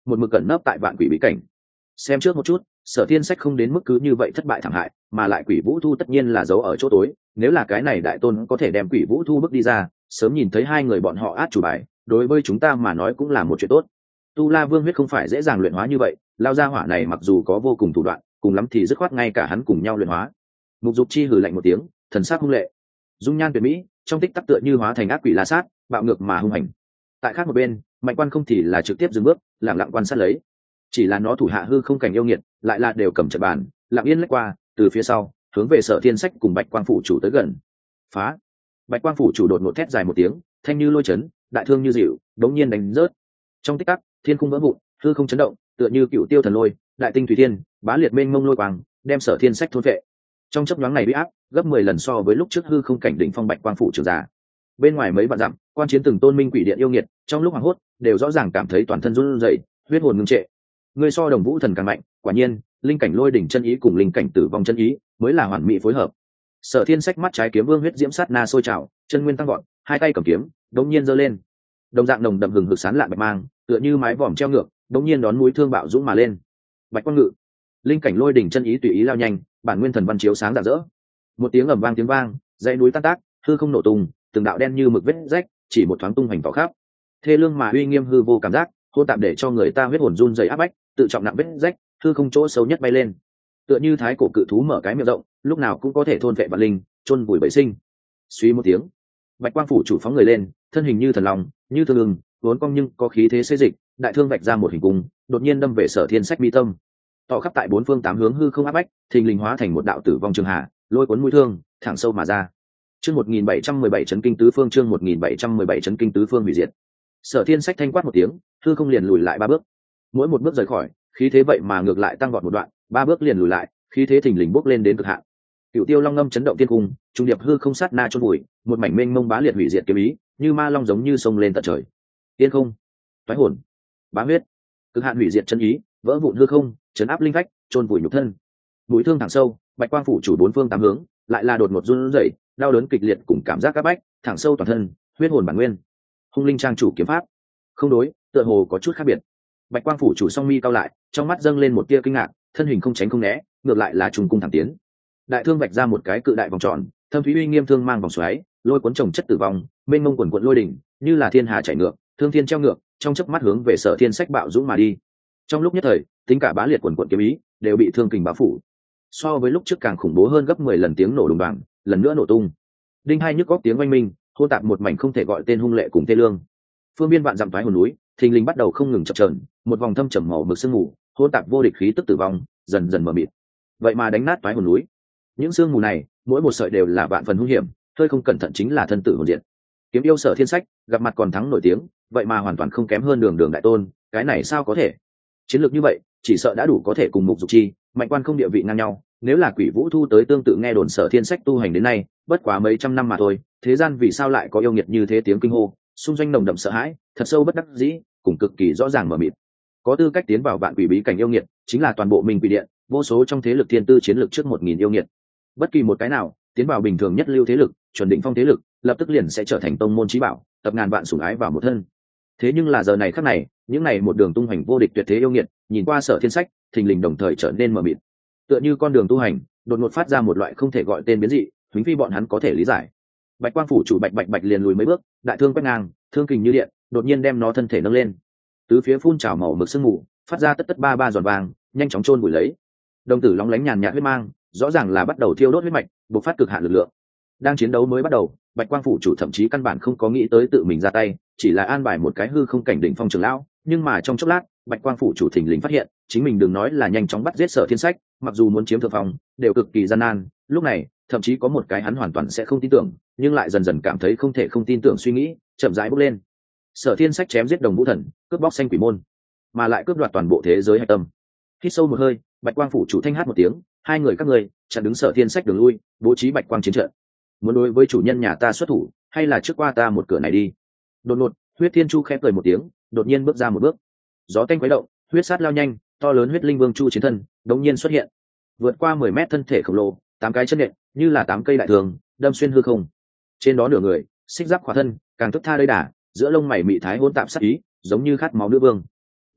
một mực cẩn nấp tại vạn quỷ bí cảnh. Xem trước một chút, Sở Thiên Sách không đến mức cứ như vậy thất bại thảm hại, mà lại Quỷ Vũ Thu tất nhiên là giấu ở chỗ tối, nếu là cái này đại tôn có thể đem Quỷ Vũ Thu bước đi ra, sớm nhìn thấy hai người bọn họ át chủ bài, đối với chúng ta mà nói cũng là một chuyện tốt. Tu La Vương huyết không phải dễ dàng luyện hóa như vậy, lao ra hỏa này mặc dù có vô cùng thủ đoạn, cùng lắm thì dứt khoát ngay cả hắn cùng nhau luyện hóa. Mục Dục Chi hừ lạnh một tiếng, thần sắc hung lệ, dung nhan tuyệt mỹ, trong tích tắc tựa như hóa thành ác quỷ la sát, bạo ngược mà hung hành. Tại khác một bên, Mạnh Quan không thì là trực tiếp dừng bước, lặng lặng quan sát lấy. Chỉ là nó thủ hạ hư không cảnh yêu nghiệt, lại là đều cầm trận bàn, lặng yên lách qua, từ phía sau, hướng về Sở Thiên Sách cùng Bạch Quang phủ chủ tới gần. Phá! Bạch Quang phủ chủ đột ngột thét dài một tiếng, thanh như lôi chấn, đại thương như dịu, đống nhiên đánh rớt. Trong tích tắc, thiên khung vỡ vụn, hư không chấn động, tựa như cựu tiêu thần lôi, đại tinh thủy thiên, bá liệt mênh mông lôi quang, đem Sở Thiên Sách thôn phệ. Trong chớp nhoáng này uy áp, gấp 10 lần so với lúc trước hư không cảnh đỉnh phong Bạch Quang phủ trưởng giả. Bên ngoài mấy vạn dặm, quan chiến từng tôn minh quỷ điện yêu nghiệt, trong lúc hoảng hốt, đều rõ ràng cảm thấy toàn thân run rẩy, huyết hồn ngưng trệ. Ngươi so Đồng Vũ thần càng mạnh, quả nhiên, linh cảnh lôi đỉnh chân ý cùng linh cảnh tử vong chân ý mới là hoàn mỹ phối hợp. Sở Thiên Sách mắt trái kiếm vương huyết diễm sát na sôi trào, chân nguyên tăng vọt, hai tay cầm kiếm, đống nhiên giơ lên. Đồng dạng nồng đậm hừng hực sáng lạn bạch mang, tựa như mái vòm treo ngược, đống nhiên đón mũi thương bạo dũng mà lên. Bạch quang ngự, linh cảnh lôi đỉnh chân ý tùy ý lao nhanh, bản nguyên thần văn chiếu sáng rạng rỡ. Một tiếng ầm vang tiếng vang, dãy núi tan tác, hư không nổ tung, từng đạo đen như mực vết rách, chỉ một thoáng tung hoành tỏ khắp. Thê lương mà uy nghiêm hư vô cảm giác, hôn tạm để cho người ta huyết hồn run rẩy áp bách, tự trọng nặng vết rách, hư không chỗ sâu nhất bay lên. Tựa như thái cổ cự thú mở cái miệng rộng, lúc nào cũng có thể thôn vệ vạn linh, chôn vùi bầy sinh. Suy một tiếng, Bạch Quang phủ chủ phóng người lên, thân hình như thần long, như thương ưng, vốn cong nhưng có khí thế xê dịch, đại thương vạch ra một hình cung, đột nhiên đâm về Sở Thiên Sách mi tâm. Tỏ khắp tại bốn phương tám hướng hư không áp bách, thình lình hóa thành một đạo tử vong trường hạ, lôi cuốn mũi thương, thẳng sâu mà ra. Chương 1717 chấn kinh tứ phương, chương 1717 chấn kinh tứ phương hủy diệt. Sở Thiên Sách thanh quát một tiếng, hư không liền lùi lại ba bước. Mỗi một bước rời khỏi, khí thế vậy mà ngược lại tăng vọt một đoạn, ba bước liền lùi lại, khí thế thình lình bốc lên đến cực hạn. Cửu Tiêu Long ngâm chấn động thiên cung, trung điệp hư không sát na chôn bụi, một mảnh mênh mông bá liệt hủy diệt kiếm ý, như ma long giống như sông lên tận trời. Tiên không, toái hồn, bá huyết, cực hạn hủy diệt chân ý, vỡ vụn hư không, chấn áp linh phách, chôn vùi nhục thân. Mũi thương thẳng sâu, Bạch Quang phủ chủ bốn phương tám hướng, lại là đột ngột run rẩy, đau đớn kịch liệt cùng cảm giác các bách, thẳng sâu toàn thân, huyết hồn bản nguyên. Hung linh trang chủ kiếm pháp, không đối, tựa hồ có chút khác biệt. Bạch Quang phủ chủ song mi cao lại, trong mắt dâng lên một tia kinh ngạc, thân hình không tránh không né, ngược lại là trùng cung thẳng tiến. Đại thương vạch ra một cái cự đại vòng tròn, thâm thúy uy nghiêm thương mang vòng xoáy, lôi cuốn chồng chất tử vong, mênh mông quần quận lôi đỉnh, như là thiên hà chảy ngược, thương thiên treo ngược, trong chớp mắt hướng về Sở Thiên Sách bạo dũng mà đi. Trong lúc nhất thời, tính cả bá liệt quần quận kiếm ý đều bị thương kình bao phủ. So với lúc trước càng khủng bố hơn gấp 10 lần tiếng nổ đùng đoàng, lần nữa nổ tung. Đinh hai nhức góc tiếng oanh minh, hỗn tạp một mảnh không thể gọi tên hung lệ cùng thê lương. Phương biên vạn dặm thoái hồn núi, thình lình bắt đầu không ngừng chập chờn, một vòng thâm trầm màu mực sương mù, hỗn tạp vô địch khí tức tử vong, dần dần mờ mịt. Vậy mà đánh nát thoái hồn núi. Những sương mù này, mỗi một sợi đều là vạn phần hung hiểm, hơi không cẩn thận chính là thân tử hồn diệt. Kiếm yêu Sở Thiên Sách, gặp mặt còn thắng nổi tiếng, vậy mà hoàn toàn không kém hơn Đường Đường đại tôn, cái này sao có thể? Chiến lược như vậy, chỉ sợ đã đủ có thể cùng Mục Dục Chi, Mạnh Quan không địa vị ngang nhau. Nếu là Quỷ Vũ Thu tới tương tự nghe đồn Sở Thiên Sách tu hành đến nay, bất quá mấy trăm năm mà thôi, thế gian vì sao lại có yêu nghiệt như thế tiếng kinh hô, xung doanh nồng đậm sợ hãi, thật sâu bất đắc dĩ, cùng cực kỳ rõ ràng mờ mịt. Có tư cách tiến vào vạn quỷ bí cảnh yêu nghiệt, chính là toàn bộ Minh Quỷ Điện, vô số trong thế lực thiên tư chiến lược trước 1000 yêu nghiệt. Bất kỳ một cái nào, tiến vào bình thường nhất lưu thế lực, chuẩn định phong thế lực, lập tức liền sẽ trở thành tông môn chí bảo, tập ngàn vạn sủng ái vào một thân. Thế nhưng là giờ này khắc này, những này một đường tung hành vô địch tuyệt thế yêu nghiệt, nhìn qua Sở Thiên Sách, thình lình đồng thời trở nên mờ mịt. Tựa như con đường tu hành, đột ngột phát ra một loại không thể gọi tên biến dị, huống phi bọn hắn có thể lý giải. Bạch Quang phủ chủ Bạch Bạch Bạch liền lùi mấy bước, đại thương quét ngang, thương kình như điện, đột nhiên đem nó thân thể nâng lên. Tứ phía phun trào màu mực sương mù, phát ra tất tất ba ba giòn vàng, nhanh chóng chôn vùi lấy. Đồng tử lóng lánh nhàn nhạt huyết mang, rõ ràng là bắt đầu thiêu đốt huyết mạch, bộc phát cực hạn lực lượng. Đang chiến đấu mới bắt đầu, Bạch Quang phủ chủ thậm chí căn bản không có nghĩ tới tự mình ra tay, chỉ là an bài một cái hư không cảnh đỉnh phong trưởng lão, nhưng mà trong chốc lát, Bạch Quang phủ chủ thình lình phát hiện, chính mình đừng nói là nhanh chóng bắt giết Sở Thiên Sách, mặc dù muốn chiếm thượng phong, đều cực kỳ gian nan. Lúc này, thậm chí có một cái hắn hoàn toàn sẽ không tin tưởng, nhưng lại dần dần cảm thấy không thể không tin tưởng suy nghĩ, chậm rãi bốc lên. Sở Thiên Sách chém giết Đồng Vũ thần, cướp bóc Xanh Quỷ môn, mà lại cướp đoạt toàn bộ thế giới hạch tâm. Hít sâu một hơi, Bạch Quang phủ chủ thanh hát một tiếng, hai người các ngươi chặn đứng Sở Thiên Sách đường lui, bố trí Bạch Quang chiến trận. Muốn đối với chủ nhân nhà ta xuất thủ, hay là trước qua ta một cửa này đi? Đột ngột, Huyết Thiên Chu khẽ cười một tiếng, đột nhiên bước ra một bước. Gió tanh quấy động, huyết sát lao nhanh, to lớn huyết linh vương chu chiến thân đống nhiên xuất hiện, vượt qua 10 mét thân thể khổng lồ, 8 cái chân nện như là 8 cây đại thường đâm xuyên hư không. Trên đó nửa người, xích giáp khỏa thân, càng thức tha đầy đà, giữa lông mày mị thái hỗn tạp sát ý, giống như khát máu nữ vương.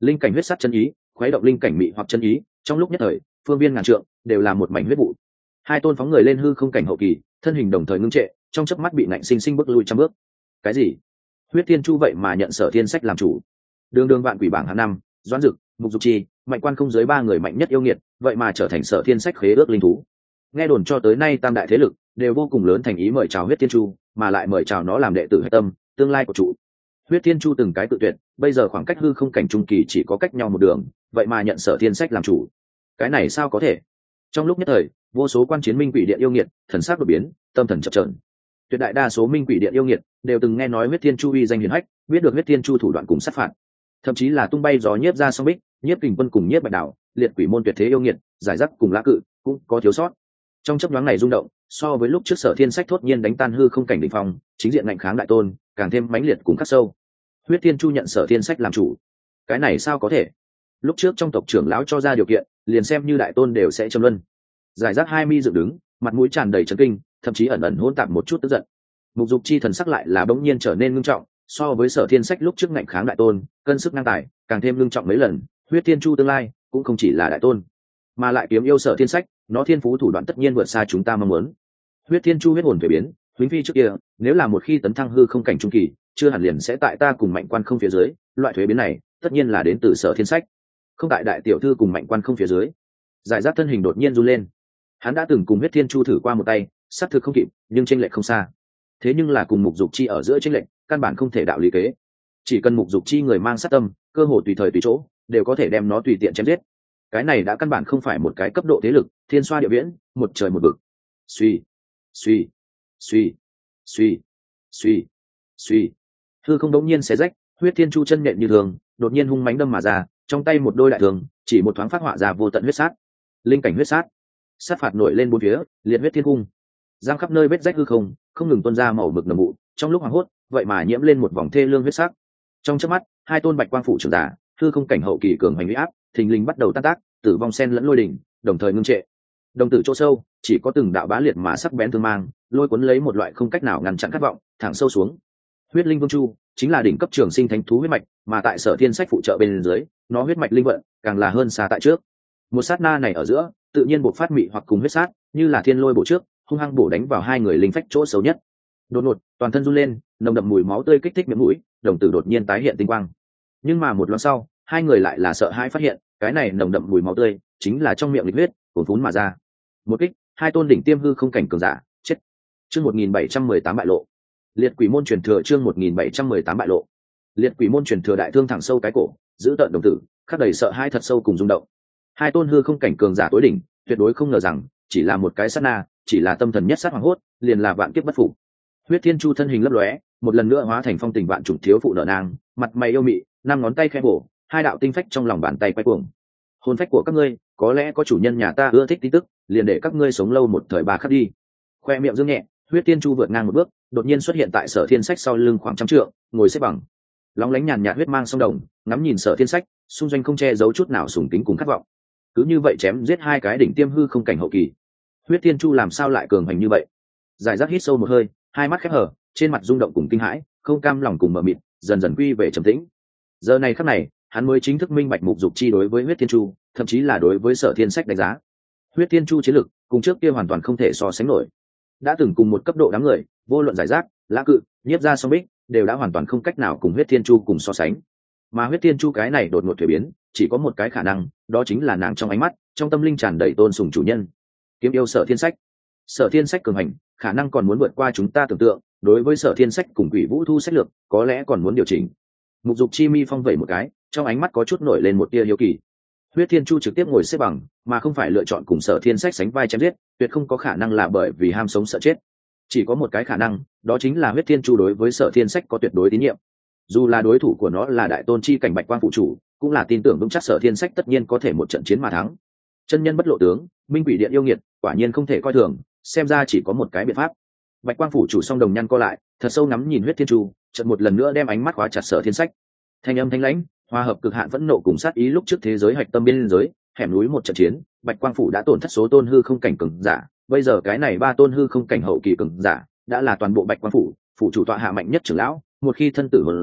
linh cảnh huyết sắt chân ý khuấy động linh cảnh mị hoặc chân ý, trong lúc nhất thời phương viên ngàn trượng đều là một mảnh huyết vụ. Hai tôn phóng người lên hư không cảnh hậu kỳ, thân hình đồng thời ngưng trệ, trong chớp mắt bị nạnh sinh sinh bước lui trăm bước. Cái gì? Huyết Thiên Chu vậy mà nhận Sở Thiên Sách làm chủ? Đường đường vạn quỷ bảng hạng năm, Doãn Dực, Mục Dục Chi, Mạnh Quan không dưới ba người mạnh nhất yêu nghiệt, vậy mà trở thành Sở Thiên Sách khế ước linh thú. Nghe đồn cho tới nay tam đại thế lực đều vô cùng lớn thành ý mời chào Huyết Thiên Chu, mà lại mời chào nó làm đệ tử hệ tâm, tương lai của trụ. Huyết Thiên Chu từng cái tự tuyệt, bây giờ khoảng cách hư không cảnh trung kỳ chỉ có cách nhau một đường, vậy mà nhận Sở Thiên Sách làm chủ. Cái này sao có thể? Trong lúc nhất thời, vô số quan chiến minh quỷ điện yêu nghiệt, thần sắc đột biến, tâm thần chập chờn. Tuyệt đại đa số minh quỷ điện yêu nghiệt đều từng nghe nói Huyết Thiên Chu uy danh hiển hách, biết được Huyết Thiên Chu thủ đoạn cùng sát phạt, thậm chí là tung bay gió nhiếp ra song bích, nhiếp kình quân cùng nhiếp bạch đảo, liệt quỷ môn tuyệt thế yêu nghiệt, giải rác cùng lá cự cũng có thiếu sót. Trong chớp nhoáng này rung động, so với lúc trước Sở Thiên Sách thốt nhiên đánh tan hư không cảnh đỉnh phong, chính diện ngạnh kháng đại tôn, càng thêm mãnh liệt cùng khắc sâu. Huyết Thiên Chu nhận Sở Thiên Sách làm chủ, cái này sao có thể? Lúc trước trong tộc trưởng lão cho ra điều kiện, liền xem như đại tôn đều sẽ châm luân. Giải rác hai mi dựng đứng, mặt mũi tràn đầy chấn kinh, thậm chí ẩn ẩn hỗn tạp một chút tức giận. Mục Dục Chi thần sắc lại là bỗng nhiên trở nên ngưng trọng, so với Sở Thiên Sách lúc trước ngạnh kháng đại tôn, cân sức ngang tài, càng thêm ngưng trọng mấy lần. Huyết Thiên Chu tương lai cũng không chỉ là đại tôn, mà lại kiếm yêu Sở Thiên Sách, nó thiên phú thủ đoạn tất nhiên vượt xa chúng ta mong muốn. Huyết Thiên Chu huyết hồn thuế biến, huỳnh phi trước kia, nếu là một khi tấn thăng hư không cảnh trung kỳ, chưa hẳn liền sẽ tại ta cùng Mạnh Quan không phía dưới, loại thuế biến này, tất nhiên là đến từ Sở Thiên Sách, không tại đại tiểu thư cùng Mạnh Quan không phía dưới. Giải rác thân hình đột nhiên run lên. Hắn đã từng cùng Huyết Thiên Chu thử qua một tay, xác thực không kịp, nhưng chênh lệch không xa. Thế nhưng là cùng Mục Dục Chi ở giữa chênh lệch, căn bản không thể đạo lý kế. Chỉ cần Mục Dục Chi người mang sát tâm, cơ hồ tùy thời tùy chỗ, đều có thể đem nó tùy tiện chém giết. Cái này đã căn bản không phải một cái cấp độ thế lực, thiên xoa địa viễn, một trời một vực. Suy, suy, suy, suy, suy, suy. Hư không đống nhiên xé rách, Huyết Thiên Chu chân nhện như thường, đột nhiên hung mãnh đâm mà ra, trong tay một đôi đại thường, chỉ một thoáng phát họa ra vô tận huyết sát. Linh cảnh huyết sát. Sát phạt nổi lên bốn phía, liệt huyết thiên cung. Giang khắp nơi vết rách hư không, không ngừng tuôn ra màu mực nồng vụ, trong lúc hoảng hốt, vậy mà nhiễm lên một vòng thê lương huyết sắc. Trong chớp mắt, hai tôn bạch quang phụ trưởng giả, hư không cảnh hậu kỳ cường hành uy áp, thình lình bắt đầu tan tác, tử vong sen lẫn lôi đỉnh, đồng thời ngưng trệ. Đồng tử chỗ sâu, chỉ có từng đạo bá liệt mà sắc bén thương mang, lôi cuốn lấy một loại không cách nào ngăn chặn khát vọng, thẳng sâu xuống. Huyết linh vương chu chính là đỉnh cấp trường sinh thánh thú huyết mạch, mà tại Sở Thiên Sách phụ trợ bên dưới, nó huyết mạch linh vận càng là hơn xa tại trước. Một sát na này ở giữa, tự nhiên bộc phát mị hoặc cùng huyết sát, như là thiên lôi bổ trước, hung hăng bổ đánh vào hai người linh phách chỗ xấu nhất. Đột ngột, toàn thân run lên, nồng đậm mùi máu tươi kích thích miệng mũi, đồng tử đột nhiên tái hiện tinh quang. Nhưng mà một loáng sau, hai người lại là sợ hãi phát hiện, cái này nồng đậm mùi máu tươi chính là trong miệng lịch huyết cuồn phún mà ra. Một kích, hai tôn đỉnh tiêm hư không cảnh cường giả, chết. Chương 1718 bại lộ. Liệt quỷ môn truyền thừa chương 1718 bại lộ. Liệt quỷ môn truyền thừa đại thương thẳng sâu cái cổ, giữ tợn đồng tử, khắc đầy sợ hãi thật sâu cùng rung động. Hai tôn hư không cảnh cường giả tối đỉnh, tuyệt đối không ngờ rằng, chỉ là một cái sát na, chỉ là tâm thần nhất sát hoàng hốt, liền là vạn kiếp bất phục. Huyết Thiên Chu thân hình lấp lóe, một lần nữa hóa thành phong tình vạn trùng thiếu phụ nở nang, mặt mày yêu mị, năm ngón tay khẽ bổ, hai đạo tinh phách trong lòng bàn tay quay cuồng. Hồn phách của các ngươi, có lẽ có chủ nhân nhà ta ưa thích tin tức, liền để các ngươi sống lâu một thời ba khắc đi. Khoe miệng dương nhẹ, Huyết Thiên Chu vượt ngang một bước, đột nhiên xuất hiện tại Sở Thiên Sách sau lưng khoảng trăm trượng, ngồi xếp bằng. Lóng lánh nhàn nhạt huyết mang sông đồng, ngắm nhìn Sở Thiên Sách, xung doanh không che giấu chút nào sùng kính cùng khát vọng. Cứ như vậy chém giết hai cái đỉnh tiêm hư không cảnh hậu kỳ. Huyết Thiên Chu làm sao lại cường hành như vậy? Giải rác hít sâu một hơi, hai mắt khép hờ, trên mặt rung động cùng kinh hãi, không cam lòng cùng mờ mịt, dần dần quy về trầm tĩnh. Giờ này khắc này, hắn mới chính thức minh bạch Mục Dục Chi đối với Huyết Thiên Chu, thậm chí là đối với Sở Thiên Sách đánh giá. Huyết Thiên Chu chiến lực, cùng trước kia hoàn toàn không thể so sánh nổi. Đã từng cùng một cấp độ đám người, vô luận giải rác, lá cự, nhiếp ra song bích, đều đã hoàn toàn không cách nào cùng Huyết Thiên Chu cùng so sánh. Mà Huyết Thiên Chu cái này đột ngột thuế biến, chỉ có một cái khả năng, đó chính là nàng trong ánh mắt, trong tâm linh tràn đầy tôn sùng chủ nhân. Kiếm yêu Sở Thiên Sách. Sở Thiên Sách cường hành, khả năng còn muốn vượt qua chúng ta tưởng tượng, đối với Sở Thiên Sách cùng Quỷ Vũ Thu sách lược, có lẽ còn muốn điều chỉnh. Mục Dục Chi mi phong vẩy một cái, trong ánh mắt có chút nổi lên một tia hiếu kỳ. Huyết Thiên Chu trực tiếp ngồi xếp bằng, mà không phải lựa chọn cùng Sở Thiên Sách sánh vai chém giết, tuyệt không có khả năng là bởi vì ham sống sợ chết. Chỉ có một cái khả năng, đó chính là Huyết Thiên Chu đối với Sở Thiên Sách có tuyệt đối tín nhiệm. Dù là đối thủ của nó là đại tôn chi cảnh Bạch Quang phụ chủ, cũng là tin tưởng vững chắc Sở Thiên Sách tất nhiên có thể một trận chiến mà thắng. Chân nhân bất lộ tướng, minh quỷ điện yêu nghiệt, quả nhiên không thể coi thường, xem ra chỉ có một cái biện pháp. Bạch Quang phủ chủ song đồng nhăn co lại, thật sâu ngắm nhìn Huyết Thiên Chu, chợt một lần nữa đem ánh mắt khóa chặt Sở Thiên Sách. Thanh âm thanh lãnh, hòa hợp cực hạn phẫn nộ cùng sát ý lúc trước thế giới hạch tâm biên giới, hẻm núi một trận chiến, Bạch Quang phủ đã tổn thất số tôn hư không cảnh cường giả, bây giờ cái này ba tôn hư không cảnh hậu kỳ cường giả, đã là toàn bộ Bạch Quang phủ chủ tọa hạ mạnh nhất trưởng lão, một khi thân tử hồn diện,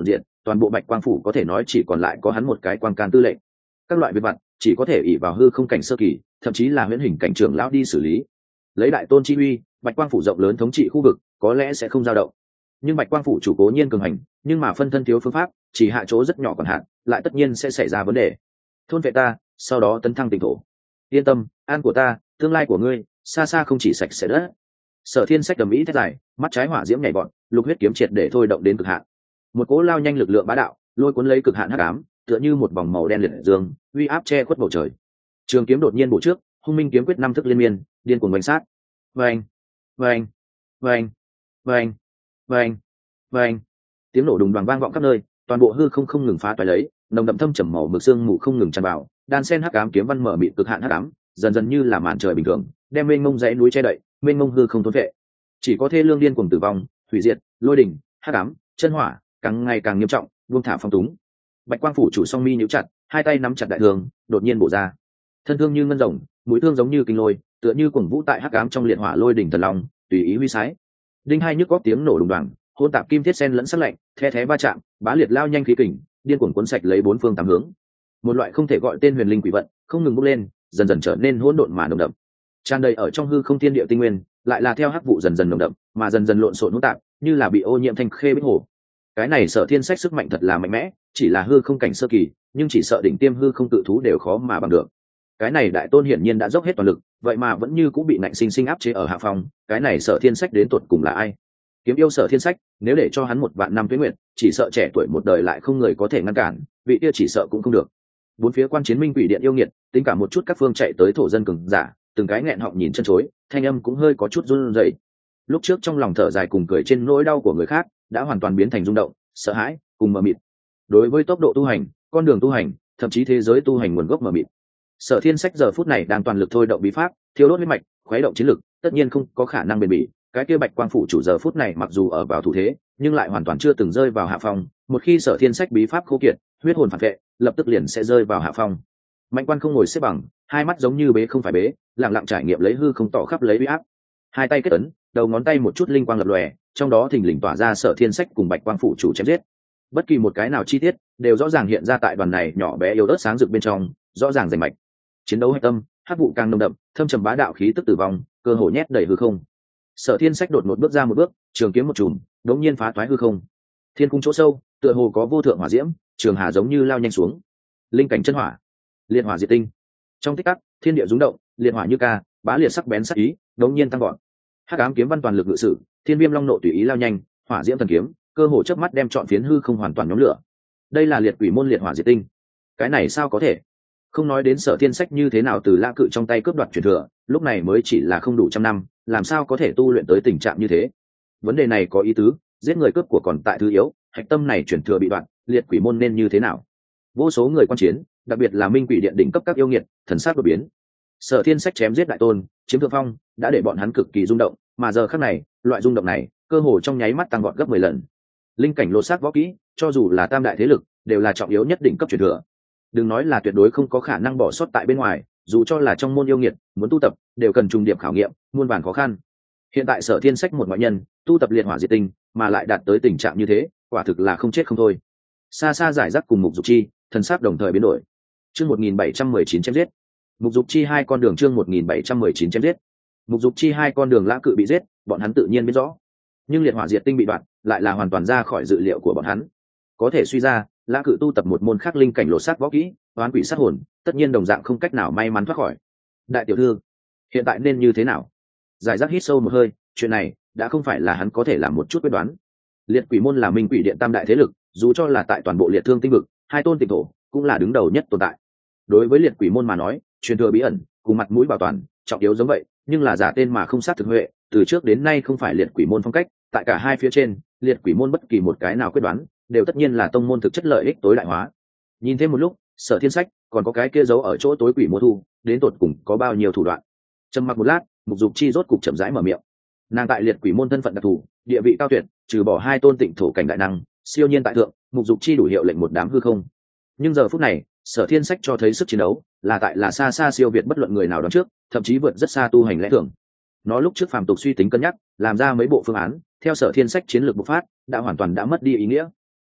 toàn bộ bạch quang phủ có thể nói chỉ còn lại có hắn một cái quang can tư lệnh. Các loại việc vặt chỉ có thể ỷ vào hư không cảnh sơ kỳ, thậm chí là huyễn hình cảnh trưởng lão đi xử lý. Lấy đại tôn chi uy, bạch quang phủ rộng lớn thống trị khu vực có lẽ sẽ không dao động, nhưng bạch quang phủ chủ cố nhiên cường hành, nhưng mà phân thân thiếu phương pháp, chỉ hạ chỗ rất nhỏ còn hạn, lại tất nhiên sẽ xảy ra vấn đề. Thôn vệ ta, sau đó tấn thăng tỉnh thổ. Yên tâm, an của ta, tương lai của ngươi xa xa không chỉ sạch sẽ đất. Sở Thiên Sách đầm ý thét dài, mắt trái hỏa diễm nhảy bọn, lục huyết kiếm triệt để thôi động đến cực hạn. Một cỗ lao nhanh lực lượng bá đạo, lôi cuốn lấy cực hạn hắc ám, tựa như một vòng màu đen liệt dương, uy áp che khuất bầu trời. Trường kiếm đột nhiên bổ trước, hung minh kiếm quyết năm thức liên miên, điên cuồng bành sát. Vâng, vâng, vâng, vâng, vâng, vâng. Tiếng nổ đùng đoàng vang vọng khắp nơi, toàn bộ hư không không ngừng phá toái lấy, nồng đậm thâm trầm màu mực xương mù không ngừng tràn vào, đan sen hắc ám kiếm văn mở mịt cực hạn hắc ám, dần dần như là màn trời bình thường, đem mênh mông dãy núi che đậy, mênh mông hư không thốn vệ. Chỉ có thê lương điên cuồng tử vong, hủy diệt, lôi đỉnh, hắc ám, chân hỏa, càng ngày càng nghiêm trọng, buông thả phong túng. Bạch quang phủ chủ song mi nhíu chặt, hai tay nắm chặt đại thương, đột nhiên bổ ra. Thân thương như ngân rồng, mũi thương giống như kinh lôi, tựa như cuồng vũ tại hắc ám trong liệt hỏa lôi đỉnh thần long, tùy ý huy sái. Đinh hai nhức góc tiếng nổ đùng đoàng, hỗn tạp kim thiết sen lẫn sắc lạnh, the thé va chạm, bá liệt lao nhanh khí kình, điên cuồng cuốn sạch lấy bốn phương tám hướng. Một loại không thể gọi tên huyền linh quỷ vận, không ngừng bốc lên, dần dần trở nên hỗn độn mà nồng đậm. Tràn đầy ở trong hư không thiên địa tinh nguyên, lại là theo hắc vụ dần dần nồng đậm, mà dần dần lộn xộn hỗn tạp, như là bị ô nhiễm thành khê bích hồ. Cái này Sở Thiên Sách sức mạnh thật là mạnh mẽ, chỉ là hư không cảnh sơ kỳ, nhưng chỉ sợ đỉnh tiêm hư không tự thú đều khó mà bằng được. Cái này đại tôn hiển nhiên đã dốc hết toàn lực, vậy mà vẫn như cũng bị nạnh sinh sinh áp chế ở hạ phòng. Cái này Sở Thiên Sách đến tuột cùng là ai? Kiếm yêu Sở Thiên Sách, nếu để cho hắn 1 vạn năm tuế nguyện, chỉ sợ trẻ tuổi một đời lại không người có thể ngăn cản, vị kia chỉ sợ cũng không được. Bốn phía quan chiến minh quỷ điện yêu nghiệt, tính cả một chút các phương chạy tới thổ dân cường giả, từng cái nghẹn họng nhìn chân chối, thanh âm cũng hơi có chút run rẩy. Lúc trước trong lòng thở dài cùng cười trên nỗi đau của người khác, đã hoàn toàn biến thành rung động, sợ hãi, cùng mờ mịt. Đối với tốc độ tu hành, con đường tu hành, thậm chí thế giới tu hành nguồn gốc mờ mịt. Sở Thiên Sách giờ phút này đang toàn lực thôi động bí pháp, thiêu đốt huyết mạch, khuấy động chiến lực, tất nhiên không có khả năng bền bỉ. Cái kia Bạch Quang phủ chủ giờ phút này mặc dù ở vào thủ thế, nhưng lại hoàn toàn chưa từng rơi vào hạ phong. Một khi Sở Thiên Sách bí pháp khô kiệt, huyết hồn phản vệ, lập tức liền sẽ rơi vào hạ phong. Mạnh Quan không ngồi xếp bằng, hai mắt giống như bế không phải bế, lặng lặng trải nghiệm lấy hư không tỏ khắp lấy uy áp. Hai tay kết ấn, đầu ngón tay một chút linh quang lập lòe, trong đó thình lình tỏa ra Sở Thiên Sách cùng Bạch Quang phủ chủ chém giết. Bất kỳ một cái nào chi tiết đều rõ ràng hiện ra tại đoàn này nhỏ bé yếu ớt sáng rực bên trong, rõ ràng rành mạch. Chiến đấu hạch tâm, hắc vụ càng nồng đậm, thâm trầm bá đạo khí tức tử vong, cơ hồ nhét đầy hư không. Sở Thiên Sách đột một bước ra một bước, trường kiếm một chùm, đống nhiên phá toái hư không. Thiên cung chỗ sâu, tựa hồ có vô thượng hỏa diễm, trường hà giống như lao nhanh xuống. Linh cảnh chân hỏa, liệt hỏa diệt tinh. Trong tích tắc, thiên địa rung động, liệt hỏa như ca, bá liệt sắc bén sắc ý, đống nhiên tăng gọn. Hắc ám kiếm văn toàn lực ngự sử, thiên viêm long nộ tùy ý lao nhanh, hỏa diễm thần kiếm, cơ hồ chớp mắt đem trọn phiến hư không hoàn toàn nhóm lửa. Đây là liệt quỷ môn liệt hỏa diệt tinh. Cái này sao có thể? Không nói đến Sở Thiên Sách như thế nào từ Lã Cự trong tay cướp đoạt truyền thừa, lúc này mới chỉ là không đủ 100 năm, làm sao có thể tu luyện tới tình trạng như thế? Vấn đề này có ý tứ, giết người cướp của còn tại thứ yếu, hạch tâm này truyền thừa bị đoạn, liệt quỷ môn nên như thế nào? Vô số người quan chiến, đặc biệt là minh quỷ điện đỉnh cấp các yêu nghiệt, thần sắc đột biến. Sở Thiên Sách chém giết đại tôn, chiếm thượng phong, đã để bọn hắn cực kỳ rung động, mà giờ khắc này, loại rung động này, cơ hồ trong nháy mắt tăng vọt gấp 10 lần. Linh cảnh lột xác võ kỹ, cho dù là tam đại thế lực, đều là trọng yếu nhất đỉnh cấp truyền thừa. Đừng nói là tuyệt đối không có khả năng bỏ sót tại bên ngoài, dù cho là trong môn yêu nghiệt, muốn tu tập, đều cần trùng điểm khảo nghiệm, muôn vàn khó khăn. Hiện tại Sở Thiên Sách một ngoại nhân, tu tập liệt hỏa diệt tinh, mà lại đạt tới tình trạng như thế, quả thực là không chết không thôi. Xa xa giải rác cùng Mục Dục Chi, thần sắc đồng thời biến đổi. Chương 1719 chém giết. Mục Dục Chi hai con đường chương 1719 chém giết. Mục Dục Chi hai con đường Lã Cự bị giết, bọn hắn tự nhiên biết rõ. Nhưng liệt hỏa diệt tinh bị đoạn, lại là hoàn toàn ra khỏi dự liệu của bọn hắn. Có thể suy ra, Lã Cự tu tập một môn khác linh cảnh lột xác võ kỹ, oán quỷ sát hồn, tất nhiên đồng dạng không cách nào may mắn thoát khỏi. Đại tiểu thư, hiện tại nên như thế nào? Giải rác hít sâu một hơi, chuyện này đã không phải là hắn có thể làm một chút quyết đoán. Liệt quỷ môn là minh quỷ điện tam đại thế lực, dù cho là tại toàn bộ liệt thương tinh vực, hai tôn tịnh thổ cũng là đứng đầu nhất tồn tại. Đối với liệt quỷ môn mà nói, truyền thừa bí ẩn cùng mặt mũi bảo toàn trọng yếu giống vậy, nhưng là giả tên mà không sát thực huệ, từ trước đến nay không phải liệt quỷ môn phong cách. Tại cả hai phía trên, liệt quỷ môn bất kỳ một cái nào quyết đoán, đều tất nhiên là tông môn thực chất lợi ích tối đại hóa. Nhìn thêm một lúc, Sở Thiên Sách còn có cái kia giấu ở chỗ tối quỷ mô thu, đến tột cùng có bao nhiêu thủ đoạn. Trầm mặc một lát, Mục Dục Chi rốt cục chậm rãi mở miệng. Nàng tại liệt quỷ môn thân phận đặc thù, địa vị cao tuyệt, trừ bỏ hai tôn tịnh thổ cảnh đại năng siêu nhiên tại thượng, Mục Dục Chi đủ hiệu lệnh một đám hư không. Nhưng giờ phút này, Sở Thiên Sách cho thấy sức chiến đấu là tại là xa xa siêu việt bất luận người nào đón trước, thậm chí vượt rất xa tu hành lẽ thường. Nó lúc trước phàm tục suy tính cân nhắc, làm ra mấy bộ phương án, theo Sở Thiên Sách chiến lược bộc phát, đã hoàn toàn đã mất đi ý nghĩa.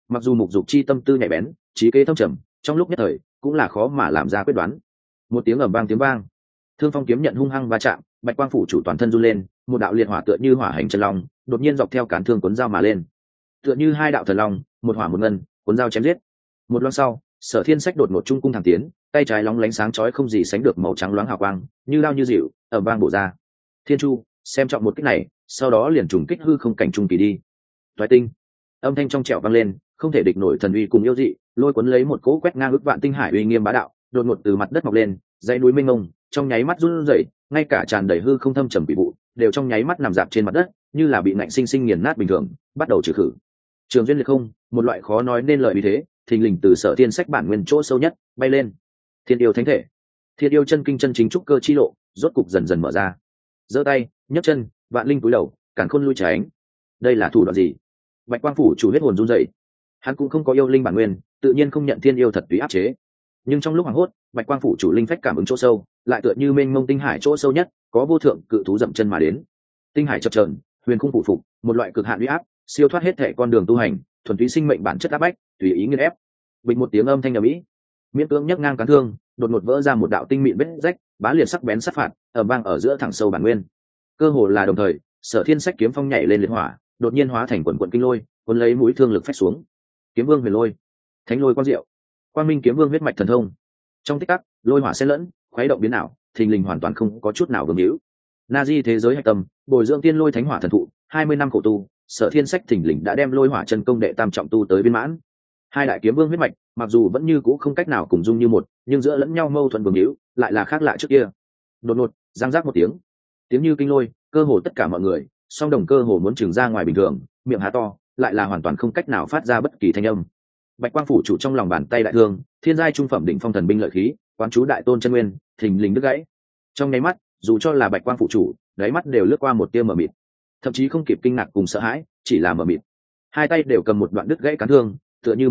Mặc dù mục dục chi tâm tư nhạy bén, trí kế thâm trầm, trong lúc nhất thời cũng là khó mà làm ra quyết đoán. Một tiếng ầm vang tiếng vang, thương phong kiếm nhận hung hăng va chạm, bạch quang phủ chủ toàn thân run lên, một đạo liệt hỏa tựa như hỏa hành chân long đột nhiên dọc theo cán thương cuốn dao mà lên, tựa như hai đạo thần long, một hỏa một ngân, cuốn dao chém giết. Một loang sau, Sở Thiên Sách đột ngột trung cung thẳng tiến, tay trái lóng lánh sáng chói không gì sánh được màu trắng loáng hào quang, như lao như dịu, ầm vang bổ ra. Thiên Chu xem trọng một kích này, sau đó liền trùng kích hư không cảnh trung kỳ đi. Toái tinh, âm thanh trong trẻo vang lên, không thể địch nổi thần uy cùng yêu dị, lôi cuốn lấy một cỗ quét ngang ức vạn tinh hải uy nghiêm bá đạo, đột ngột từ mặt đất mọc lên, dãy núi mênh mông, trong nháy mắt run rẩy, ngay cả tràn đầy hư không thâm trầm bị vụ, đều trong nháy mắt nằm dạp trên mặt đất, như là bị ngạnh sinh sinh nghiền nát bình thường, bắt đầu trừ khử. Trường duyên liệt không, một loại khó nói nên lời uy thế, thình lình từ Sở Thiên Sách bản nguyên chỗ sâu nhất bay lên. Thiên yêu thánh thể, thiên yêu chân kinh chân chính trúc cơ chi lộ, rốt cục dần dần mở ra. Giơ tay, nhấc chân, vạn linh cúi đầu, càn khôn lui tránh. Đây là thủ đoạn gì? Bạch quang phủ chủ huyết hồn run rẩy. Hắn cũng không có yêu linh bản nguyên, tự nhiên không nhận thiên yêu thật tùy áp chế. Nhưng trong lúc hoảng hốt, bạch quang phủ chủ linh phách cảm ứng chỗ sâu, lại tựa như mênh mông tinh hải chỗ sâu nhất, có vô thượng cự thú dậm chân mà đến. Tinh hải chập chờn, huyền khung phủ phục, một loại cực hạn uy áp, siêu thoát hết thể con đường tu hành, thuần túy sinh mệnh bản chất áp bách, tùy ý nghiền ép. Bình một tiếng âm thanh ầm ĩ, miễn cưỡng nhấc ngang cán thương, đột ngột vỡ ra một đạo tinh mịn vết rách, bá liệt sắc bén sát phạt, ầm vang ở giữa thẳng sâu bản nguyên. Cơ hồ là đồng thời, Sở Thiên Sách kiếm phong nhảy lên liệt hỏa, đột nhiên hóa thành quần quần kinh lôi, cuốn lấy mũi thương lực phách xuống. Kiếm vương huyền lôi, thánh lôi quang diệu, quang minh kiếm vương huyết mạch thần thông. Trong tích tắc, lôi hỏa xen lẫn, khuấy động biến ảo, thình lình hoàn toàn không có chút nào vương hữu. Nazi thế giới hạch tâm, bồi dưỡng tiên lôi thánh hỏa thần thụ, 20 năm khổ tu, Sở Thiên Sách thình lình đã đem lôi hỏa chân công đệ tam trọng tu tới viên mãn. Hai đại kiếm vương huyết mạch, mặc dù vẫn như cũ không cách nào cùng dung như một, nhưng giữa lẫn nhau mâu thuẫn vương hữu, lại là khác lạ trước kia. Đột ngột, giang giác một tiếng, tiếng như kinh lôi, cơ hồ tất cả mọi người, song đồng cơ hồ muốn trừng ra ngoài bình thường, miệng há to, lại là hoàn toàn không cách nào phát ra bất kỳ thanh âm. Bạch quang phủ chủ trong lòng bàn tay đại thương, thiên giai trung phẩm đỉnh phong thần binh lợi khí, quán chú đại tôn chân nguyên, thình lình đứt gãy. Trong nháy mắt, dù cho là bạch quang phụ chủ, đáy mắt đều lướt qua một tia mờ mịt, thậm chí không kịp kinh ngạc cùng sợ hãi, chỉ là mờ mịt. Hai tay đều cầm một đoạn đứt gãy cán thương, tựa như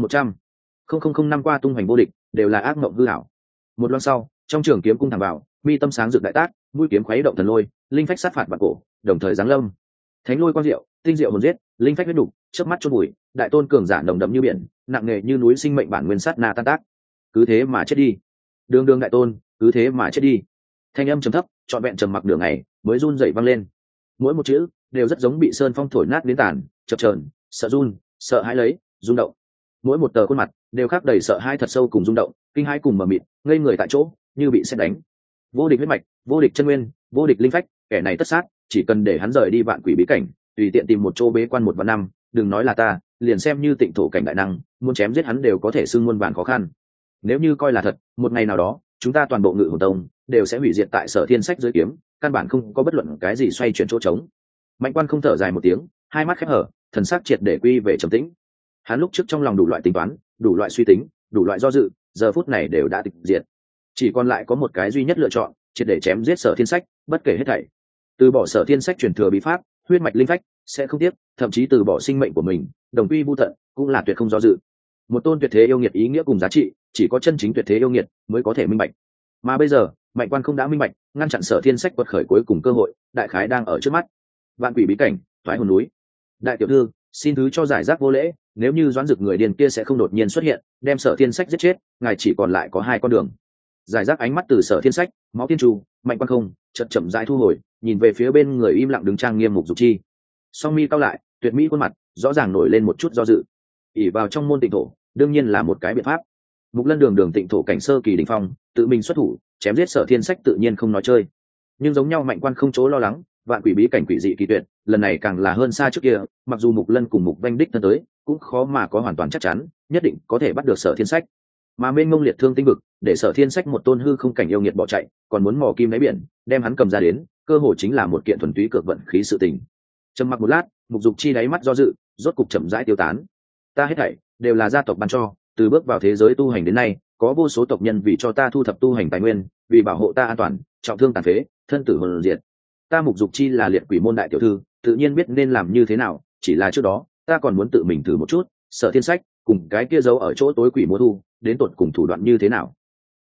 100 năm qua tung hoành vô địch, đều là ác mộng hư ảo. Một loan sau, trong trường kiếm cung thẳng vào, mi tâm sáng rực đại tác, mũi kiếm khuấy động thần lôi, linh phách sát phạt vạn cổ, đồng thời giáng lâm. Thánh lôi quang diệu, tinh diệu hồn giết, linh phách huyết đục, chớp mắt chôn bụi, đại tôn cường giả nồng đậm như biển, nặng nề như núi sinh mệnh bản nguyên sát na tan tác. Cứ thế mà chết đi. Đường đường đại tôn, cứ thế mà chết đi. Thanh âm trầm thấp, trọn vẹn trầm mặc nửa ngày, mới run rẩy vang lên. Mỗi một chữ đều rất giống bị sơn phong thổi nát đến tàn, chập chờn, sợ run, sợ hãi lấy, rung động. Mỗi một tờ khuôn mặt đều khắc đầy sợ hãi thật sâu cùng rung động, kinh hãi cùng mờ mịt, ngây người tại chỗ, như bị sét đánh. Vô địch huyết mạch, vô địch chân nguyên, vô địch linh phách, kẻ này tất sát, chỉ cần để hắn rời đi vạn quỷ bí cảnh, tùy tiện tìm một chỗ bế quan 1 vạn năm, đừng nói là ta, liền xem như tịnh thổ cảnh đại năng, muốn chém giết hắn đều có thể xưng muôn vàn khó khăn. Nếu như coi là thật, một ngày nào đó, chúng ta toàn bộ Ngự Hồn Tông đều sẽ hủy diệt tại Sở Thiên Sách dưới kiếm, căn bản không có bất luận cái gì xoay chuyển chỗ trống. Mạnh Quan không thở dài một tiếng, hai mắt khép hở, thần sắc triệt để quy về trầm tĩnh. Hắn lúc trước trong lòng đủ loại tính toán, đủ loại suy tính, đủ loại do dự, giờ phút này đều đã tịch diệt. Chỉ còn lại có một cái duy nhất lựa chọn, triệt để chém giết Sở Thiên Sách, bất kể hết thảy. Từ bỏ Sở Thiên Sách truyền thừa bí pháp, huyết mạch linh phách, sẽ không tiếc, thậm chí từ bỏ sinh mệnh của mình, đồng quy vu tận, cũng là tuyệt không do dự. Một tôn tuyệt thế yêu nghiệt ý nghĩa cùng giá trị, chỉ có chân chính tuyệt thế yêu nghiệt mới có thể minh bạch. Mà bây giờ, Mạnh Quan không đã minh bạch, ngăn chặn Sở Thiên Sách quật khởi cuối cùng cơ hội, đại khái đang ở trước mắt. Vạn quỷ bí cảnh, thoái hồn núi. Đại tiểu thư, xin thứ cho giải rác vô lễ, nếu như Doãn Dực người điên kia sẽ không đột nhiên xuất hiện, đem Sở Thiên Sách giết chết, ngài chỉ còn lại có 2 con đường. Giải rác ánh mắt từ Sở Thiên Sách, máu tiên trù, Mạnh Quan không, chậm chậm rãi thu hồi, nhìn về phía bên người im lặng đứng trang nghiêm Mục Dục Chi. Song mi cao lại, tuyệt mỹ khuôn mặt, rõ ràng nổi lên một chút do dự. ỷ vào trong môn tịnh thổ, đương nhiên là một cái biện pháp. Mục Lân đường tịnh thổ cảnh sơ kỳ đỉnh phong, tự mình xuất thủ, chém giết Sở Thiên Sách tự nhiên không nói chơi. Nhưng giống nhau Mạnh Quan không chỗ lo lắng, vạn quỷ bí cảnh quỷ dị kỳ tuyệt, lần này càng là hơn xa trước kia, mặc dù Mục Lân cùng Mục Vanh đích thân tới, cũng khó mà có hoàn toàn chắc chắn, nhất định có thể bắt được Sở Thiên Sách. Mà mênh mông liệt thương tinh vực, để Sở Thiên Sách một tôn hư không cảnh yêu nghiệt bỏ chạy, còn muốn mò kim đáy biển, đem hắn cầm ra đến, cơ hội chính là một kiện thuần túy cược vận khí sự tình. Trầm mặc một lát, Mục Dục Chi đáy mắt do dự, rốt cục chậm rãi tiêu tán. Ta hết thảy đều là gia tộc ban cho, từ bước vào thế giới tu hành đến nay, có vô số tộc nhân vì cho ta thu thập tu hành tài nguyên, vì bảo hộ ta an toàn, trọng thương tàn phế, thân tử hồn diệt. Ta Mục Dục Chi là liệt quỷ môn đại tiểu thư, tự nhiên biết nên làm như thế nào, chỉ là trước đó, ta còn muốn tự mình thử một chút, Sở Thiên Sách cùng cái kia giấu ở chỗ tối quỷ múa thu, đến tột cùng thủ đoạn như thế nào.